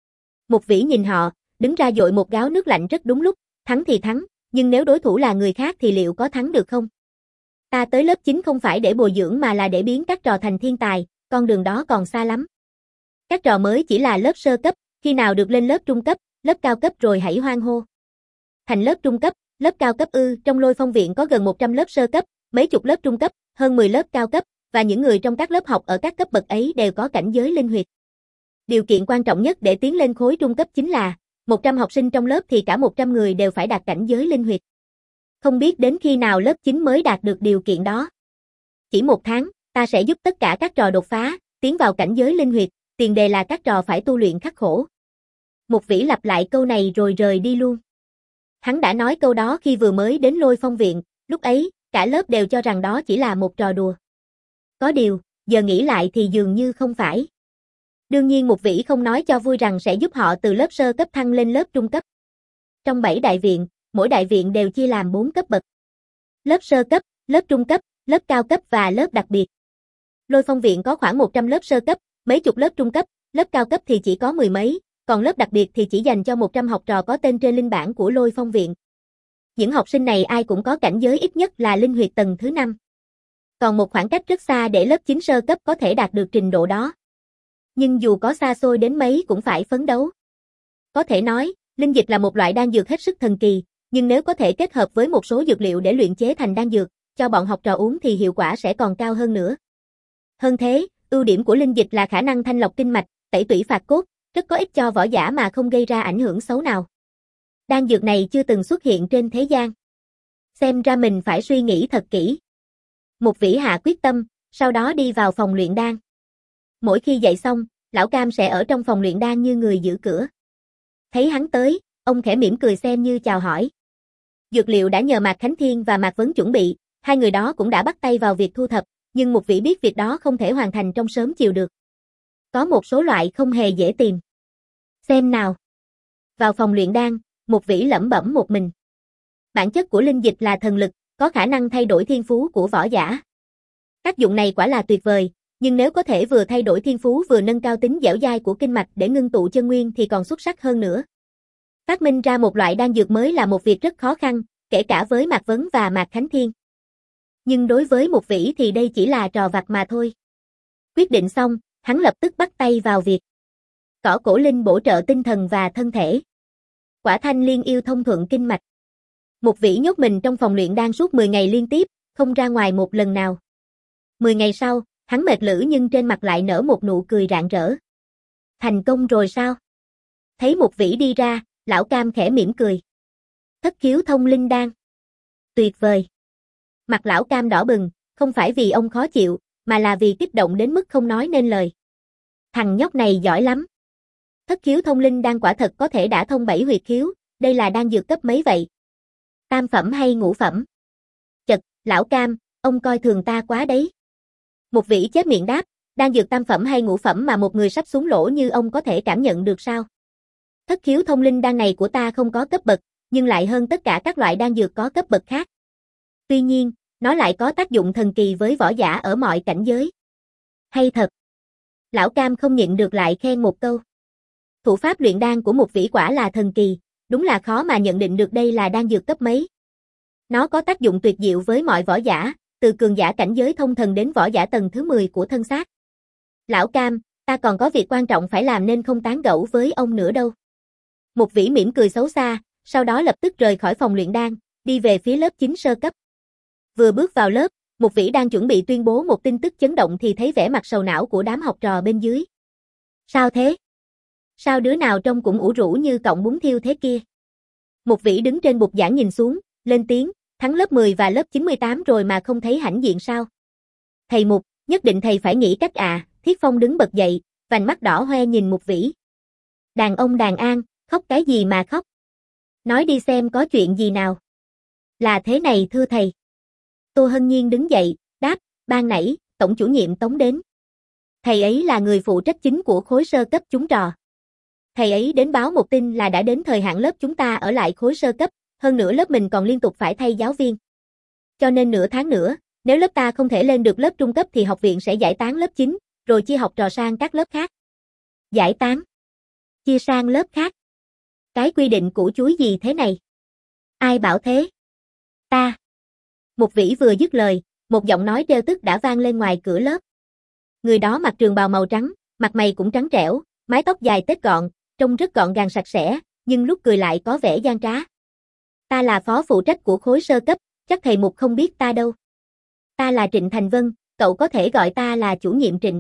Một Vĩ nhìn họ, đứng ra dội một gáo nước lạnh rất đúng lúc, thắng thì thắng, nhưng nếu đối thủ là người khác thì liệu có thắng được không? Ta tới lớp chín không phải để bồi dưỡng mà là để biến các trò thành thiên tài, con đường đó còn xa lắm. Các trò mới chỉ là lớp sơ cấp, khi nào được lên lớp trung cấp, lớp cao cấp rồi hãy hoan hô. Thành lớp trung cấp, lớp cao cấp ư? Trong Lôi Phong viện có gần một trăm lớp sơ cấp, mấy chục lớp trung cấp, hơn mười lớp cao cấp, và những người trong các lớp học ở các cấp bậc ấy đều có cảnh giới linh huyệt. Điều kiện quan trọng nhất để tiến lên khối trung cấp chính là, một trăm học sinh trong lớp thì cả một trăm người đều phải đạt cảnh giới linh huyệt. Không biết đến khi nào lớp chín mới đạt được điều kiện đó. Chỉ một tháng, ta sẽ giúp tất cả các trò đột phá, tiến vào cảnh giới linh huyệt, tiền đề là các trò phải tu luyện khắc khổ. Một Vĩ lặp lại câu này rồi rời đi luôn. Hắn đã nói câu đó khi vừa mới đến Lôi Phong viện, lúc ấy, cả lớp đều cho rằng đó chỉ là một trò đùa. Có điều, giờ nghĩ lại thì dường như không phải. Đương nhiên Một Vĩ không nói cho vui rằng sẽ giúp họ từ lớp sơ cấp thăng lên lớp trung cấp. Trong bảy đại viện, mỗi đại viện đều chia làm bốn cấp bậc. Lớp sơ cấp, lớp trung cấp, lớp cao cấp và lớp đặc biệt. Lôi Phong viện có khoảng một trăm lớp sơ cấp, mấy chục lớp trung cấp, lớp cao cấp thì chỉ có mười mấy, còn lớp đặc biệt thì chỉ dành cho một trăm học trò có tên trên linh bảng của Lôi Phong viện. Những học sinh này ai cũng có cảnh giới ít nhất là linh huyệt tầng thứ năm. Còn một khoảng cách rất xa để lớp chín sơ cấp có thể đạt được trình độ đó. Nhưng dù có xa xôi đến mấy cũng phải phấn đấu. Có thể nói, linh dịch là một loại đan dược hết sức thần kỳ, nhưng nếu có thể kết hợp với một số dược liệu để luyện chế thành đan dược, cho bọn học trò uống thì hiệu quả sẽ còn cao hơn nữa. Hơn thế, ưu điểm của linh dịch là khả năng thanh lọc kinh mạch, tẩy tủy phạt cốt, rất có ích cho võ giả mà không gây ra ảnh hưởng xấu nào. Đan dược này chưa từng xuất hiện trên thế gian. Xem ra mình phải suy nghĩ thật kỹ. Mục Vĩ hạ quyết tâm, sau đó đi vào phòng luyện đan. Mỗi khi dậy xong, lão Cam sẽ ở trong phòng luyện đan như người giữ cửa. Thấy hắn tới, ông khẽ mỉm cười xem như chào hỏi. Dược liệu đã nhờ Mạc Khánh Thiên và Mạc Vấn chuẩn bị, hai người đó cũng đã bắt tay vào việc thu thập, nhưng Mục Vĩ biết việc đó không thể hoàn thành trong sớm chiều được. Có một số loại không hề dễ tìm. Xem nào. Vào phòng luyện đan, Mục Vĩ lẩm bẩm một mình. Bản chất của linh dịch là thần lực, có khả năng thay đổi thiên phú của võ giả. Tác dụng này quả là tuyệt vời, nhưng nếu có thể vừa thay đổi thiên phú vừa nâng cao tính dẻo dai của kinh mạch để ngưng tụ chân nguyên thì còn xuất sắc hơn nữa. Phát minh ra một loại đan dược mới là một việc rất khó khăn, kể cả với Mạc Vấn và Mạc Khánh Thiên. Nhưng đối với Mục Vĩ thì đây chỉ là trò vặt mà thôi. Quyết định xong, hắn lập tức bắt tay vào việc. Cỏ cổ linh bổ trợ tinh thần và thân thể. Quả thanh liên yêu thông thuận kinh mạch. Mục Vĩ nhốt mình trong phòng luyện đan suốt mười ngày liên tiếp, không ra ngoài một lần nào. mười ngày sau, hắn mệt lử nhưng trên mặt lại nở một nụ cười rạng rỡ. Thành công rồi sao? Thấy Mục Vĩ đi ra, lão Cam khẽ mỉm cười. Thất khiếu thông linh đan. Tuyệt vời. Mặt lão Cam đỏ bừng, không phải vì ông khó chịu, mà là vì kích động đến mức không nói nên lời. Thằng nhóc này giỏi lắm. Thất khiếu thông linh đan quả thật có thể đả thông bảy huyệt khiếu, đây là đan dược cấp mấy vậy? Tam phẩm hay ngũ phẩm? Chật, lão Cam, ông coi thường ta quá đấy. Mục Vĩ chép miệng đáp, đan dược tam phẩm hay ngũ phẩm mà một người sắp xuống lỗ như ông có thể cảm nhận được sao? Thất khiếu thông linh đan này của ta không có cấp bậc, nhưng lại hơn tất cả các loại đan dược có cấp bậc khác. Tuy nhiên, nó lại có tác dụng thần kỳ với võ giả ở mọi cảnh giới. Hay thật. Lão Cam không nhịn được lại khen một câu. Thủ pháp luyện đan của Mục Vĩ quả là thần kỳ, đúng là khó mà nhận định được đây là đan dược cấp mấy. Nó có tác dụng tuyệt diệu với mọi võ giả, từ cường giả cảnh giới thông thần đến võ giả tầng thứ mười của thân xác. Lão Cam, ta còn có việc quan trọng phải làm nên không tán gẫu với ông nữa đâu. Mục Vĩ mỉm cười xấu xa, sau đó lập tức rời khỏi phòng luyện đan, đi về phía lớp chín sơ cấp. Vừa bước vào lớp, Mục Vĩ đang chuẩn bị tuyên bố một tin tức chấn động thì thấy vẻ mặt sầu não của đám học trò bên dưới. Sao thế? Sao đứa nào trông cũng ủ rũ như cọng bún thiêu thế kia? Mục Vĩ đứng trên bục giảng nhìn xuống, lên tiếng, thắng lớp mười và lớp chín mươi tám rồi mà không thấy hãnh diện sao? Thầy Mục, nhất định thầy phải nghĩ cách à, Thiết Phong đứng bật dậy, vành mắt đỏ hoe nhìn Mục Vĩ. Đàn ông đàn an, khóc cái gì mà khóc? Nói đi xem có chuyện gì nào? Là thế này thưa thầy. Tô Hân Nhiên đứng dậy, đáp, ban nãy, tổng chủ nhiệm Tống đến. Thầy ấy là người phụ trách chính của khối sơ cấp chúng trò. Thầy ấy đến báo một tin là đã đến thời hạn lớp chúng ta ở lại khối sơ cấp, hơn nữa lớp mình còn liên tục phải thay giáo viên. Cho nên nửa tháng nữa, nếu lớp ta không thể lên được lớp trung cấp thì học viện sẽ giải tán lớp chín, rồi chia học trò sang các lớp khác. Giải tán? Chia sang lớp khác? Cái quy định củ chuối gì thế này? Ai bảo thế? Ta. Mục Vĩ vừa dứt lời, một giọng nói trêu tức đã vang lên ngoài cửa lớp. Người đó mặc trường bào màu trắng, mặt mày cũng trắng trẻo, mái tóc dài tết gọn, trông rất gọn gàng sạch sẽ, nhưng lúc cười lại có vẻ gian trá. Ta là phó phụ trách của khối sơ cấp, chắc thầy Mục không biết ta đâu. Ta là Trịnh Thành Vân, cậu có thể gọi ta là chủ nhiệm Trịnh.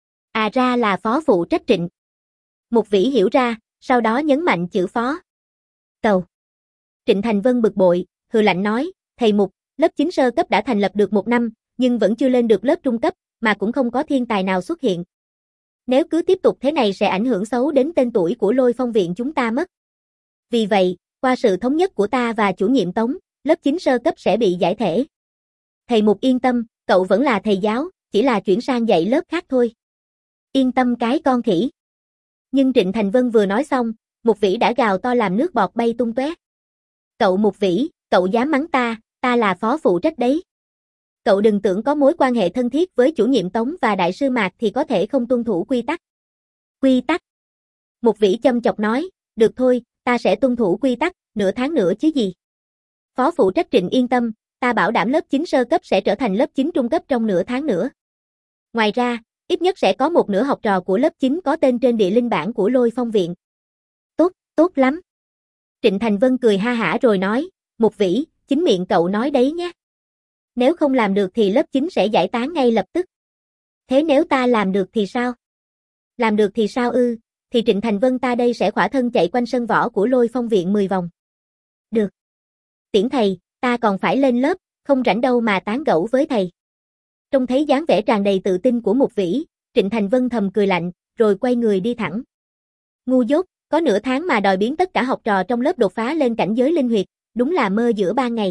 À ra là phó phụ trách Trịnh. Mục Vĩ hiểu ra, sau đó nhấn mạnh chữ phó. Tàu. Trịnh Thành Vân bực bội, hừ lạnh nói, thầy Mục, lớp chín sơ cấp đã thành lập được một năm, nhưng vẫn chưa lên được lớp trung cấp, mà cũng không có thiên tài nào xuất hiện. Nếu cứ tiếp tục thế này sẽ ảnh hưởng xấu đến tên tuổi của Lôi Phong viện chúng ta mất. Vì vậy, qua sự thống nhất của ta và chủ nhiệm Tống, lớp chín sơ cấp sẽ bị giải thể. Thầy Mục yên tâm, cậu vẫn là thầy giáo, chỉ là chuyển sang dạy lớp khác thôi. Yên tâm cái con khỉ. Nhưng Trịnh Thành Vân vừa nói xong, Mục Vĩ đã gào to làm nước bọt bay tung tóe. Cậu Mục Vĩ, cậu dám mắng ta, ta là phó phụ trách đấy. Cậu đừng tưởng có mối quan hệ thân thiết với chủ nhiệm Tống và đại sư Mạc thì có thể không tuân thủ quy tắc. Quy tắc? Mục Vĩ châm chọc nói, được thôi, ta sẽ tuân thủ quy tắc, nửa tháng nữa chứ gì. Phó phụ trách Trịnh yên tâm, ta bảo đảm lớp chín sơ cấp sẽ trở thành lớp chín trung cấp trong nửa tháng nữa. Ngoài ra, ít nhất sẽ có một nửa học trò của lớp chín có tên trên địa linh bảng của Lôi Phong viện. Tốt, tốt lắm. Trịnh Thành Vân cười ha hả rồi nói, Mục Vĩ, chính miệng cậu nói đấy nhé. Nếu không làm được thì lớp chín sẽ giải tán ngay lập tức. Thế nếu ta làm được thì sao? Làm được thì sao ư, thì Trịnh Thành Vân ta đây sẽ khỏa thân chạy quanh sân võ của Lôi Phong viện mười vòng. Được. Tiễn thầy, ta còn phải lên lớp, không rảnh đâu mà tán gẫu với thầy. Trông thấy dáng vẻ tràn đầy tự tin của Mục Vĩ, Trịnh Thành Vân thầm cười lạnh, rồi quay người đi thẳng. Ngu dốt, có nửa tháng mà đòi biến tất cả học trò trong lớp đột phá lên cảnh giới linh huyệt, đúng là mơ giữa ban ngày.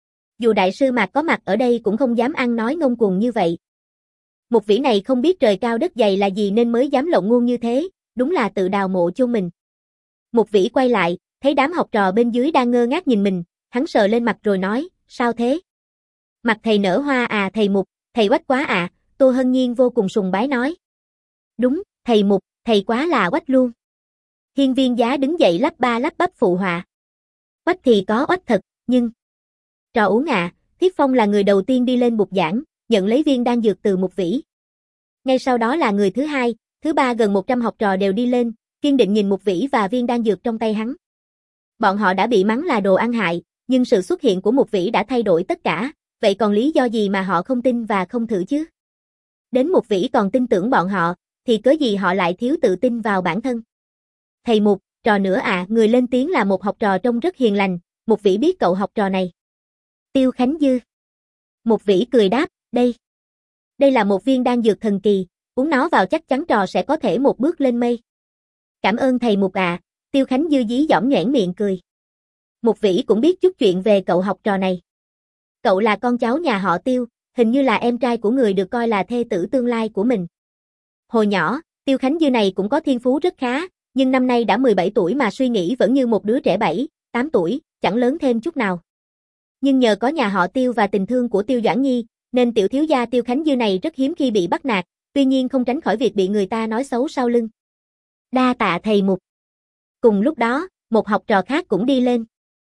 Dù đại sư Mạc có mặt ở đây cũng không dám ăn nói ngông cuồng như vậy. Mục Vĩ này không biết trời cao đất dày là gì nên mới dám lộng ngôn như thế, đúng là tự đào mộ chôn mình. Mục Vĩ quay lại, thấy đám học trò bên dưới đang ngơ ngác nhìn mình, hắn sờ lên mặt rồi nói, sao thế? Mặt thầy nở hoa à thầy Mục, thầy oách quá à, Tô Hân Nhiên vô cùng sùng bái nói. Đúng, thầy Mục, thầy quá là oách luôn. Hiên Viên Giá đứng dậy lắp ba lắp bắp phụ họa. Oách thì có oách thật, nhưng... Trò uống à, Thiết Phong là người đầu tiên đi lên bục giảng, nhận lấy viên đan dược từ Mục Vĩ. Ngay sau đó là người thứ hai, thứ ba gần một trăm học trò đều đi lên, kiên định nhìn Mục Vĩ và viên đan dược trong tay hắn. Bọn họ đã bị mắng là đồ ăn hại, nhưng sự xuất hiện của Mục Vĩ đã thay đổi tất cả, vậy còn lý do gì mà họ không tin và không thử chứ? Đến Mục Vĩ còn tin tưởng bọn họ, thì cớ gì họ lại thiếu tự tin vào bản thân? Thầy Mục, trò nữa à, người lên tiếng là một học trò trông rất hiền lành, Mục Vĩ biết cậu học trò này. Tiêu Khánh Dư. Mục Vĩ cười đáp, đây. Đây là một viên đan dược thần kỳ, uống nó vào chắc chắn trò sẽ có thể một bước lên mây. Cảm ơn thầy Mục à, Tiêu Khánh Dư dí dỏm nhoẻn miệng cười. Mục Vĩ cũng biết chút chuyện về cậu học trò này. Cậu là con cháu nhà họ Tiêu, hình như là em trai của người được coi là thê tử tương lai của mình. Hồi nhỏ, Tiêu Khánh Dư này cũng có thiên phú rất khá, nhưng năm nay đã mười bảy tuổi mà suy nghĩ vẫn như một đứa trẻ bảy, tám tuổi, chẳng lớn thêm chút nào. Nhưng nhờ có nhà họ Tiêu và tình thương của Tiêu Doãn Nhi, nên tiểu thiếu gia Tiêu Khánh Dư này rất hiếm khi bị bắt nạt, tuy nhiên không tránh khỏi việc bị người ta nói xấu sau lưng. Đa tạ thầy Mục. Cùng lúc đó, một học trò khác cũng đi lên.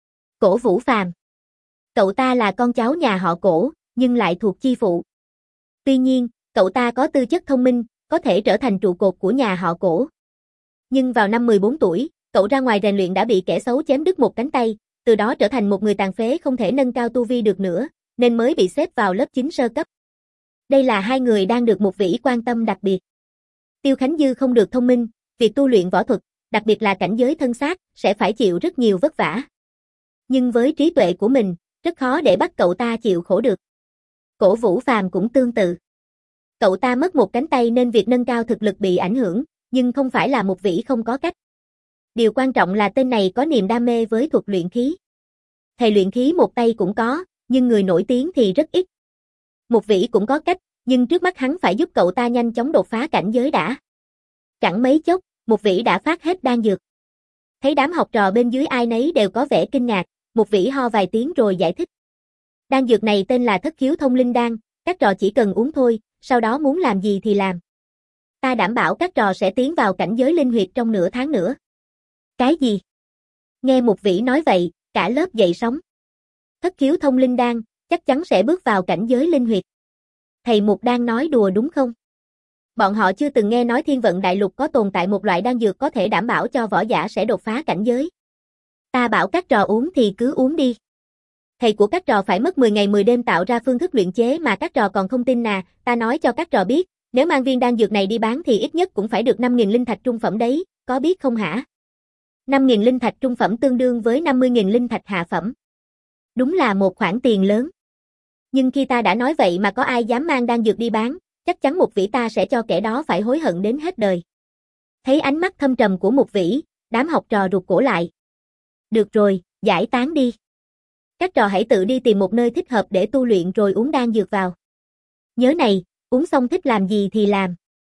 Cổ Vũ Phàm. Cậu ta là con cháu nhà họ Cổ, nhưng lại thuộc chi phụ. Tuy nhiên, cậu ta có tư chất thông minh, có thể trở thành trụ cột của nhà họ Cổ. Nhưng vào năm mười bốn tuổi, cậu ra ngoài rèn luyện đã bị kẻ xấu chém đứt một cánh tay, từ đó trở thành một người tàn phế không thể nâng cao tu vi được nữa, nên mới bị xếp vào lớp chín sơ cấp. Đây là hai người đang được Mục Vĩ quan tâm đặc biệt. Tiêu Khánh Dư không được thông minh, việc tu luyện võ thuật, đặc biệt là cảnh giới thân xác, sẽ phải chịu rất nhiều vất vả. Nhưng với trí tuệ của mình, rất khó để bắt cậu ta chịu khổ được. Cổ Vũ Phàm cũng tương tự. Cậu ta mất một cánh tay nên việc nâng cao thực lực bị ảnh hưởng, nhưng không phải là Mục Vĩ không có cách. Điều quan trọng là tên này có niềm đam mê với thuật luyện khí. Thầy luyện khí một tay cũng có, nhưng người nổi tiếng thì rất ít. Mục Vĩ cũng có cách, nhưng trước mắt hắn phải giúp cậu ta nhanh chóng đột phá cảnh giới đã. Chẳng mấy chốc, Mục Vĩ đã phát hết đan dược. Thấy đám học trò bên dưới ai nấy đều có vẻ kinh ngạc, Mục Vĩ ho vài tiếng rồi giải thích. Đan dược này tên là Thất Khiếu Thông Linh Đan, các trò chỉ cần uống thôi, sau đó muốn làm gì thì làm. Ta đảm bảo các trò sẽ tiến vào cảnh giới linh huyệt trong nửa tháng nữa. Cái gì? Nghe Mục Vĩ nói vậy, cả lớp dậy sóng. Thất Khiếu Thông Linh Đan, chắc chắn sẽ bước vào cảnh giới linh huyệt. Thầy Mục đang nói đùa đúng không? Bọn họ chưa từng nghe nói Thiên Vận Đại Lục có tồn tại một loại đan dược có thể đảm bảo cho võ giả sẽ đột phá cảnh giới. Ta bảo các trò uống thì cứ uống đi. Thầy của các trò phải mất mười ngày mười đêm tạo ra phương thức luyện chế mà các trò còn không tin nà, ta nói cho các trò biết, nếu mang viên đan dược này đi bán thì ít nhất cũng phải được năm nghìn linh thạch trung phẩm đấy, có biết không hả? năm nghìn linh thạch trung phẩm tương đương với năm mươi nghìn linh thạch hạ phẩm. Đúng là một khoản tiền lớn. Nhưng khi ta đã nói vậy mà có ai dám mang đan dược đi bán, chắc chắn Mục Vĩ ta sẽ cho kẻ đó phải hối hận đến hết đời. Thấy ánh mắt thâm trầm của Mục Vĩ, đám học trò rụt cổ lại. Được rồi, giải tán đi. Các trò hãy tự đi tìm một nơi thích hợp để tu luyện rồi uống đan dược vào. Nhớ này, uống xong thích làm gì thì làm.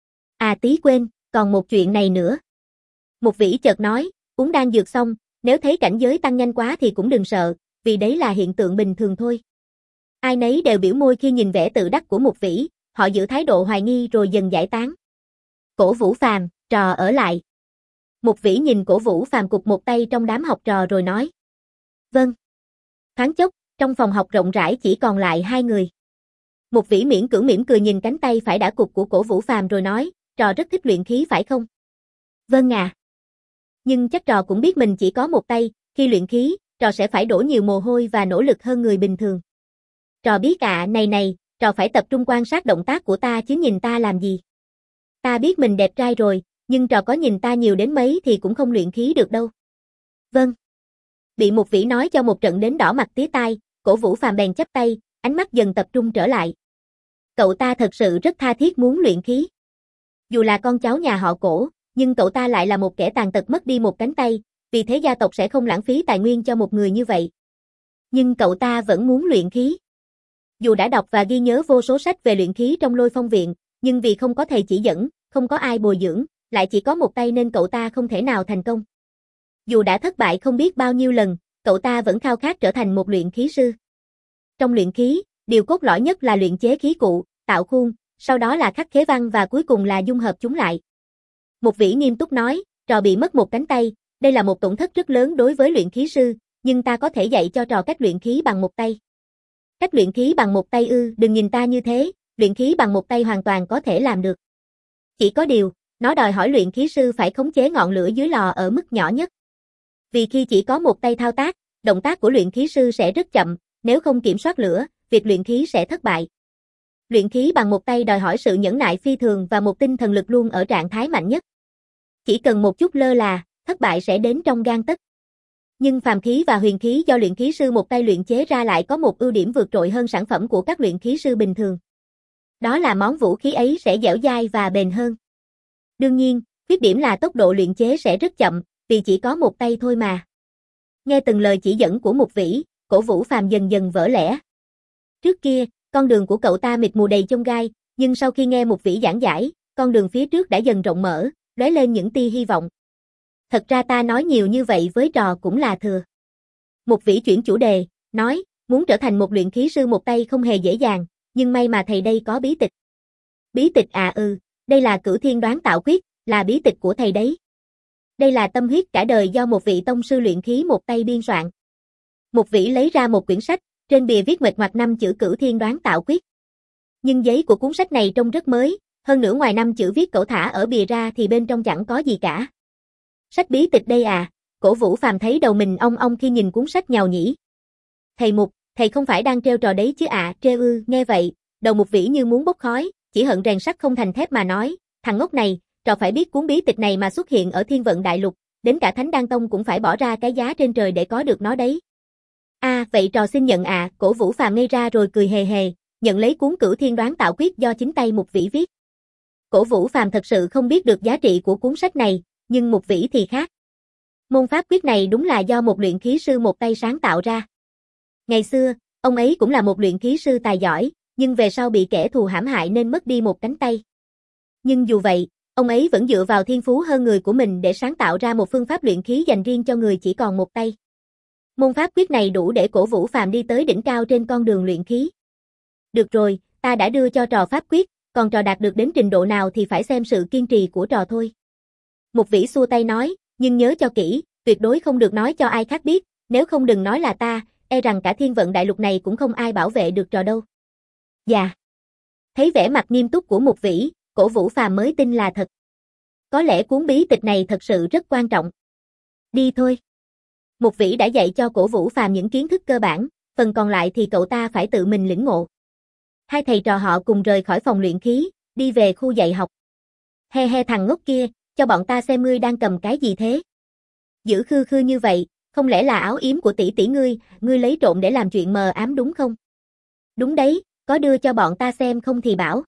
À tí quên, còn một chuyện này nữa. Mục Vĩ chợt nói, uống đan dược xong, nếu thấy cảnh giới tăng nhanh quá thì cũng đừng sợ, vì đấy là hiện tượng bình thường thôi. Ai nấy đều biểu môi khi nhìn vẻ tự đắc của Mục Vĩ, họ giữ thái độ hoài nghi rồi dần giải tán. Cổ Vũ Phàm, trò ở lại. Mục Vĩ nhìn Cổ Vũ Phàm cụp một tay trong đám học trò rồi nói. Vâng. Thoáng chốc, trong phòng học rộng rãi chỉ còn lại hai người. Mục Vĩ miễn cưỡng mỉm cười nhìn cánh tay phải đã cụp của Cổ Vũ Phàm rồi nói, trò rất thích luyện khí phải không? Vâng à. Nhưng chắc trò cũng biết mình chỉ có một tay, khi luyện khí, trò sẽ phải đổ nhiều mồ hôi và nỗ lực hơn người bình thường. Trò biết ạ, à, này này, trò phải tập trung quan sát động tác của ta chứ nhìn ta làm gì. Ta biết mình đẹp trai rồi, nhưng trò có nhìn ta nhiều đến mấy thì cũng không luyện khí được đâu. Vâng. Bị Mục Vĩ nói cho một trận đến đỏ mặt tía tai, Cổ Vũ Phàm bèn chắp tay, ánh mắt dần tập trung trở lại. Cậu ta thật sự rất tha thiết muốn luyện khí. Dù là con cháu nhà họ Cổ, nhưng cậu ta lại là một kẻ tàn tật mất đi một cánh tay, vì thế gia tộc sẽ không lãng phí tài nguyên cho một người như vậy. Nhưng cậu ta vẫn muốn luyện khí. Dù đã đọc và ghi nhớ vô số sách về luyện khí trong Lôi Phong viện, nhưng vì không có thầy chỉ dẫn, không có ai bồi dưỡng, lại chỉ có một tay nên cậu ta không thể nào thành công. Dù đã thất bại không biết bao nhiêu lần, cậu ta vẫn khao khát trở thành một luyện khí sư. Trong luyện khí, điều cốt lõi nhất là luyện chế khí cụ, tạo khuôn, sau đó là khắc khế văn và cuối cùng là dung hợp chúng lại. Mục Vĩ nghiêm túc nói, trò bị mất một cánh tay, đây là một tổn thất rất lớn đối với luyện khí sư, nhưng ta có thể dạy cho trò cách luyện khí bằng một tay. Cách luyện khí bằng một tay ư, đừng nhìn ta như thế, luyện khí bằng một tay hoàn toàn có thể làm được. Chỉ có điều, nó đòi hỏi luyện khí sư phải khống chế ngọn lửa dưới lò ở mức nhỏ nhất. Vì khi chỉ có một tay thao tác, động tác của luyện khí sư sẽ rất chậm, nếu không kiểm soát lửa, việc luyện khí sẽ thất bại. Luyện khí bằng một tay đòi hỏi sự nhẫn nại phi thường và một tinh thần lực luôn ở trạng thái mạnh nhất. Chỉ cần một chút lơ là, thất bại sẽ đến trong gang tấc. Nhưng phàm khí và huyền khí do luyện khí sư một tay luyện chế ra lại có một ưu điểm vượt trội hơn sản phẩm của các luyện khí sư bình thường. Đó là món vũ khí ấy sẽ dẻo dai và bền hơn. Đương nhiên, khuyết điểm là tốc độ luyện chế sẽ rất chậm, vì chỉ có một tay thôi mà. Nghe từng lời chỉ dẫn của Mục Vĩ, Cổ Vũ Phàm dần dần vỡ lẽ. Trước kia, con đường của cậu ta mịt mù đầy chông gai, nhưng sau khi nghe Mục Vĩ giảng giải, con đường phía trước đã dần rộng mở, lóe lên những tia hy vọng. Thật ra ta nói nhiều như vậy với trò cũng là thừa. Mục Vĩ chuyển chủ đề, nói, muốn trở thành một luyện khí sư một tay không hề dễ dàng, nhưng may mà thầy đây có bí tịch. Bí tịch à ừ, đây là Cửu Thiên Đoán Tạo Quyết, là bí tịch của thầy đấy. Đây là tâm huyết cả đời do một vị tông sư luyện khí một tay biên soạn. Mục Vĩ lấy ra một quyển sách, trên bìa viết nguệch ngoạc năm chữ Cửu Thiên Đoán Tạo Quyết. Nhưng giấy của cuốn sách này trông rất mới, hơn nữa ngoài năm chữ viết cẩu thả ở bìa ra thì bên trong chẳng có gì cả. Sách bí tịch đây à? Cổ Vũ Phàm thấy đầu mình ong ong khi nhìn cuốn sách nhàu nhĩ. Thầy Mục, thầy không phải đang trêu trò đấy chứ ạ? À? Trêu ư? Nghe vậy, đầu Mục Vĩ như muốn bốc khói, chỉ hận rèn sắt không thành thép mà nói, thằng ngốc này, trò phải biết cuốn bí tịch này mà xuất hiện ở Thiên Vận Đại Lục, đến cả Thánh Đan Tông cũng phải bỏ ra cái giá trên trời để có được nó đấy. À, vậy trò xin nhận ạ. À, Cổ Vũ Phàm ngây ra rồi cười hề hề, nhận lấy cuốn Cửu Thiên Đoán Tạo Quyết do chính tay Mục Vĩ viết. Cổ Vũ Phàm thật sự không biết được giá trị của cuốn sách này, nhưng Mục Vĩ thì khác. Môn pháp quyết này đúng là do một luyện khí sư một tay sáng tạo ra. Ngày xưa, ông ấy cũng là một luyện khí sư tài giỏi, nhưng về sau bị kẻ thù hãm hại nên mất đi một cánh tay. Nhưng dù vậy, ông ấy vẫn dựa vào thiên phú hơn người của mình để sáng tạo ra một phương pháp luyện khí dành riêng cho người chỉ còn một tay. Môn pháp quyết này đủ để Cổ Vũ Phàm đi tới đỉnh cao trên con đường luyện khí. Được rồi, ta đã đưa cho trò pháp quyết, còn trò đạt được đến trình độ nào thì phải xem sự kiên trì của trò thôi. Mục Vĩ xua tay nói, nhưng nhớ cho kỹ, tuyệt đối không được nói cho ai khác biết, nếu không đừng nói là ta, e rằng cả Thiên Vận Đại Lục này cũng không ai bảo vệ được trò đâu. Dạ. Thấy vẻ mặt nghiêm túc của Mục Vĩ, Cổ Vũ Phàm mới tin là thật. Có lẽ cuốn bí tịch này thật sự rất quan trọng. Đi thôi. Mục Vĩ đã dạy cho Cổ Vũ Phàm những kiến thức cơ bản, phần còn lại thì cậu ta phải tự mình lĩnh ngộ. Hai thầy trò họ cùng rời khỏi phòng luyện khí, đi về khu dạy học. He he thằng ngốc kia, cho bọn ta xem ngươi đang cầm cái gì thế? Giữ khư khư như vậy, không lẽ là áo yếm của tỷ tỷ ngươi, ngươi lấy trộm để làm chuyện mờ ám đúng không? Đúng đấy, có đưa cho bọn ta xem không thì bảo.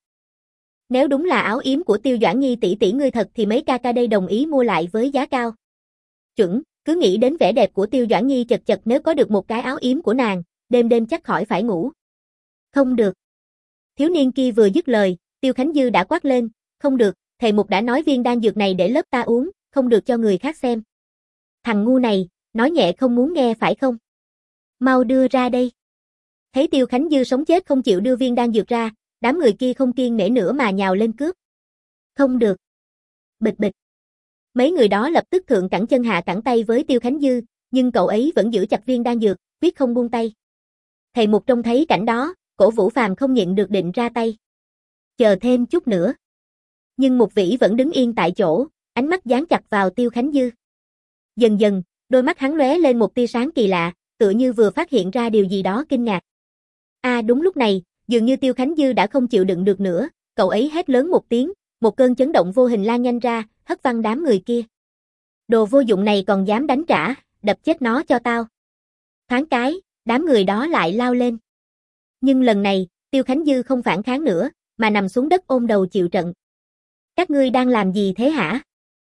Nếu đúng là áo yếm của Tiêu Doãn Nhi tỷ tỷ ngươi thật thì mấy ca ca đây đồng ý mua lại với giá cao. Chuẩn, cứ nghĩ đến vẻ đẹp của Tiêu Doãn Nhi chật chật nếu có được một cái áo yếm của nàng, đêm đêm chắc khỏi phải ngủ. Không được. Thiếu niên kia vừa dứt lời, Tiêu Khánh Dư đã quát lên, không được, thầy Mục đã nói viên đan dược này để lớp ta uống, không được cho người khác xem. Thằng ngu này, nói nhẹ không muốn nghe phải không? Mau đưa ra đây. Thấy Tiêu Khánh Dư sống chết không chịu đưa viên đan dược ra, đám người kia không kiêng nể nữa mà nhào lên cướp. Không được. Bịch bịch. Mấy người đó lập tức thượng cẳng chân hạ cẳng tay với Tiêu Khánh Dư, nhưng cậu ấy vẫn giữ chặt viên đan dược, quyết không buông tay. Thầy Mục trông thấy cảnh đó, Cổ Vũ Phàm không nhịn được định ra tay. Chờ thêm chút nữa. Nhưng Mục Vĩ vẫn đứng yên tại chỗ, ánh mắt dán chặt vào Tiêu Khánh Dư. Dần dần, đôi mắt hắn lóe lên một tia sáng kỳ lạ, tựa như vừa phát hiện ra điều gì đó kinh ngạc. À đúng lúc này, dường như Tiêu Khánh Dư đã không chịu đựng được nữa, cậu ấy hét lớn một tiếng, một cơn chấn động vô hình lan nhanh ra, hất văng đám người kia. Đồ vô dụng này còn dám đánh trả, đập chết nó cho tao. Thoáng cái, đám người đó lại lao lên. Nhưng lần này, Tiêu Khánh Dư không phản kháng nữa, mà nằm xuống đất ôm đầu chịu trận. Các ngươi đang làm gì thế hả?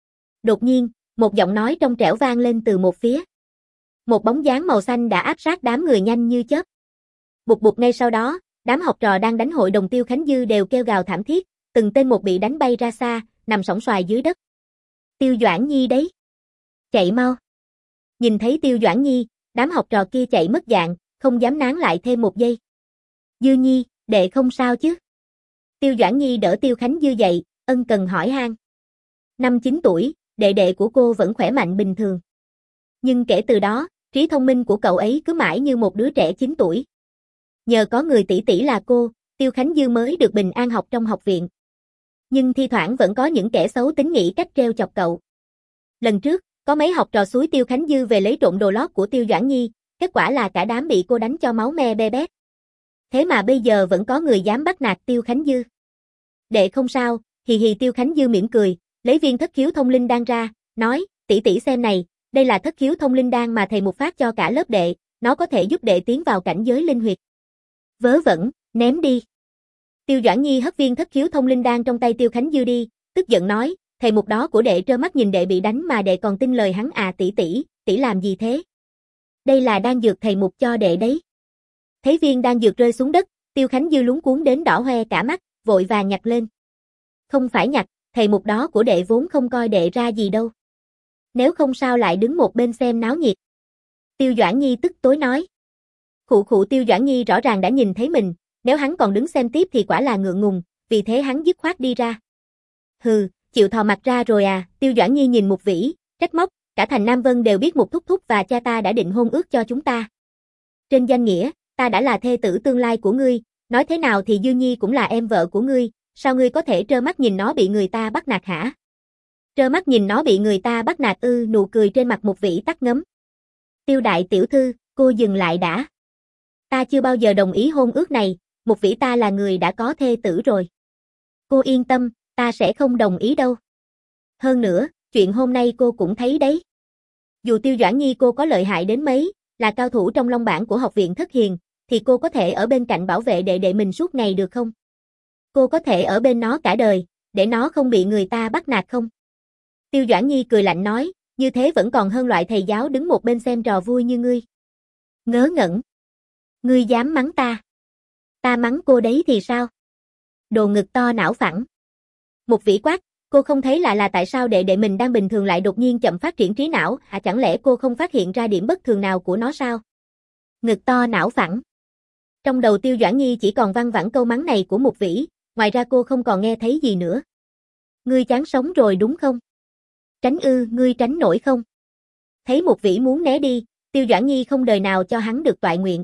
Đột nhiên, một giọng nói trong trẻo vang lên từ một phía. Một bóng dáng màu xanh đã áp sát đám người nhanh như chớp. Bụt bụt ngay sau đó, đám học trò đang đánh hội đồng Tiêu Khánh Dư đều kêu gào thảm thiết, từng tên một bị đánh bay ra xa, nằm sõng soài dưới đất. Tiêu Doãn Nhi đấy. Chạy mau. Nhìn thấy Tiêu Doãn Nhi, đám học trò kia chạy mất dạng, không dám nán lại thêm một giây. Dư Nhi, đệ không sao chứ? Tiêu Doãn Nhi đỡ Tiêu Khánh Dư dậy, ân cần hỏi han. Năm chín tuổi, đệ đệ của cô vẫn khỏe mạnh bình thường. Nhưng kể từ đó, trí thông minh của cậu ấy cứ mãi như một đứa trẻ chín tuổi. Nhờ có người tỷ tỷ là cô, Tiêu Khánh Dư mới được bình an học trong học viện. Nhưng thi thoảng vẫn có những kẻ xấu tính nghĩ cách trêu chọc cậu. Lần trước, có mấy học trò xúi Tiêu Khánh Dư về lấy trộm đồ lót của Tiêu Doãn Nhi, kết quả là cả đám bị cô đánh cho máu me be bét. Thế mà bây giờ vẫn có người dám bắt nạt Tiêu Khánh Dư. Đệ không sao, hì hì. Tiêu Khánh Dư mỉm cười, lấy viên thất khiếu thông linh đan ra, nói, tỷ tỷ xem này, đây là thất khiếu thông linh đan mà thầy Mục phát cho cả lớp đệ, nó có thể giúp đệ tiến vào cảnh giới linh huyệt. Vớ vẩn, ném đi. Tiêu Doãn Nhi hất viên thất khiếu thông linh đan trong tay Tiêu Khánh Dư đi, tức giận nói, thầy Mục đó của đệ trơ mắt nhìn đệ bị đánh mà đệ còn tin lời hắn à. Tỷ tỷ, tỷ làm gì thế? Đây là đan dược thầy Mục cho đệ đấy. Thấy viên đan dược rơi xuống đất, Tiêu Khánh Dư luống cuống đến đỏ hoe cả mắt, vội vàng nhặt lên. Không phải nhặt, thầy Mục đó của đệ vốn không coi đệ ra gì đâu. Nếu không sao lại đứng một bên xem náo nhiệt. Tiêu Doãn Nhi tức tối nói. Khụ khụ. Tiêu Doãn Nhi rõ ràng đã nhìn thấy mình, nếu hắn còn đứng xem tiếp thì quả là ngượng ngùng, vì thế hắn dứt khoát đi ra. Hừ, chịu thò mặt ra rồi à. Tiêu Doãn Nhi nhìn Mục Vĩ, trách móc, cả thành Nam Vân đều biết Mục thúc thúc và cha ta đã định hôn ước cho chúng ta. Trên danh nghĩa, ta đã là thê tử tương lai của ngươi, nói thế nào thì Dư Nhi cũng là em vợ của ngươi, sao ngươi có thể trơ mắt nhìn nó bị người ta bắt nạt hả? Trơ mắt nhìn nó bị người ta bắt nạt ư? Nụ cười trên mặt Mục Vĩ tắt ngấm. Tiêu đại tiểu thư, cô dừng lại đã. Ta chưa bao giờ đồng ý hôn ước này, Mục Vĩ ta là người đã có thê tử rồi. Cô yên tâm, ta sẽ không đồng ý đâu. Hơn nữa, chuyện hôm nay cô cũng thấy đấy. Dù Tiêu Doãn Nhi cô có lợi hại đến mấy, là cao thủ trong long bảng của học viện Thất Hiền, thì cô có thể ở bên cạnh bảo vệ đệ đệ mình suốt ngày được không? Cô có thể ở bên nó cả đời, để nó không bị người ta bắt nạt không? Tiêu Doãn Nhi cười lạnh nói, như thế vẫn còn hơn loại thầy giáo đứng một bên xem trò vui như ngươi. Ngớ ngẩn. Ngươi dám mắng ta? Ta mắng cô đấy thì sao? Đồ ngực to não phẳng. Mục Vĩ quát, cô không thấy lạ là tại sao đệ đệ mình đang bình thường lại đột nhiên chậm phát triển trí não, à chẳng lẽ cô không phát hiện ra điểm bất thường nào của nó sao? Ngực to não phẳng. Trong đầu Tiêu Doãn Nhi chỉ còn văng vẳng câu mắng này của Mục Vĩ, ngoài ra cô không còn nghe thấy gì nữa. Ngươi chán sống rồi đúng không? Tránh ư, ngươi tránh nổi không? Thấy Mục Vĩ muốn né đi, Tiêu Doãn Nhi không đời nào cho hắn được toại nguyện.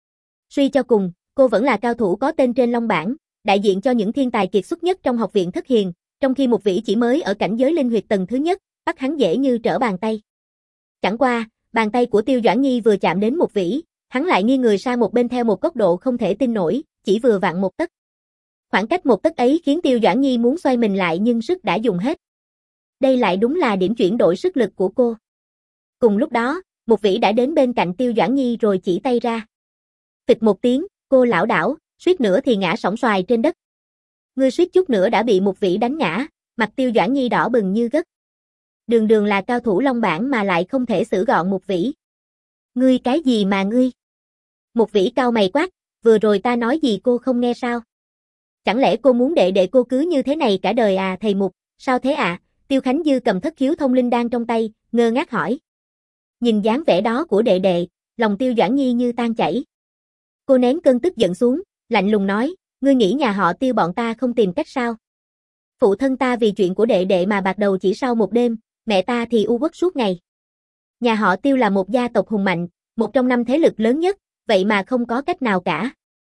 Suy cho cùng, cô vẫn là cao thủ có tên trên long bảng, đại diện cho những thiên tài kiệt xuất nhất trong học viện Thất Hiền, trong khi Mục Vĩ chỉ mới ở cảnh giới linh huyệt tầng thứ nhất, bắt hắn dễ như trở bàn tay. Chẳng qua, bàn tay của Tiêu Doãn Nhi vừa chạm đến Mục Vĩ, hắn lại nghiêng người sang một bên theo một góc độ không thể tin nổi, chỉ vừa vặn một tấc. Khoảng cách một tấc ấy khiến Tiêu Doãn Nhi muốn xoay mình lại nhưng sức đã dùng hết. Đây lại đúng là điểm chuyển đổi sức lực của cô. Cùng lúc đó, Mục Vĩ đã đến bên cạnh Tiêu Doãn Nhi rồi chỉ tay ra. Phịch một tiếng, cô lảo đảo, suýt nữa thì ngã sõng xoài trên đất. Ngươi suýt chút nữa đã bị Mục Vĩ đánh ngã, mặt Tiêu Doãn Nhi đỏ bừng như gấc. Đường đường là cao thủ long bảng mà lại không thể xử gọn Mục Vĩ. Ngươi cái gì mà ngươi? Mục Vĩ cau mày quát, vừa rồi ta nói gì cô không nghe sao? Chẳng lẽ cô muốn đệ đệ cô cứ như thế này cả đời à? Thầy Mục, sao thế ạ? À? Tiêu Khánh Dư cầm thất khiếu thông linh đan trong tay, ngơ ngác hỏi. Nhìn dáng vẻ đó của đệ đệ, lòng Tiêu Doãn Nhi như tan chảy. Cô nén cơn tức giận xuống, lạnh lùng nói, ngươi nghĩ nhà họ Tiêu bọn ta không tìm cách sao? Phụ thân ta vì chuyện của đệ đệ mà bạc đầu chỉ sau một đêm, mẹ ta thì u uất suốt ngày. Nhà họ Tiêu là một gia tộc hùng mạnh, một trong năm thế lực lớn nhất, vậy mà không có cách nào cả.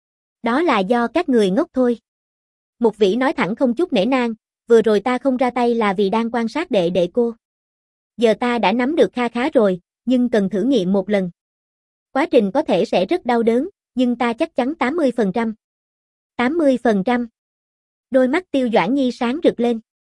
Đó là do các người ngốc thôi. Mục Vĩ nói thẳng không chút nể nang, vừa rồi ta không ra tay là vì đang quan sát đệ đệ cô. Giờ ta đã nắm được kha khá rồi, nhưng cần thử nghiệm một lần. Quá trình có thể sẽ rất đau đớn, nhưng ta chắc chắn tám mươi phần trăm. tám mươi phần trăm. Đôi mắt Tiêu Doãn Nhi sáng rực lên.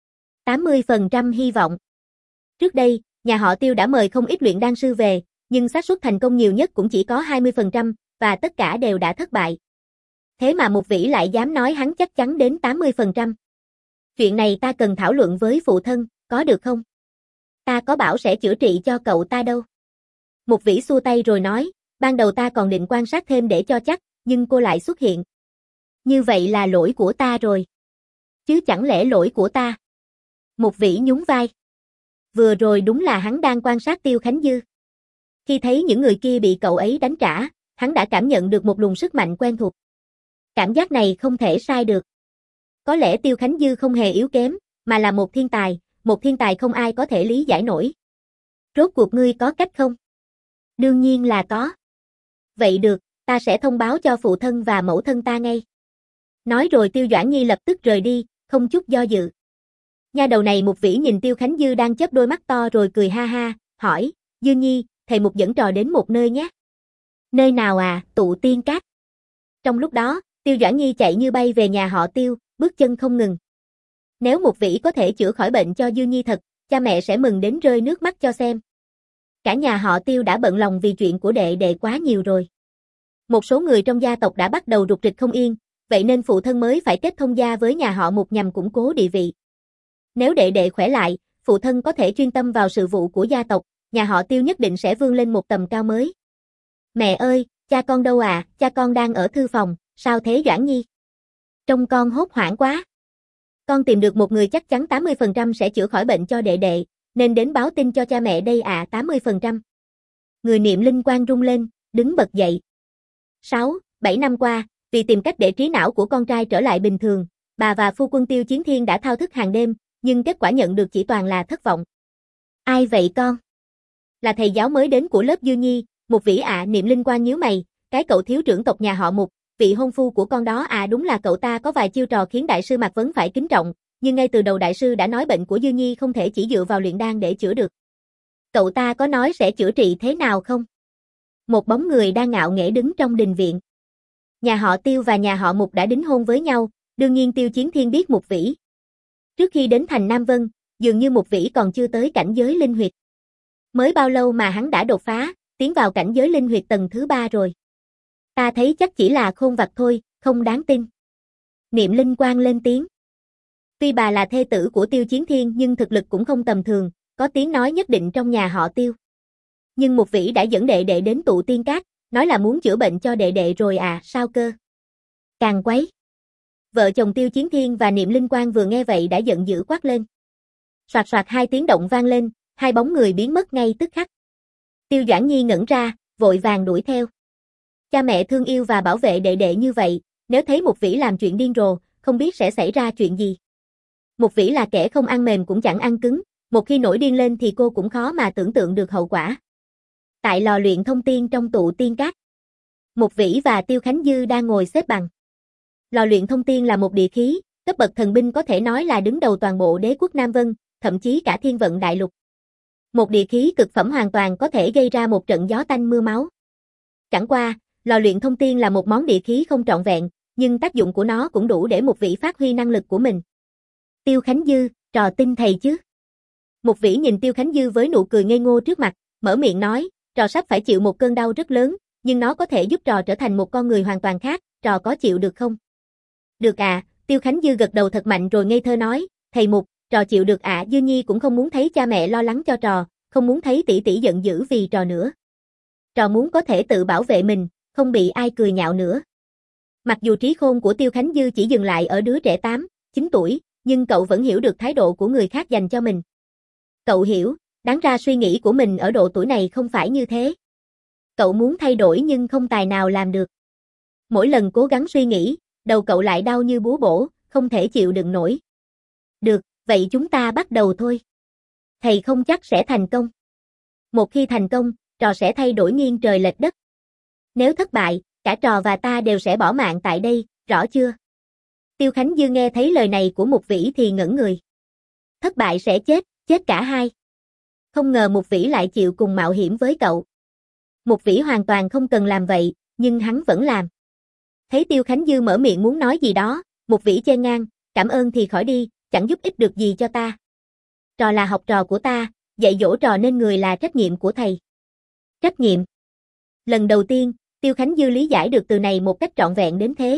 tám mươi phần trăm hy vọng. Trước đây, nhà họ Tiêu đã mời không ít luyện đan sư về, nhưng xác suất thành công nhiều nhất cũng chỉ có hai mươi phần trăm, và tất cả đều đã thất bại. Thế mà Mục Vĩ lại dám nói hắn chắc chắn đến tám mươi phần trăm. Chuyện này ta cần thảo luận với phụ thân, có được không? Ta có bảo sẽ chữa trị cho cậu ta đâu. Mục Vĩ xua tay rồi nói, ban đầu ta còn định quan sát thêm để cho chắc, nhưng cô lại xuất hiện. Như vậy là lỗi của ta rồi. Chứ chẳng lẽ lỗi của ta? Mục Vĩ nhún vai. Vừa rồi đúng là hắn đang quan sát Tiêu Khánh Dư. Khi thấy những người kia bị cậu ấy đánh trả, hắn đã cảm nhận được một luồng sức mạnh quen thuộc. Cảm giác này không thể sai được. Có lẽ Tiêu Khánh Dư không hề yếu kém, mà là một thiên tài, một thiên tài không ai có thể lý giải nổi. Rốt cuộc ngươi có cách không? Đương nhiên là có. Vậy được, ta sẽ thông báo cho phụ thân và mẫu thân ta ngay. Nói rồi Tiêu Doãn Nhi lập tức rời đi, không chút do dự. Nha đầu này Mục Vĩ nhìn Tiêu Khánh Dư đang chớp đôi mắt to rồi cười ha ha, hỏi, Dư Nhi, thầy Mục dẫn trò đến một nơi nhé. Nơi nào à, Tụ Tiên Các. Trong lúc đó, Tiêu Doãn Nhi chạy như bay về nhà họ Tiêu, bước chân không ngừng. Nếu Mục Vĩ có thể chữa khỏi bệnh cho Dư Nhi thật, cha mẹ sẽ mừng đến rơi nước mắt cho xem. Cả nhà họ Tiêu đã bận lòng vì chuyện của đệ đệ quá nhiều rồi. Một số người trong gia tộc đã bắt đầu rục rịch không yên, vậy nên phụ thân mới phải kết thông gia với nhà họ Mục nhằm củng cố địa vị. Nếu đệ đệ khỏe lại, phụ thân có thể chuyên tâm vào sự vụ của gia tộc, nhà họ Tiêu nhất định sẽ vươn lên một tầm cao mới. Mẹ ơi, cha con đâu à, cha con đang ở thư phòng, sao thế Doãn Nhi? Trông con hốt hoảng quá. Con tìm được một người chắc chắn tám mươi phần trăm sẽ chữa khỏi bệnh cho đệ đệ, nên đến báo tin cho cha mẹ đây à tám mươi phần trăm. Người Niệm Linh Quang rung lên, đứng bật dậy. sáu, bảy năm qua, vì tìm cách để trí não của con trai trở lại bình thường, bà và phu quân Tiêu Chiến Thiên đã thao thức hàng đêm, nhưng kết quả nhận được chỉ toàn là thất vọng. Ai vậy con? Là thầy giáo mới đến của lớp Dư Nhi, Mục Vĩ ạ. Niệm Linh Quang nhíu mày, cái cậu thiếu trưởng tộc nhà họ Mục, vị hôn phu của con đó à đúng là cậu ta có vài chiêu trò khiến đại sư Mạc Vấn phải kính trọng, nhưng ngay từ đầu đại sư đã nói bệnh của Dư Nhi không thể chỉ dựa vào luyện đan để chữa được. Cậu ta có nói sẽ chữa trị thế nào không? Một bóng người đang ngạo nghễ đứng trong đình viện. Nhà họ Tiêu và nhà họ Mục đã đính hôn với nhau, đương nhiên Tiêu Chiến Thiên biết Mục Vĩ. Trước khi đến thành Nam Vân, dường như Mục Vĩ còn chưa tới cảnh giới linh huyệt. Mới bao lâu mà hắn đã đột phá, tiến vào cảnh giới linh huyệt tầng thứ ba rồi. Ta thấy chắc chỉ là khôn vặt thôi, không đáng tin. Niệm Linh Quang lên tiếng. Tuy bà là thê tử của Tiêu Chiến Thiên nhưng thực lực cũng không tầm thường, có tiếng nói nhất định trong nhà họ Tiêu. Nhưng Mục Vĩ đã dẫn đệ đệ đến Tụ Tiên Các, nói là muốn chữa bệnh cho đệ đệ rồi à, sao cơ? Càng quấy. Vợ chồng Tiêu Chiến Thiên và Niệm Linh Quang vừa nghe vậy đã giận dữ quát lên. Soạt soạt hai tiếng động vang lên, hai bóng người biến mất ngay tức khắc. Tiêu Doãn Nhi ngẩn ra, vội vàng đuổi theo. Cha mẹ thương yêu và bảo vệ đệ đệ như vậy, nếu thấy Mục Vĩ làm chuyện điên rồ, không biết sẽ xảy ra chuyện gì. Mục Vĩ là kẻ không ăn mềm cũng chẳng ăn cứng, một khi nổi điên lên thì cô cũng khó mà tưởng tượng được hậu quả. Tại lò luyện thông tiên trong Tụ Tiên Các, Mục Vĩ và Tiêu Khánh Dư đang ngồi xếp bằng. Lò luyện thông tiên là một địa khí, cấp bậc thần binh có thể nói là đứng đầu toàn bộ đế quốc Nam Vân, thậm chí cả thiên vận đại lục. Một địa khí cực phẩm hoàn toàn có thể gây ra một trận gió tanh mưa máu. Chẳng qua, lò luyện thông tiên là một món địa khí không trọn vẹn, nhưng tác dụng của nó cũng đủ để Mục Vĩ phát huy năng lực của mình. Tiêu Khánh Dư, trò tin thầy chứ? Mục Vĩ nhìn Tiêu Khánh Dư với nụ cười ngây ngô trước mặt, mở miệng nói, trò sắp phải chịu một cơn đau rất lớn, nhưng nó có thể giúp trò trở thành một con người hoàn toàn khác, trò có chịu được không? Được à, Tiêu Khánh Dư gật đầu thật mạnh rồi ngây thơ nói, thầy Mục, trò chịu được ạ. À. Dư Nhi cũng không muốn thấy cha mẹ lo lắng cho trò, không muốn thấy tỷ tỷ giận dữ vì trò nữa. Trò muốn có thể tự bảo vệ mình, không bị ai cười nhạo nữa. Mặc dù trí khôn của Tiêu Khánh Dư chỉ dừng lại ở đứa trẻ tám, chín tuổi, nhưng cậu vẫn hiểu được thái độ của người khác dành cho mình. Cậu hiểu, đáng ra suy nghĩ của mình ở độ tuổi này không phải như thế. Cậu muốn thay đổi nhưng không tài nào làm được. Mỗi lần cố gắng suy nghĩ, đầu cậu lại đau như búa bổ, không thể chịu đựng nổi. Được, vậy chúng ta bắt đầu thôi. Thầy không chắc sẽ thành công. Một khi thành công, trò sẽ thay đổi nghiêng trời lệch đất. Nếu thất bại, cả trò và ta đều sẽ bỏ mạng tại đây, rõ chưa? Tiêu Khánh Dư nghe thấy lời này của Mục Vĩ thì ngẩn người. Thất bại sẽ chết, chết cả hai. Không ngờ Mục Vĩ lại chịu cùng mạo hiểm với cậu. Một Vĩ hoàn toàn không cần làm vậy, nhưng hắn vẫn làm. Thấy Tiêu Khánh Dư mở miệng muốn nói gì đó, Một Vĩ chen ngang, cảm ơn thì khỏi đi, chẳng giúp ích được gì cho ta. Trò là học trò của ta, dạy dỗ trò nên người là trách nhiệm của thầy. Trách nhiệm. Lần đầu tiên, Tiêu Khánh Dư lý giải được từ này một cách trọn vẹn đến thế.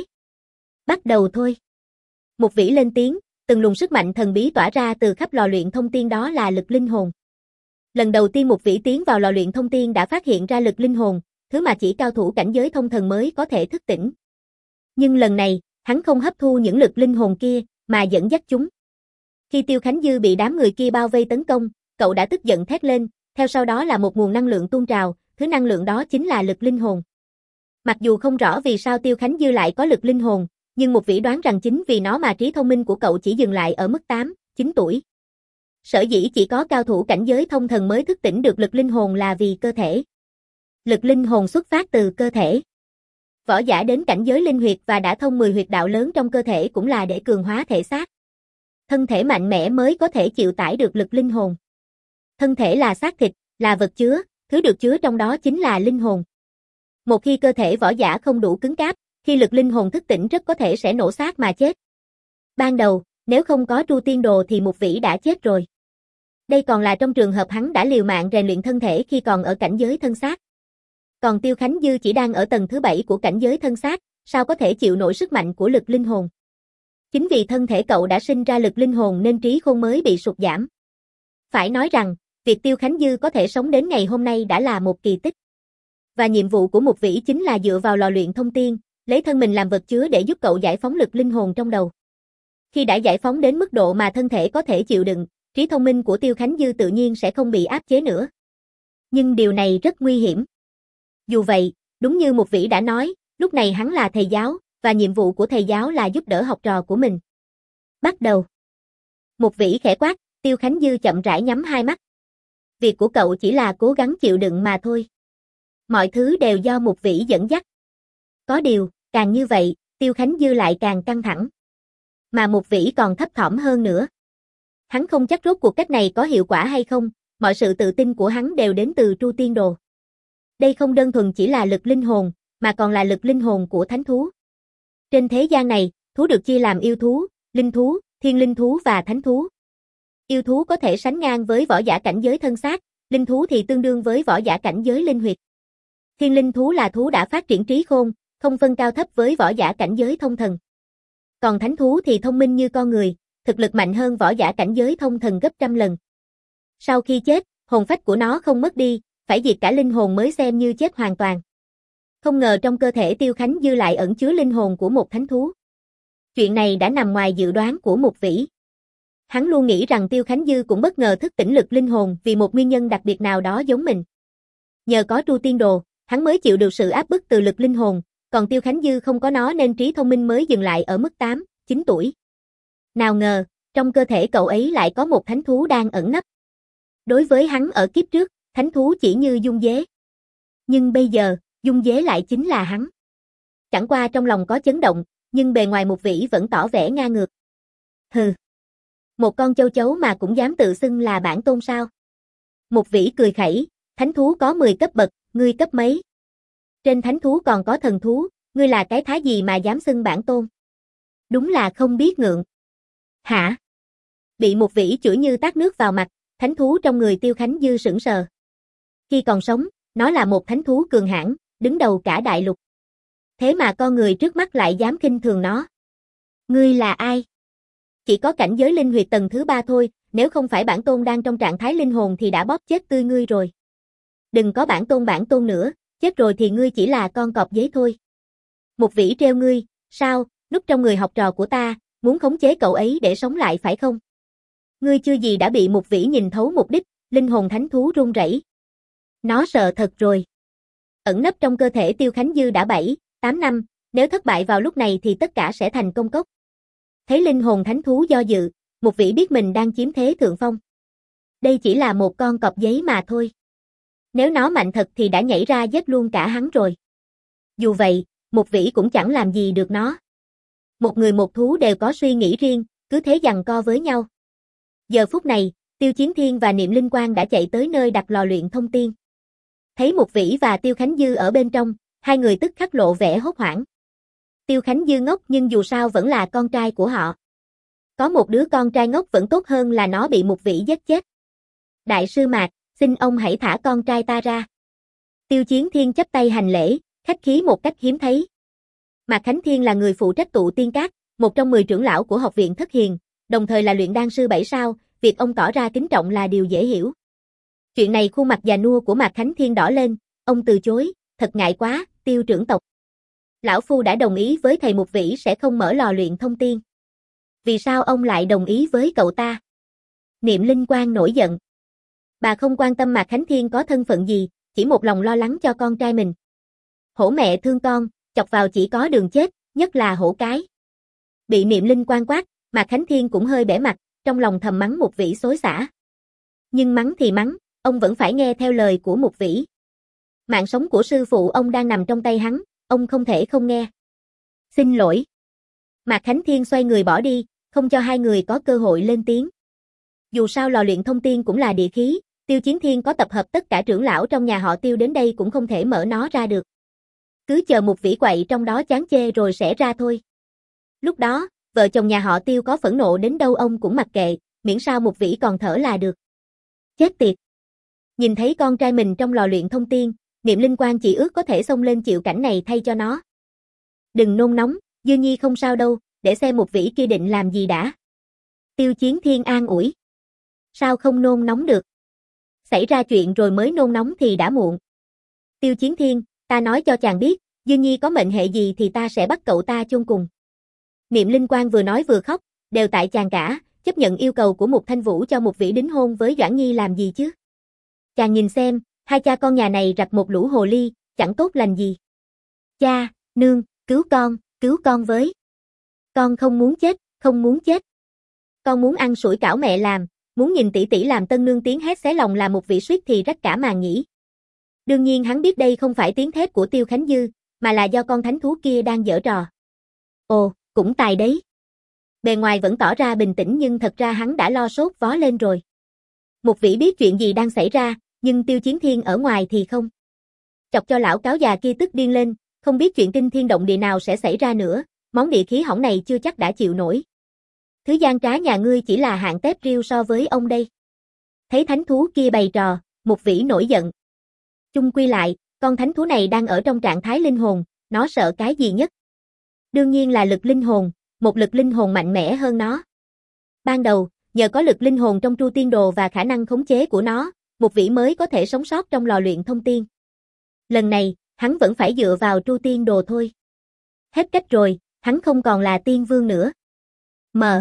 Bắt đầu thôi. Một Vĩ lên tiếng, từng luồng sức mạnh thần bí tỏa ra từ khắp lò luyện thông tiên, đó là lực linh hồn. Lần đầu tiên Một Vĩ tiến vào lò luyện thông tiên đã phát hiện ra lực linh hồn, thứ mà chỉ cao thủ cảnh giới thông thần mới có thể thức tỉnh. Nhưng lần này, hắn không hấp thu những lực linh hồn kia, mà dẫn dắt chúng. Khi Tiêu Khánh Dư bị đám người kia bao vây tấn công, cậu đã tức giận thét lên, theo sau đó là một nguồn năng lượng tuôn trào, thứ năng lượng đó chính là lực linh hồn. Mặc dù không rõ vì sao Tiêu Khánh Dư lại có lực linh hồn, nhưng Một Vĩ đoán rằng chính vì nó mà trí thông minh của cậu chỉ dừng lại ở mức tám, chín tuổi. Sở dĩ chỉ có cao thủ cảnh giới thông thần mới thức tỉnh được lực linh hồn là vì cơ thể. Lực linh hồn xuất phát từ cơ thể. Võ giả đến cảnh giới linh huyệt và đã thông mười huyệt đạo lớn trong cơ thể cũng là để cường hóa thể xác. Thân thể mạnh mẽ mới có thể chịu tải được lực linh hồn. Thân thể là xác thịt, là vật chứa, thứ được chứa trong đó chính là linh hồn. Một khi cơ thể võ giả không đủ cứng cáp, khi lực linh hồn thức tỉnh rất có thể sẽ nổ xác mà chết. Ban đầu, nếu không có Tru Tiên Đồ thì Một Vĩ đã chết rồi. Đây còn là trong trường hợp hắn đã liều mạng rèn luyện thân thể khi còn ở cảnh giới thân xác. Còn Tiêu Khánh Dư chỉ đang ở tầng thứ bảy của cảnh giới thân xác, sao có thể chịu nổi sức mạnh của lực linh hồn. Chính vì thân thể cậu đã sinh ra lực linh hồn nên trí khôn mới bị sụt giảm. Phải nói rằng, việc Tiêu Khánh Dư có thể sống đến ngày hôm nay đã là một kỳ tích. Và nhiệm vụ của Một Vĩ chính là dựa vào lò luyện thông tiên, lấy thân mình làm vật chứa để giúp cậu giải phóng lực linh hồn trong đầu. Khi đã giải phóng đến mức độ mà thân thể có thể chịu đựng, trí thông minh của Tiêu Khánh Dư tự nhiên sẽ không bị áp chế nữa. Nhưng điều này rất nguy hiểm. Dù vậy, đúng như Một Vĩ đã nói, lúc này hắn là thầy giáo, và nhiệm vụ của thầy giáo là giúp đỡ học trò của mình. Bắt đầu. Một Vĩ khẽ quát, Tiêu Khánh Dư chậm rãi nhắm hai mắt. Việc của cậu chỉ là cố gắng chịu đựng mà thôi. Mọi thứ đều do Một Vĩ dẫn dắt. Có điều, càng như vậy, Tiêu Khánh Dư lại càng căng thẳng. Mà Một Vĩ còn thấp thỏm hơn nữa. Hắn không chắc rốt cuộc cách này có hiệu quả hay không, mọi sự tự tin của hắn đều đến từ Tru Tiên Đồ. Đây không đơn thuần chỉ là lực linh hồn, mà còn là lực linh hồn của thánh thú. Trên thế gian này, thú được chia làm yêu thú, linh thú, thiên linh thú và thánh thú. Yêu thú có thể sánh ngang với võ giả cảnh giới thân xác, linh thú thì tương đương với võ giả cảnh giới linh huyệt. Thiên linh thú là thú đã phát triển trí khôn, không phân cao thấp với võ giả cảnh giới thông thần. Còn thánh thú thì thông minh như con người, thực lực mạnh hơn võ giả cảnh giới thông thần gấp trăm lần. Sau khi chết, hồn phách của nó không mất đi, phải diệt cả linh hồn mới xem như chết hoàn toàn. Không ngờ trong cơ thể Tiêu Khánh Dư lại ẩn chứa linh hồn của một thánh thú. Chuyện này đã nằm ngoài dự đoán của Một Vĩ. Hắn luôn nghĩ rằng Tiêu Khánh Dư cũng bất ngờ thức tỉnh lực linh hồn vì một nguyên nhân đặc biệt nào đó giống mình. Nhờ có Tru Tiên Đồ, hắn mới chịu được sự áp bức từ lực linh hồn, còn Tiêu Khánh Dư không có nó nên trí thông minh mới dừng lại ở mức tám, chín tuổi. Nào ngờ, trong cơ thể cậu ấy lại có một thánh thú đang ẩn nấp. Đối với hắn ở kiếp trước, thánh thú chỉ như dung dế. Nhưng bây giờ, dung dế lại chính là hắn. Chẳng qua trong lòng có chấn động, nhưng bề ngoài Một Vĩ vẫn tỏ vẻ ngang ngược. Hừ. Một con châu chấu mà cũng dám tự xưng là bản tôn sao? Một Vĩ cười khẩy, thánh thú có mười cấp bậc, ngươi cấp mấy? Trên thánh thú còn có thần thú, ngươi là cái thá gì mà dám xưng bản tôn? Đúng là không biết ngượng. Hả? Bị Một Vĩ chửi như tát nước vào mặt, thánh thú trong người Tiêu Khánh Dư sững sờ. Khi còn sống, nó là một thánh thú cường hãn, đứng đầu cả đại lục. Thế mà con người trước mắt lại dám khinh thường nó. Ngươi là ai? Chỉ có cảnh giới linh huyệt tầng thứ ba thôi, nếu không phải bản tôn đang trong trạng thái linh hồn thì đã bóp chết tươi ngươi rồi. Đừng có bản tôn bản tôn nữa, chết rồi thì ngươi chỉ là con cọp giấy thôi. Một Vĩ treo ngươi, sao, núp trong người học trò của ta, muốn khống chế cậu ấy để sống lại phải không? Ngươi chưa gì đã bị Một Vĩ nhìn thấu mục đích, linh hồn thánh thú run rẩy. Nó sợ thật rồi. Ẩn nấp trong cơ thể Tiêu Khánh Dư đã bảy, tám năm, nếu thất bại vào lúc này thì tất cả sẽ thành công cốc. Thấy linh hồn thánh thú do dự, Một Vĩ biết mình đang chiếm thế thượng phong. Đây chỉ là một con cọp giấy mà thôi. Nếu nó mạnh thật thì đã nhảy ra giết luôn cả hắn rồi. Dù vậy, Một Vĩ cũng chẳng làm gì được nó. Một người một thú đều có suy nghĩ riêng, cứ thế giằng co với nhau. Giờ phút này, Tiêu Chiến Thiên và Niệm Linh Quang đã chạy tới nơi đặt lò luyện thông tiên. Thấy Mục Vĩ và Tiêu Khánh Dư ở bên trong, hai người tức khắc lộ vẻ hốt hoảng. Tiêu Khánh Dư ngốc nhưng dù sao vẫn là con trai của họ. Có một đứa con trai ngốc vẫn tốt hơn là nó bị Mục Vĩ giết chết. Đại sư Mạc, xin ông hãy thả con trai ta ra. Tiêu Chiến Thiên chắp tay hành lễ, khách khí một cách hiếm thấy. Mạc Khánh Thiên là người phụ trách tụ tiên các, một trong mười trưởng lão của học viện Thất Hiền, đồng thời là luyện đan sư bảy sao, việc ông tỏ ra kính trọng là điều dễ hiểu. Chuyện này khuôn mặt già nua của Mạc Khánh Thiên đỏ lên, ông từ chối, thật ngại quá, Tiêu trưởng tộc. Lão Phu đã đồng ý với thầy Mục Vĩ sẽ không mở lò luyện thông tiên. Vì sao ông lại đồng ý với cậu ta? Niệm Linh Quang nổi giận. Bà không quan tâm Mạc Khánh Thiên có thân phận gì, chỉ một lòng lo lắng cho con trai mình. Hổ mẹ thương con, chọc vào chỉ có đường chết, nhất là hổ cái. Bị Niệm Linh Quang quát, Mạc Khánh Thiên cũng hơi bẽ mặt, trong lòng thầm mắng Mục Vĩ xối xả. Nhưng mắng thì mắng, ông vẫn phải nghe theo lời của Mục Vĩ. Mạng sống của sư phụ ông đang nằm trong tay hắn, ông không thể không nghe. Xin lỗi. Mạc Khánh Thiên xoay người bỏ đi, không cho hai người có cơ hội lên tiếng. Dù sao lò luyện thông tiên cũng là địa khí, Tiêu Chiến Thiên có tập hợp tất cả trưởng lão trong nhà họ Tiêu đến đây cũng không thể mở nó ra được. Cứ chờ Mục Vĩ quậy trong đó chán chê rồi sẽ ra thôi. Lúc đó, vợ chồng nhà họ Tiêu có phẫn nộ đến đâu ông cũng mặc kệ, miễn sao Mục Vĩ còn thở là được. Chết tiệt. Nhìn thấy con trai mình trong lò luyện thông tiên, Niệm Linh Quang chỉ ước có thể xông lên chịu cảnh này thay cho nó. Đừng nôn nóng, Dư Nhi không sao đâu, để xem Mục Vĩ kia định làm gì đã. Tiêu Chiến Thiên an ủi. Sao không nôn nóng được? Xảy ra chuyện rồi mới nôn nóng thì đã muộn. Tiêu Chiến Thiên, ta nói cho chàng biết, Dư Nhi có mệnh hệ gì thì ta sẽ bắt cậu ta chôn cùng. Niệm Linh Quang vừa nói vừa khóc, đều tại chàng cả, chấp nhận yêu cầu của Mục Thanh Vũ cho Mục Vĩ đính hôn với Doãn Nhi làm gì chứ? Chàng nhìn xem, hai cha con nhà này rặt một lũ hồ ly, chẳng tốt lành gì. Cha, nương, cứu con, cứu con với. Con không muốn chết, không muốn chết. Con muốn ăn sủi cảo mẹ làm, muốn nhìn tỷ tỷ làm tân nương tiếng hét xé lòng là Mục Vĩ suýt thì rách cả màng nhĩ. Đương nhiên hắn biết đây không phải tiếng thét của Tiêu Khánh Dư, mà là do con thánh thú kia đang giở trò. Ồ, cũng tài đấy. Bề ngoài vẫn tỏ ra bình tĩnh nhưng thật ra hắn đã lo sốt vó lên rồi. Mục Vĩ biết chuyện gì đang xảy ra, nhưng Tiêu Chiến Thiên ở ngoài thì không. Chọc cho lão cáo già kia tức điên lên, không biết chuyện kinh thiên động địa nào sẽ xảy ra nữa, món địa khí hỏng này chưa chắc đã chịu nổi. Thứ gian trá nhà ngươi chỉ là hạng tép riêu so với ông đây. Thấy thánh thú kia bày trò, Mục Vĩ nổi giận. Chung quy lại, con thánh thú này đang ở trong trạng thái linh hồn, nó sợ cái gì nhất? Đương nhiên là lực linh hồn, một lực linh hồn mạnh mẽ hơn nó. Ban đầu, nhờ có lực linh hồn trong Tru Tiên Đồ và khả năng khống chế của nó, Mục Vĩ mới có thể sống sót trong lò luyện thông tiên. Lần này, hắn vẫn phải dựa vào Tru Tiên Đồ thôi. Hết cách rồi, hắn không còn là tiên vương nữa. Mờ.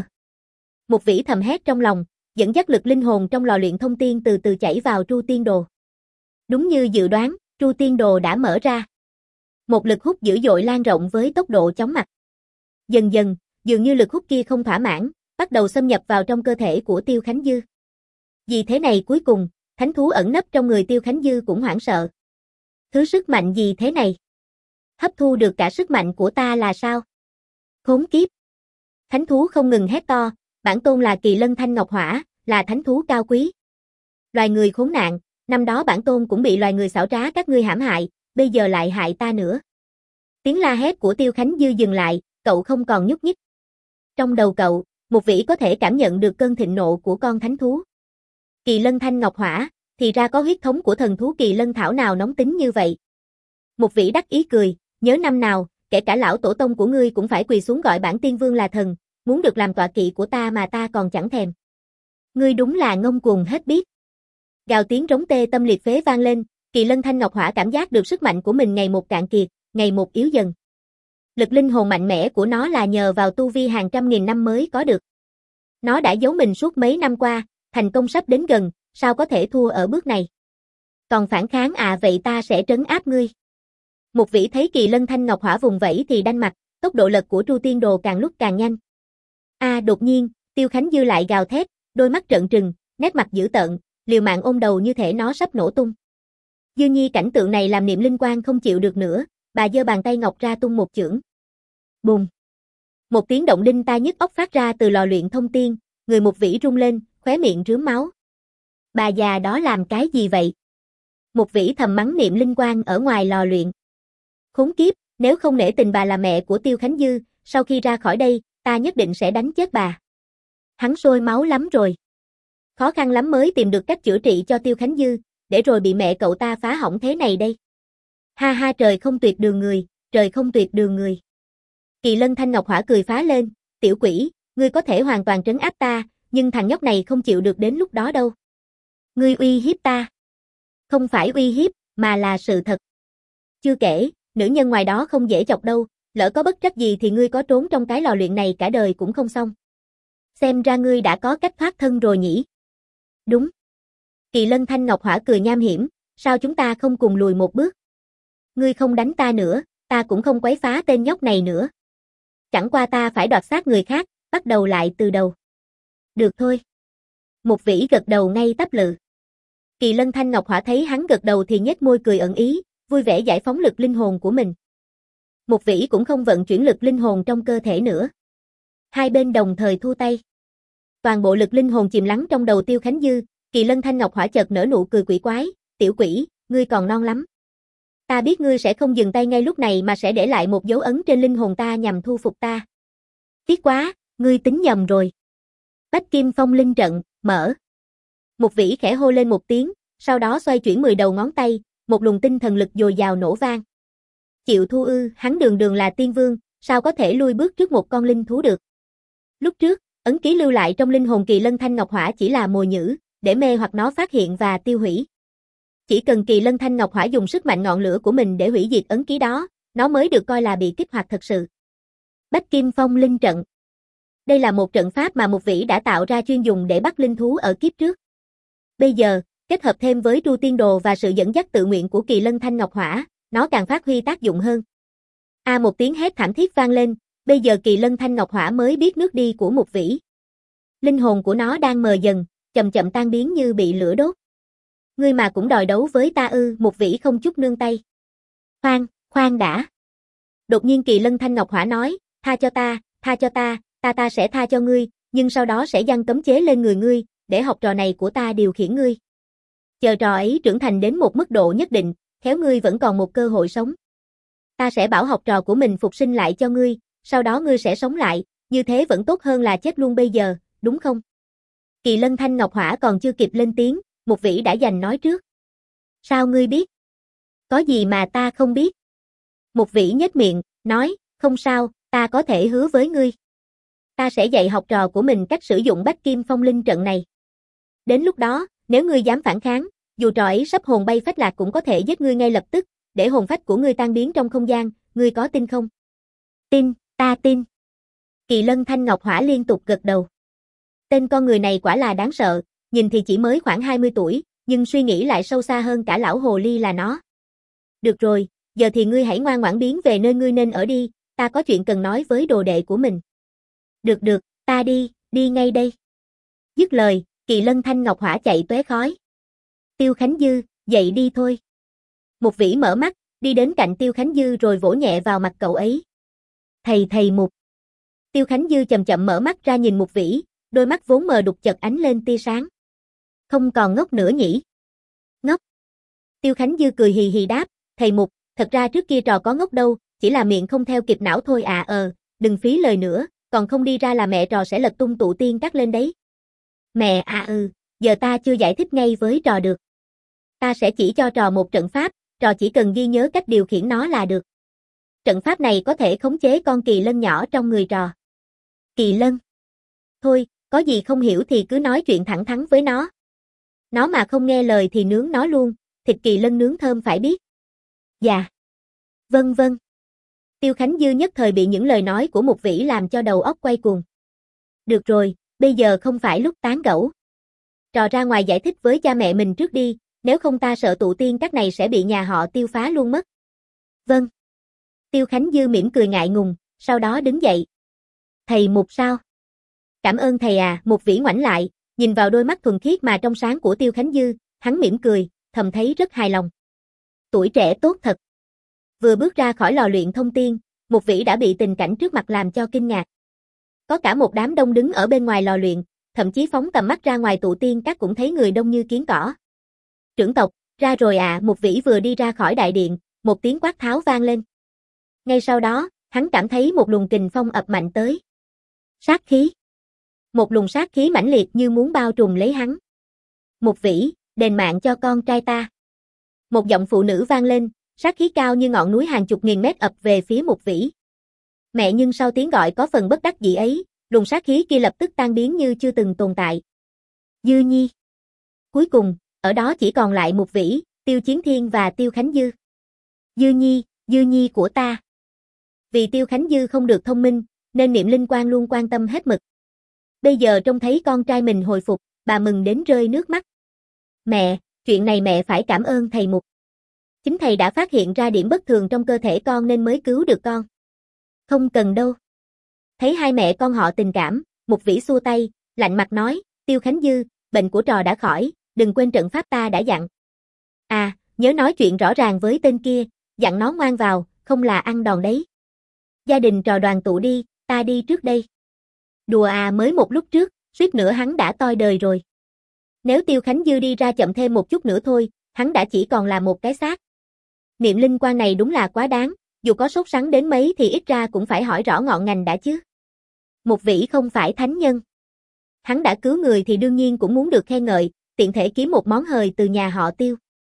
Mục Vĩ thầm hét trong lòng, dẫn dắt lực linh hồn trong lò luyện thông tiên từ từ chảy vào Tru Tiên Đồ. Đúng như dự đoán, Tru Tiên Đồ đã mở ra. Một lực hút dữ dội lan rộng với tốc độ chóng mặt. Dần dần, dường như lực hút kia không thỏa mãn, bắt đầu xâm nhập vào trong cơ thể của Tiêu Khánh Dư. Vì thế này cuối cùng, thánh thú ẩn nấp trong người Tiêu Khánh Dư cũng hoảng sợ. Thứ sức mạnh gì thế này? Hấp thu được cả sức mạnh của ta là sao? Khốn kiếp! Thánh thú không ngừng hét to, bản tôn là Kỳ Lân Thanh Ngọc Hỏa, là thánh thú cao quý. Loài người khốn nạn, năm đó bản tôn cũng bị loài người xảo trá các ngươi hãm hại, bây giờ lại hại ta nữa. Tiếng la hét của Tiêu Khánh Dư dừng lại, cậu không còn nhúc nhích. Trong đầu cậu, Mục Vĩ có thể cảm nhận được cơn thịnh nộ của con thánh thú. Kỳ Lân Thanh Ngọc Hỏa, thì ra có huyết thống của thần thú Kỳ Lân Thảo nào nóng tính như vậy. Mục Vĩ đắc ý cười, nhớ năm nào, kể cả lão tổ tông của ngươi cũng phải quỳ xuống gọi bản tiên vương là thần, muốn được làm tọa kỵ của ta mà ta còn chẳng thèm. Ngươi đúng là ngông cuồng hết biết. Gào tiếng rống tê tâm liệt phế vang lên, Kỳ Lân Thanh Ngọc Hỏa cảm giác được sức mạnh của mình ngày một cạn kiệt, ngày một yếu dần. Lực linh hồn mạnh mẽ của nó là nhờ vào tu vi hàng trăm nghìn năm mới có được. Nó đã giấu mình suốt mấy năm qua, thành công sắp đến gần, sao có thể thua ở bước này. Còn phản kháng à, vậy ta sẽ trấn áp ngươi. Mục Vĩ thấy Kỳ Lân Thanh Ngọc Hỏa vùng vẫy thì đanh mặt, tốc độ lật của Tru Tiên Đồ càng lúc càng nhanh. A à, đột nhiên, Tiêu Khánh Dư lại gào thét, đôi mắt trợn trừng, nét mặt dữ tợn, liều mạng ôm đầu như thể nó sắp nổ tung. Dư Nhi cảnh tượng này làm Niệm Linh Quang không chịu được nữa, bà giơ bàn tay ngọc ra tung một chưởng. Bùm! Một tiếng động đinh tai nhức óc phát ra từ lò luyện thông tiên, người Mục Vĩ rung lên, khóe miệng rướm máu. Bà già đó làm cái gì vậy? Một vĩ thầm mắng niệm linh quang ở ngoài lò luyện. Khốn kiếp, nếu không nể tình bà là mẹ của Tiêu Khánh Dư, sau khi ra khỏi đây, ta nhất định sẽ đánh chết bà. Hắn sôi máu lắm rồi. Khó khăn lắm mới tìm được cách chữa trị cho Tiêu Khánh Dư, để rồi bị mẹ cậu ta phá hỏng thế này đây. Ha ha, trời không tuyệt đường người, trời không tuyệt đường người. Kỳ Lân Thanh Ngọc Hỏa cười phá lên, tiểu quỷ, ngươi có thể hoàn toàn trấn áp ta, nhưng thằng nhóc này không chịu được đến lúc đó đâu. Ngươi uy hiếp ta. Không phải uy hiếp, mà là sự thật. Chưa kể, nữ nhân ngoài đó không dễ chọc đâu, lỡ có bất trắc gì thì ngươi có trốn trong cái lò luyện này cả đời cũng không xong. Xem ra ngươi đã có cách thoát thân rồi nhỉ? Đúng. Kỳ Lân Thanh Ngọc Hỏa cười nham hiểm, sao chúng ta không cùng lùi một bước? Ngươi không đánh ta nữa, ta cũng không quấy phá tên nhóc này nữa. Chẳng qua ta phải đoạt xác người khác, bắt đầu lại từ đầu. Được thôi. Một vĩ gật đầu ngay tắp lự. Kỳ Lân Thanh Ngọc Hỏa thấy hắn gật đầu thì nhếch môi cười ẩn ý, vui vẻ giải phóng lực linh hồn của mình. Một vĩ cũng không vận chuyển lực linh hồn trong cơ thể nữa. Hai bên đồng thời thu tay. Toàn bộ lực linh hồn chìm lắng trong đầu Tiêu Khánh Dư, Kỳ Lân Thanh Ngọc Hỏa chợt nở nụ cười quỷ quái, tiểu quỷ, ngươi còn non lắm. Ta biết ngươi sẽ không dừng tay ngay lúc này mà sẽ để lại một dấu ấn trên linh hồn ta nhằm thu phục ta. Tiếc quá, ngươi tính nhầm rồi. Bách Kim Phong Linh trận, mở. Một vĩ khẽ hô lên một tiếng, sau đó xoay chuyển mười đầu ngón tay, một luồng tinh thần lực dồi dào nổ vang. Chịu thua ư, hắn đường đường là tiên vương, sao có thể lui bước trước một con linh thú được. Lúc trước, ấn ký lưu lại trong linh hồn Kỳ Lân Thanh Ngọc Hỏa chỉ là mồi nhử, để mê hoặc nó phát hiện và tiêu hủy. Chỉ cần Kỳ Lân Thanh Ngọc Hỏa dùng sức mạnh ngọn lửa của mình để hủy diệt ấn ký đó, nó mới được coi là bị kích hoạt thật sự. Bách Kim Phong Linh trận. Đây là một trận pháp mà một vĩ đã tạo ra chuyên dùng để bắt linh thú ở kiếp trước. Bây giờ, kết hợp thêm với Tru Tiên Đồ và sự dẫn dắt tự nguyện của Kỳ Lân Thanh Ngọc Hỏa, nó càng phát huy tác dụng hơn. A một tiếng hét thảm thiết vang lên, bây giờ Kỳ Lân Thanh Ngọc Hỏa mới biết nước đi của một vĩ. Linh hồn của nó đang mờ dần, chậm chậm tan biến như bị lửa đốt. Ngươi mà cũng đòi đấu với ta ư? Một vĩ không chút nương tay. Khoan, khoan đã. Đột nhiên Kỳ Lân Thanh Ngọc Hỏa nói, tha cho ta, tha cho ta, ta ta sẽ tha cho ngươi, nhưng sau đó sẽ giăng cấm chế lên người ngươi, để học trò này của ta điều khiển ngươi. Chờ trò ấy trưởng thành đến một mức độ nhất định, khéo ngươi vẫn còn một cơ hội sống. Ta sẽ bảo học trò của mình phục sinh lại cho ngươi, sau đó ngươi sẽ sống lại, như thế vẫn tốt hơn là chết luôn bây giờ, đúng không? Kỳ Lân Thanh Ngọc Hỏa còn chưa kịp lên tiếng, một vĩ đã giành nói trước. Sao ngươi biết? Có gì mà ta không biết? Một vĩ nhếch miệng, nói, không sao, ta có thể hứa với ngươi. Ta sẽ dạy học trò của mình cách sử dụng Bách Kim Phong Linh trận này. Đến lúc đó, nếu ngươi dám phản kháng, dù trò ấy sắp hồn bay phách lạc cũng có thể giết ngươi ngay lập tức, để hồn phách của ngươi tan biến trong không gian, ngươi có tin không? Tin, ta tin. Kỳ Lân Thanh Ngọc Hỏa liên tục gật đầu. Tên con người này quả là đáng sợ, nhìn thì chỉ mới khoảng hai mươi tuổi, nhưng suy nghĩ lại sâu xa hơn cả lão hồ ly là nó. Được rồi, giờ thì ngươi hãy ngoan ngoãn biến về nơi ngươi nên ở đi, ta có chuyện cần nói với đồ đệ của mình. Được được, ta đi, đi ngay đây. Dứt lời, Kỳ Lân Thanh Ngọc Hỏa chạy tóe khói. Tiêu Khánh Dư, dậy đi thôi. Một vĩ mở mắt, đi đến cạnh Tiêu Khánh Dư rồi vỗ nhẹ vào mặt cậu ấy. Thầy thầy Mục. Tiêu Khánh Dư chậm chậm mở mắt ra nhìn Một vĩ, đôi mắt vốn mờ đục chợt ánh lên tia sáng. Không còn ngốc nữa nhỉ? Ngốc. Tiêu Khánh Dư cười hì hì đáp, thầy Mục, thật ra trước kia trò có ngốc đâu, chỉ là miệng không theo kịp não thôi à. Ờ, đừng phí lời nữa, còn không đi ra là mẹ trò sẽ lật tung tụ tiên cắt lên đấy. Mẹ à ừ, giờ ta chưa giải thích ngay với trò được. Ta sẽ chỉ cho trò một trận pháp, trò chỉ cần ghi nhớ cách điều khiển nó là được. Trận pháp này có thể khống chế con kỳ lân nhỏ trong người trò. Kỳ lân? Thôi, có gì không hiểu thì cứ nói chuyện thẳng thắn với nó. Nó mà không nghe lời thì nướng nó luôn, thịt kỳ lân nướng thơm phải biết. Dạ. Vâng vâng. Tiêu Khánh Dư nhất thời bị những lời nói của Một vĩ làm cho đầu óc quay cuồng. Được rồi, bây giờ không phải lúc tán gẫu. Trò ra ngoài giải thích với cha mẹ mình trước đi, nếu không ta sợ tụ tiên các này sẽ bị nhà họ Tiêu phá luôn mất. Vâng. Tiêu Khánh Dư mỉm cười ngại ngùng, sau đó đứng dậy. Thầy Mục sao? Cảm ơn thầy à. Một vĩ ngoảnh lại, nhìn vào đôi mắt thuần khiết mà trong sáng của Tiêu Khánh Dư, hắn mỉm cười, thầm thấy rất hài lòng. Tuổi trẻ tốt thật. Vừa bước ra khỏi lò luyện thông tiên, Một vĩ đã bị tình cảnh trước mặt làm cho kinh ngạc. Có cả một đám đông đứng ở bên ngoài lò luyện, thậm chí phóng tầm mắt ra ngoài tụ tiên các cũng thấy người đông như kiến cỏ. Trưởng tộc, Ra rồi ạ, à, một vĩ vừa đi ra khỏi đại điện, một tiếng quát tháo vang lên. Ngay sau đó, hắn cảm thấy một luồng kình phong ập mạnh tới. Sát khí. Một luồng sát khí mãnh liệt như muốn bao trùm lấy hắn. Một vĩ, đền mạng cho con trai ta. Một giọng phụ nữ vang lên, sát khí cao như ngọn núi hàng chục nghìn mét ập về phía một vĩ. Mẹ, nhưng sau tiếng gọi có phần bất đắc dĩ ấy, luồng sát khí kia lập tức tan biến như chưa từng tồn tại. Dư Nhi. Cuối cùng, ở đó chỉ còn lại một vĩ, Tiêu Chiến Thiên và Tiêu Khánh Dư. Dư Nhi, Dư Nhi của ta. Vì Tiêu Khánh Dư không được thông minh, nên Niệm Linh Quan luôn quan tâm hết mực. Bây giờ trông thấy con trai mình hồi phục, bà mừng đến rơi nước mắt. Mẹ, chuyện này mẹ phải cảm ơn thầy Mục. Chính thầy đã phát hiện ra điểm bất thường trong cơ thể con nên mới cứu được con. Không cần đâu. Thấy hai mẹ con họ tình cảm, Mục Vĩ xua tay, lạnh mặt nói, Tiêu Khánh Dư, bệnh của trò đã khỏi, đừng quên trận pháp ta đã dặn. À, nhớ nói chuyện rõ ràng với tên kia, dặn nó ngoan vào, không là ăn đòn đấy. Gia đình trò đoàn tụ đi, ta đi trước đây. Đùa à, mới một lúc trước, suýt nữa hắn đã toi đời rồi. Nếu Tiêu Khánh Dư đi ra chậm thêm một chút nữa thôi, hắn đã chỉ còn là một cái xác. Niệm Linh Quan này đúng là quá đáng, dù có sốt sắng đến mấy thì ít ra cũng phải hỏi rõ ngọn ngành đã chứ. Một vĩ không phải thánh nhân. Hắn đã cứu người thì đương nhiên cũng muốn được khen ngợi, tiện thể kiếm một món hời từ nhà họ Tiêu.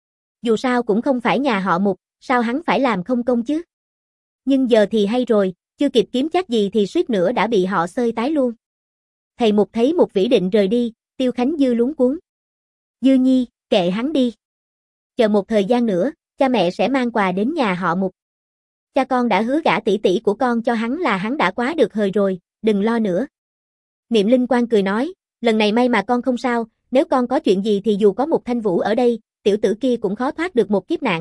Dù sao cũng không phải nhà họ Mục, sao hắn phải làm không công chứ? Nhưng giờ thì hay rồi, chưa kịp kiếm chắc gì thì suýt nữa đã bị họ xơi tái luôn. Thầy Mục thấy một vĩ định rời đi, Tiêu Khánh Dư luống cuống. Dư Nhi, kệ hắn đi. Chờ một thời gian nữa, cha mẹ sẽ mang quà đến nhà họ Mục. Cha con đã hứa gả tỷ tỷ của con cho hắn là hắn đã quá được hời rồi, đừng lo nữa. Niệm Linh Quan cười nói, lần này may mà con không sao, nếu con có chuyện gì thì dù có một Thanh Vũ ở đây, tiểu tử kia cũng khó thoát được một kiếp nạn.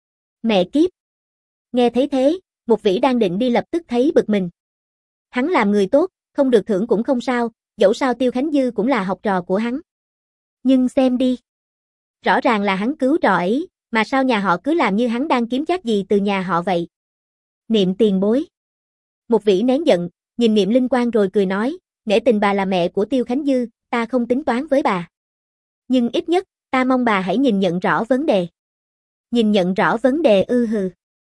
Mẹ kiếp. Nghe thấy thế, một vĩ đang định đi lập tức thấy bực mình. Hắn làm người tốt, không được thưởng cũng không sao, dẫu sao Tiêu Khánh Dư cũng là học trò của hắn. Nhưng xem đi. Rõ ràng là hắn cứu trò ấy, mà sao nhà họ cứ làm như hắn đang kiếm chắc gì từ nhà họ vậy. Niệm tiền bối. Một vĩ nén giận, nhìn Niệm Linh Quan rồi cười nói, nể tình bà là mẹ của Tiêu Khánh Dư, ta không tính toán với bà. Nhưng ít nhất, ta mong bà hãy nhìn nhận rõ vấn đề. Nhìn nhận rõ vấn đề ư hừ.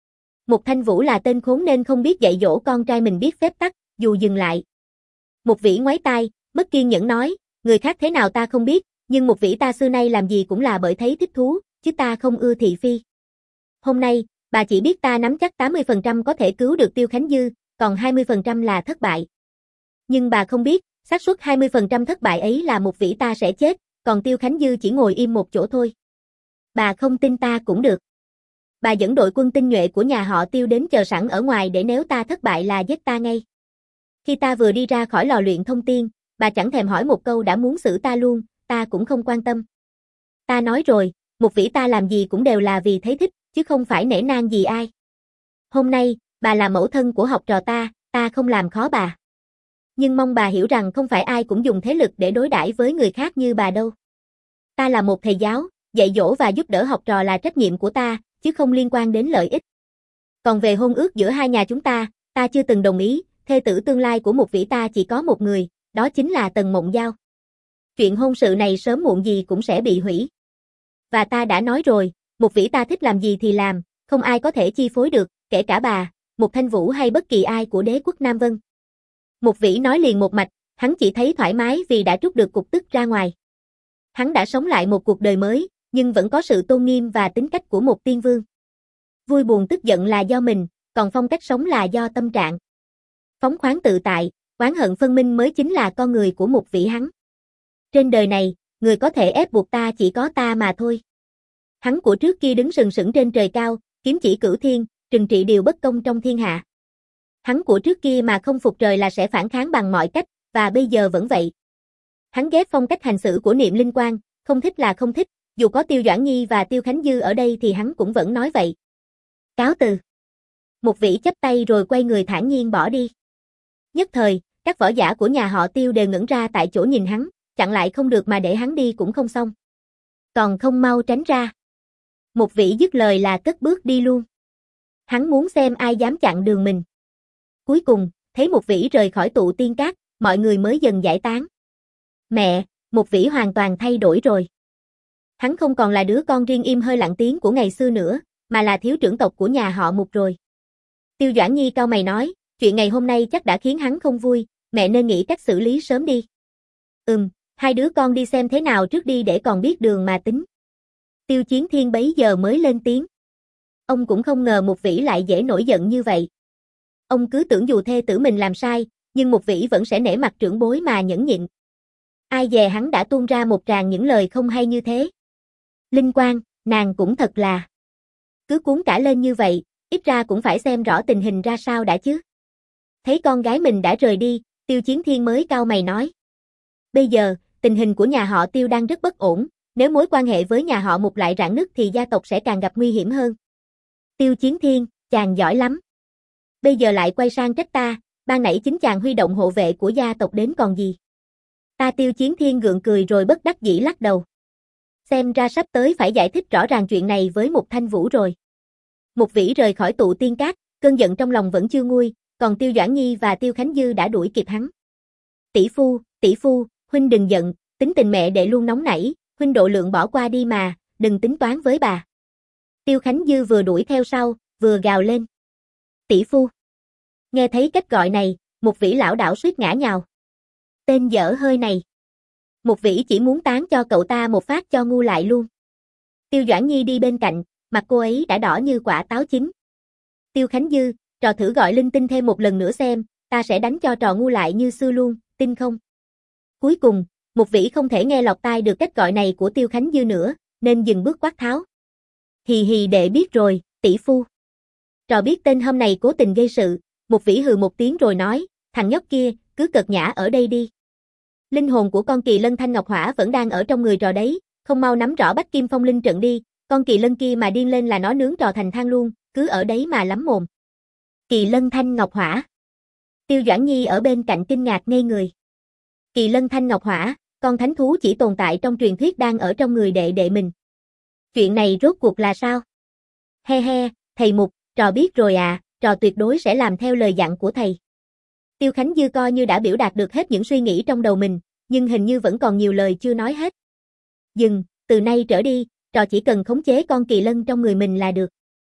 Một Thanh Vũ là tên khốn nên không biết dạy dỗ con trai mình biết phép tắc, dù dừng lại. Một vĩ ngoái tai, mất kiên nhẫn nói, người khác thế nào ta không biết, nhưng một vĩ ta xưa nay làm gì cũng là bởi thấy thích thú, chứ ta không ưa thị phi. Hôm nay, bà chỉ biết ta nắm chắc tám mươi phần trăm có thể cứu được Tiêu Khánh Dư, còn hai mươi phần trăm là thất bại. Nhưng bà không biết, xác suất hai mươi phần trăm thất bại ấy là một vĩ ta sẽ chết, còn Tiêu Khánh Dư chỉ ngồi im một chỗ thôi. Bà không tin ta cũng được. Bà dẫn đội quân tinh nhuệ của nhà họ Tiêu đến chờ sẵn ở ngoài để nếu ta thất bại là giết ta ngay. Khi ta vừa đi ra khỏi lò luyện thông tiên, bà chẳng thèm hỏi một câu đã muốn xử ta luôn, ta cũng không quan tâm. Ta nói rồi, một vĩ ta làm gì cũng đều là vì thấy thích, chứ không phải nể nang gì ai. Hôm nay, bà là mẫu thân của học trò ta, ta không làm khó bà. Nhưng mong bà hiểu rằng không phải ai cũng dùng thế lực để đối đãi với người khác như bà đâu. Ta là một thầy giáo, dạy dỗ và giúp đỡ học trò là trách nhiệm của ta, chứ không liên quan đến lợi ích. Còn về hôn ước giữa hai nhà chúng ta, ta chưa từng đồng ý, thê tử tương lai của một vĩ ta chỉ có một người, đó chính là Tần Mộng Giao. Chuyện hôn sự này sớm muộn gì cũng sẽ bị hủy. Và ta đã nói rồi, một vĩ ta thích làm gì thì làm, không ai có thể chi phối được, kể cả bà, một Thanh Vũ hay bất kỳ ai của đế quốc Nam Vân. Một vĩ nói liền một mạch, hắn chỉ thấy thoải mái vì đã trút được cục tức ra ngoài. Hắn đã sống lại một cuộc đời mới, nhưng vẫn có sự tôn nghiêm và tính cách của một tiên vương. Vui buồn tức giận là do mình, còn phong cách sống là do tâm trạng. Phóng khoáng tự tại, oán hận phân minh mới chính là con người của một vĩ hắn. Trên đời này, người có thể ép buộc ta chỉ có ta mà thôi. Hắn của trước kia đứng sừng sững trên trời cao, kiếm chỉ cửu thiên, trừng trị điều bất công trong thiên hạ. Hắn của trước kia mà không phục trời là sẽ phản kháng bằng mọi cách, và bây giờ vẫn vậy. Hắn ghét phong cách hành xử của Niệm Linh Quan, không thích là không thích, dù có Tiêu Doãn Nhi và Tiêu Khánh Dư ở đây thì hắn cũng vẫn nói vậy. Cáo từ. Một vĩ chắp tay rồi quay người thản nhiên bỏ đi. Nhất thời, các võ giả của nhà họ Tiêu đều ngẩn ra tại chỗ nhìn hắn, chặn lại không được mà để hắn đi cũng không xong. Còn không mau tránh ra. Một vĩ dứt lời là cất bước đi luôn. Hắn muốn xem ai dám chặn đường mình. Cuối cùng, thấy một vĩ rời khỏi tụ tiên cát, mọi người mới dần giải tán. Mẹ, một vĩ hoàn toàn thay đổi rồi. Hắn không còn là đứa con riêng im hơi lặng tiếng của ngày xưa nữa, mà là thiếu trưởng tộc của nhà họ Mục rồi. Tiêu Doãn Nhi cau mày nói, chuyện ngày hôm nay chắc đã khiến hắn không vui, mẹ nên nghĩ cách xử lý sớm đi. Ừm, hai đứa con đi xem thế nào trước đi để còn biết đường mà tính. Tiêu Chiến Thiên bấy giờ mới lên tiếng. Ông cũng không ngờ Mục Vĩ lại dễ nổi giận như vậy. Ông cứ tưởng dù thê tử mình làm sai, nhưng Mục Vĩ vẫn sẽ nể mặt trưởng bối mà nhẫn nhịn. Ai dè hắn đã tuôn ra một tràng những lời không hay như thế. Linh Quang, nàng cũng thật là. Cứ cuốn cả lên như vậy, ít ra cũng phải xem rõ tình hình ra sao đã chứ. Thấy con gái mình đã rời đi, Tiêu Chiến Thiên mới cau mày nói. Bây giờ, tình hình của nhà họ Tiêu đang rất bất ổn, nếu mối quan hệ với nhà họ Mục lại rạn nứt thì gia tộc sẽ càng gặp nguy hiểm hơn. Tiêu Chiến Thiên, chàng giỏi lắm. Bây giờ lại quay sang trách ta, ban nãy chính chàng huy động hộ vệ của gia tộc đến còn gì. Ta Tiêu Chiến Thiên gượng cười rồi bất đắc dĩ lắc đầu. Xem ra sắp tới phải giải thích rõ ràng chuyện này với Mục Thanh Vũ rồi. Mục Vĩ rời khỏi tụ tiên cát, cơn giận trong lòng vẫn chưa nguôi, còn Tiêu Doãn Nhi và Tiêu Khánh Dư đã đuổi kịp hắn. Tỷ phu, tỷ phu, huynh đừng giận, tính tình mẹ đệ luôn nóng nảy, huynh độ lượng bỏ qua đi mà, đừng tính toán với bà. Tiêu Khánh Dư vừa đuổi theo sau, vừa gào lên. Tỷ phu. Nghe thấy cách gọi này, Mục Vĩ lão đảo suýt ngã nhào. Tên dở hơi này. Mục Vĩ chỉ muốn tán cho cậu ta một phát cho ngu lại luôn. Tiêu Doãn Nhi đi bên cạnh, mặt cô ấy đã đỏ như quả táo chín. Tiêu Khánh Dư, trò thử gọi linh tinh thêm một lần nữa xem, ta sẽ đánh cho trò ngu lại như xưa luôn, tin không? Cuối cùng, Mục Vĩ không thể nghe lọt tai được cách gọi này của Tiêu Khánh Dư nữa, nên dừng bước quát tháo. Hì hì đệ biết rồi, tỷ phu. Trò biết tên hôm này cố tình gây sự, Mục Vĩ hừ một tiếng rồi nói, thằng nhóc kia, cứ cợt nhã ở đây đi. Linh hồn của con kỳ lân thanh ngọc hỏa vẫn đang ở trong người trò đấy, không mau nắm rõ Bách Kim Phong linh trận đi, con kỳ lân kia mà điên lên là nó nướng trò thành than luôn, cứ ở đấy mà lắm mồm. Kỳ lân thanh ngọc hỏa. Tiêu Doãn Nhi ở bên cạnh kinh ngạc ngây người. Kỳ lân thanh ngọc hỏa, con thánh thú chỉ tồn tại trong truyền thuyết đang ở trong người đệ đệ mình. Chuyện này rốt cuộc là sao? He he, thầy Mục, trò biết rồi à, trò tuyệt đối sẽ làm theo lời dặn của thầy. Tiêu Khánh Dư coi như đã biểu đạt được hết những suy nghĩ trong đầu mình, nhưng hình như vẫn còn nhiều lời chưa nói hết. Dừng, từ nay trở đi, trò chỉ cần khống chế con kỳ lân trong người mình là được.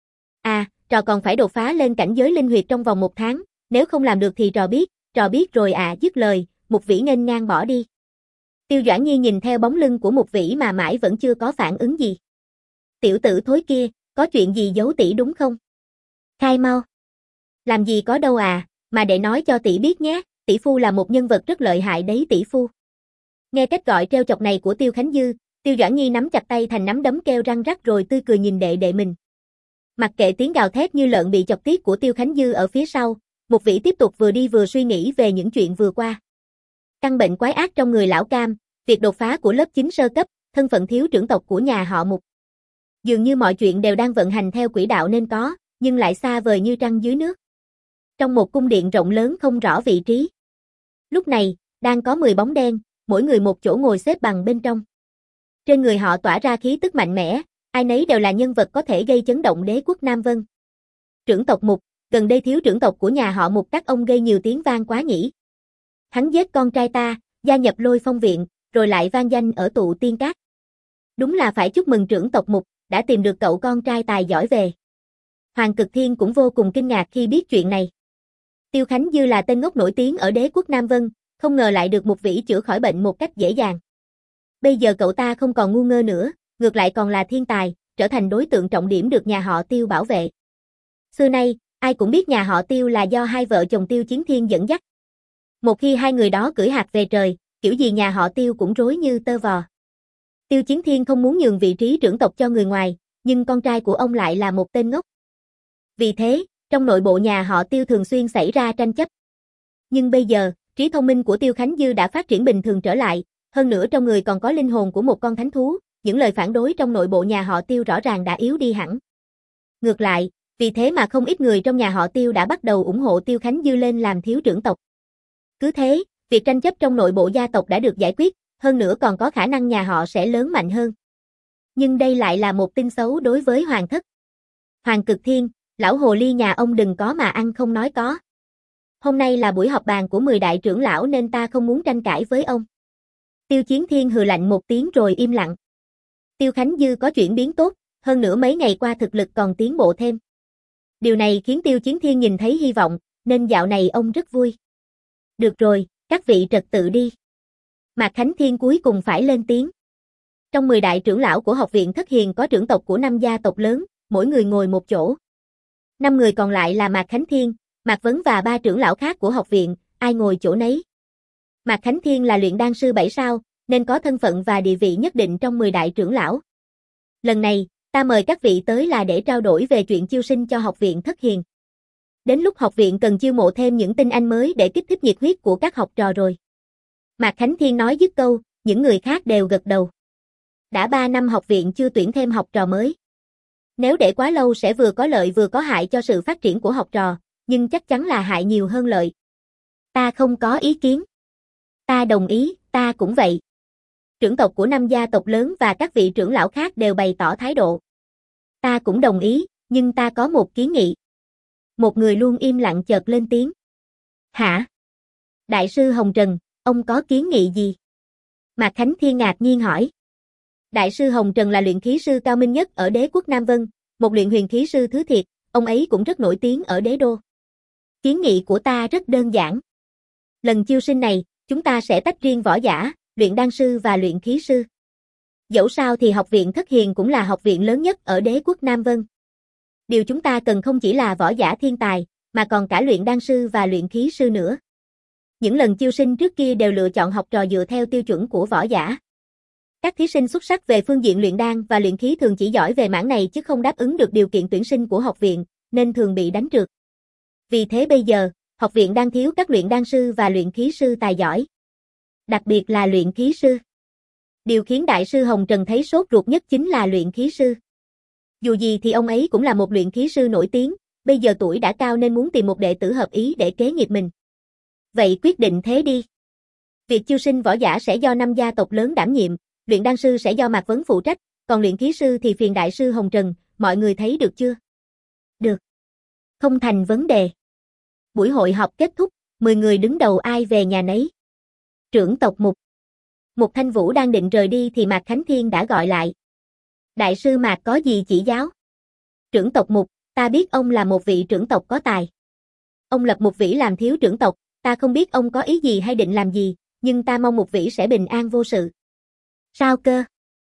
À, trò còn phải đột phá lên cảnh giới linh huyệt trong vòng một tháng, nếu không làm được thì trò biết, trò biết rồi à. Dứt lời, Mục Vĩ nghênh ngang bỏ đi. Tiêu Doãn Nhi nhìn theo bóng lưng của Mục Vĩ mà mãi vẫn chưa có phản ứng gì. Tiểu tử thối kia, có chuyện gì giấu tỷ đúng không? Khai mau. Làm gì có đâu à, mà để nói cho tỷ biết nhé, tỷ phu là một nhân vật rất lợi hại đấy tỷ phu. Nghe cách gọi trêu chọc này của Tiêu Khánh Dư, Tiêu Doãn Nhi nắm chặt tay thành nắm đấm kêu răng rắc rồi tươi cười nhìn đệ đệ mình. Mặc kệ tiếng gào thét như lợn bị chọc tiết của Tiêu Khánh Dư ở phía sau, Mục Vĩ tiếp tục vừa đi vừa suy nghĩ về những chuyện vừa qua. Căn bệnh quái ác trong người lão Cam, việc đột phá của lớp chín sơ cấp, thân phận thiếu trưởng tộc của nhà họ Mục. Dường như mọi chuyện đều đang vận hành theo quỹ đạo nên có, nhưng lại xa vời như trăng dưới nước. Trong một cung điện rộng lớn không rõ vị trí. Lúc này, đang có mười bóng đen, mỗi người một chỗ ngồi xếp bằng bên trong. Trên người họ tỏa ra khí tức mạnh mẽ, ai nấy đều là nhân vật có thể gây chấn động đế quốc Nam Vân. Trưởng tộc Mục, gần đây thiếu trưởng tộc của nhà họ Mục các ông gây nhiều tiếng vang quá nhỉ. Hắn giết con trai ta, gia nhập Lôi Phong viện, rồi lại vang danh ở tụ tiên cát. Đúng là phải chúc mừng trưởng tộc Mục, đã tìm được cậu con trai tài giỏi về. Hoàng Cực Thiên cũng vô cùng kinh ngạc khi biết chuyện này. Tiêu Khánh Dư là tên ngốc nổi tiếng ở đế quốc Nam Vân, không ngờ lại được Mục Vĩ chữa khỏi bệnh một cách dễ dàng. Bây giờ cậu ta không còn ngu ngơ nữa, ngược lại còn là thiên tài, trở thành đối tượng trọng điểm được nhà họ Tiêu bảo vệ. Xưa nay, ai cũng biết nhà họ Tiêu là do hai vợ chồng Tiêu Chiến Thiên dẫn dắt. Một khi hai người đó cưỡi hạc về trời, kiểu gì nhà họ Tiêu cũng rối như tơ vò. Tiêu Chiến Thiên không muốn nhường vị trí trưởng tộc cho người ngoài, nhưng con trai của ông lại là một tên ngốc. Vì thế, trong nội bộ nhà họ Tiêu thường xuyên xảy ra tranh chấp. Nhưng bây giờ, trí thông minh của Tiêu Khánh Dư đã phát triển bình thường trở lại, hơn nữa trong người còn có linh hồn của một con thánh thú, những lời phản đối trong nội bộ nhà họ Tiêu rõ ràng đã yếu đi hẳn. Ngược lại, vì thế mà không ít người trong nhà họ Tiêu đã bắt đầu ủng hộ Tiêu Khánh Dư lên làm thiếu trưởng tộc. Cứ thế, việc tranh chấp trong nội bộ gia tộc đã được giải quyết, hơn nữa còn có khả năng nhà họ sẽ lớn mạnh hơn. Nhưng đây lại là một tin xấu đối với Hoàng thất. Hoàng Cực Thiên, lão hồ ly nhà ông đừng có mà ăn không nói có. Hôm nay là buổi họp bàn của mười đại trưởng lão nên ta không muốn tranh cãi với ông. Tiêu Chiến Thiên hừ lạnh một tiếng rồi im lặng. Tiêu Khánh Dư có chuyển biến tốt, hơn nữa mấy ngày qua thực lực còn tiến bộ thêm. Điều này khiến Tiêu Chiến Thiên nhìn thấy hy vọng, nên dạo này ông rất vui. Được rồi, các vị trật tự đi. Mạc Khánh Thiên cuối cùng phải lên tiếng. Trong mười đại trưởng lão của học viện Thất Hiền có trưởng tộc của năm gia tộc lớn, mỗi người ngồi một chỗ. Năm người còn lại là Mạc Khánh Thiên, Mạc Vấn và ba trưởng lão khác của học viện, ai ngồi chỗ nấy. Mạc Khánh Thiên là luyện đan sư bảy sao, nên có thân phận và địa vị nhất định trong mười đại trưởng lão. Lần này, ta mời các vị tới là để trao đổi về chuyện chiêu sinh cho học viện Thất Hiền. Đến lúc học viện cần chiêu mộ thêm những tinh anh mới để kích thích nhiệt huyết của các học trò rồi. Mạc Khánh Thiên nói dứt câu, những người khác đều gật đầu. Đã ba năm học viện chưa tuyển thêm học trò mới. Nếu để quá lâu sẽ vừa có lợi vừa có hại cho sự phát triển của học trò, nhưng chắc chắn là hại nhiều hơn lợi. Ta không có ý kiến. Ta đồng ý, ta cũng vậy. Trưởng tộc của năm gia tộc lớn và các vị trưởng lão khác đều bày tỏ thái độ. Ta cũng đồng ý, nhưng ta có một kiến nghị. Một người luôn im lặng chợt lên tiếng. Hả? Đại sư Hồng Trần, ông có kiến nghị gì? Mạc Khánh Thiên ngạc nhiên hỏi. Đại sư Hồng Trần là luyện khí sư cao minh nhất ở đế quốc Nam Vân, một luyện huyền khí sư thứ thiệt, ông ấy cũng rất nổi tiếng ở đế đô. Kiến nghị của ta rất đơn giản. Lần chiêu sinh này, chúng ta sẽ tách riêng võ giả, luyện đan sư và luyện khí sư. Dẫu sao thì học viện Thất Hiền cũng là học viện lớn nhất ở đế quốc Nam Vân. Điều chúng ta cần không chỉ là võ giả thiên tài, mà còn cả luyện đan sư và luyện khí sư nữa. Những lần chiêu sinh trước kia đều lựa chọn học trò dựa theo tiêu chuẩn của võ giả. Các thí sinh xuất sắc về phương diện luyện đan và luyện khí thường chỉ giỏi về mảng này chứ không đáp ứng được điều kiện tuyển sinh của học viện, nên thường bị đánh trượt. Vì thế bây giờ, học viện đang thiếu các luyện đan sư và luyện khí sư tài giỏi. Đặc biệt là luyện khí sư. Điều khiến Đại sư Hồng Trần thấy sốt ruột nhất chính là luyện khí sư. Dù gì thì ông ấy cũng là một luyện khí sư nổi tiếng, bây giờ tuổi đã cao nên muốn tìm một đệ tử hợp ý để kế nghiệp mình. Vậy quyết định thế đi. Việc chiêu sinh võ giả sẽ do năm gia tộc lớn đảm nhiệm, luyện đan sư sẽ do Mạc Vấn phụ trách, còn luyện khí sư thì phiền Đại sư Hồng Trần, mọi người thấy được chưa? Được. Không thành vấn đề. Buổi hội họp kết thúc, mười người đứng đầu ai về nhà nấy. Trưởng tộc Mục. Mục Thanh Vũ đang định rời đi thì Mạc Khánh Thiên đã gọi lại. Đại sư Mạc có gì chỉ giáo? Trưởng tộc Mục, ta biết ông là một vị trưởng tộc có tài. Ông lập Mục Vĩ làm thiếu trưởng tộc, ta không biết ông có ý gì hay định làm gì, nhưng ta mong Mục Vĩ sẽ bình an vô sự. Sao cơ?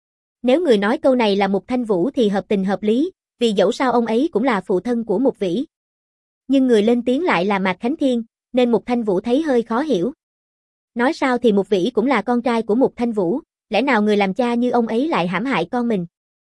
Nếu người nói câu này là Mục Thanh Vũ thì hợp tình hợp lý, vì dẫu sao ông ấy cũng là phụ thân của Mục Vĩ. Nhưng người lên tiếng lại là Mạc Khánh Thiên, nên Mục Thanh Vũ thấy hơi khó hiểu. Nói sao thì Mục Vĩ cũng là con trai của Mục Thanh Vũ, lẽ nào người làm cha như ông ấy lại hãm hại con mình?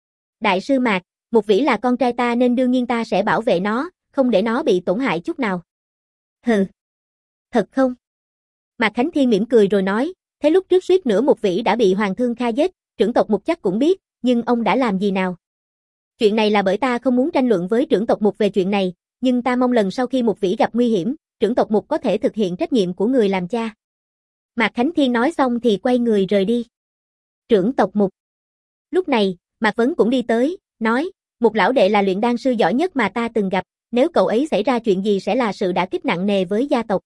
Đại sư Mạc, Mục Vĩ là con trai ta nên đương nhiên ta sẽ bảo vệ nó, không để nó bị tổn hại chút nào. Hừ. Thật không? Mạc Khánh Thiên mỉm cười rồi nói, thế lúc trước suýt nữa Mục Vĩ đã bị Hoàng Thương Kha giết, trưởng tộc Mục chắc cũng biết, nhưng ông đã làm gì nào? Chuyện này là bởi ta không muốn tranh luận với trưởng tộc Mục về chuyện này, nhưng ta mong lần sau khi Mục Vĩ gặp nguy hiểm, trưởng tộc Mục có thể thực hiện trách nhiệm của người làm cha. Mạc Khánh Thiên nói xong thì quay người rời đi. Trưởng tộc Mục. Lúc này, Mạc Vấn cũng đi tới, nói, Mục lão đệ là luyện đan sư giỏi nhất mà ta từng gặp, nếu cậu ấy xảy ra chuyện gì sẽ là sự đả kích nặng nề với gia tộc.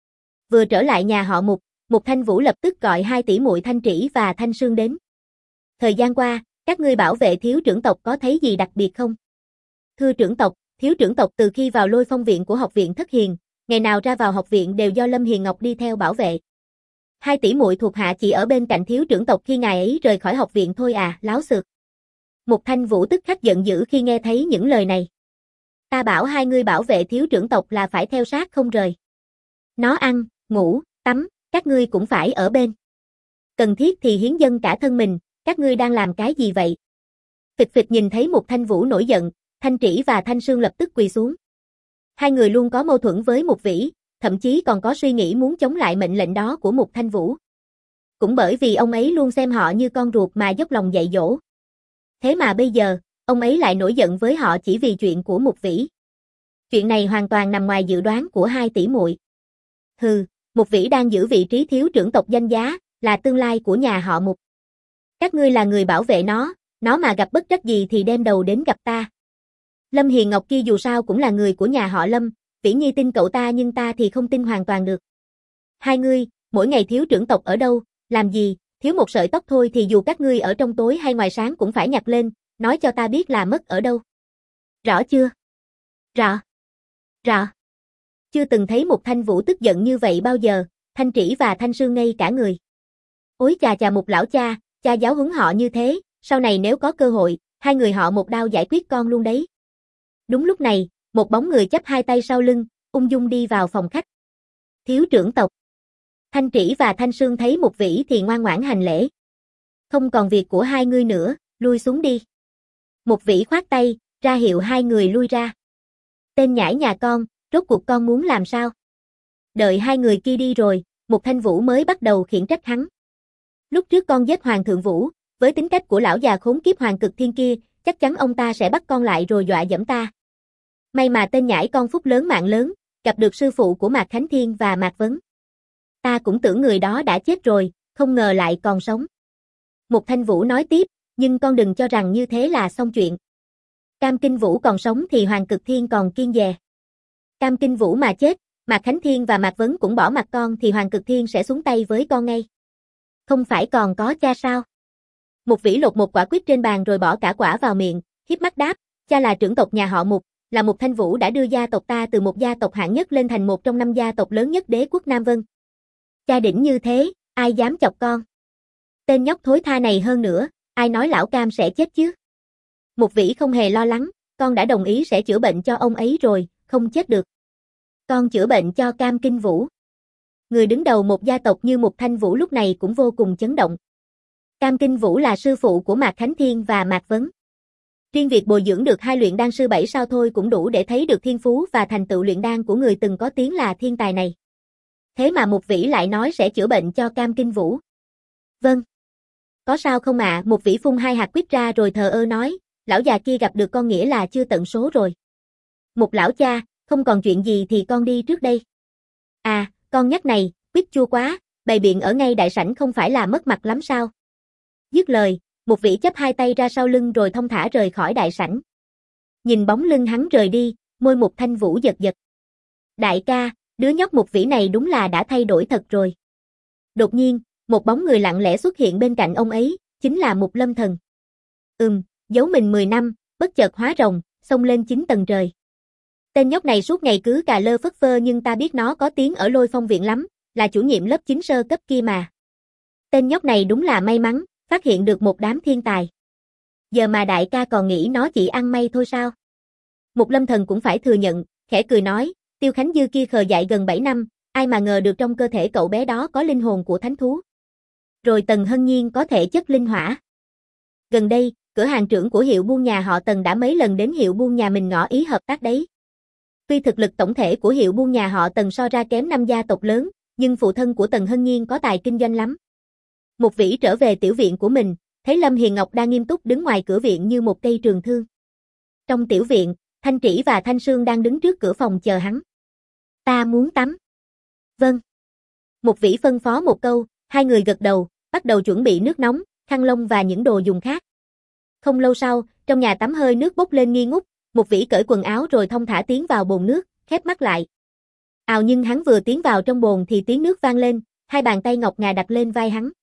Vừa trở lại nhà họ Mục, Mục Thanh Vũ lập tức gọi hai tỷ muội Thanh Trĩ và Thanh Sương đến. Thời gian qua, các ngươi bảo vệ thiếu trưởng tộc có thấy gì đặc biệt không? Thưa trưởng tộc, thiếu trưởng tộc từ khi vào Lôi Phong viện của học viện Thất Hiền, ngày nào ra vào học viện đều do Lâm Hiền Ngọc đi theo bảo vệ. Hai tỷ muội thuộc hạ chỉ ở bên cạnh thiếu trưởng tộc khi ngài ấy rời khỏi học viện thôi à, láo xược. Mục Thanh Vũ tức khắc giận dữ khi nghe thấy những lời này. Ta bảo hai ngươi bảo vệ thiếu trưởng tộc là phải theo sát không rời. Nó ăn, ngủ, tắm, các ngươi cũng phải ở bên. Cần thiết thì hiến dâng cả thân mình, các ngươi đang làm cái gì vậy? Phịch phịch nhìn thấy Mục Thanh Vũ nổi giận, Thanh Trĩ và Thanh Sương lập tức quỳ xuống. Hai người luôn có mâu thuẫn với Mục Vĩ, thậm chí còn có suy nghĩ muốn chống lại mệnh lệnh đó của Mục Thanh Vũ. Cũng bởi vì ông ấy luôn xem họ như con ruột mà dốc lòng dạy dỗ. Thế mà bây giờ, ông ấy lại nổi giận với họ chỉ vì chuyện của Mục Vĩ. Chuyện này hoàn toàn nằm ngoài dự đoán của hai tỷ muội. Hừ, Mục Vĩ đang giữ vị trí thiếu trưởng tộc danh giá, là tương lai của nhà họ Mục. Các ngươi là người bảo vệ nó, nó mà gặp bất trắc gì thì đem đầu đến gặp ta. Lâm Hiền Ngọc kia dù sao cũng là người của nhà họ Lâm, Vĩ Nhi tin cậu ta nhưng ta thì không tin hoàn toàn được. Hai ngươi, mỗi ngày thiếu trưởng tộc ở đâu, làm gì, thiếu một sợi tóc thôi thì dù các ngươi ở trong tối hay ngoài sáng cũng phải nhặt lên, nói cho ta biết là mất ở đâu. Rõ chưa? Rõ. Rõ. Chưa từng thấy một Thanh Vũ tức giận như vậy bao giờ, Thanh Trĩ và Thanh Sương ngây cả người. Ôi chà chà, một lão cha, cha giáo huấn họ như thế, sau này nếu có cơ hội, hai người họ một đao giải quyết con luôn đấy. Đúng lúc này, một bóng người chắp hai tay sau lưng, ung dung đi vào phòng khách. Thiếu trưởng tộc. Thanh Trĩ và Thanh Sương thấy Mục Vĩ thì ngoan ngoãn hành lễ. Không còn việc của hai ngươi nữa, lui xuống đi. Mục Vĩ khoát tay, ra hiệu hai người lui ra. Tên nhãi nhà con, rốt cuộc con muốn làm sao? Đợi hai người kia đi rồi, Mục Thanh Vũ mới bắt đầu khiển trách hắn. Lúc trước con giết Hoàng Thượng Vũ, với tính cách của lão già khốn kiếp Hoàng Cực Thiên kia, chắc chắn ông ta sẽ bắt con lại rồi dọa dẫm ta. May mà tên nhãi con phúc lớn mạng lớn, gặp được sư phụ của Mạc Khánh Thiên và Mạc Vấn. Ta cũng tưởng người đó đã chết rồi, không ngờ lại còn sống. Mục Thanh Vũ nói tiếp, nhưng con đừng cho rằng như thế là xong chuyện. Cam Kinh Vũ còn sống thì Hoàng Cực Thiên còn kiêng dè. Cam Kinh Vũ mà chết, Mạc Khánh Thiên và Mạc Vấn cũng bỏ mặt con thì Hoàng Cực Thiên sẽ xuống tay với con ngay. Không phải còn có cha sao? Mục Vĩ lột một quả quýt trên bàn rồi bỏ cả quả vào miệng, híp mắt đáp, cha là trưởng tộc nhà họ Mục, là Mục Thanh Vũ đã đưa gia tộc ta từ một gia tộc hạng nhất lên thành một trong năm gia tộc lớn nhất đế quốc Nam Vân. Cha đỉnh như thế, ai dám chọc con? Tên nhóc thối tha này hơn nữa, ai nói lão Cam sẽ chết chứ? Mục Vĩ không hề lo lắng, con đã đồng ý sẽ chữa bệnh cho ông ấy rồi, không chết được. Con chữa bệnh cho Cam Kinh Vũ. Người đứng đầu một gia tộc như Mục Thanh Vũ lúc này cũng vô cùng chấn động. Cam Kinh Vũ là sư phụ của Mạc Khánh Thiên và Mạc Vấn. Riêng việc bồi dưỡng được hai luyện đan sư bảy sao thôi cũng đủ để thấy được thiên phú và thành tựu luyện đan của người từng có tiếng là thiên tài này. Thế mà Mục Vĩ lại nói sẽ chữa bệnh cho Cam Kinh Vũ. Vâng. Có sao không ạ? À? Mục Vĩ phun hai hạt quýt ra rồi thờ ơ nói, lão già kia gặp được con nghĩa là chưa tận số rồi. Mục lão cha, không còn chuyện gì thì con đi trước đây. À, con nhắc này, quýt chua quá, bày biện ở ngay đại sảnh không phải là mất mặt lắm sao? Dứt lời, Mục Vĩ chắp hai tay ra sau lưng rồi thong thả rời khỏi đại sảnh. Nhìn bóng lưng hắn rời đi, môi Mục Thanh Vũ giật giật. Đại ca, đứa nhóc Mục Vĩ này đúng là đã thay đổi thật rồi. Đột nhiên, một bóng người lặng lẽ xuất hiện bên cạnh ông ấy, chính là Mục Lâm Thần. Ừm, giấu mình mười năm, bất chợt hóa rồng, xông lên chín tầng trời. Tên nhóc này suốt ngày cứ cà lơ phất phơ nhưng ta biết nó có tiếng ở Lôi Phong viện lắm, là chủ nhiệm lớp chín sơ cấp kia mà. Tên nhóc này đúng là may mắn, phát hiện được một đám thiên tài. Giờ mà đại ca còn nghĩ nó chỉ ăn may thôi sao? Mục Lâm Thần cũng phải thừa nhận, khẽ cười nói, Tiêu Khánh Dư kia khờ dại gần bảy năm, ai mà ngờ được trong cơ thể cậu bé đó có linh hồn của thánh thú. Rồi Tần Hân Nhiên có thể chất linh hỏa. Gần đây, cửa hàng trưởng của hiệu buôn nhà họ Tần đã mấy lần đến hiệu buôn nhà mình ngỏ ý hợp tác đấy. Tuy thực lực tổng thể của hiệu buôn nhà họ Tần so ra kém năm gia tộc lớn, nhưng phụ thân của Tần Hân Nhiên có tài kinh doanh lắm. Mục Vĩ trở về tiểu viện của mình, thấy Lâm Hiền Ngọc đang nghiêm túc đứng ngoài cửa viện như một cây trường thương. Trong tiểu viện, Thanh Trĩ và Thanh Sương đang đứng trước cửa phòng chờ hắn. Ta muốn tắm. Vâng. Mục Vĩ phân phó một câu, hai người gật đầu, bắt đầu chuẩn bị nước nóng, khăn lông và những đồ dùng khác. Không lâu sau, trong nhà tắm hơi nước bốc lên nghi ngút, Mục Vĩ cởi quần áo rồi thong thả tiến vào bồn nước, khép mắt lại. Ào, nhưng hắn vừa tiến vào trong bồn thì tiếng nước vang lên, hai bàn tay ngọc ngà đặt lên vai hắn.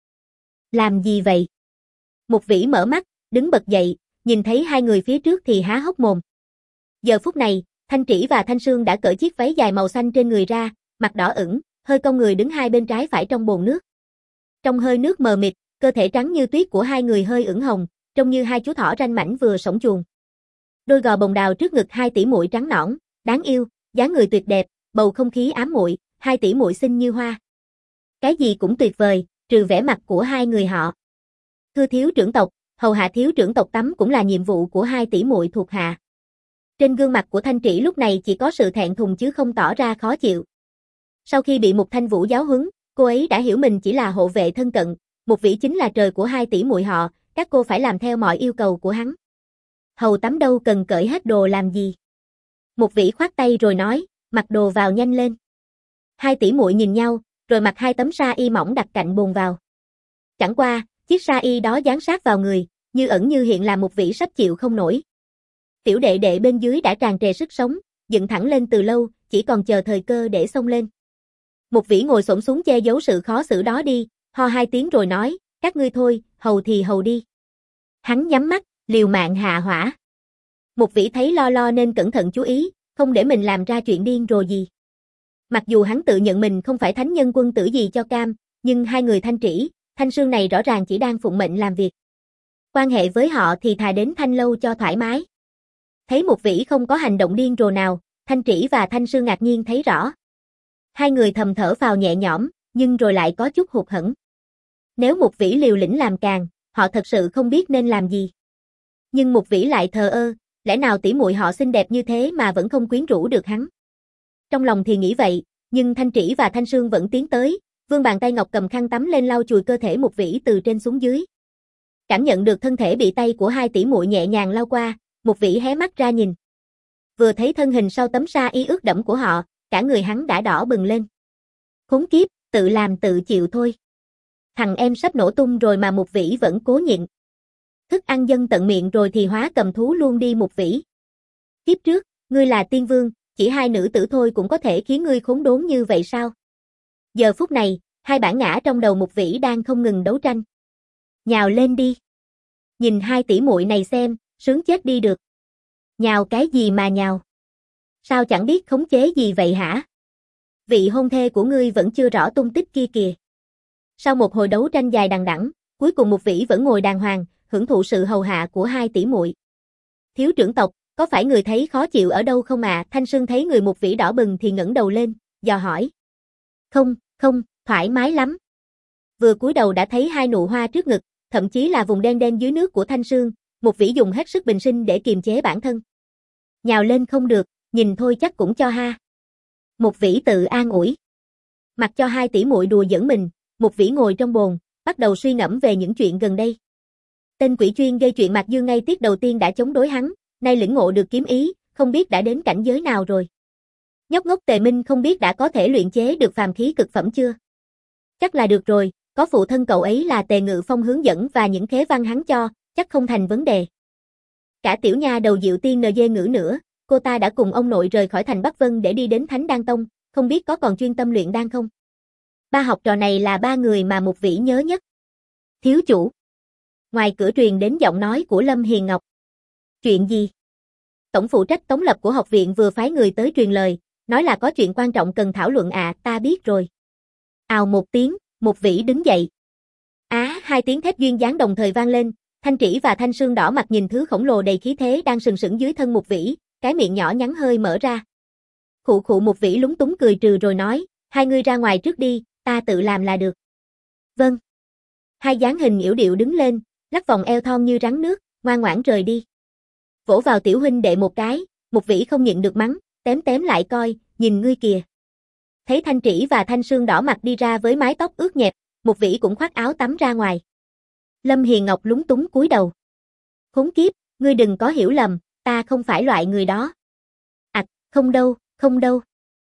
Làm gì vậy? Mục Vĩ mở mắt, đứng bật dậy, nhìn thấy hai người phía trước thì há hốc mồm. Giờ phút này, Thanh Trĩ và Thanh Sương đã cởi chiếc váy dài màu xanh trên người ra, mặt đỏ ửng, hơi cong người đứng hai bên trái phải trong bồn nước. Trong hơi nước mờ mịt, cơ thể trắng như tuyết của hai người hơi ửng hồng, trông như hai chú thỏ ranh mảnh vừa sổng chuồng. Đôi gò bồng đào trước ngực hai tỷ muội trắng nõn, đáng yêu, dáng người tuyệt đẹp, bầu không khí ám muội, hai tỷ muội xinh như hoa. Cái gì cũng tuyệt vời, trừ vẻ mặt của hai người họ. Thưa thiếu trưởng tộc, hầu hạ thiếu trưởng tộc tắm cũng là nhiệm vụ của hai tỷ muội thuộc hạ. Trên gương mặt của Thanh Trĩ lúc này chỉ có sự thẹn thùng chứ không tỏ ra khó chịu. Sau khi bị Mục Thanh Vũ giáo huấn, cô ấy đã hiểu mình chỉ là hộ vệ thân cận, Mục Vĩ chính là trời của hai tỷ muội họ, các cô phải làm theo mọi yêu cầu của hắn. Hầu tắm đâu cần cởi hết đồ làm gì. Mục Vĩ khoát tay rồi nói, mặc đồ vào nhanh lên. Hai tỷ muội nhìn nhau, rồi mặc hai tấm sa y mỏng đặt cạnh bồn vào. Chẳng qua, chiếc sa y đó dán sát vào người, như ẩn như hiện làm Mục Vĩ sắp chịu không nổi. Tiểu đệ đệ bên dưới đã tràn trề sức sống, dựng thẳng lên từ lâu, chỉ còn chờ thời cơ để xông lên. Mục Vĩ ngồi xổm xuống che giấu sự khó xử đó đi, ho hai tiếng rồi nói, các ngươi thôi, hầu thì hầu đi. Hắn nhắm mắt, liều mạng hạ hỏa. Mục Vĩ thấy lo lo nên cẩn thận chú ý, không để mình làm ra chuyện điên rồ gì. Mặc dù hắn tự nhận mình không phải thánh nhân quân tử gì cho cam, nhưng hai người Thanh Trĩ, Thanh Sương này rõ ràng chỉ đang phụng mệnh làm việc. Quan hệ với họ thì thà đến Thanh Lâu cho thoải mái. Thấy Mục Vĩ không có hành động điên rồ nào, Thanh Trĩ và Thanh Sương ngạc nhiên thấy rõ. Hai người thầm thở phào nhẹ nhõm, nhưng rồi lại có chút hụt hẫng. Nếu Mục Vĩ liều lĩnh làm càng, họ thật sự không biết nên làm gì. Nhưng Mục Vĩ lại thờ ơ, lẽ nào tỉ muội họ xinh đẹp như thế mà vẫn không quyến rũ được hắn. Trong lòng thì nghĩ vậy, nhưng Thanh Trĩ và Thanh Sương vẫn tiến tới, vươn bàn tay ngọc cầm khăn tắm lên lau chùi cơ thể Mục Vĩ từ trên xuống dưới. Cảm nhận được thân thể bị tay của hai tỷ muội nhẹ nhàng lau qua, Mục Vĩ hé mắt ra nhìn. Vừa thấy thân hình sau tấm sa y ướt đẫm của họ, cả người hắn đã đỏ bừng lên. Khốn kiếp, tự làm tự chịu thôi. Thằng em sắp nổ tung rồi mà Mục Vĩ vẫn cố nhịn. Thức ăn dâng tận miệng rồi thì hóa cầm thú luôn đi Mục Vĩ. Kiếp trước, ngươi là tiên vương, chỉ hai nữ tử thôi cũng có thể khiến ngươi khốn đốn như vậy sao? Giờ phút này, hai bản ngã trong đầu Mục Vĩ đang không ngừng đấu tranh. Nhào lên đi. Nhìn hai tỷ muội này xem, sướng chết đi được. Nhào cái gì mà nhào? Sao chẳng biết khống chế gì vậy hả? Vị hôn thê của ngươi vẫn chưa rõ tung tích kia kìa. Sau một hồi đấu tranh dài đằng đẵng, cuối cùng Mục Vĩ vẫn ngồi đàng hoàng, hưởng thụ sự hầu hạ của hai tỷ muội. Thiếu trưởng tộc, có phải người thấy khó chịu ở đâu không ạ? À? Thanh Sương thấy người Mục Vĩ đỏ bừng thì ngẩng đầu lên, dò hỏi. Không, không, thoải mái lắm. Vừa cúi đầu đã thấy hai nụ hoa trước ngực, thậm chí là vùng đen đen dưới nước của Thanh Sương, Mục Vĩ dùng hết sức bình sinh để kiềm chế bản thân. Nhào lên không được, nhìn thôi chắc cũng cho ha. Mục Vĩ tự an ủi. Mặc cho hai tỷ muội đùa giỡn mình, Mục Vĩ ngồi trong bồn, bắt đầu suy ngẫm về những chuyện gần đây. Tên quỷ chuyên gây chuyện Mạc Dương ngay tiết đầu tiên đã chống đối hắn, nay lĩnh ngộ được kiếm ý, không biết đã đến cảnh giới nào rồi. Nhóc ngốc Tề Minh không biết đã có thể luyện chế được phàm khí cực phẩm chưa? Chắc là được rồi, có phụ thân cậu ấy là Tề Ngự Phong hướng dẫn và những khế văn hắn cho, chắc không thành vấn đề. Cả tiểu nha đầu Diệu Tiên en giê ngữ nữa, cô ta đã cùng ông nội rời khỏi thành Bắc Vân để đi đến Thánh Đan Tông, không biết có còn chuyên tâm luyện đan không? Ba học trò này là ba người mà Mục Vĩ nhớ nhất. Thiếu chủ. Ngoài cửa truyền đến giọng nói của Lâm Hiền Ngọc. Chuyện gì? Tổng phụ trách Tống Lập của học viện vừa phái người tới truyền lời, nói là có chuyện quan trọng cần thảo luận ạ, à, ta biết rồi. Ào một tiếng, Mục Vĩ đứng dậy. Á, hai tiếng thét duyên dáng đồng thời vang lên, Thanh Trĩ và Thanh Sương đỏ mặt nhìn thứ khổng lồ đầy khí thế đang sừng sững dưới thân Mục Vĩ, cái miệng nhỏ nhắn hơi mở ra. Khụ khụ Mục Vĩ lúng túng cười trừ rồi nói, hai ngươi ra ngoài trước đi, ta tự làm là được. Vâng. Hai dáng hình yểu điệu đứng lên, lắc vòng eo thon như rắn nước, ngoan ngoãn rời đi. Vỗ vào tiểu huynh đệ một cái, Mục Vĩ không nhịn được mắng, tém tém lại coi, nhìn ngươi kìa. Thấy Thanh Trĩ và Thanh Sương đỏ mặt đi ra với mái tóc ướt nhẹp, Mục Vĩ cũng khoác áo tắm ra ngoài. Lâm Hiền Ngọc lúng túng cúi đầu. Khốn kiếp, ngươi đừng có hiểu lầm, ta không phải loại người đó. Ảch, à, không đâu, không đâu.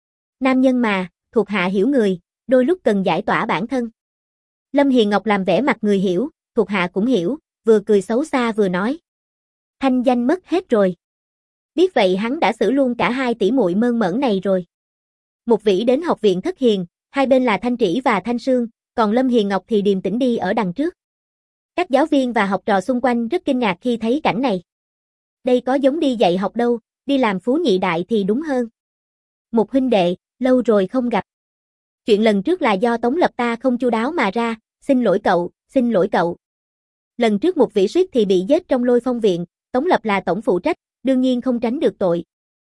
Nam nhân mà, thuộc hạ hiểu người, đôi lúc cần giải tỏa bản thân. Lâm Hiền Ngọc làm vẻ mặt người hiểu, thuộc hạ cũng hiểu, vừa cười xấu xa vừa nói. Thanh danh mất hết rồi. Biết vậy hắn đã xử luôn cả hai tỷ muội mơn mởn này rồi. Mục Vĩ đến học viện Thất Hiền, hai bên là Thanh Trĩ và Thanh Sương, còn Lâm Hiền Ngọc thì điềm tĩnh đi ở đằng trước. Các giáo viên và học trò xung quanh rất kinh ngạc khi thấy cảnh này. Đây có giống đi dạy học đâu, đi làm phú nhị đại thì đúng hơn. Mục huynh đệ, lâu rồi không gặp. Chuyện lần trước là do Tống Lập ta không chu đáo mà ra, xin lỗi cậu, xin lỗi cậu. Lần trước Mục Vĩ suýt thì bị giết trong Lôi Phong viện, Tống Lập là tổng phụ trách, đương nhiên không tránh được tội.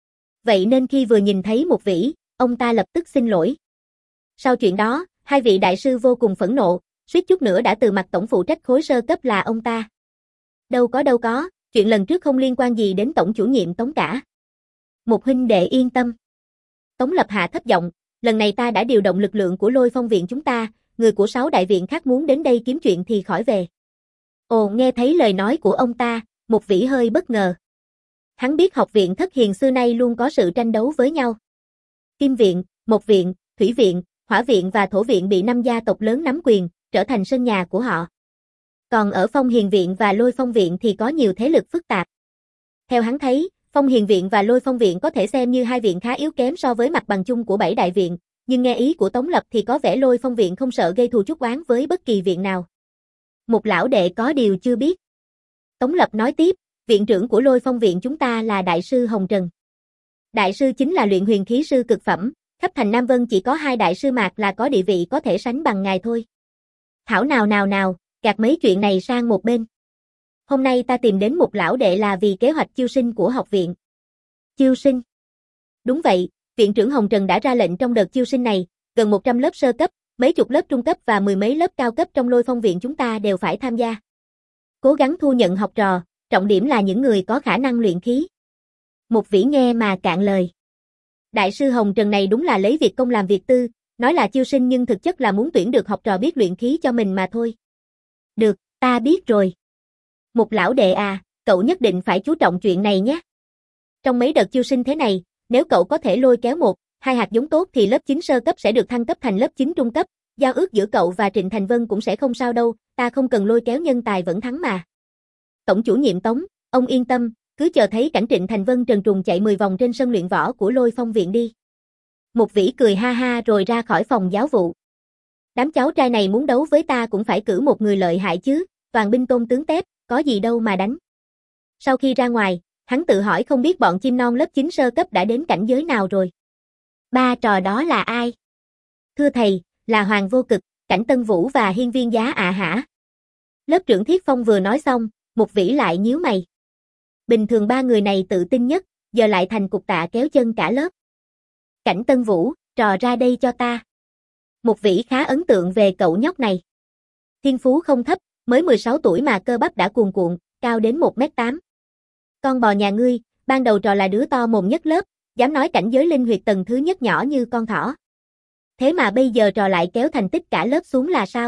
Vậy nên khi vừa nhìn thấy Mục Vĩ, ông ta lập tức xin lỗi. Sau chuyện đó, hai vị đại sư vô cùng phẫn nộ, suýt chút nữa đã từ mặt tổng phụ trách khối sơ cấp là ông ta. Đâu có đâu có, chuyện lần trước không liên quan gì đến tổng chủ nhiệm Tống cả. Mục huynh đệ yên tâm. Tống Lập hạ thấp giọng, lần này ta đã điều động lực lượng của Lôi Phong viện chúng ta, người của sáu đại viện khác muốn đến đây kiếm chuyện thì khỏi về. Ồ, nghe thấy lời nói của ông ta, Mục Vĩ hơi bất ngờ. Hắn biết học viện Thất Hiền xưa nay luôn có sự tranh đấu với nhau. Kim viện, Mộc viện, Thủy viện, Hỏa viện và Thổ viện bị năm gia tộc lớn nắm quyền, trở thành sân nhà của họ. Còn ở Phong Hiền viện và Lôi Phong viện thì có nhiều thế lực phức tạp. Theo hắn thấy, Phong Hiền viện và Lôi Phong viện có thể xem như hai viện khá yếu kém so với mặt bằng chung của bảy đại viện, nhưng nghe ý của Tống Lập thì có vẻ Lôi Phong viện không sợ gây thù chuốc oán với bất kỳ viện nào. Một lão đệ có điều chưa biết. Tống Lập nói tiếp, viện trưởng của Lôi Phong viện chúng ta là Đại sư Hồng Trần. Đại sư chính là luyện huyền khí sư cực phẩm, khắp thành Nam Vân chỉ có hai đại sư mạc là có địa vị có thể sánh bằng ngài thôi. Thảo nào nào nào, gạt mấy chuyện này sang một bên. Hôm nay ta tìm đến một lão đệ là vì kế hoạch chiêu sinh của học viện. Chiêu sinh? Đúng vậy, viện trưởng Hồng Trần đã ra lệnh trong đợt chiêu sinh này, gần một trăm lớp sơ cấp, mấy chục lớp trung cấp và mười mấy lớp cao cấp trong Lôi Phong viện chúng ta đều phải tham gia. Cố gắng thu nhận học trò, trọng điểm là những người có khả năng luyện khí. Một vĩ nghe mà cạn lời. Đại sư Hồng Trần này đúng là lấy việc công làm việc tư, nói là chiêu sinh nhưng thực chất là muốn tuyển được học trò biết luyện khí cho mình mà thôi. Được, ta biết rồi. Một lão đệ à, cậu nhất định phải chú trọng chuyện này nhé. Trong mấy đợt chiêu sinh thế này, nếu cậu có thể lôi kéo một, hai hạt giống tốt thì lớp chín sơ cấp sẽ được thăng cấp thành lớp chín trung cấp, giao ước giữa cậu và Trịnh Thành Vân cũng sẽ không sao đâu, ta không cần lôi kéo nhân tài vẫn thắng mà. Tổng chủ nhiệm Tống, ông yên tâm, cứ chờ thấy cảnh Trịnh Thành Vân trần truồng chạy mười vòng trên sân luyện võ của Lôi Phong viện đi. Một vĩ cười ha ha rồi ra khỏi phòng giáo vụ. Đám cháu trai này muốn đấu với ta cũng phải cử một người lợi hại chứ, toàn binh tôn tướng tép, có gì đâu mà đánh. Sau khi ra ngoài, hắn tự hỏi không biết bọn chim non lớp chín sơ cấp đã đến cảnh giới nào rồi. Ba trò đó là ai? Thưa thầy, là Hoàng Vô Cực, Cảnh Tân Vũ và Hiên Viên Giá ạ hả? Lớp trưởng Thiết Phong vừa nói xong, một vĩ lại nhíu mày. Bình thường ba người này tự tin nhất, giờ lại thành cục tạ kéo chân cả lớp. Cảnh Tân Vũ, trò ra đây cho ta. Một vĩ khá ấn tượng về cậu nhóc này. Thiên phú không thấp, mới mười sáu tuổi mà cơ bắp đã cuồn cuộn, cao đến một mét tám. Con bò nhà ngươi, ban đầu trò là đứa to mồm nhất lớp, dám nói cảnh giới linh huyệt tầng thứ nhất nhỏ như con thỏ. Thế mà bây giờ trò lại kéo thành tích cả lớp xuống là sao?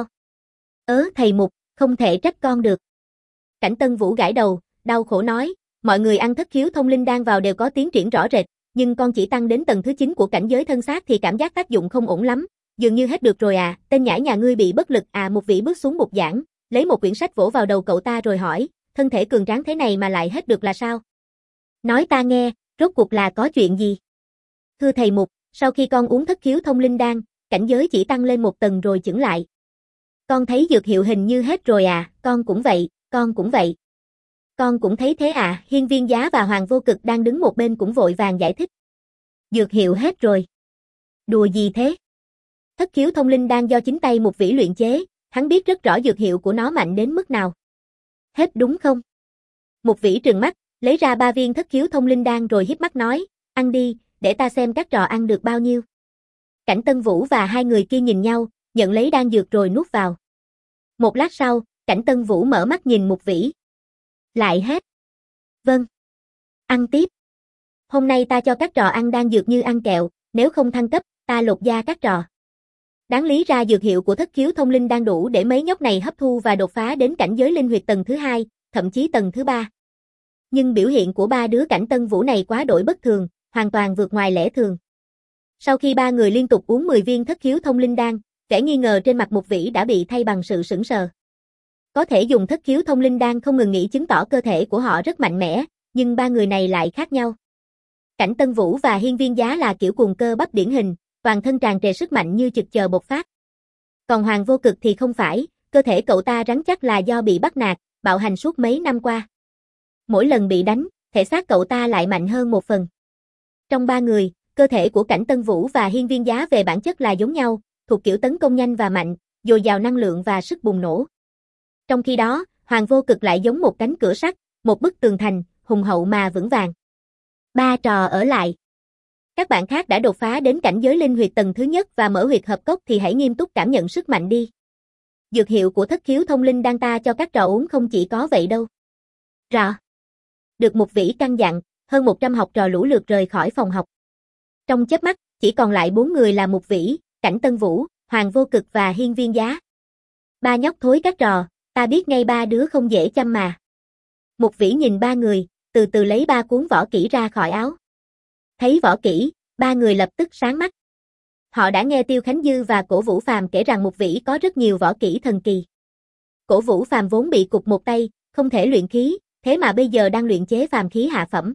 Ớ thầy Mục, không thể trách con được. Cảnh Tân Vũ gãi đầu, đau khổ nói, mọi người ăn thất khiếu thông linh đan vào đều có tiến triển rõ rệt, nhưng con chỉ tăng đến tầng thứ chín của cảnh giới thân xác thì cảm giác tác dụng không ổn lắm, dường như hết được rồi à, tên nhãi nhà ngươi bị bất lực à. Một vị bước xuống bục giảng, lấy một quyển sách vỗ vào đầu cậu ta rồi hỏi, thân thể cường tráng thế này mà lại hết được là sao? Nói ta nghe, rốt cuộc là có chuyện gì? Thưa thầy Mục, sau khi con uống thất khiếu thông linh đan, cảnh giới chỉ tăng lên một tầng rồi chững lại. Con thấy dược hiệu hình như hết rồi à, con cũng vậy, con cũng vậy. Con cũng thấy thế à, Hiên Viên Giá và Hoàng Vô Cực đang đứng một bên cũng vội vàng giải thích. Dược hiệu hết rồi. Đùa gì thế? Thất khiếu thông linh đan do chính tay một vĩ luyện chế, hắn biết rất rõ dược hiệu của nó mạnh đến mức nào. Hết đúng không? Một vĩ trừng mắt, lấy ra ba viên thất khiếu thông linh đan rồi híp mắt nói, ăn đi, để ta xem các trò ăn được bao nhiêu. Cảnh Tân Vũ và hai người kia nhìn nhau, nhận lấy đan dược rồi nuốt vào. Một lát sau, Cảnh Tân Vũ mở mắt nhìn một vĩ. Lại hết. Vâng. Ăn tiếp. Hôm nay ta cho các trò ăn đan dược như ăn kẹo, nếu không thăng cấp, ta lột da các trò. Đáng lý ra dược hiệu của thất khiếu thông linh đang đủ để mấy nhóc này hấp thu và đột phá đến cảnh giới linh huyệt tầng thứ hai, thậm chí tầng thứ ba. Nhưng biểu hiện của ba đứa Cảnh Tân Vũ này quá đổi bất thường, hoàn toàn vượt ngoài lẽ thường. Sau khi ba người liên tục uống mười viên thất khiếu thông linh đan, vẻ nghi ngờ trên mặt một vĩ đã bị thay bằng sự sững sờ. Có thể dùng thất khiếu thông linh đan không ngừng nghỉ chứng tỏ cơ thể của họ rất mạnh mẽ, nhưng ba người này lại khác nhau. Cảnh Tân Vũ và Hiên Viên Giá là kiểu cuồng cơ bắp điển hình, toàn thân tràn trề sức mạnh như trực chờ bộc phát. Còn Hoàng Vô Cực thì không phải, cơ thể cậu ta rắn chắc là do bị bắt nạt, bạo hành suốt mấy năm qua. Mỗi lần bị đánh, thể xác cậu ta lại mạnh hơn một phần. Trong ba người, cơ thể của Cảnh Tân Vũ và Hiên Viên Giá về bản chất là giống nhau, thuộc kiểu tấn công nhanh và mạnh, dồi dào năng lượng và sức bùng nổ. Trong khi đó, Hoàng Vô Cực lại giống một cánh cửa sắt, một bức tường thành, hùng hậu mà vững vàng. Ba trò ở lại. Các bạn khác đã đột phá đến cảnh giới linh huyệt tầng thứ nhất và mở huyệt hợp cốc thì hãy nghiêm túc cảm nhận sức mạnh đi. Dược hiệu của thất khiếu thông linh đan ta cho các trò uống không chỉ có vậy đâu. Rõ. Được một vĩ căn dặn, hơn một trăm học trò lũ lượt rời khỏi phòng học. Trong chớp mắt, chỉ còn lại bốn người là một vĩ, Cảnh Tân Vũ, Hoàng Vô Cực và Hiên Viên Giá. Ba nhóc thối các trò, ta biết ngay ba đứa không dễ chăm mà. Một vĩ nhìn ba người, từ từ lấy ba cuốn võ kỹ ra khỏi áo. Thấy võ kỹ, ba người lập tức sáng mắt. Họ đã nghe Tiêu Khánh Dư và Cổ Vũ Phàm kể rằng một vĩ có rất nhiều võ kỹ thần kỳ. Cổ Vũ Phàm vốn bị cụt một tay, không thể luyện khí, thế mà bây giờ đang luyện chế phàm khí hạ phẩm.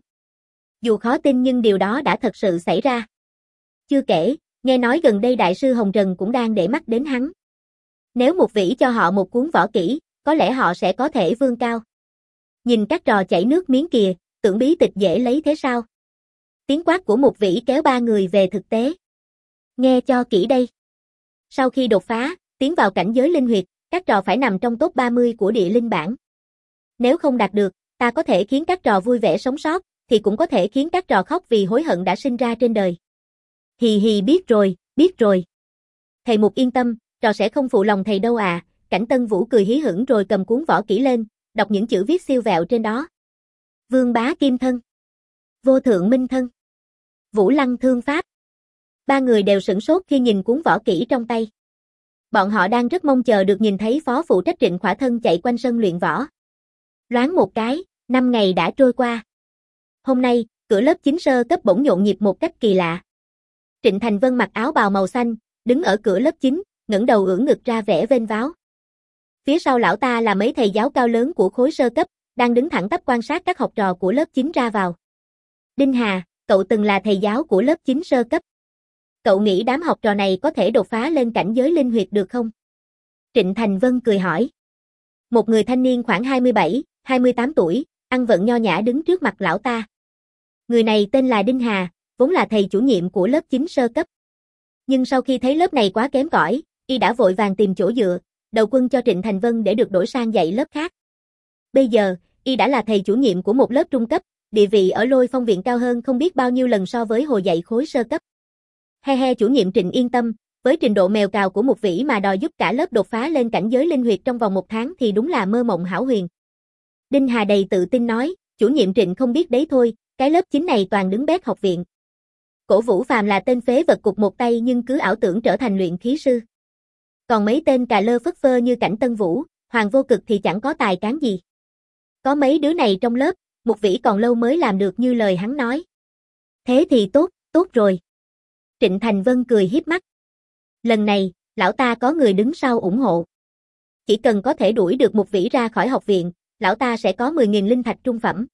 Dù khó tin nhưng điều đó đã thật sự xảy ra. Chưa kể, nghe nói gần đây Đại sư Hồng Trần cũng đang để mắt đến hắn. Nếu một vĩ cho họ một cuốn võ kỹ, có lẽ họ sẽ có thể vươn cao. Nhìn các trò chảy nước miếng kìa, tưởng bí tịch dễ lấy thế sao? Tiếng quát của Mục Vĩ kéo ba người về thực tế. Nghe cho kỹ đây. Sau khi đột phá, tiến vào cảnh giới linh huyệt, các trò phải nằm trong top ba mươi của địa linh bảng. Nếu không đạt được, ta có thể khiến các trò vui vẻ sống sót, thì cũng có thể khiến các trò khóc vì hối hận đã sinh ra trên đời. Hì hì biết rồi, biết rồi. Thầy Mục yên tâm, trò sẽ không phụ lòng thầy đâu à. Cảnh Tân Vũ cười hí hửng rồi cầm cuốn võ kỹ lên, đọc những chữ viết siêu vẹo trên đó. Vương bá kim thân. Vô thượng minh thân. Vũ lăng thương pháp. Ba người đều sửng sốt khi nhìn cuốn võ kỹ trong tay. Bọn họ đang rất mong chờ được nhìn thấy phó phụ trách Trịnh khỏa thân chạy quanh sân luyện võ. Loáng một cái, năm ngày đã trôi qua. Hôm nay, cửa lớp chín sơ cấp bỗng nhộn nhịp một cách kỳ lạ. Trịnh Thành Vân mặc áo bào màu xanh, đứng ở cửa lớp chín, ngẩng đầu ưỡn ngực ra vẻ vênh váo. Phía sau lão ta là mấy thầy giáo cao lớn của khối sơ cấp, đang đứng thẳng tắp quan sát các học trò của lớp chín ra vào. Đinh Hà, cậu từng là thầy giáo của lớp chín sơ cấp. Cậu nghĩ đám học trò này có thể đột phá lên cảnh giới linh huyệt được không? Trịnh Thành Vân cười hỏi. Một người thanh niên khoảng hai mươi bảy, hai mươi tám tuổi, ăn vận nho nhã đứng trước mặt lão ta. Người này tên là Đinh Hà, vốn là thầy chủ nhiệm của lớp chín sơ cấp. Nhưng sau khi thấy lớp này quá kém cỏi, y đã vội vàng tìm chỗ dựa, đầu quân cho Trịnh Thành Vân để được đổi sang dạy lớp khác. Bây giờ, y đã là thầy chủ nhiệm của một lớp trung cấp, địa vị ở Lôi Phong viện cao hơn không biết bao nhiêu lần so với hồi dạy khối sơ cấp. He he chủ nhiệm Trịnh yên tâm, với trình độ mèo cào của Mục Vĩ mà đòi giúp cả lớp đột phá lên cảnh giới linh huyệt trong vòng một tháng thì đúng là mơ mộng hão huyền. Đinh Hà đầy tự tin nói, chủ nhiệm Trịnh không biết đấy thôi, cái lớp chín này toàn đứng bét học viện. Cổ Vũ Phàm là tên phế vật cục một tay nhưng cứ ảo tưởng trở thành luyện khí sư. Còn mấy tên cà lơ phất phơ như Cảnh Tân Vũ, Hoàng Vô Cực thì chẳng có tài cán gì. Có mấy đứa này trong lớp, Mục Vĩ còn lâu mới làm được như lời hắn nói. Thế thì tốt, tốt rồi. Trịnh Thành Vân cười hiếp mắt. Lần này, lão ta có người đứng sau ủng hộ. Chỉ cần có thể đuổi được Mục Vĩ ra khỏi học viện, lão ta sẽ có mười nghìn linh thạch trung phẩm.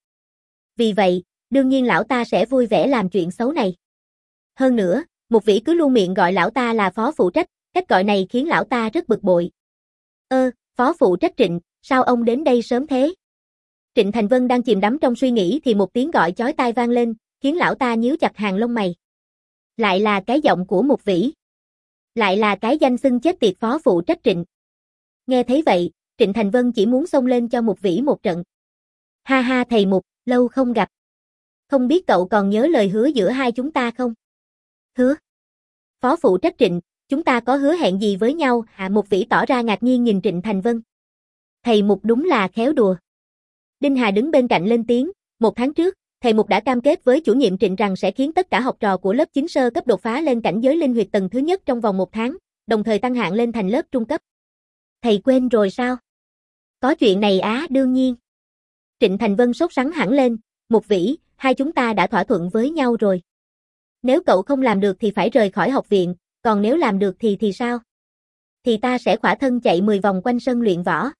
Vì vậy, đương nhiên lão ta sẽ vui vẻ làm chuyện xấu này. Hơn nữa, Mục Vĩ cứ luôn miệng gọi lão ta là phó phụ trách, cách gọi này khiến lão ta rất bực bội. Ơ, phó phụ trách Trịnh, sao ông đến đây sớm thế? Trịnh Thành Vân đang chìm đắm trong suy nghĩ thì một tiếng gọi chói tai vang lên, khiến lão ta nhíu chặt hàng lông mày. Lại là cái giọng của Mục Vĩ. Lại là cái danh xưng chết tiệt phó phụ trách Trịnh. Nghe thấy vậy, Trịnh Thành Vân chỉ muốn xông lên cho Mục Vĩ một trận. Ha ha thầy Mục, lâu không gặp. Không biết cậu còn nhớ lời hứa giữa hai chúng ta không? Hứa? Phó phụ trách Trịnh, chúng ta có hứa hẹn gì với nhau? Hạ Mục Vĩ tỏ ra ngạc nhiên nhìn Trịnh Thành Vân. Thầy Mục đúng là khéo đùa. Đinh Hà đứng bên cạnh lên tiếng, một tháng trước, thầy Mục đã cam kết với chủ nhiệm Trịnh rằng sẽ khiến tất cả học trò của lớp chín sơ cấp đột phá lên cảnh giới linh huyệt tầng thứ nhất trong vòng một tháng, đồng thời tăng hạng lên thành lớp trung cấp. Thầy quên rồi sao? Có chuyện này á, đương nhiên. Trịnh Thành Vân sốt sắng hẳn lên, Mục Vĩ, hai chúng ta đã thỏa thuận với nhau rồi. Nếu cậu không làm được thì phải rời khỏi học viện, còn nếu làm được thì thì sao? Thì ta sẽ khỏa thân chạy mười vòng quanh sân luyện võ.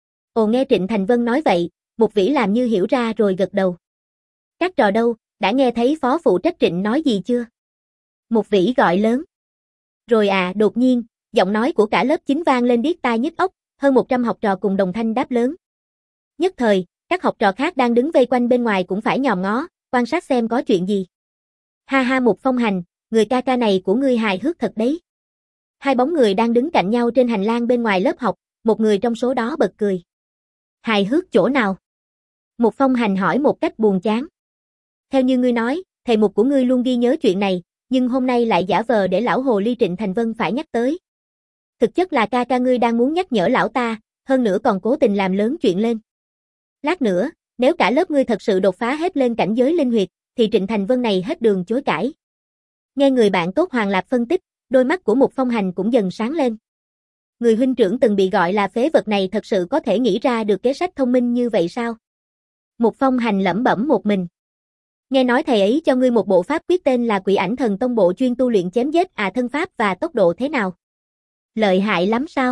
Ồ nghe Trịnh Thành Vân nói vậy, Mục Vĩ làm như hiểu ra rồi gật đầu. Các trò đâu, đã nghe thấy phó phụ trách Trịnh nói gì chưa? Mục Vĩ gọi lớn. Rồi à, đột nhiên, giọng nói của cả lớp chín vang lên điếc tai nhức óc, hơn một trăm học trò cùng đồng thanh đáp lớn. Nhất thời, các học trò khác đang đứng vây quanh bên ngoài cũng phải nhòm ngó, quan sát xem có chuyện gì. Ha ha Mục Phong Hành, người ca ca này của ngươi hài hước thật đấy. Hai bóng người đang đứng cạnh nhau trên hành lang bên ngoài lớp học, một người trong số đó bật cười. Hài hước chỗ nào? Mục Phong Hành hỏi một cách buồn chán. Theo như ngươi nói, thầy Mục của ngươi luôn ghi nhớ chuyện này, nhưng hôm nay lại giả vờ để lão hồ ly Trịnh Thành Vân phải nhắc tới. Thực chất là ca ca ngươi đang muốn nhắc nhở lão ta, hơn nữa còn cố tình làm lớn chuyện lên. Lát nữa, nếu cả lớp ngươi thật sự đột phá hết lên cảnh giới linh huyệt, thì Trịnh Thành Vân này hết đường chối cãi. Nghe người bạn tốt Hoàng Lạp phân tích, đôi mắt của Mục Phong Hành cũng dần sáng lên. Người huynh trưởng từng bị gọi là phế vật này thật sự có thể nghĩ ra được kế sách thông minh như vậy sao? Mục Phong Hành lẩm bẩm một mình. Nghe nói thầy ấy cho ngươi một bộ pháp quyết tên là Quỷ Ảnh Thần Tông bộ chuyên tu luyện chém giết à thân pháp và tốc độ thế nào? Lợi hại lắm sao?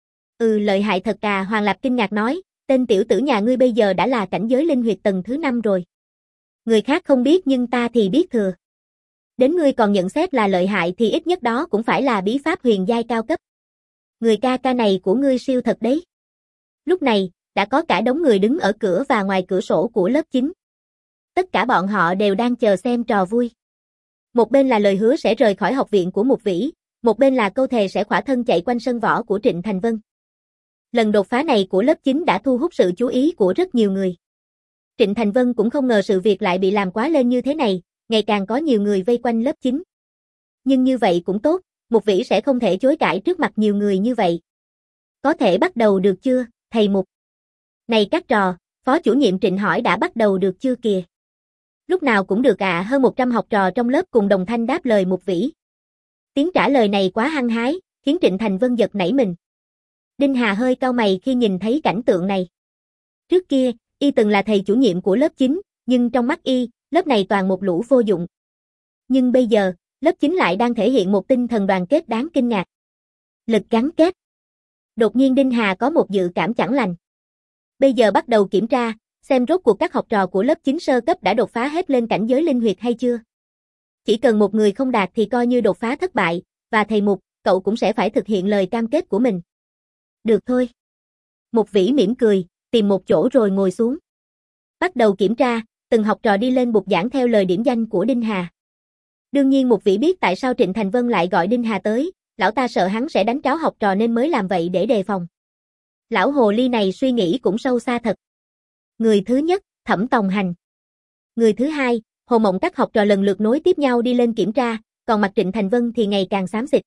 Ừ lợi hại thật à Hoàng Lạp kinh ngạc nói, tên tiểu tử nhà ngươi bây giờ đã là cảnh giới linh huyệt tầng thứ năm rồi. Người khác không biết nhưng ta thì biết thừa. Đến ngươi còn nhận xét là lợi hại thì ít nhất đó cũng phải là bí pháp huyền giai cao cấp. Người ca ca này của ngươi siêu thật đấy. Lúc này, đã có cả đống người đứng ở cửa và ngoài cửa sổ của lớp chín. Tất cả bọn họ đều đang chờ xem trò vui. Một bên là lời hứa sẽ rời khỏi học viện của Mục Vĩ, một bên là câu thề sẽ khỏa thân chạy quanh sân võ của Trịnh Thành Vân. Lần đột phá này của lớp chín đã thu hút sự chú ý của rất nhiều người. Trịnh Thành Vân cũng không ngờ sự việc lại bị làm quá lên như thế này, ngày càng có nhiều người vây quanh lớp chín. Nhưng như vậy cũng tốt, Mục Vĩ sẽ không thể chối cãi trước mặt nhiều người như vậy. Có thể bắt đầu được chưa, thầy Mục? Này các trò, phó chủ nhiệm Trịnh hỏi đã bắt đầu được chưa kìa? Lúc nào cũng được ạ, à, hơn một trăm học trò trong lớp cùng đồng thanh đáp lời Mục Vĩ. Tiếng trả lời này quá hăng hái, khiến Trịnh Thành Vân giật nảy mình. Đinh Hà hơi cau mày khi nhìn thấy cảnh tượng này. Trước kia, y từng là thầy chủ nhiệm của lớp chín, nhưng trong mắt y, lớp này toàn một lũ vô dụng. Nhưng bây giờ, lớp chín lại đang thể hiện một tinh thần đoàn kết đáng kinh ngạc. Lực gắn kết. Đột nhiên Đinh Hà có một dự cảm chẳng lành. Bây giờ bắt đầu kiểm tra, xem rốt cuộc các học trò của lớp chín sơ cấp đã đột phá hết lên cảnh giới linh huyệt hay chưa. Chỉ cần một người không đạt thì coi như đột phá thất bại, và thầy Mục, cậu cũng sẽ phải thực hiện lời cam kết của mình. Được thôi. Mục Vĩ mỉm cười, tìm một chỗ rồi ngồi xuống. Bắt đầu kiểm tra, từng học trò đi lên bục giảng theo lời điểm danh của Đinh Hà. Đương nhiên Mục Vĩ biết tại sao Trịnh Thành Vân lại gọi Đinh Hà tới, lão ta sợ hắn sẽ đánh tráo học trò nên mới làm vậy để đề phòng. Lão hồ ly này suy nghĩ cũng sâu xa thật. Người thứ nhất, Thẩm Tòng Hành. Người thứ hai, Hồ Mộng, các học trò lần lượt nối tiếp nhau đi lên kiểm tra, còn mặt Trịnh Thành Vân thì ngày càng xám xịt.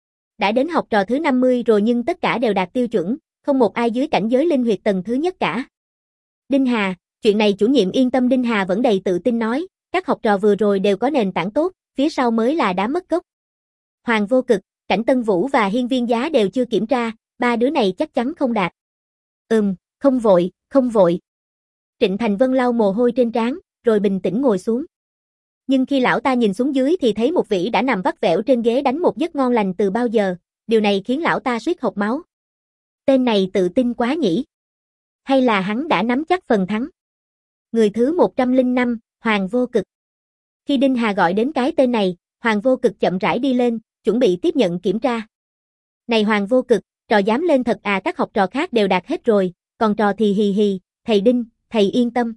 Đã đến học trò thứ năm mươi rồi nhưng tất cả đều đạt tiêu chuẩn, không một ai dưới cảnh giới linh huyệt tầng thứ nhất cả. Đinh Hà, chuyện này chủ nhiệm yên tâm. Đinh Hà vẫn đầy tự tin nói, các học trò vừa rồi đều có nền tảng tốt, phía sau mới là đá mất gốc. Hoàng Vô Cực, Cảnh Tân Vũ và Hiên Viên Giá đều chưa kiểm tra, ba đứa này chắc chắn không đạt. Ừm, không vội, không vội. Trịnh Thành Vân lau mồ hôi trên trán, rồi bình tĩnh ngồi xuống. Nhưng khi lão ta nhìn xuống dưới thì thấy Mục Vĩ đã nằm vắt vẻo trên ghế đánh một giấc ngon lành từ bao giờ, điều này khiến lão ta suýt hộc máu. Tên này tự tin quá nhỉ? Hay là hắn đã nắm chắc phần thắng? Người thứ một trăm lẻ năm, Hoàng Vô Cực. Khi Đinh Hà gọi đến cái tên này, Hoàng Vô Cực chậm rãi đi lên, chuẩn bị tiếp nhận kiểm tra. Này Hoàng Vô Cực, trò dám lên thật à? Các học trò khác đều đạt hết rồi, còn trò thì hì hì, thầy Đinh, thầy yên tâm.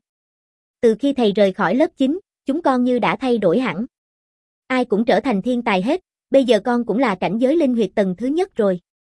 Từ khi thầy rời khỏi lớp chín, chúng con như đã thay đổi hẳn. Ai cũng trở thành thiên tài hết, bây giờ con cũng là cảnh giới linh huyệt tầng thứ nhất rồi.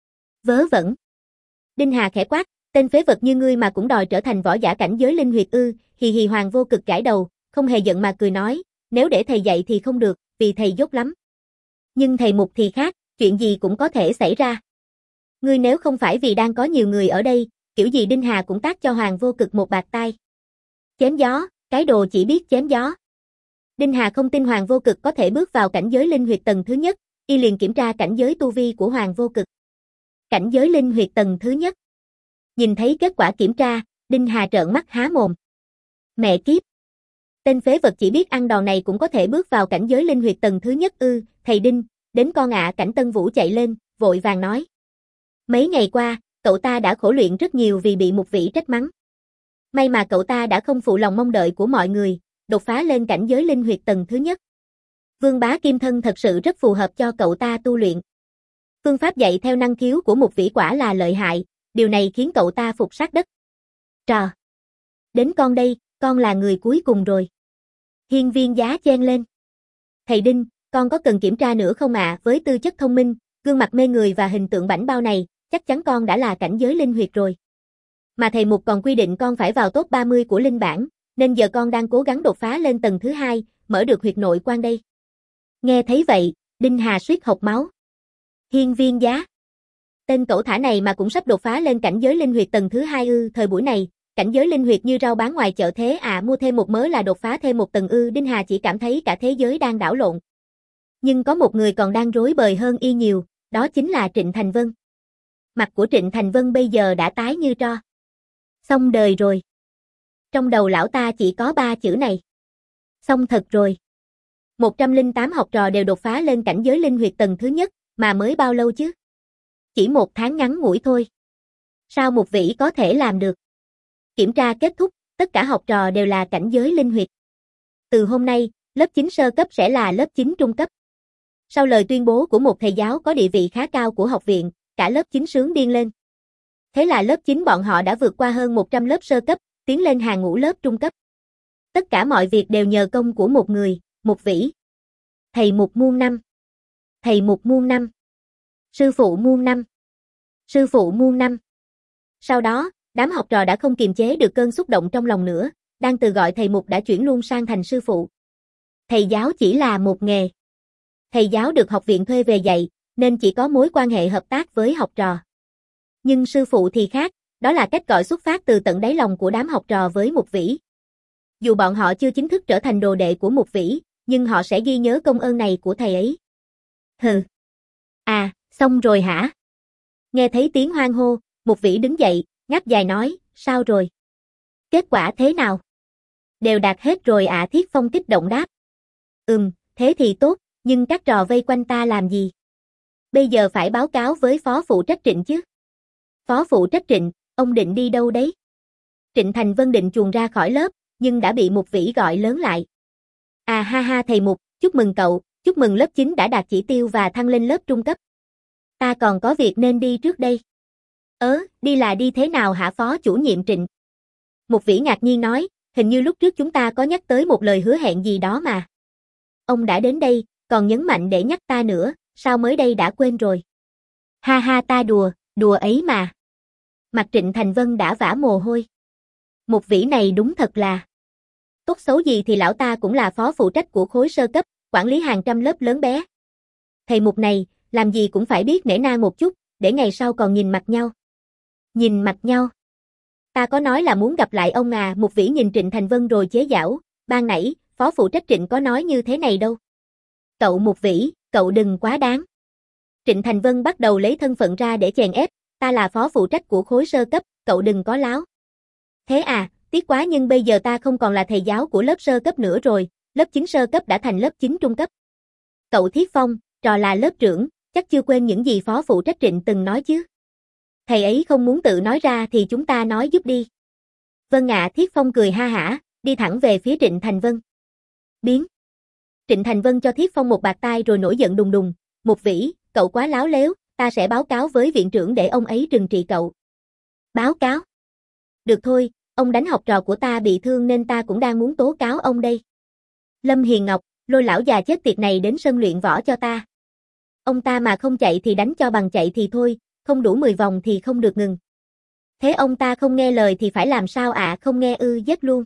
Vớ vẩn. Đinh Hà khẽ quát, tên phế vật như ngươi mà cũng đòi trở thành võ giả cảnh giới linh huyệt ư? Hì hì. Hoàng Vô Cực gãi đầu, không hề giận mà cười nói, nếu để thầy dạy thì không được, vì thầy dốt lắm. Nhưng thầy Mục thì khác, chuyện gì cũng có thể xảy ra. Ngươi nếu không phải vì đang có nhiều người ở đây, kiểu gì Đinh Hà cũng tát cho Hoàng Vô Cực một bạt tai. Chém gió, cái đồ chỉ biết chém gió. Đinh Hà không tin Hoàng Vô Cực có thể bước vào cảnh giới linh huyệt tầng thứ nhất, y liền kiểm tra cảnh giới tu vi của Hoàng Vô Cực. Cảnh giới linh huyệt tầng thứ nhất. Nhìn thấy kết quả kiểm tra, Đinh Hà trợn mắt há mồm. Mẹ kiếp. Tên phế vật chỉ biết ăn đòn này cũng có thể bước vào cảnh giới linh huyệt tầng thứ nhất ư? Thầy Đinh, đến con ạ. Cảnh Tân Vũ chạy lên, vội vàng nói. Mấy ngày qua, cậu ta đã khổ luyện rất nhiều vì bị Mục Vĩ trách mắng. May mà cậu ta đã không phụ lòng mong đợi của mọi người, đột phá lên cảnh giới linh huyệt tầng thứ nhất. Vương Bá Kim Thân thật sự rất phù hợp cho cậu ta tu luyện. Phương pháp dạy theo năng khiếu của Mục Vĩ quả là lợi hại, điều này khiến cậu ta phục sát đất. Trò. Đến con đây, con là người cuối cùng rồi. Hiên Viên Giá chen lên. Thầy Đinh, con có cần kiểm tra nữa không ạ? À? Với tư chất thông minh, gương mặt mê người và hình tượng bảnh bao này, chắc chắn con đã là cảnh giới linh huyệt rồi. Mà thầy Mục còn quy định con phải vào top ba mươi của linh bảng, nên giờ con đang cố gắng đột phá lên tầng thứ hai, mở được huyệt nội quan đây. Nghe thấy vậy, Đinh Hà suýt hộc máu. Hiên Viên Giá. Tên cẩu thả này mà cũng sắp đột phá lên cảnh giới linh huyệt tầng thứ hai ư? Thời buổi này, cảnh giới linh huyệt như rau bán ngoài chợ thế à? Mua thêm một mớ là đột phá thêm một tầng ư? Đinh Hà chỉ cảm thấy cả thế giới đang đảo lộn. Nhưng có một người còn đang rối bời hơn y nhiều, đó chính là Trịnh Thành Vân. Mặt của Trịnh Thành Vân bây giờ đã tái như tro. Xong đời rồi. Trong đầu lão ta chỉ có ba chữ này. Xong thật rồi. một trăm lẻ tám học trò đều đột phá lên cảnh giới linh huyệt tầng thứ nhất, mà mới bao lâu chứ? Chỉ một tháng ngắn ngủi thôi. Sao Mục Vĩ có thể làm được? Kiểm tra kết thúc, tất cả học trò đều là cảnh giới linh huyệt. Từ hôm nay, lớp chín sơ cấp sẽ là lớp chín trung cấp. Sau lời tuyên bố của một thầy giáo có địa vị khá cao của học viện, cả lớp chín sướng điên lên. Thế là lớp chín bọn họ đã vượt qua hơn một trăm lớp sơ cấp, tiến lên hàng ngũ lớp trung cấp. Tất cả mọi việc đều nhờ công của một người, Mục Vĩ. Thầy Mục muôn năm. Thầy Mục muôn năm. Sư phụ muôn năm. Sư phụ muôn năm. Sau đó, đám học trò đã không kiềm chế được cơn xúc động trong lòng nữa, đang từ gọi thầy Mục đã chuyển luôn sang thành sư phụ. Thầy giáo chỉ là một nghề. Thầy giáo được học viện thuê về dạy, nên chỉ có mối quan hệ hợp tác với học trò. Nhưng sư phụ thì khác, đó là cách gọi xuất phát từ tận đáy lòng của đám học trò với Mục Vĩ. Dù bọn họ chưa chính thức trở thành đồ đệ của Mục Vĩ, nhưng họ sẽ ghi nhớ công ơn này của thầy ấy. Hừ. À, xong rồi hả? Nghe thấy tiếng hoan hô, Mục Vĩ đứng dậy, ngáp dài nói, sao rồi? Kết quả thế nào? Đều đạt hết rồi ạ. À, Thiết Phong kích động đáp. Ừm, thế thì tốt, nhưng các trò vây quanh ta làm gì? Bây giờ phải báo cáo với phó phụ trách Trịnh chứ. Phó phụ trách Trịnh, ông định đi đâu đấy? Trịnh Thành Vân định chuồn ra khỏi lớp, nhưng đã bị Mục Vĩ gọi lớn lại. À ha ha thầy Mục, chúc mừng cậu, chúc mừng lớp chín đã đạt chỉ tiêu và thăng lên lớp trung cấp. Ta còn có việc nên đi trước đây. Ớ, đi là đi thế nào hả phó chủ nhiệm Trịnh? Mục Vĩ ngạc nhiên nói, hình như lúc trước chúng ta có nhắc tới một lời hứa hẹn gì đó mà. Ông đã đến đây, còn nhấn mạnh để nhắc ta nữa, sao mới đây đã quên rồi? Ha ha ta đùa, đùa ấy mà. Mặt Trịnh Thành Vân đã vã mồ hôi. Mục Vĩ này đúng thật là. Tốt xấu gì thì lão ta cũng là phó phụ trách của khối sơ cấp, quản lý hàng trăm lớp lớn bé. Thầy Mục này, làm gì cũng phải biết nể nang một chút, để ngày sau còn nhìn mặt nhau. Nhìn mặt nhau. Ta có nói là muốn gặp lại ông à. Mục Vĩ nhìn Trịnh Thành Vân rồi chế giễu, ban nãy, phó phụ trách Trịnh có nói như thế này đâu. Cậu Mục Vĩ, cậu đừng quá đáng. Trịnh Thành Vân bắt đầu lấy thân phận ra để chèn ép, ta là phó phụ trách của khối sơ cấp, cậu đừng có láo. Thế à, tiếc quá nhưng bây giờ ta không còn là thầy giáo của lớp sơ cấp nữa rồi, lớp chín sơ cấp đã thành lớp chín trung cấp. Cậu Thiết Phong, trò là lớp trưởng, chắc chưa quên những gì phó phụ trách Trịnh từng nói chứ. Thầy ấy không muốn tự nói ra thì chúng ta nói giúp đi. Vâng ạ. Thiết Phong cười ha hả, đi thẳng về phía Trịnh Thành Vân. Biến. Trịnh Thành Vân cho Thiết Phong một bạt tai rồi nổi giận đùng đùng, Mục Vĩ, cậu quá láo lếu, ta sẽ báo cáo với viện trưởng để ông ấy trừng trị cậu. Báo cáo? Được thôi, ông đánh học trò của ta bị thương nên ta cũng đang muốn tố cáo ông đây. Lâm Hiền Ngọc, lôi lão già chết tiệt này đến sân luyện võ cho ta. Ông ta mà không chạy thì đánh cho bằng chạy thì thôi, không đủ mười vòng thì không được ngừng. Thế ông ta không nghe lời thì phải làm sao ạ? À, không nghe ư giết luôn.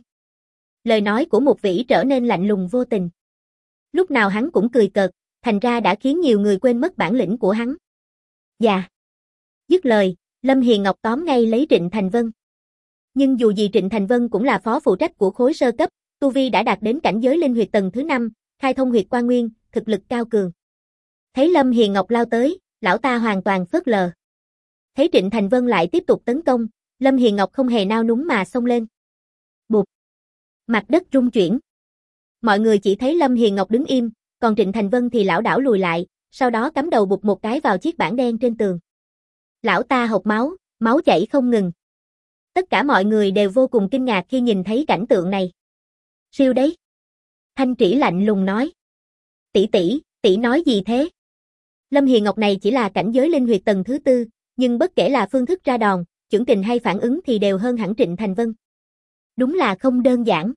Lời nói của Mục Vĩ trở nên lạnh lùng vô tình. Lúc nào hắn cũng cười cợt, thành ra đã khiến nhiều người quên mất bản lĩnh của hắn. Dạ. Dứt lời, Lâm Hiền Ngọc tóm ngay lấy Trịnh Thành Vân. Nhưng dù gì Trịnh Thành Vân cũng là phó phụ trách của khối sơ cấp, tu vi đã đạt đến cảnh giới linh huyệt tầng thứ năm, khai thông huyệt quan nguyên, thực lực cao cường. Thấy Lâm Hiền Ngọc lao tới, lão ta hoàn toàn phớt lờ. Thấy Trịnh Thành Vân lại tiếp tục tấn công, Lâm Hiền Ngọc không hề nao núng mà xông lên. Bụp. Mặt đất rung chuyển. Mọi người chỉ thấy Lâm Hiền Ngọc đứng im, còn Trịnh Thành Vân thì lảo đảo lùi lại, sau đó cắm đầu bụp một cái vào chiếc bảng đen trên tường. Lão ta hộc máu, máu chảy không ngừng. Tất cả mọi người đều vô cùng kinh ngạc khi nhìn thấy cảnh tượng này. Siêu đấy. Thanh Trĩ lạnh lùng nói. Tỷ tỷ, tỷ nói gì thế? Lâm Hiền Ngọc này chỉ là cảnh giới linh huyệt tầng thứ tư, nhưng bất kể là phương thức ra đòn, chưởng kình hay phản ứng thì đều hơn hẳn Trịnh Thành Vân. Đúng là không đơn giản.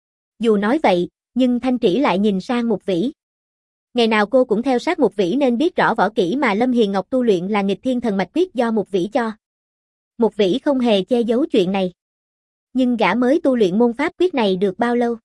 Dù nói vậy, nhưng Thanh Trĩ lại nhìn sang Mục Vĩ. Ngày nào cô cũng theo sát Mục Vĩ nên biết rõ võ kỹ mà Lâm Hiền Ngọc tu luyện là nghịch thiên thần mạch quyết do Mục Vĩ cho. Mục Vĩ không hề che giấu chuyện này. Nhưng gã mới tu luyện môn pháp quyết này được bao lâu?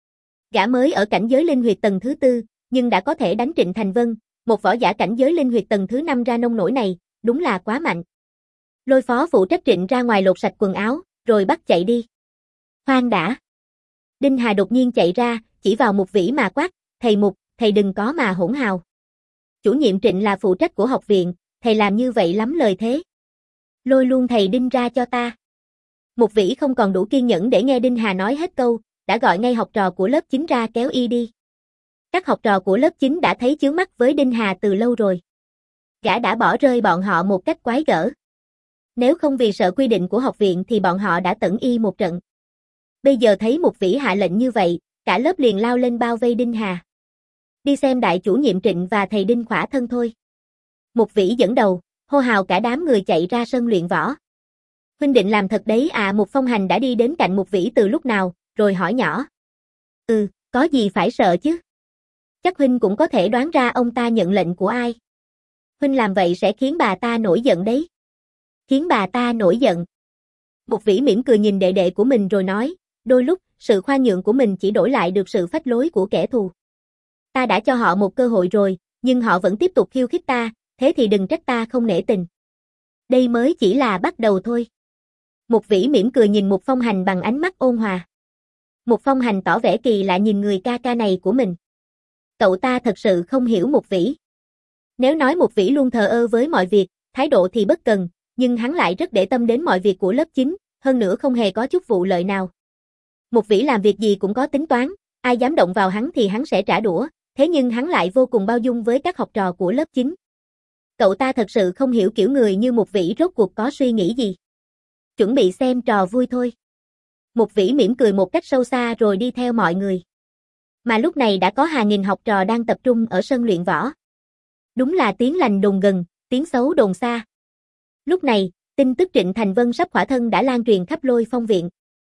Gã mới ở cảnh giới linh huyệt tầng thứ tư, nhưng đã có thể đánh Trịnh Thành Vân, một võ giả cảnh giới linh huyệt tầng thứ năm ra nông nổi này, đúng là quá mạnh. Lôi phó phụ trách Trịnh ra ngoài lột sạch quần áo, rồi bắt chạy đi. Khoan đã. Đinh Hà đột nhiên chạy ra, chỉ vào Mục Vĩ mà quát, thầy Mục, thầy đừng có mà hỗn hào. Chủ nhiệm Trịnh là phụ trách của học viện, thầy làm như vậy lắm lời thế. Lôi luôn thầy Đinh ra cho ta. Mục Vĩ không còn đủ kiên nhẫn để nghe Đinh Hà nói hết câu, đã gọi ngay học trò của lớp chín ra kéo y đi. Các học trò của lớp chín đã thấy chướng mắt với Đinh Hà từ lâu rồi. Gã đã bỏ rơi bọn họ một cách quái gở. Nếu không vì sợ quy định của học viện thì bọn họ đã tẩn y một trận. Bây giờ thấy Mục Vĩ hạ lệnh như vậy, cả lớp liền lao lên bao vây Đinh Hà. Đi xem đại chủ nhiệm Trịnh và thầy Đinh khỏa thân thôi. Mục Vĩ dẫn đầu, hô hào cả đám người chạy ra sân luyện võ. Huynh định làm thật đấy à? Mục Phong Hành đã đi đến cạnh Mục Vĩ từ lúc nào, rồi hỏi nhỏ. Ừ, có gì phải sợ chứ? Chắc Huynh cũng có thể đoán ra ông ta nhận lệnh của ai. Huynh làm vậy sẽ khiến bà ta nổi giận đấy. Khiến bà ta nổi giận. Mục Vĩ mỉm cười nhìn đệ đệ của mình rồi nói, đôi lúc, sự khoan nhượng của mình chỉ đổi lại được sự phách lối của kẻ thù. Ta đã cho họ một cơ hội rồi, nhưng họ vẫn tiếp tục khiêu khích ta, thế thì đừng trách ta không nể tình. Đây mới chỉ là bắt đầu thôi. Mục Vĩ mỉm cười nhìn Mục Phong Hành bằng ánh mắt ôn hòa. Mục Phong Hành tỏ vẻ kỳ lạ nhìn người ca ca này của mình. Cậu ta thật sự không hiểu Mục Vĩ. Nếu nói Mục Vĩ luôn thờ ơ với mọi việc, thái độ thì bất cần, nhưng hắn lại rất để tâm đến mọi việc của lớp chín, hơn nữa không hề có chút vụ lợi nào. Mục Vĩ làm việc gì cũng có tính toán, ai dám động vào hắn thì hắn sẽ trả đũa, thế nhưng hắn lại vô cùng bao dung với các học trò của lớp chín. Cậu ta thật sự không hiểu kiểu người như Mục Vĩ rốt cuộc có suy nghĩ gì. Chuẩn bị xem trò vui thôi. Mục Vĩ mỉm cười một cách sâu xa rồi đi theo mọi người. Mà lúc này đã có hàng nghìn học trò đang tập trung ở sân luyện võ. Đúng là tiếng lành đồn gần, tiếng xấu đồn xa. Lúc này, tin tức Trịnh Thành Vân sắp khỏa thân đã lan truyền khắp Lôi Phong viện.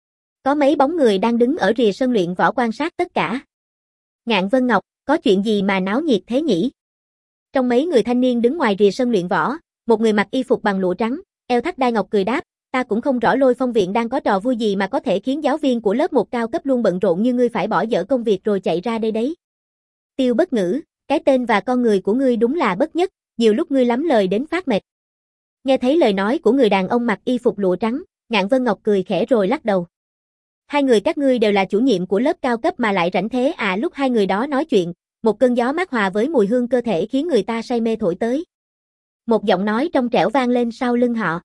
Có mấy bóng người đang đứng ở rìa sân luyện võ quan sát tất cả. Ngạn Vân Ngọc, có chuyện gì mà náo nhiệt thế nhỉ? Trong mấy người thanh niên đứng ngoài rìa sân luyện võ, một người mặc y phục bằng lụa trắng, eo thắt đai ngọc cười đáp, ta cũng không rõ Lôi Phong viện đang có trò vui gì mà có thể khiến giáo viên của lớp một cao cấp luôn bận rộn như ngươi phải bỏ dở công việc rồi chạy ra đây đấy. Tiêu Bất Ngữ, cái tên và con người của ngươi đúng là bất nhất, nhiều lúc ngươi lắm lời đến phát mệt. Nghe thấy lời nói của người đàn ông mặc y phục lụa trắng, Ngạn Vân Ngọc cười khẽ rồi lắc đầu. Hai người các ngươi đều là chủ nhiệm của lớp cao cấp mà lại rảnh thế à? Lúc hai người đó nói chuyện, một cơn gió mát hòa với mùi hương cơ thể khiến người ta say mê thổi tới. Một giọng nói trong trẻo vang lên sau lưng họ.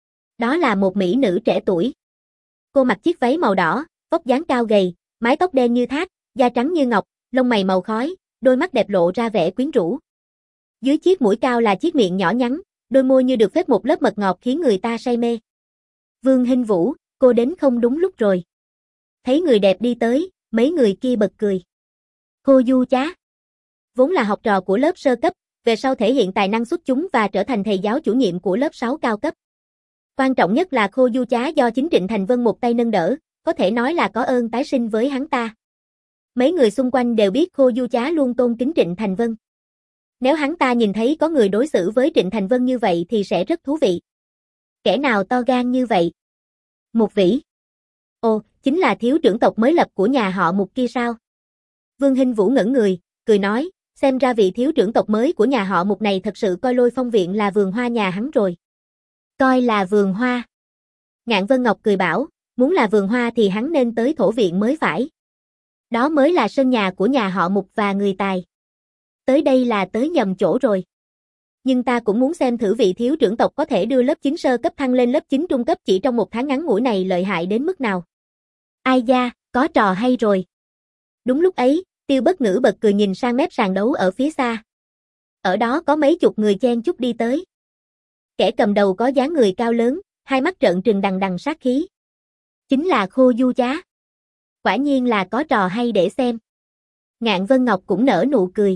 Đó là một mỹ nữ trẻ tuổi. Cô mặc chiếc váy màu đỏ, vóc dáng cao gầy, mái tóc đen như thác, da trắng như ngọc, lông mày màu khói, đôi mắt đẹp lộ ra vẻ quyến rũ. Dưới chiếc mũi cao là chiếc miệng nhỏ nhắn, đôi môi như được phết một lớp mật ngọt khiến người ta say mê. Vương Hinh Vũ, cô đến không đúng lúc rồi. Thấy người đẹp đi tới, mấy người kia bật cười. Khô Du Chá. Vốn là học trò của lớp sơ cấp, về sau thể hiện tài năng xuất chúng và trở thành thầy giáo chủ nhiệm của lớp sáu cao cấp. Quan trọng nhất là Khô Du Chá do chính Trịnh Thành Vân một tay nâng đỡ, có thể nói là có ơn tái sinh với hắn ta. Mấy người xung quanh đều biết Khô Du Chá luôn tôn kính Trịnh Thành Vân. Nếu hắn ta nhìn thấy có người đối xử với Trịnh Thành Vân như vậy thì sẽ rất thú vị. Kẻ nào to gan như vậy? Mục Vĩ. Ồ, chính là thiếu trưởng tộc mới lập của nhà họ Mục kia sao? Vương Hinh Vũ ngẩn người, cười nói, xem ra vị thiếu trưởng tộc mới của nhà họ Mục này thật sự coi Lôi Phong viện là vườn hoa nhà hắn rồi. Coi là vườn hoa. Ngạn Vân Ngọc cười bảo, muốn là vườn hoa thì hắn nên tới thổ viện mới phải. Đó mới là sân nhà của nhà họ Mục và người tài. Tới đây là tới nhầm chỗ rồi. Nhưng ta cũng muốn xem thử vị thiếu trưởng tộc có thể đưa lớp chín sơ cấp thăng lên lớp chín trung cấp chỉ trong một tháng ngắn ngủi này lợi hại đến mức nào. Ai da, có trò hay rồi. Đúng lúc ấy, Tiêu Bất Ngữ bật cười nhìn sang mép sàn đấu ở phía xa. Ở đó có mấy chục người chen chúc đi tới. Kẻ cầm đầu có dáng người cao lớn, hai mắt trợn trừng đằng đằng sát khí. Chính là Khô Du Chá. Quả nhiên là có trò hay để xem. Ngạn Vân Ngọc cũng nở nụ cười.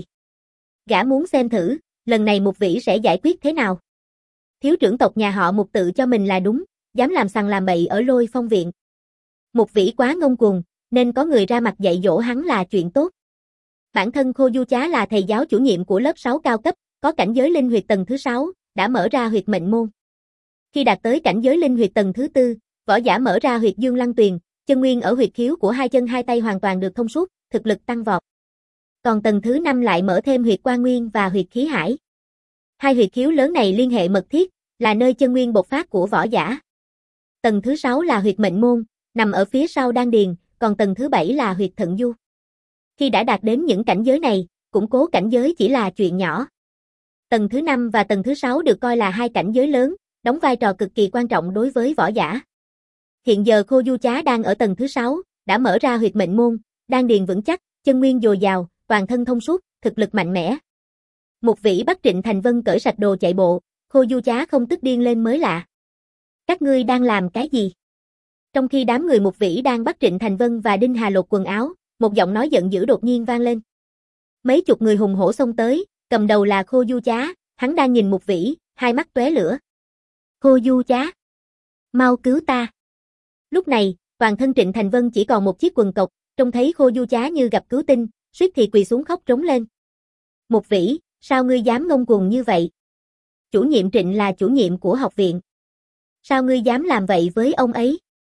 Gã muốn xem thử, lần này Mục Vĩ sẽ giải quyết thế nào. Thiếu trưởng tộc nhà họ Mục tự cho mình là đúng, dám làm sằng làm bậy ở Lôi Phong viện. Mục Vĩ quá ngông cuồng, nên có người ra mặt dạy dỗ hắn là chuyện tốt. Bản thân Khô Du Chá là thầy giáo chủ nhiệm của lớp sáu cao cấp, có cảnh giới linh huyệt tầng thứ sáu, đã mở ra huyệt mệnh môn. Khi đạt tới cảnh giới linh huyệt tầng thứ tư, võ giả mở ra huyệt Dương Lăng Tuyền, chân nguyên ở huyệt khiếu của hai chân hai tay hoàn toàn được thông suốt, thực lực tăng vọt. Còn tầng thứ năm lại mở thêm huyệt Quan Nguyên và huyệt Khí Hải. Hai huyệt khiếu lớn này liên hệ mật thiết, là nơi chân nguyên bộc phát của võ giả. Tầng thứ sáu là huyệt mệnh môn, nằm ở phía sau đan điền, còn tầng thứ bảy là huyệt thận du. Khi đã đạt đến những cảnh giới này, củng cố cảnh giới chỉ là chuyện nhỏ. Tầng thứ năm và tầng thứ sáu được coi là hai cảnh giới lớn, đóng vai trò cực kỳ quan trọng đối với võ giả. Hiện giờ Khô Du Chá đang ở tầng thứ sáu, đã mở ra huyệt mệnh môn, đan điền vững chắc, chân nguyên dồi dào, toàn thân thông suốt, thực lực mạnh mẽ. Mục Vĩ bắt Trịnh Thành Vân cởi sạch đồ chạy bộ, Khô Du Chá không tức điên lên mới lạ. Các ngươi đang làm cái gì? Trong khi đám người Mục Vĩ đang bắt Trịnh Thành Vân và Đinh Hà lột quần áo, một giọng nói giận dữ đột nhiên vang lên. Mấy chục người hùng hổ xông tới, cầm đầu là Khô Du Chá, hắn đang nhìn Mục Vĩ, hai mắt tóe lửa. Khô Du Chá. Mau cứu ta. Lúc này, toàn thân Trịnh Thành Vân chỉ còn một chiếc quần cộc, trông thấy Khô Du Chá như gặp cứu tinh, suýt thì quỳ xuống khóc trống lên. Mục Vĩ, sao ngươi dám ngông cuồng như vậy? Chủ nhiệm Trịnh là chủ nhiệm của học viện. Sao ngươi dám làm vậy với ông ấy?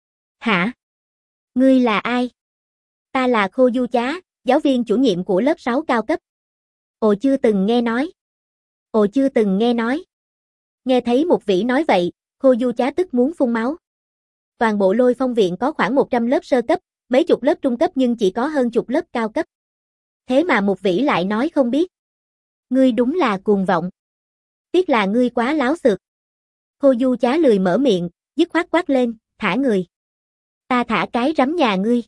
Hả? Ngươi là ai? Ta là Khô Du Chá, giáo viên chủ nhiệm của lớp sáu cao cấp. Ồ chưa từng nghe nói. Ồ chưa từng nghe nói. Nghe thấy Mục Vĩ nói vậy, Khô Du Chá tức muốn phun máu. Toàn bộ Lôi Phong viện có khoảng một trăm lớp sơ cấp, mấy chục lớp trung cấp nhưng chỉ có hơn chục lớp cao cấp. Thế mà Mục Vĩ lại nói không biết. Ngươi đúng là cuồng vọng. Tiếc là ngươi quá láo xược. Khô Du Chá lười mở miệng, dứt khoát quát lên, thả người. Ta thả cái rắm nhà ngươi.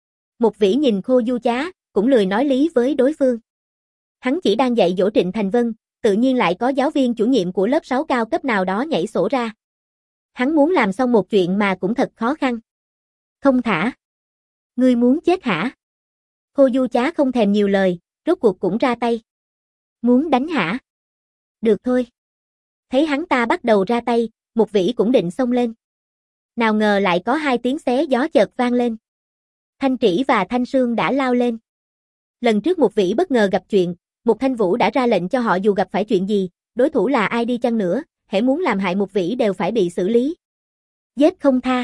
Mục Vĩ nhìn Khô Du Chá, cũng lười nói lý với đối phương. Hắn chỉ đang dạy dỗ Trịnh Thành Vân, tự nhiên lại có giáo viên chủ nhiệm của lớp sáu cao cấp nào đó nhảy sổ ra. Hắn muốn làm xong một chuyện mà cũng thật khó khăn. Không thả. Ngươi muốn chết hả? Khô Du Chá không thèm nhiều lời, rốt cuộc cũng ra tay. Muốn đánh hả? Được thôi. Thấy hắn ta bắt đầu ra tay, Mục Vĩ cũng định xông lên. Nào ngờ lại có hai tiếng xé gió chợt vang lên. Thanh Trĩ và Thanh Sương đã lao lên. Lần trước Mục Vĩ bất ngờ gặp chuyện, Mục Thanh Vũ đã ra lệnh cho họ dù gặp phải chuyện gì, đối thủ là ai đi chăng nữa, hễ muốn làm hại Mục Vĩ đều phải bị xử lý. Giết không tha.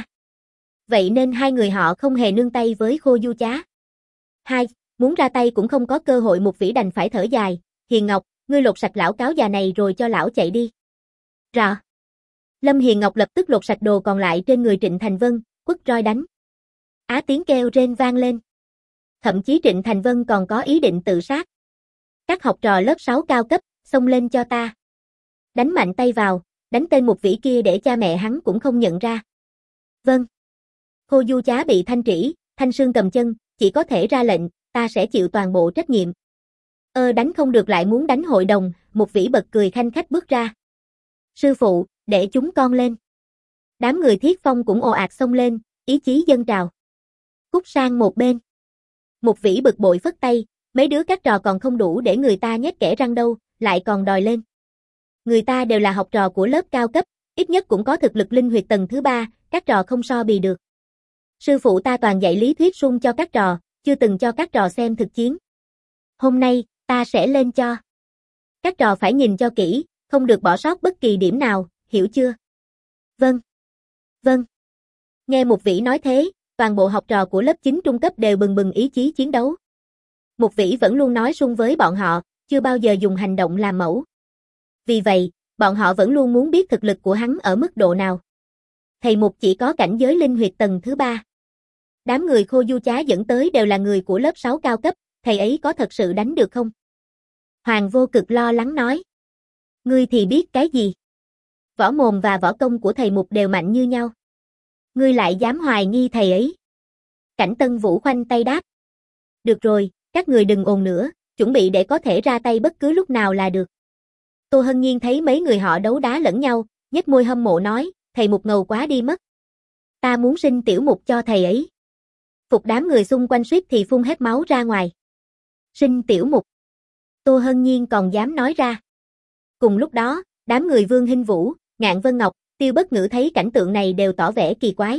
Vậy nên hai người họ không hề nương tay với Khô Du Chá. Hai, muốn ra tay cũng không có cơ hội. Mục Vĩ đành phải thở dài, Hiền Ngọc, ngươi lột sạch lão cáo già này rồi cho lão chạy đi. Rọ. Lâm Hiền Ngọc lập tức lột sạch đồ còn lại trên người Trịnh Thành Vân, quất roi đánh. Á tiếng kêu rên vang lên. Thậm chí Trịnh Thành Vân còn có ý định tự sát. Các học trò lớp sáu cao cấp, xông lên cho ta. Đánh mạnh tay vào, đánh tên Mục Vĩ kia để cha mẹ hắn cũng không nhận ra. Vâng. Khô Du Chá bị Thanh Trĩ, Thanh Sương cầm chân, chỉ có thể ra lệnh, ta sẽ chịu toàn bộ trách nhiệm. Ơ đánh không được lại muốn đánh hội đồng, Mục Vĩ bật cười khanh khách bước ra. Sư phụ, để chúng con lên. Đám người Thiết Phong cũng ồ ạt xông lên, ý chí dâng trào. Cút sang một bên. Mục Vĩ bực bội phất tay, mấy đứa các trò còn không đủ để người ta nhét kẽ răng đâu, lại còn đòi lên. Người ta đều là học trò của lớp cao cấp, ít nhất cũng có thực lực linh huyệt tầng thứ ba, các trò không so bì được. Sư phụ ta toàn dạy lý thuyết suông cho các trò, chưa từng cho các trò xem thực chiến. Hôm nay, ta sẽ lên cho. Các trò phải nhìn cho kỹ, không được bỏ sót bất kỳ điểm nào, hiểu chưa? Vâng. Vâng. Nghe Mục Vĩ nói thế, toàn bộ học trò của lớp chín trung cấp đều bừng bừng ý chí chiến đấu. Mục Vĩ vẫn luôn nói suông với bọn họ, chưa bao giờ dùng hành động làm mẫu. Vì vậy, bọn họ vẫn luôn muốn biết thực lực của hắn ở mức độ nào. Thầy Mục chỉ có cảnh giới linh huyệt tầng thứ ba. Đám người Khô Du Chá dẫn tới đều là người của lớp sáu cao cấp, thầy ấy có thật sự đánh được không? Hoàng Vô Cực lo lắng nói. Ngươi thì biết cái gì? Võ mồm và võ công của thầy Mục đều mạnh như nhau. Ngươi lại dám hoài nghi thầy ấy? Cảnh Tân Vũ khoanh tay đáp. Được rồi, các người đừng ồn nữa, chuẩn bị để có thể ra tay bất cứ lúc nào là được. Tô Hân Nhiên thấy mấy người họ đấu đá lẫn nhau, nhếch môi hâm mộ nói, thầy Mục ngầu quá đi mất. Ta muốn sinh tiểu Mục cho thầy ấy. Phục đám người xung quanh suýt thì phun hết máu ra ngoài. Sinh tiểu Mục. Tô Hân Nhiên còn dám nói ra. Cùng lúc đó, đám người Vương Hinh Vũ, Ngạn Vân Ngọc, Tiêu Bất Ngữ thấy cảnh tượng này đều tỏ vẻ kỳ quái.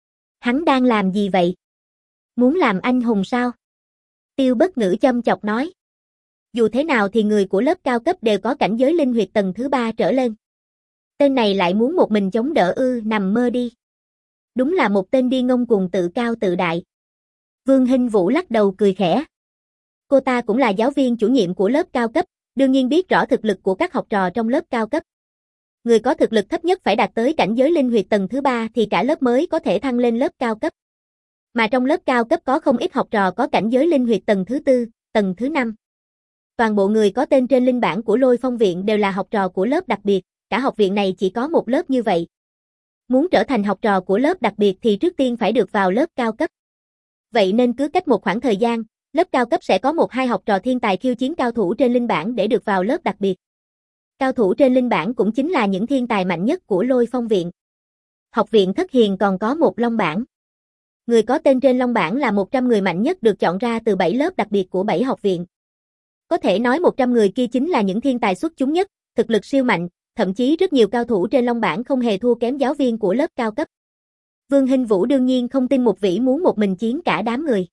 Hắn đang làm gì vậy? Muốn làm anh hùng sao? Tiêu Bất Ngữ châm chọc nói. Dù thế nào thì người của lớp cao cấp đều có cảnh giới linh huyệt tầng thứ ba trở lên. Tên này lại muốn một mình chống đỡ ư, nằm mơ đi. Đúng là một tên đi ngông cuồng tự cao tự đại. Vương Hinh Vũ lắc đầu cười khẽ. Cô ta cũng là giáo viên chủ nhiệm của lớp cao cấp, đương nhiên biết rõ thực lực của các học trò trong lớp cao cấp. Người có thực lực thấp nhất phải đạt tới cảnh giới linh huyệt tầng thứ ba thì cả lớp mới có thể thăng lên lớp cao cấp. Mà trong lớp cao cấp có không ít học trò có cảnh giới linh huyệt tầng thứ tư, tầng thứ năm. Toàn bộ người có tên trên linh bảng của Lôi Phong viện đều là học trò của lớp đặc biệt, cả học viện này chỉ có một lớp như vậy. Muốn trở thành học trò của lớp đặc biệt thì trước tiên phải được vào lớp cao cấp. Vậy nên cứ cách một khoảng thời gian, lớp cao cấp sẽ có một hai học trò thiên tài khiêu chiến cao thủ trên linh bảng để được vào lớp đặc biệt. Cao thủ trên linh bảng cũng chính là những thiên tài mạnh nhất của Lôi Phong viện. Học viện Thất Hiền còn có một long bảng. Người có tên trên long bảng là một trăm người mạnh nhất được chọn ra từ bảy lớp đặc biệt của bảy học viện. Có thể nói một trăm người kia chính là những thiên tài xuất chúng nhất, thực lực siêu mạnh, thậm chí rất nhiều cao thủ trên Long bảng không hề thua kém giáo viên của lớp cao cấp. Vương Hinh Vũ đương nhiên không tin Mục Vĩ muốn một mình chiến cả đám người.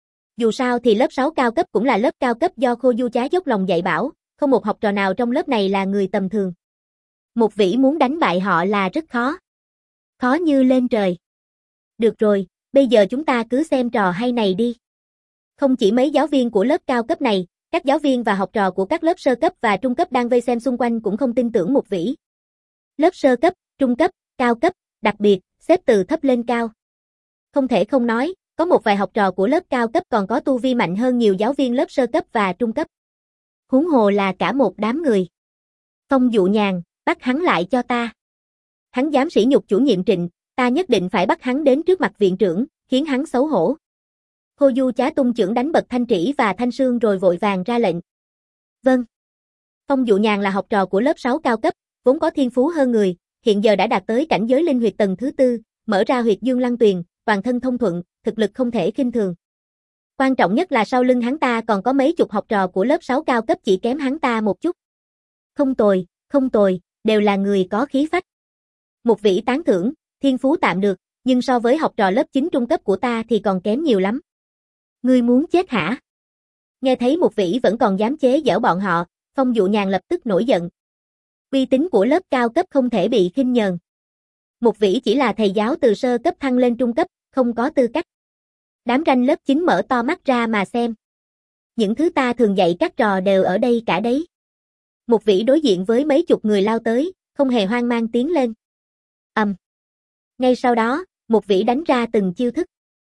Dù sao thì lớp sáu cao cấp cũng là lớp cao cấp do Khô Du Chá dốc lòng dạy bảo, không một học trò nào trong lớp này là người tầm thường. Mục Vĩ muốn đánh bại họ là rất khó. Khó như lên trời. Được rồi, bây giờ chúng ta cứ xem trò hay này đi. Không chỉ mấy giáo viên của lớp cao cấp này, các giáo viên và học trò của các lớp sơ cấp và trung cấp đang vây xem xung quanh cũng không tin tưởng Mục Vĩ. Lớp sơ cấp, trung cấp, cao cấp, đặc biệt, xếp từ thấp lên cao. Không thể không nói, có một vài học trò của lớp cao cấp còn có tu vi mạnh hơn nhiều giáo viên lớp sơ cấp và trung cấp. Huống hồ là cả một đám người. Phong Dụ Nhàn, bắt hắn lại cho ta. Hắn dám sỉ nhục chủ nhiệm Trịnh, ta nhất định phải bắt hắn đến trước mặt viện trưởng, khiến hắn xấu hổ. Khô Du Chá tung chưởng đánh bật Thanh Trĩ và Thanh Sương rồi vội vàng ra lệnh. Vâng. Phong Dụ Nhàn là học trò của lớp sáu cao cấp, vốn có thiên phú hơn người, hiện giờ đã đạt tới cảnh giới linh huyệt tầng thứ tư, mở ra huyệt Dương Lăng Tuyền, toàn thân thông thuận, thực lực không thể khinh thường. Quan trọng nhất là sau lưng hắn ta còn có mấy chục học trò của lớp sáu cao cấp chỉ kém hắn ta một chút. Không tồi, không tồi, đều là người có khí phách. Mục Vĩ tán thưởng, thiên phú tạm được, nhưng so với học trò lớp chín trung cấp của ta thì còn kém nhiều lắm. Ngươi muốn chết hả? Nghe thấy Mục Vĩ vẫn còn dám chế giễu bọn họ, Phong Dụ Nhàn lập tức nổi giận. Uy tín của lớp cao cấp không thể bị khinh nhờn. Mục Vĩ chỉ là thầy giáo từ sơ cấp thăng lên trung cấp, không có tư cách. Đám ranh lớp chín mở to mắt ra mà xem. Những thứ ta thường dạy các trò đều ở đây cả đấy. Mục Vĩ đối diện với mấy chục người lao tới, không hề hoang mang tiến lên. Ầm. Um. Ngay sau đó, Mục Vĩ đánh ra từng chiêu thức.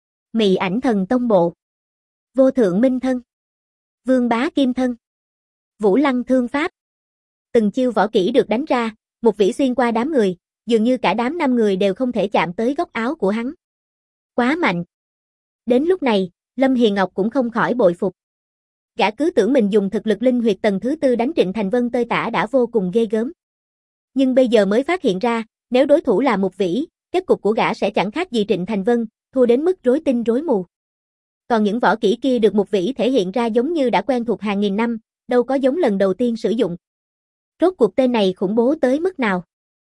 Mị ảnh thần tông bộ. Vô thượng minh thân. Vương bá kim thân. Vũ lăng thương pháp. Từng chiêu võ kỹ được đánh ra, Mục Vĩ xuyên qua đám người, dường như cả đám năm người đều không thể chạm tới góc áo của hắn. Quá mạnh. Đến lúc này, Lâm Hiền Ngọc cũng không khỏi bội phục. Gã cứ tưởng mình dùng thực lực linh huyệt tầng thứ tư đánh Trịnh Thành Vân tơi tả đã vô cùng ghê gớm. Nhưng bây giờ mới phát hiện ra, nếu đối thủ là Mục Vĩ, kết cục của gã sẽ chẳng khác gì Trịnh Thành Vân, thua đến mức rối tinh rối mù. Còn những võ kỹ kia được Mục Vĩ thể hiện ra giống như đã quen thuộc hàng nghìn năm, đâu có giống lần đầu tiên sử dụng. Rốt cuộc tên này khủng bố tới mức nào?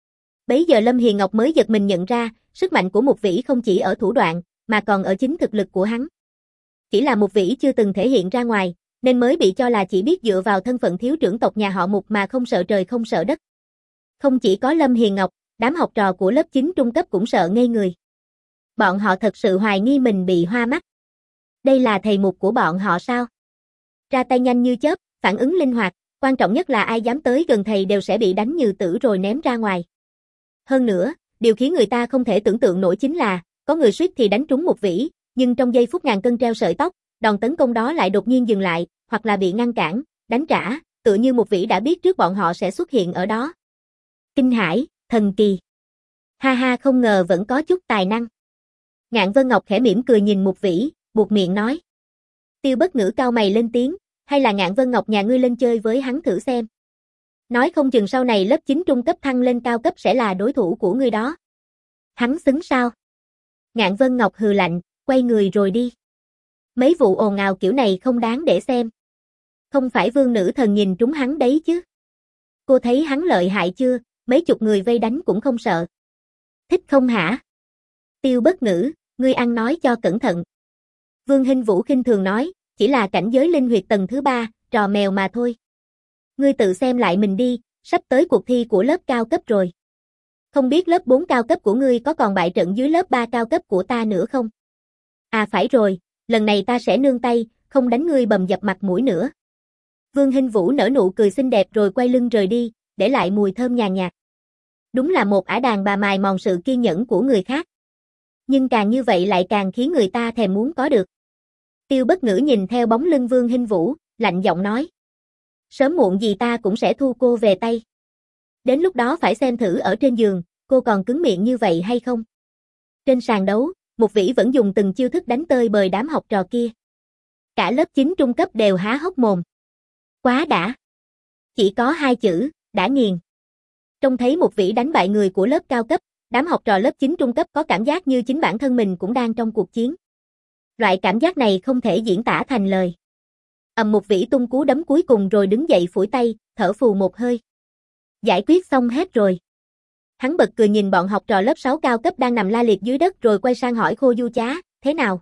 Bấy giờ Lâm Hiền Ngọc mới giật mình nhận ra, sức mạnh của Mục Vĩ không chỉ ở thủ đoạn, mà còn ở chính thực lực của hắn. Chỉ là Mục Vĩ chưa từng thể hiện ra ngoài, nên mới bị cho là chỉ biết dựa vào thân phận thiếu trưởng tộc nhà họ Mục mà không sợ trời không sợ đất. Không chỉ có Lâm Hiền Ngọc, đám học trò của lớp chín trung cấp cũng sợ ngây người. Bọn họ thật sự hoài nghi mình bị hoa mắt. Đây là thầy Mục của bọn họ sao? Ra tay nhanh như chớp, phản ứng linh hoạt, quan trọng nhất là ai dám tới gần thầy đều sẽ bị đánh như tử rồi ném ra ngoài. Hơn nữa, điều khiến người ta không thể tưởng tượng nổi chính là, có người suýt thì đánh trúng Mục Vĩ, nhưng trong giây phút ngàn cân treo sợi tóc, đòn tấn công đó lại đột nhiên dừng lại, hoặc là bị ngăn cản, đánh trả, tựa như Mục Vĩ đã biết trước bọn họ sẽ xuất hiện ở đó. Kinh hãi, thần kỳ. Ha ha, không ngờ vẫn có chút tài năng. Ngạn Vân Ngọc khẽ mỉm cười nhìn Mục Vĩ, buột miệng nói. Tiêu Bất Ngữ cau mày lên tiếng, hay là Ngạn Vân Ngọc nhà ngươi lên chơi với hắn thử xem. Nói không chừng sau này lớp chín trung cấp thăng lên cao cấp sẽ là đối thủ của ngươi đó. Hắn xứng sao? Ngạn Vân Ngọc hừ lạnh, quay người rồi đi. Mấy vụ ồn ào kiểu này không đáng để xem. Không phải Vương Nữ Thần nhìn trúng hắn đấy chứ. Cô thấy hắn lợi hại chưa, mấy chục người vây đánh cũng không sợ. Thích không hả? Tiêu Bất Ngữ, ngươi ăn nói cho cẩn thận. Vương Hinh Vũ khinh thường nói, chỉ là cảnh giới linh huyệt tầng thứ ba, trò mèo mà thôi. Ngươi tự xem lại mình đi, sắp tới cuộc thi của lớp cao cấp rồi. Không biết lớp bốn cao cấp của ngươi có còn bại trận dưới lớp ba cao cấp của ta nữa không? À phải rồi, lần này ta sẽ nương tay, không đánh ngươi bầm dập mặt mũi nữa. Vương Hinh Vũ nở nụ cười xinh đẹp rồi quay lưng rời đi, để lại mùi thơm nhàn nhạt. Đúng là một ả đàn bà mài mòn sự kiên nhẫn của người khác. Nhưng càng như vậy lại càng khiến người ta thèm muốn có được. Tiêu Bất Ngữ nhìn theo bóng lưng Vương Hinh Vũ, lạnh giọng nói. Sớm muộn gì ta cũng sẽ thu cô về tay. Đến lúc đó phải xem thử ở trên giường, cô còn cứng miệng như vậy hay không? Trên sàn đấu, Mục Vĩ vẫn dùng từng chiêu thức đánh tơi bời đám học trò kia. Cả lớp chín trung cấp đều há hốc mồm. Quá đã. Chỉ có hai chữ, đã nghiền. Trông thấy Mục Vĩ đánh bại người của lớp cao cấp, đám học trò lớp chín trung cấp có cảm giác như chính bản thân mình cũng đang trong cuộc chiến. Loại cảm giác này không thể diễn tả thành lời. Ầm, Mục Vĩ tung cú đấm cuối cùng rồi đứng dậy phủi tay, thở phù một hơi. Giải quyết xong hết rồi. Hắn bật cười nhìn bọn học trò lớp sáu cao cấp đang nằm la liệt dưới đất rồi quay sang hỏi Khô Du Chá, thế nào?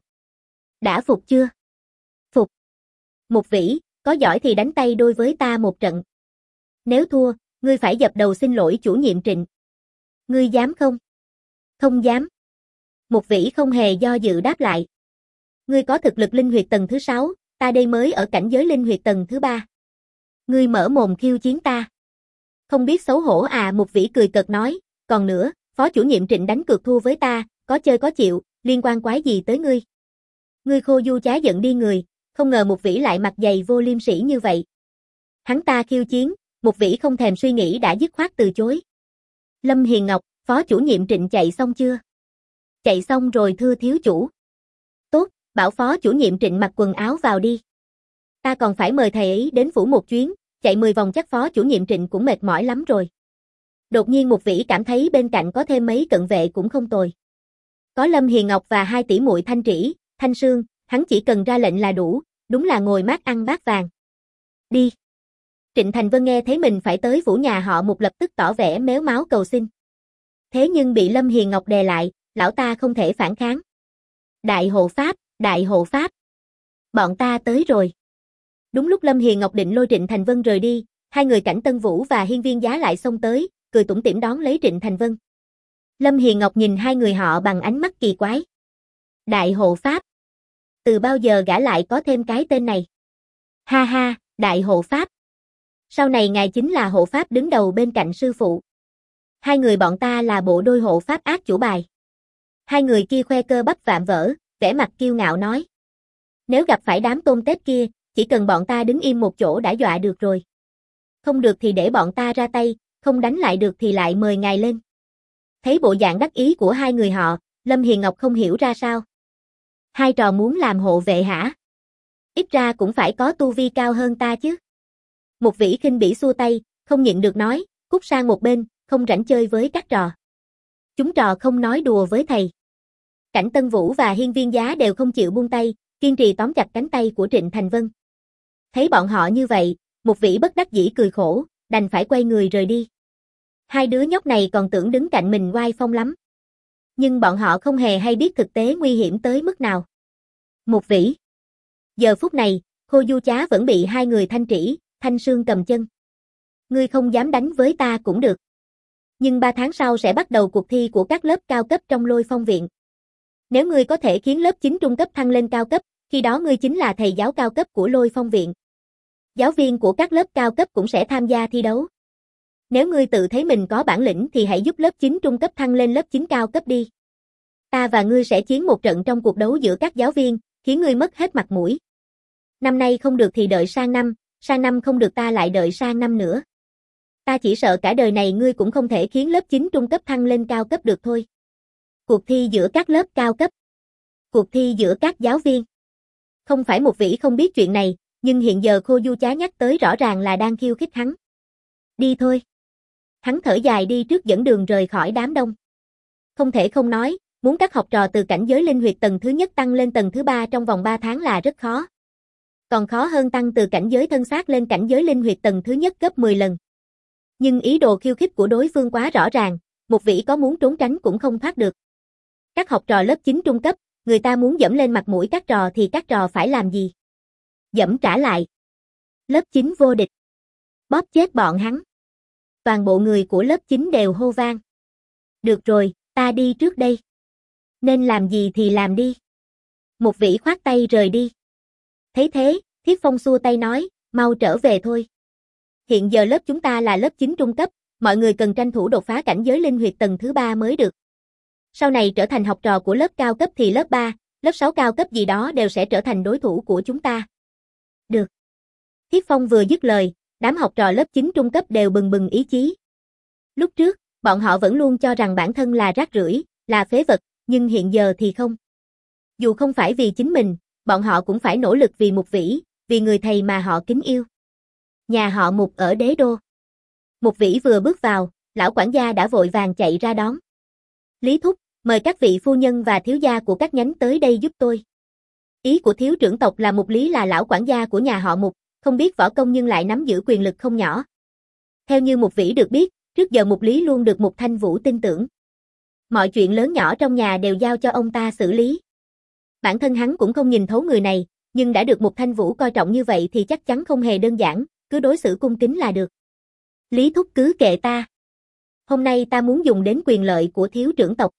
Đã phục chưa? Phục. Mục Vĩ, có giỏi thì đánh tay đôi với ta một trận. Nếu thua, ngươi phải dập đầu xin lỗi chủ nhiệm Trịnh. Ngươi dám không? Không dám. Mục Vĩ không hề do dự đáp lại. Ngươi có thực lực linh huyệt tầng thứ sáu, ta đây mới ở cảnh giới linh huyệt tầng thứ ba. Ngươi mở mồm khiêu chiến ta. Không biết xấu hổ à? Mục Vĩ cười cợt nói, còn nữa, phó chủ nhiệm Trịnh đánh cược thua với ta, có chơi có chịu, liên quan quái gì tới ngươi? Ngươi Khô Du Chá giận đi người, không ngờ Mục Vĩ lại mặt dày vô liêm sỉ như vậy. Hắn ta khiêu chiến, Mục Vĩ không thèm suy nghĩ đã dứt khoát từ chối. Lâm Hiền Ngọc, phó chủ nhiệm Trịnh chạy xong chưa? Chạy xong rồi thưa thiếu chủ. Tốt, bảo phó chủ nhiệm Trịnh mặc quần áo vào đi. Ta còn phải mời thầy ấy đến phủ một chuyến, chạy mười vòng chắc phó chủ nhiệm Trịnh cũng mệt mỏi lắm rồi. Đột nhiên Mục Vĩ cảm thấy bên cạnh có thêm mấy cận vệ cũng không tồi. Có Lâm Hiền Ngọc và hai tỷ muội Thanh Trĩ, Thanh Sương, hắn chỉ cần ra lệnh là đủ, đúng là ngồi mát ăn bát vàng. Đi. Trịnh Thành Vân nghe thấy mình phải tới phủ nhà họ Mục lập tức tỏ vẻ méo máo cầu xin. Thế nhưng bị Lâm Hiền Ngọc đè lại, lão ta không thể phản kháng. Đại hộ pháp, đại hộ pháp. Bọn ta tới rồi. Đúng lúc Lâm Hiền Ngọc định lôi Trịnh Thành Vân rời đi, hai người Cảnh Tân Vũ và Hiên Viên Giá lại xông tới, cười tủm tỉm đón lấy Trịnh Thành Vân. Lâm Hiền Ngọc nhìn hai người họ bằng ánh mắt kỳ quái. Đại hộ pháp. Từ bao giờ gã lại có thêm cái tên này? Ha ha, đại hộ pháp. Sau này ngài chính là hộ pháp đứng đầu bên cạnh sư phụ. Hai người bọn ta là bộ đôi hộ pháp ác chủ bài. Hai người kia khoe cơ bắp vạm vỡ, vẻ mặt kiêu ngạo nói. Nếu gặp phải đám tôm tép kia, chỉ cần bọn ta đứng im một chỗ đã dọa được rồi. Không được thì để bọn ta ra tay, không đánh lại được thì lại mời ngài lên. Thấy bộ dạng đắc ý của hai người họ, Lâm Hiền Ngọc không hiểu ra sao. Hai trò muốn làm hộ vệ hả? Ít ra cũng phải có tu vi cao hơn ta chứ. Mục Vĩ khinh bỉ xua tay, không nhịn được nói, cút sang một bên, không rảnh chơi với các trò. Chúng trò không nói đùa với thầy. Cảnh Tân Vũ và Hiên Viên Giá đều không chịu buông tay, kiên trì tóm chặt cánh tay của Trịnh Thành Vân. Thấy bọn họ như vậy, Mục Vĩ bất đắc dĩ cười khổ, đành phải quay người rời đi. Hai đứa nhóc này còn tưởng đứng cạnh mình oai phong lắm. Nhưng bọn họ không hề hay biết thực tế nguy hiểm tới mức nào. Mục Vĩ. Giờ phút này, Khô Du Chá vẫn bị hai người Thanh Trĩ, Thanh Sương cầm chân. Ngươi không dám đánh với ta cũng được. Nhưng ba tháng sau sẽ bắt đầu cuộc thi của các lớp cao cấp trong Lôi Phong viện. Nếu ngươi có thể khiến lớp chín trung cấp thăng lên cao cấp, khi đó ngươi chính là thầy giáo cao cấp của Lôi Phong viện. Giáo viên của các lớp cao cấp cũng sẽ tham gia thi đấu. Nếu ngươi tự thấy mình có bản lĩnh thì hãy giúp lớp chín trung cấp thăng lên lớp chín cao cấp đi. Ta và ngươi sẽ chiến một trận trong cuộc đấu giữa các giáo viên, khiến ngươi mất hết mặt mũi. Năm nay không được thì đợi sang năm, sang năm không được ta lại đợi sang năm nữa. Ta chỉ sợ cả đời này ngươi cũng không thể khiến lớp chín trung cấp thăng lên cao cấp được thôi. Cuộc thi giữa các lớp cao cấp. Cuộc thi giữa các giáo viên. Không phải Mục Vĩ không biết chuyện này, nhưng hiện giờ Khô Du Chá nhắc tới rõ ràng là đang khiêu khích hắn. Đi thôi. Hắn thở dài đi trước dẫn đường rời khỏi đám đông. Không thể không nói, muốn các học trò từ cảnh giới linh huyệt tầng thứ nhất tăng lên tầng thứ ba trong vòng ba tháng là rất khó. Còn khó hơn tăng từ cảnh giới thân xác lên cảnh giới linh huyệt tầng thứ nhất gấp mười lần. Nhưng ý đồ khiêu khích của đối phương quá rõ ràng, Mục Vĩ có muốn trốn tránh cũng không thoát được. Các học trò lớp chín trung cấp, người ta muốn dẫm lên mặt mũi các trò thì các trò phải làm gì? Dẫm trả lại. Lớp chín vô địch. Bóp chết bọn hắn. Toàn bộ người của lớp chín đều hô vang. Được rồi, ta đi trước đây. Nên làm gì thì làm đi. Mục Vĩ khoát tay rời đi. Thấy thế, Thiết Phong xua tay nói, mau trở về thôi. Hiện giờ lớp chúng ta là lớp chín trung cấp, mọi người cần tranh thủ đột phá cảnh giới linh huyệt tầng thứ ba mới được. Sau này trở thành học trò của lớp cao cấp thì lớp ba, lớp sáu cao cấp gì đó đều sẽ trở thành đối thủ của chúng ta. Được. Thiết Phong vừa dứt lời, đám học trò lớp chín trung cấp đều bừng bừng ý chí. Lúc trước, bọn họ vẫn luôn cho rằng bản thân là rác rưởi, là phế vật, nhưng hiện giờ thì không. Dù không phải vì chính mình, bọn họ cũng phải nỗ lực vì Mục Vĩ, vì người thầy mà họ kính yêu. Nhà họ Mục ở Đế Đô. Mục Vĩ vừa bước vào, lão quản gia đã vội vàng chạy ra đón. Lý thúc, mời các vị phu nhân và thiếu gia của các nhánh tới đây giúp tôi. Ý của thiếu trưởng tộc là Mục Lý là lão quản gia của nhà họ Mục, không biết võ công nhưng lại nắm giữ quyền lực không nhỏ. Theo như Mục Vĩ được biết, trước giờ Mục Lý luôn được Mục Thanh Vũ tin tưởng. Mọi chuyện lớn nhỏ trong nhà đều giao cho ông ta xử lý. Bản thân hắn cũng không nhìn thấu người này, nhưng đã được Mục Thanh Vũ coi trọng như vậy thì chắc chắn không hề đơn giản, cứ đối xử cung kính là được. Lý thúc cứ kệ ta. Hôm nay ta muốn dùng đến quyền lợi của thiếu trưởng tộc.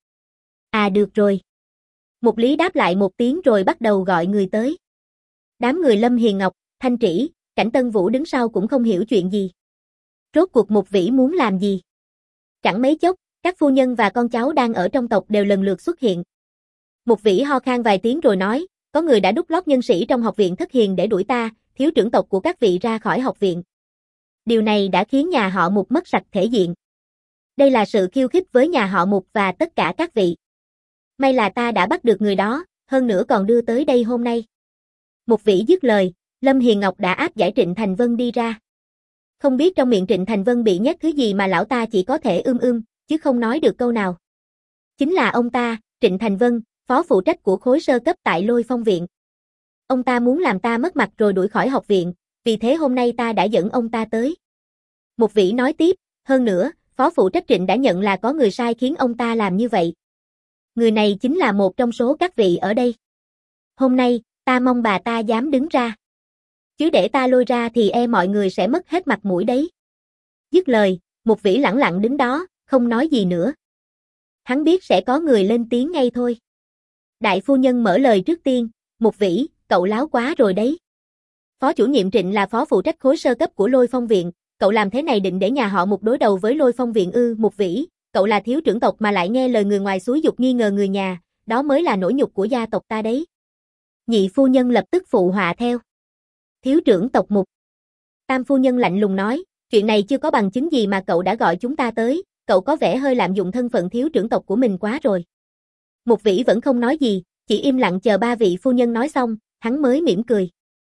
À được rồi. Mục Lý đáp lại một tiếng rồi bắt đầu gọi người tới. Đám người Lâm Hiền Ngọc, Thanh Trĩ, Cảnh Tân Vũ đứng sau cũng không hiểu chuyện gì. Rốt cuộc Mục Vĩ muốn làm gì? Chẳng mấy chốc, các phu nhân và con cháu đang ở trong tộc đều lần lượt xuất hiện. Mục Vĩ ho khan vài tiếng rồi nói, có người đã đút lót nhân sĩ trong học viện Thất Hiền để đuổi ta, thiếu trưởng tộc của các vị ra khỏi học viện. Điều này đã khiến nhà họ Mục mất sạch thể diện. Đây là sự khiêu khích với nhà họ Mục và tất cả các vị. May là ta đã bắt được người đó, hơn nữa còn đưa tới đây hôm nay. Mục Vĩ dứt lời, Lâm Hiền Ngọc đã áp giải Trịnh Thành Vân đi ra. Không biết trong miệng Trịnh Thành Vân bị nhét thứ gì mà lão ta chỉ có thể ưm ưm, chứ không nói được câu nào. Chính là ông ta, Trịnh Thành Vân, phó phụ trách của khối sơ cấp tại Lôi Phong Viện. Ông ta muốn làm ta mất mặt rồi đuổi khỏi học viện, vì thế hôm nay ta đã dẫn ông ta tới. Mục Vĩ nói tiếp, hơn nữa, phó phụ trách Trịnh đã nhận là có người sai khiến ông ta làm như vậy. Người này chính là một trong số các vị ở đây. Hôm nay, ta mong bà ta dám đứng ra. Chứ để ta lôi ra thì e mọi người sẽ mất hết mặt mũi đấy. Dứt lời, Mục Vĩ lẳng lặng đứng đó, không nói gì nữa. Hắn biết sẽ có người lên tiếng ngay thôi. Đại phu nhân mở lời trước tiên, Mục Vĩ, cậu láo quá rồi đấy. Phó chủ nhiệm Trịnh là phó phụ trách khối sơ cấp của Lôi Phong Viện, cậu làm thế này định để nhà họ Mục đối đầu với Lôi Phong Viện ư? Mục Vĩ, cậu là thiếu trưởng tộc mà lại nghe lời người ngoài xúi giục nghi ngờ người nhà, đó mới là nỗi nhục của gia tộc ta đấy. Nhị phu nhân lập tức phụ họa theo. Thiếu trưởng tộc Mục. Tam phu nhân lạnh lùng nói, chuyện này chưa có bằng chứng gì mà cậu đã gọi chúng ta tới, cậu có vẻ hơi lạm dụng thân phận thiếu trưởng tộc của mình quá rồi. Mục Vĩ vẫn không nói gì, chỉ im lặng chờ ba vị phu nhân nói xong, hắn mới mỉm cười.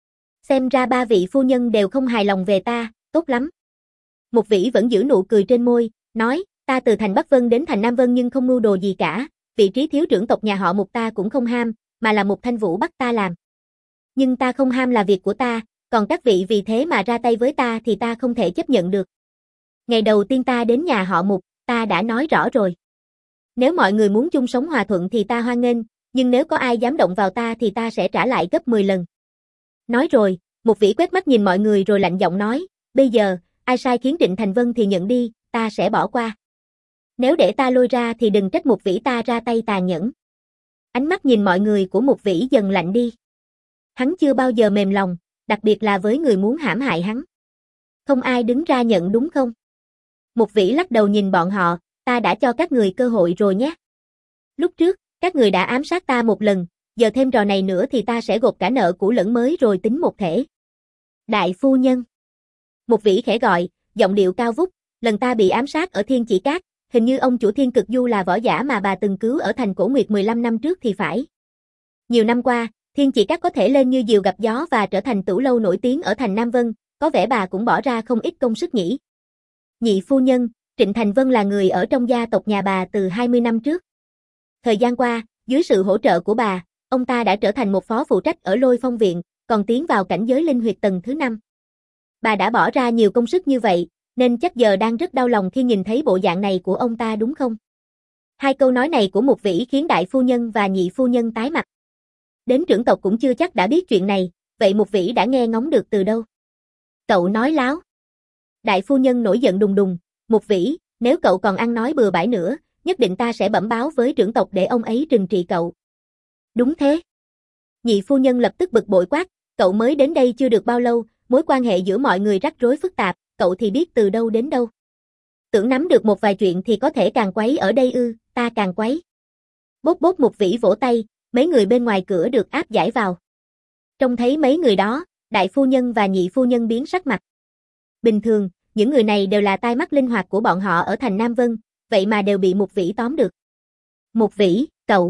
Xem ra ba vị phu nhân đều không hài lòng về ta, tốt lắm. Mục Vĩ vẫn giữ nụ cười trên môi, nói, ta từ thành Bắc Vân đến thành Nam Vân nhưng không mưu đồ gì cả, vị trí thiếu trưởng tộc nhà họ Mục ta cũng không ham, mà là Mục Thanh Vũ bắt ta làm. Nhưng ta không ham là việc của ta, còn các vị vì thế mà ra tay với ta thì ta không thể chấp nhận được. Ngày đầu tiên ta đến nhà họ Mục, ta đã nói rõ rồi. Nếu mọi người muốn chung sống hòa thuận thì ta hoan nghênh, nhưng nếu có ai dám động vào ta thì ta sẽ trả lại gấp mười lần. Nói rồi, Mục Vĩ quét mắt nhìn mọi người rồi lạnh giọng nói, bây giờ, ai sai khiến Trịnh Thành Vân thì nhận đi, ta sẽ bỏ qua. Nếu để ta lôi ra thì đừng trách Mục Vĩ ta ra tay tàn nhẫn. Ánh mắt nhìn mọi người của Mục Vĩ dần lạnh đi. Hắn chưa bao giờ mềm lòng, đặc biệt là với người muốn hãm hại hắn. Không ai đứng ra nhận đúng không? Mục Vĩ lắc đầu nhìn bọn họ, ta đã cho các người cơ hội rồi nhé. Lúc trước, các người đã ám sát ta một lần, giờ thêm trò này nữa thì ta sẽ gột cả nợ cũ lẫn mới rồi tính một thể. Đại phu nhân. Mục Vĩ khẽ gọi, giọng điệu cao vút, lần ta bị ám sát ở Thiên Chỉ Cát, hình như ông chủ Thiên Cực Du là võ giả mà bà từng cứu ở thành Cổ Nguyệt mười lăm năm trước thì phải. Nhiều năm qua, Thiên Chỉ Cát có thể lên như diều gặp gió và trở thành tửu lâu nổi tiếng ở thành Nam Vân, có vẻ bà cũng bỏ ra không ít công sức nhỉ. Nhị phu nhân, Trịnh Thành Vân là người ở trong gia tộc nhà bà từ hai mươi năm trước. Thời gian qua, dưới sự hỗ trợ của bà, ông ta đã trở thành một phó phụ trách ở Lôi Phong Viện, còn tiến vào cảnh giới linh huyệt tầng thứ năm. Bà đã bỏ ra nhiều công sức như vậy, nên chắc giờ đang rất đau lòng khi nhìn thấy bộ dạng này của ông ta đúng không? Hai câu nói này của Mục Vĩ khiến đại phu nhân và nhị phu nhân tái mặt. Đến trưởng tộc cũng chưa chắc đã biết chuyện này, vậy Mục Vĩ đã nghe ngóng được từ đâu? Cậu nói láo. Đại phu nhân nổi giận đùng đùng, Mục Vĩ, nếu cậu còn ăn nói bừa bãi nữa, nhất định ta sẽ bẩm báo với trưởng tộc để ông ấy trừng trị cậu. Đúng thế. Nhị phu nhân lập tức bực bội quát, cậu mới đến đây chưa được bao lâu, mối quan hệ giữa mọi người rắc rối phức tạp, cậu thì biết từ đâu đến đâu. Tưởng nắm được một vài chuyện thì có thể càng quấy ở đây ư, ta càng quấy. Bốp bốp Mục Vĩ vỗ tay, mấy người bên ngoài cửa được áp giải vào. Trông thấy mấy người đó, đại phu nhân và nhị phu nhân biến sắc mặt. Bình thường, những người này đều là tai mắt linh hoạt của bọn họ ở thành Nam Vân, vậy mà đều bị Mục Vĩ tóm được. Mục Vĩ, cậu.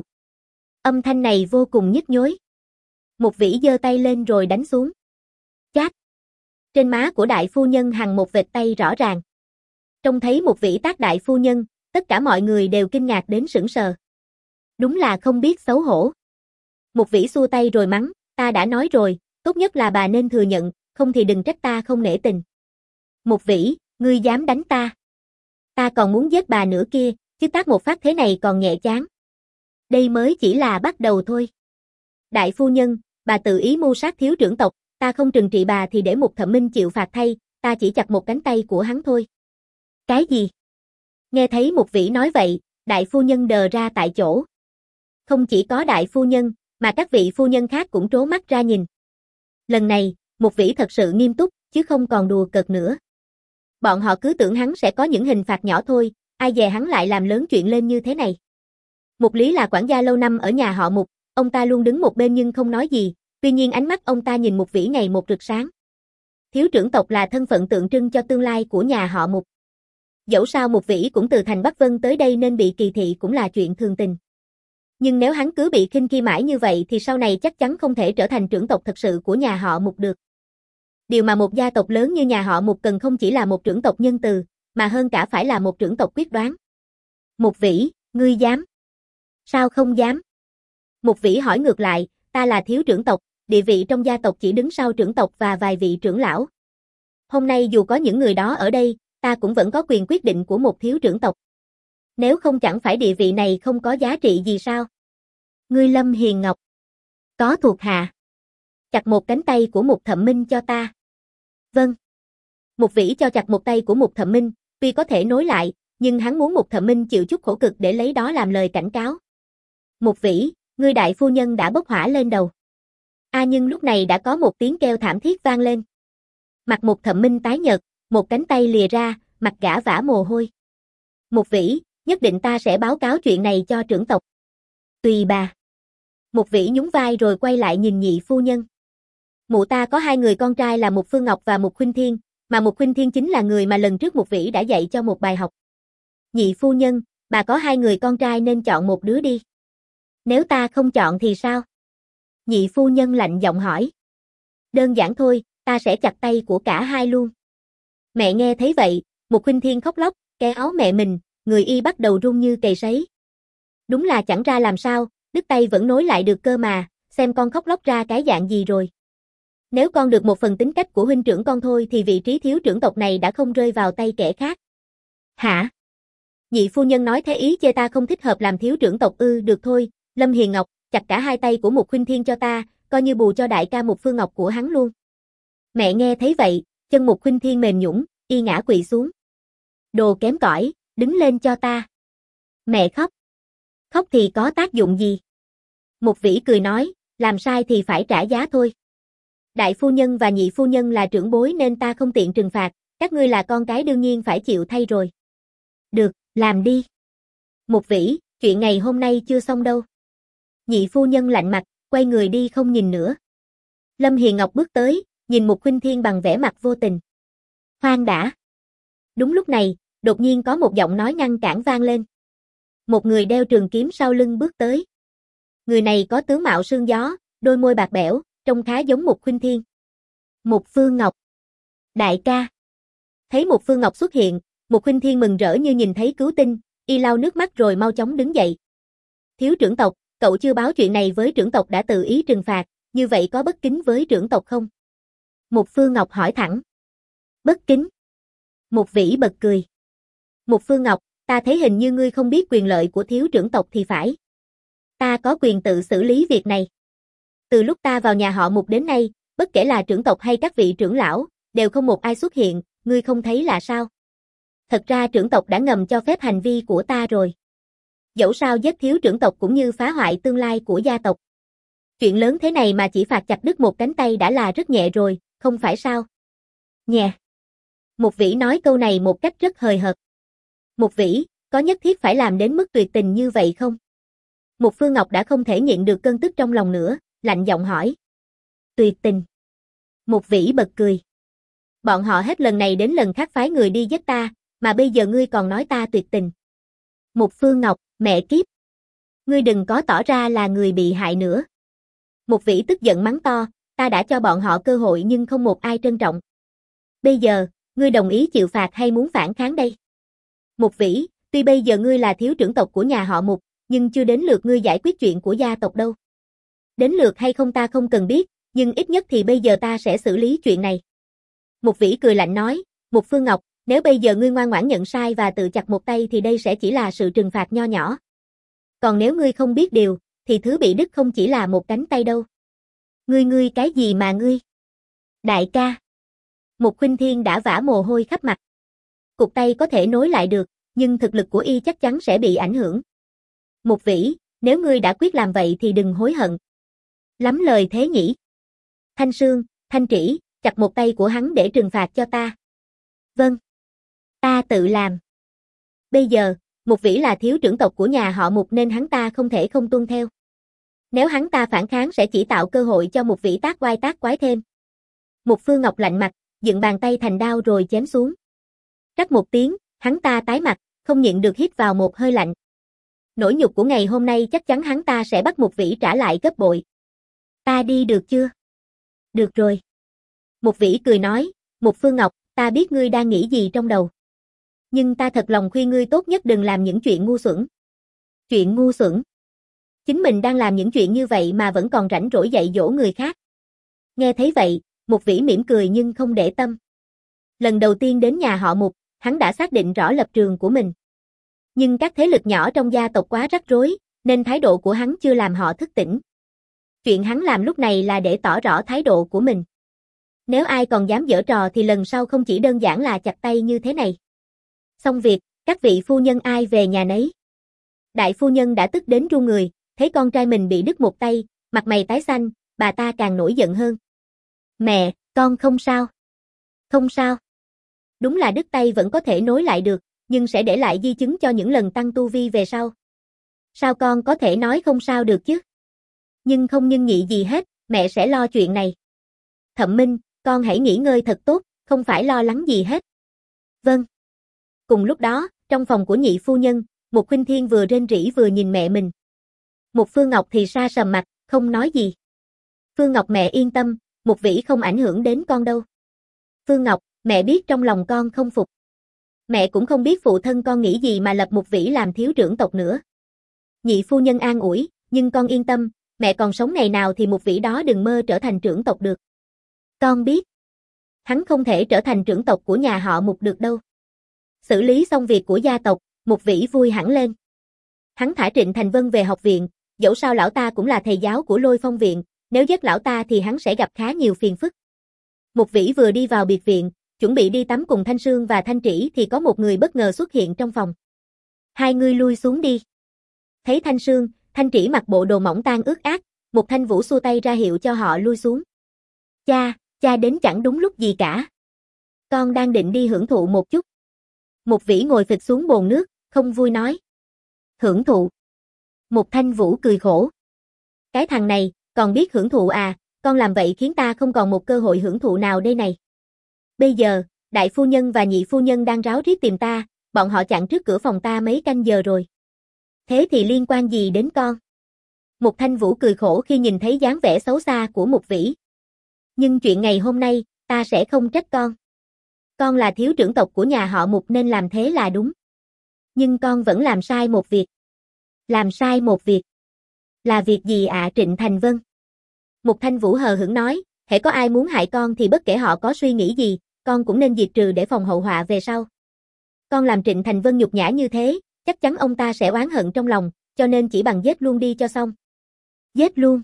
Âm thanh này vô cùng nhức nhối. Mục Vĩ giơ tay lên rồi đánh xuống. Chát. Trên má của đại phu nhân hằn một vệt tay rõ ràng. Trông thấy Mục Vĩ tát đại phu nhân, tất cả mọi người đều kinh ngạc đến sững sờ. Đúng là không biết xấu hổ. Mục Vĩ xua tay rồi mắng, ta đã nói rồi, tốt nhất là bà nên thừa nhận, không thì đừng trách ta không nể tình. Mục Vĩ, Ngươi dám đánh ta? Ta còn muốn giết bà nữa kia, chứ tát một phát thế này còn nhẹ chán. Đây mới chỉ là bắt đầu thôi. Đại phu nhân, bà tự ý mưu sát thiếu trưởng tộc, ta không trừng trị bà thì để Mục Thẩm Minh chịu phạt thay, ta chỉ chặt một cánh tay của hắn thôi. Cái gì? Nghe thấy Mục Vĩ nói vậy, đại phu nhân đờ ra tại chỗ. Không chỉ có đại phu nhân, mà các vị phu nhân khác cũng trố mắt ra nhìn. Lần này, Mục Vĩ thật sự nghiêm túc, chứ không còn đùa cợt nữa. Bọn họ cứ tưởng hắn sẽ có những hình phạt nhỏ thôi, ai dè hắn lại làm lớn chuyện lên như thế này. Mục Lý là quản gia lâu năm ở nhà họ Mục, ông ta luôn đứng một bên nhưng không nói gì, tuy nhiên ánh mắt ông ta nhìn Mục Vĩ ngày một rực sáng. Thiếu trưởng tộc là thân phận tượng trưng cho tương lai của nhà họ Mục. Dẫu sao Mục Vĩ cũng từ thành Bắc Vân tới đây nên bị kỳ thị cũng là chuyện thường tình. Nhưng nếu hắn cứ bị khinh khi mãi như vậy thì sau này chắc chắn không thể trở thành trưởng tộc thật sự của nhà họ Mục được. Điều mà một gia tộc lớn như nhà họ Mục cần không chỉ là một trưởng tộc nhân từ, mà hơn cả phải là một trưởng tộc quyết đoán. Mục Vĩ, ngươi dám? Sao không dám? Mục Vĩ hỏi ngược lại, ta là thiếu trưởng tộc, địa vị trong gia tộc chỉ đứng sau trưởng tộc và vài vị trưởng lão. Hôm nay dù có những người đó ở đây, ta cũng vẫn có quyền quyết định của một thiếu trưởng tộc. Nếu không chẳng phải địa vị này không có giá trị gì sao? Ngươi Lâm Hiền Ngọc. Có thuộc hạ. Chặt một cánh tay của Mục Thẩm Minh cho ta. Vâng. Mục Vĩ cho chặt một tay của Mục Thẩm Minh, tuy có thể nối lại, nhưng hắn muốn Mục Thẩm Minh chịu chút khổ cực để lấy đó làm lời cảnh cáo. Mục Vĩ, ngươi đại phu nhân đã bốc hỏa lên đầu. A à nhưng lúc này đã có một tiếng kêu thảm thiết vang lên. Mặt Mục Thẩm Minh tái nhợt, một cánh tay lìa ra, mặt gã vã mồ hôi. Mục Vĩ, nhất định ta sẽ báo cáo chuyện này cho trưởng tộc. Tùy bà. Mục Vĩ nhún vai rồi quay lại nhìn nhị phu nhân. Mụ ta có hai người con trai là Mục Phương Ngọc và Mục Khuynh Thiên, mà Mục Khuynh Thiên chính là người mà lần trước Mục Vĩ đã dạy cho một bài học. Nhị phu nhân, bà có hai người con trai nên chọn một đứa đi. Nếu ta không chọn thì sao? Nhị phu nhân lạnh giọng hỏi. Đơn giản thôi, ta sẽ chặt tay của cả hai luôn. Mẹ nghe thấy vậy, Mục Khuynh Thiên khóc lóc, kéo mẹ mình, người y bắt đầu run như cầy sấy. Đúng là chẳng ra làm sao, đứt tay vẫn nối lại được cơ mà, xem con khóc lóc ra cái dạng gì rồi. Nếu con được một phần tính cách của huynh trưởng con thôi thì vị trí thiếu trưởng tộc này đã không rơi vào tay kẻ khác. Hả? Nhị phu nhân nói thế ý chê ta không thích hợp làm thiếu trưởng tộc ư? Được thôi, Lâm Hiền Ngọc, chặt cả hai tay của Mục Khuynh Thiên cho ta, coi như bù cho đại ca Mục Phương Ngọc của hắn luôn. Mẹ nghe thấy vậy, chân Mục Khuynh Thiên mềm nhũn, y ngã quỵ xuống. Đồ kém cỏi, đứng lên cho ta. Mẹ khóc. Khóc thì có tác dụng gì? Mục Vĩ cười nói, làm sai thì phải trả giá thôi. Đại phu nhân và nhị phu nhân là trưởng bối nên ta không tiện trừng phạt, các ngươi là con cái đương nhiên phải chịu thay rồi. Được, làm đi. Mục Vĩ, chuyện ngày hôm nay chưa xong đâu. Nhị phu nhân lạnh mặt, quay người đi không nhìn nữa. Lâm Hiền Ngọc bước tới, nhìn Mục Khuynh Thiên bằng vẻ mặt vô tình. Khoan đã. Đúng lúc này, đột nhiên có một giọng nói ngăn cản vang lên. Một người đeo trường kiếm sau lưng bước tới. Người này có tướng mạo sương gió, đôi môi bạc bẽo, trông khá giống Mục Khuynh Thiên. Mục Phương Ngọc. Đại ca. Thấy Mục Phương Ngọc xuất hiện, Mục Khuynh Thiên mừng rỡ như nhìn thấy cứu tinh, y lau nước mắt rồi mau chóng đứng dậy. Thiếu trưởng tộc, cậu chưa báo chuyện này với trưởng tộc đã tự ý trừng phạt, như vậy có bất kính với trưởng tộc không? Mục Phương Ngọc hỏi thẳng. Bất kính. Mục Vĩ bật cười. Mục Phương Ngọc, ta thấy hình như ngươi không biết quyền lợi của thiếu trưởng tộc thì phải. Ta có quyền tự xử lý việc này. Từ lúc ta vào nhà họ Mục đến nay, bất kể là trưởng tộc hay các vị trưởng lão, đều không một ai xuất hiện, ngươi không thấy là sao? Thật ra trưởng tộc đã ngầm cho phép hành vi của ta rồi. Dẫu sao giết thiếu trưởng tộc cũng như phá hoại tương lai của gia tộc. Chuyện lớn thế này mà chỉ phạt chặt đứt một cánh tay đã là rất nhẹ rồi, không phải sao? Nhẹ. Mục Vĩ nói câu này một cách rất hời hợt. Mục Vĩ, có nhất thiết phải làm đến mức tuyệt tình như vậy không? Mục Phương Ngọc đã không thể nhịn được cơn tức trong lòng nữa, lạnh giọng hỏi. Tuyệt tình. Mục Vĩ bật cười. Bọn họ hết lần này đến lần khác phái người đi giết ta, mà bây giờ ngươi còn nói ta tuyệt tình. Mục Phương Ngọc, mẹ kiếp. Ngươi đừng có tỏ ra là người bị hại nữa. Mục Vĩ tức giận mắng to, ta đã cho bọn họ cơ hội nhưng không một ai trân trọng. Bây giờ, ngươi đồng ý chịu phạt hay muốn phản kháng đây? Mục Vĩ, tuy bây giờ ngươi là thiếu trưởng tộc của nhà họ Mục, nhưng chưa đến lượt ngươi giải quyết chuyện của gia tộc đâu. Đến lượt hay không ta không cần biết, nhưng ít nhất thì bây giờ ta sẽ xử lý chuyện này. Mục Vĩ cười lạnh nói, Mục Phương Ngọc, Nếu bây giờ ngươi ngoan ngoãn nhận sai và tự chặt một tay thì đây sẽ chỉ là sự trừng phạt nho nhỏ. Còn nếu ngươi không biết điều, thì thứ bị đứt không chỉ là một cánh tay đâu. Ngươi ngươi cái gì mà ngươi? Đại ca. Mục Khuynh Thiên đã vã mồ hôi khắp mặt. Cụt tay có thể nối lại được, nhưng thực lực của y chắc chắn sẽ bị ảnh hưởng. Mục Vĩ, nếu ngươi đã quyết làm vậy thì đừng hối hận. Lắm lời thế nhỉ? Thanh Sương, Thanh Trĩ, chặt một tay của hắn để trừng phạt cho ta. Vâng. Ta tự làm. Bây giờ, Mục Vĩ là thiếu trưởng tộc của nhà họ Mục nên hắn ta không thể không tuân theo. Nếu hắn ta phản kháng sẽ chỉ tạo cơ hội cho Mục Vĩ tác oai tác quái thêm. Mục Phương Ngọc lạnh mặt, dựng bàn tay thành đao rồi chém xuống. Rắc một tiếng, hắn ta tái mặt, không nhịn được hít vào một hơi lạnh. Nỗi nhục của ngày hôm nay chắc chắn hắn ta sẽ bắt Mục Vĩ trả lại gấp bội. Ta đi được chưa? Được rồi. Mục Vĩ cười nói, Mục Phương Ngọc, ta biết ngươi đang nghĩ gì trong đầu. Nhưng ta thật lòng khuyên ngươi tốt nhất đừng làm những chuyện ngu xuẩn. Chuyện ngu xuẩn? Chính mình đang làm những chuyện như vậy mà vẫn còn rảnh rỗi dạy dỗ người khác. Nghe thấy vậy, Mục Vĩ mỉm cười nhưng không để tâm. Lần đầu tiên đến nhà họ Mục, hắn đã xác định rõ lập trường của mình. Nhưng các thế lực nhỏ trong gia tộc quá rắc rối, nên thái độ của hắn chưa làm họ thức tỉnh. Chuyện hắn làm lúc này là để tỏ rõ thái độ của mình. Nếu ai còn dám giở trò thì lần sau không chỉ đơn giản là chặt tay như thế này. Xong việc, các vị phu nhân ai về nhà nấy. Đại phu nhân đã tức đến run người, thấy con trai mình bị đứt một tay, mặt mày tái xanh, bà ta càng nổi giận hơn. Mẹ, con không sao. Không sao. Đúng là đứt tay vẫn có thể nối lại được, nhưng sẽ để lại di chứng cho những lần tăng tu vi về sau. Sao con có thể nói không sao được chứ? Nhưng không nhưng nhị gì hết, mẹ sẽ lo chuyện này. Thẩm Minh, con hãy nghỉ ngơi thật tốt, không phải lo lắng gì hết. Vâng. Cùng lúc đó, trong phòng của nhị phu nhân, Mục Khuynh Thiên vừa rên rỉ vừa nhìn mẹ mình. Mục Phương Ngọc thì sa sầm mặt, không nói gì. Phương Ngọc mẹ yên tâm, Mục Vĩ không ảnh hưởng đến con đâu. Phương Ngọc, mẹ biết trong lòng con không phục. Mẹ cũng không biết phụ thân con nghĩ gì mà lập Mục Vĩ làm thiếu trưởng tộc nữa. Nhị phu nhân an ủi, nhưng con yên tâm, mẹ còn sống ngày nào thì Mục Vĩ đó đừng mơ trở thành trưởng tộc được. Con biết. Hắn không thể trở thành trưởng tộc của nhà họ Mục được đâu. Xử lý xong việc của gia tộc, Mục Vĩ vui hẳn lên. Hắn thả Trịnh Thành Vân về học viện, dẫu sao lão ta cũng là thầy giáo của Lôi Phong viện, nếu giết lão ta thì hắn sẽ gặp khá nhiều phiền phức. Mục Vĩ vừa đi vào biệt viện, chuẩn bị đi tắm cùng Thanh Sương và Thanh Trĩ thì có một người bất ngờ xuất hiện trong phòng. Hai người lui xuống đi. Thấy Thanh Sương, Thanh Trĩ mặc bộ đồ mỏng tang ướt át, Mục Thanh Vũ xua tay ra hiệu cho họ lui xuống. Cha, cha đến chẳng đúng lúc gì cả. Con đang định đi hưởng thụ một chút. Mục Vĩ ngồi phịch xuống bồn nước, không vui nói. Hưởng thụ. Mục Thanh Vũ cười khổ. Cái thằng này, còn biết hưởng thụ à, con làm vậy khiến ta không còn một cơ hội hưởng thụ nào đây này. Bây giờ, đại phu nhân và nhị phu nhân đang ráo riết tìm ta, bọn họ chặn trước cửa phòng ta mấy canh giờ rồi. Thế thì liên quan gì đến con? Mục Thanh Vũ cười khổ khi nhìn thấy dáng vẻ xấu xa của Mục Vĩ. Nhưng chuyện ngày hôm nay, ta sẽ không trách con. Con là thiếu trưởng tộc của nhà họ Mục nên làm thế là đúng. Nhưng con vẫn làm sai một việc. Làm sai một việc. Là việc gì ạ à, Trịnh Thành Vân? Mục Thanh Vũ hờ hững nói, hễ có ai muốn hại con thì bất kể họ có suy nghĩ gì, con cũng nên diệt trừ để phòng hậu họa về sau. Con làm Trịnh Thành Vân nhục nhã như thế, chắc chắn ông ta sẽ oán hận trong lòng, cho nên chỉ bằng giết luôn đi cho xong. Giết luôn.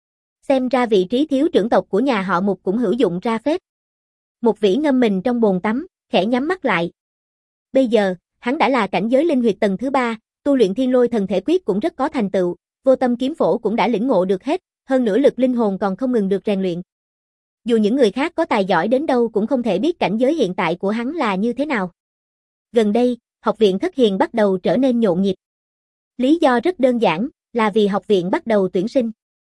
Xem ra vị trí thiếu trưởng tộc của nhà họ Mục cũng hữu dụng ra phết. Mục Vĩ ngâm mình trong bồn tắm, khẽ nhắm mắt lại. Bây giờ, hắn đã là cảnh giới linh huyệt tầng thứ ba, tu luyện Thiên Lôi Thần Thể Quyết cũng rất có thành tựu, Vô Tâm Kiếm Phổ cũng đã lĩnh ngộ được hết, hơn nữa lực linh hồn còn không ngừng được rèn luyện. Dù những người khác có tài giỏi đến đâu cũng không thể biết cảnh giới hiện tại của hắn là như thế nào. Gần đây, học viện Thất Hiền bắt đầu trở nên nhộn nhịp. Lý do rất đơn giản, là vì học viện bắt đầu tuyển sinh.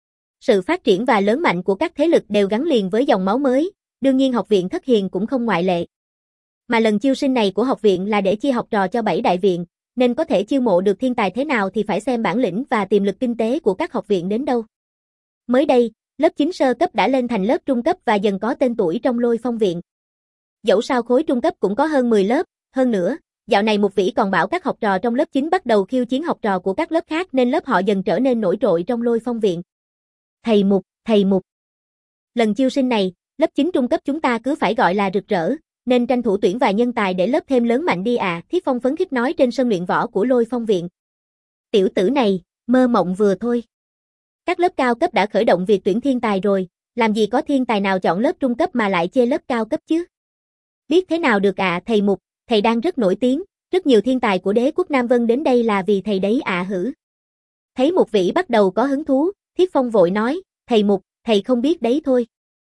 Sự phát triển và lớn mạnh của các thế lực đều gắn liền với dòng máu mới, đương nhiên học viện Thất Hiền cũng không ngoại lệ. Mà lần chiêu sinh này của học viện là để chia học trò cho bảy đại viện, nên có thể chiêu mộ được thiên tài thế nào thì phải xem bản lĩnh và tiềm lực kinh tế của các học viện đến đâu. Mới đây, lớp chín sơ cấp đã lên thành lớp trung cấp và dần có tên tuổi trong Lôi Phong viện. Dẫu sao khối trung cấp cũng có hơn mười lớp, hơn nữa, dạo này Mục Vĩ còn bảo các học trò trong lớp chín bắt đầu khiêu chiến học trò của các lớp khác nên lớp họ dần trở nên nổi trội trong Lôi Phong viện. Thầy Mục, thầy Mục. Lần chiêu sinh này, lớp chín trung cấp chúng ta cứ phải gọi là rực rỡ, nên tranh thủ tuyển vài nhân tài để lớp thêm lớn mạnh đi à, Thiết Phong phấn khích nói trên sân luyện võ của Lôi Phong viện. Tiểu tử này, mơ mộng vừa thôi. Các lớp cao cấp đã khởi động việc tuyển thiên tài rồi, làm gì có thiên tài nào chọn lớp trung cấp mà lại chê lớp cao cấp chứ? Biết thế nào được ạ, à, thầy Mục, thầy đang rất nổi tiếng, rất nhiều thiên tài của đế quốc Nam Vân đến đây là vì thầy đấy ạ à hử. Thấy Mục Vĩ bắt đầu có hứng thú, Thiết Phong vội nói, thầy Mục, thầy không biết đấy thôi.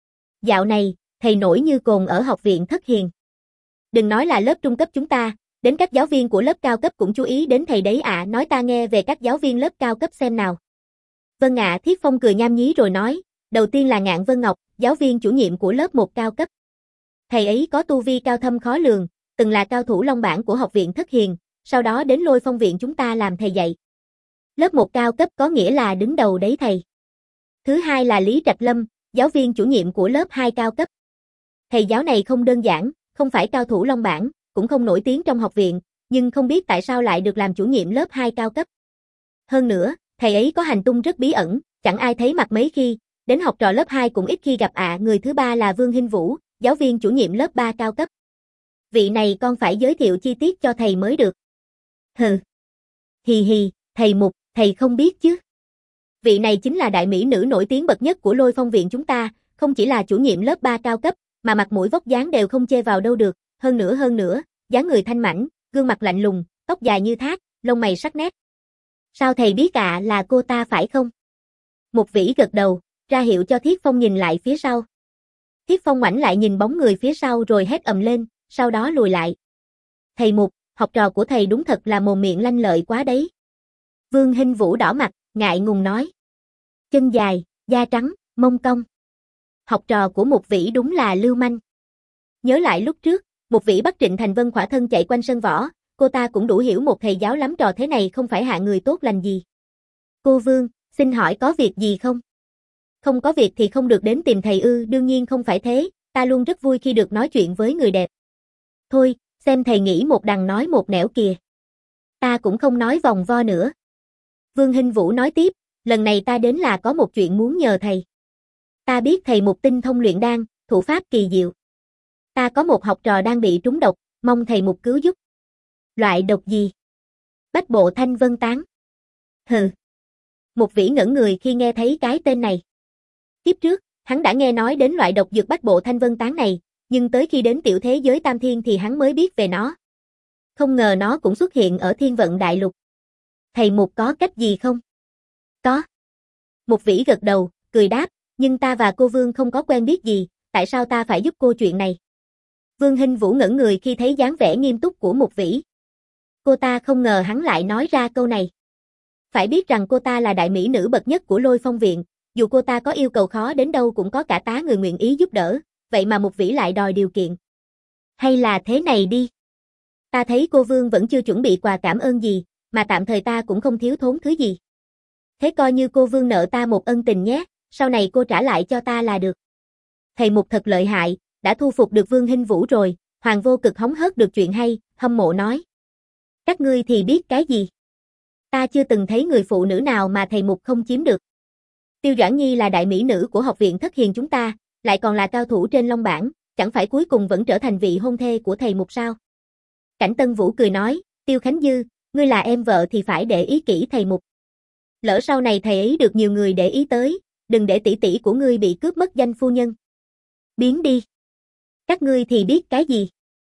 Dạo này, thầy nổi như cồn ở học viện Thất Hiền. Đừng nói là lớp trung cấp chúng ta, đến các giáo viên của lớp cao cấp cũng chú ý đến thầy đấy ạ, à, nói ta nghe về các giáo viên lớp cao cấp xem nào. Vâng ạ, à, Thiết Phong cười nham nhí rồi nói, đầu tiên là Ngạn Vân Ngọc, giáo viên chủ nhiệm của lớp một cao cấp. Thầy ấy có tu vi cao thâm khó lường, từng là cao thủ long bảng của học viện Thất Hiền, sau đó đến Lôi Phong viện chúng ta làm thầy dạy. Lớp một cao cấp có nghĩa là đứng đầu đấy thầy. Thứ hai là Lý Trạch Lâm, giáo viên chủ nhiệm của lớp hai cao cấp. Thầy giáo này không đơn giản, không phải cao thủ long bảng, cũng không nổi tiếng trong học viện, nhưng không biết tại sao lại được làm chủ nhiệm lớp hai cao cấp. Hơn nữa, thầy ấy có hành tung rất bí ẩn, chẳng ai thấy mặt mấy khi, đến học trò lớp hai cũng ít khi gặp ạ. À. Người thứ ba là Vương Hinh Vũ, giáo viên chủ nhiệm lớp ba cao cấp. Vị này con phải giới thiệu chi tiết cho thầy mới được. Hừ. Hì hì, thầy Mục, thầy không biết chứ. Vị này chính là đại mỹ nữ nổi tiếng bậc nhất của Lôi Phong viện chúng ta, không chỉ là chủ nhiệm lớp ba cao cấp, mà mặt mũi vóc dáng đều không chê vào đâu được, hơn nữa hơn nữa, dáng người thanh mảnh, gương mặt lạnh lùng, tóc dài như thác, lông mày sắc nét. Sao thầy biết ạ, à, là cô ta phải không? Mục Vĩ gật đầu, ra hiệu cho Thiết Phong nhìn lại phía sau. Thiết Phong ngoảnh lại nhìn bóng người phía sau rồi hét ầm lên, sau đó lùi lại. Thầy Mục, học trò của thầy đúng thật là mồm miệng lanh lợi quá đấy. Vương Hinh Vũ đỏ mặt, ngại ngùng nói. Chân dài, da trắng, mông cong. Học trò của Mục Vĩ đúng là lưu manh. Nhớ lại lúc trước, Mục Vĩ bắt Trịnh Thành Vân khỏa thân chạy quanh sân võ, cô ta cũng đủ hiểu một thầy giáo lắm trò thế này không phải hạ người tốt lành gì. Cô Vương, xin hỏi có việc gì không? Không có việc thì không được đến tìm thầy ư, đương nhiên không phải thế, ta luôn rất vui khi được nói chuyện với người đẹp. Thôi, xem thầy nghĩ một đằng nói một nẻo kìa. Ta cũng không nói vòng vo nữa. Vương Hinh Vũ nói tiếp, lần này ta đến là có một chuyện muốn nhờ thầy. Ta biết thầy Mục tinh thông luyện đan, thủ pháp kỳ diệu. Ta có một học trò đang bị trúng độc, mong thầy Mục cứu giúp. Loại độc gì? Bách bộ thanh vân tán. Hừ. Mục Vĩ ngẩn người khi nghe thấy cái tên này. Kiếp trước, hắn đã nghe nói đến loại độc dược bách bộ thanh vân tán này, nhưng tới khi đến tiểu thế giới Tam Thiên thì hắn mới biết về nó. Không ngờ nó cũng xuất hiện ở Thiên Vận Đại Lục. Thầy Mục có cách gì không? Có. Mục Vĩ gật đầu, cười đáp, nhưng ta và cô Vương không có quen biết gì, tại sao ta phải giúp cô chuyện này? Vương Hinh Vũ ngẩn người khi thấy dáng vẻ nghiêm túc của Mục Vĩ. Cô ta không ngờ hắn lại nói ra câu này. Phải biết rằng cô ta là đại mỹ nữ bậc nhất của Lôi Phong viện, dù cô ta có yêu cầu khó đến đâu cũng có cả tá người nguyện ý giúp đỡ, vậy mà Mục Vĩ lại đòi điều kiện. Hay là thế này đi. Ta thấy cô Vương vẫn chưa chuẩn bị quà cảm ơn gì, mà tạm thời ta cũng không thiếu thốn thứ gì. Thế coi như cô Vương nợ ta một ân tình nhé, sau này cô trả lại cho ta là được. Thầy Mục thật lợi hại, đã thu phục được Vương Hinh Vũ rồi, Hoàng Vô Cực hóng hớt được chuyện hay, hâm mộ nói. Các ngươi thì biết cái gì? Ta chưa từng thấy người phụ nữ nào mà thầy Mục không chiếm được. Tiêu Doãn Nhi là đại mỹ nữ của học viện Thất Hiền chúng ta, lại còn là cao thủ trên Long bảng, chẳng phải cuối cùng vẫn trở thành vị hôn thê của thầy Mục sao? Cảnh Tân Vũ cười nói, Tiêu Khánh Dư, ngươi là em vợ thì phải để ý kỹ thầy Mục. Lỡ sau này thầy ấy được nhiều người để ý tới, đừng để tỷ tỷ của ngươi bị cướp mất danh phu nhân. Biến đi. Các ngươi thì biết cái gì?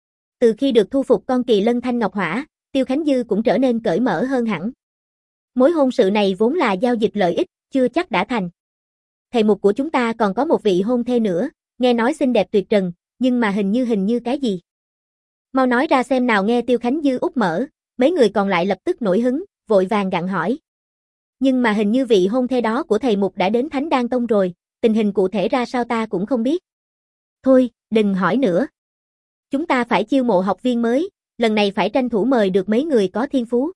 Từ khi được thu phục con kỳ lân thanh ngọc hỏa, Tiêu Khánh Dư cũng trở nên cởi mở hơn hẳn. Mối hôn sự này vốn là giao dịch lợi ích, chưa chắc đã thành. Thầy Mục của chúng ta còn có một vị hôn thê nữa, nghe nói xinh đẹp tuyệt trần, nhưng mà hình như hình như cái gì? Mau nói ra xem nào, nghe Tiêu Khánh Dư úp mở, mấy người còn lại lập tức nổi hứng, vội vàng gặng hỏi. Nhưng mà hình như vị hôn thê đó của thầy Mục đã đến Thánh Đan Tông rồi, tình hình cụ thể ra sao ta cũng không biết. Thôi, đừng hỏi nữa. Chúng ta phải chiêu mộ học viên mới, lần này phải tranh thủ mời được mấy người có thiên phú.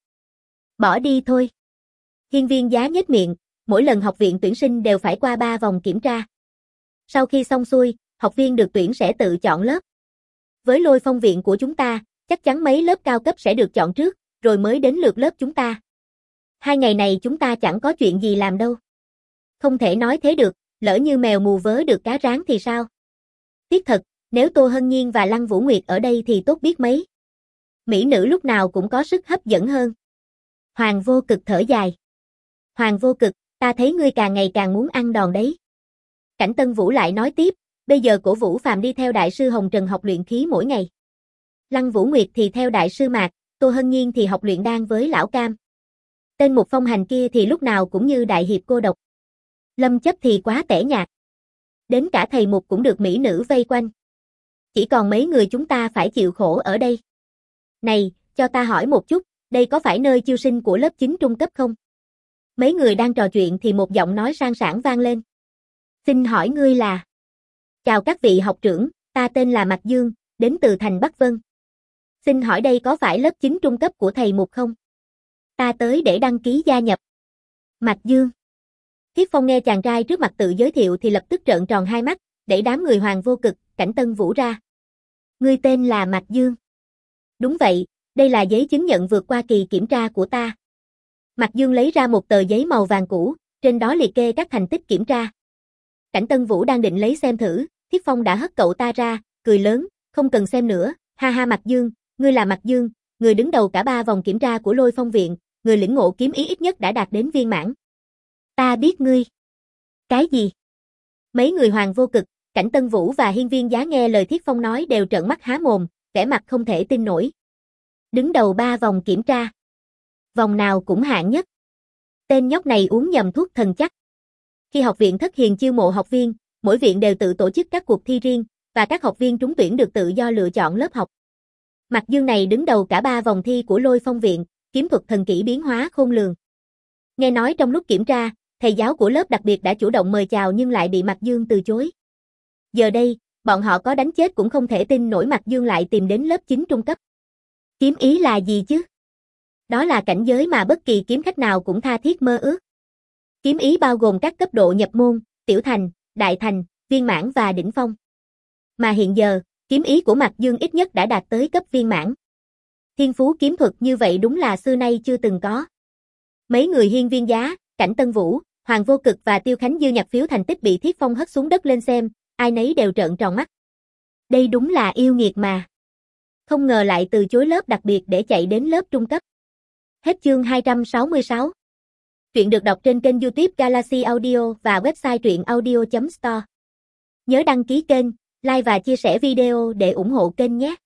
Bỏ đi thôi. Hiên Viên Giá nhếch miệng, mỗi lần học viện tuyển sinh đều phải qua ba vòng kiểm tra. Sau khi xong xuôi, học viên được tuyển sẽ tự chọn lớp. Với Lôi Phong viện của chúng ta, chắc chắn mấy lớp cao cấp sẽ được chọn trước, rồi mới đến lượt lớp chúng ta. Hai ngày này chúng ta chẳng có chuyện gì làm đâu. Không thể nói thế được, lỡ như mèo mù vớ được cá rán thì sao? Tiếc thật, Nếu Tô Hân Nhiên và Lăng Vũ Nguyệt ở đây thì tốt biết mấy. Mỹ nữ lúc nào cũng có sức hấp dẫn hơn. Hoàng Vô Cực thở dài. Hoàng Vô Cực, ta thấy ngươi càng ngày càng muốn ăn đòn đấy. Cảnh Tân Vũ lại nói tiếp, bây giờ Cổ Vũ Phàm đi theo đại sư Hồng Trần học luyện khí mỗi ngày. Lăng Vũ Nguyệt thì theo đại sư Mạc, Tô Hân Nhiên thì học luyện đan với lão Cam. Tên Mục Phong Hành kia thì lúc nào cũng như đại hiệp cô độc. Lâm Chấp thì quá tẻ nhạt. Đến cả thầy Mục cũng được mỹ nữ vây quanh. Chỉ còn mấy người chúng ta phải chịu khổ ở đây. Này, cho ta hỏi một chút, đây có phải nơi chiêu sinh của lớp chín trung cấp không? Mấy người đang trò chuyện thì một giọng nói sang sảng vang lên. Xin hỏi ngươi là? Chào các vị học trưởng, ta tên là Mạc Dương, đến từ thành Bắc Vân. Xin hỏi đây có phải lớp chín trung cấp của thầy Mục không? Ta tới để đăng ký gia nhập. Mạc Dương. Thiết Phong nghe chàng trai trước mặt tự giới thiệu thì lập tức trợn tròn hai mắt, đẩy đám người Hoàng Vô Cực, Cảnh Tân Vũ ra. Ngươi tên là Mạc Dương. Đúng vậy, đây là giấy chứng nhận vượt qua kỳ kiểm tra của ta. Mạc Dương lấy ra một tờ giấy màu vàng cũ, trên đó liệt kê các thành tích kiểm tra. Cảnh Tân Vũ đang định lấy xem thử, Thiết Phong đã hất cậu ta ra, cười lớn, không cần xem nữa, ha ha Mạc Dương, ngươi là Mạc Dương, người đứng đầu cả ba vòng kiểm tra của Lôi Phong Viện, người lĩnh ngộ kiếm ý ít nhất đã đạt đến viên mãn. Ta biết ngươi. Cái gì? Mấy người Hoàng Vô Cực, Cảnh Tân Vũ và Hiên Viên Giá nghe lời Thiết Phong nói đều trợn mắt há mồm, vẻ mặt không thể tin nổi. Đứng đầu ba vòng kiểm tra. Vòng nào cũng hạng nhất. Tên nhóc này uống nhầm thuốc thần chắc. Khi học viện Thất Hiền chiêu mộ học viên, mỗi viện đều tự tổ chức các cuộc thi riêng, và các học viên trúng tuyển được tự do lựa chọn lớp học. Mạc Dương này đứng đầu cả ba vòng thi của Lôi Phong Viện, kiếm thuật thần kỹ biến hóa khôn lường. Nghe nói trong lúc kiểm tra, thầy giáo của lớp đặc biệt đã chủ động mời chào nhưng lại bị Mạc Dương từ chối. Giờ đây, bọn họ có đánh chết cũng không thể tin nổi Mạc Dương lại tìm đến lớp chín trung cấp. Kiếm ý là gì chứ? Đó là cảnh giới mà bất kỳ kiếm khách nào cũng tha thiết mơ ước. Kiếm ý bao gồm các cấp độ nhập môn, tiểu thành, đại thành, viên mãn và đỉnh phong. Mà hiện giờ, kiếm ý của Mạc Dương ít nhất đã đạt tới cấp viên mãn. Thiên phú kiếm thuật như vậy đúng là xưa nay chưa từng có. Mấy người Hiên Viên Giá, Cảnh Tân Vũ, Hoàng Vô Cực và Tiêu Khánh Dư nhặt phiếu thành tích bị Thiết Phong hất xuống đất lên xem, ai nấy đều trợn tròn mắt. Đây đúng là yêu nghiệt mà. Không ngờ lại từ chối lớp đặc biệt để chạy đến lớp trung cấp. Hết chương hai trăm sáu mươi sáu. Truyện được đọc trên kênh YouTube Galaxy Audio và website truyện audio chấm store. Nhớ đăng ký kênh, like và chia sẻ video để ủng hộ kênh nhé.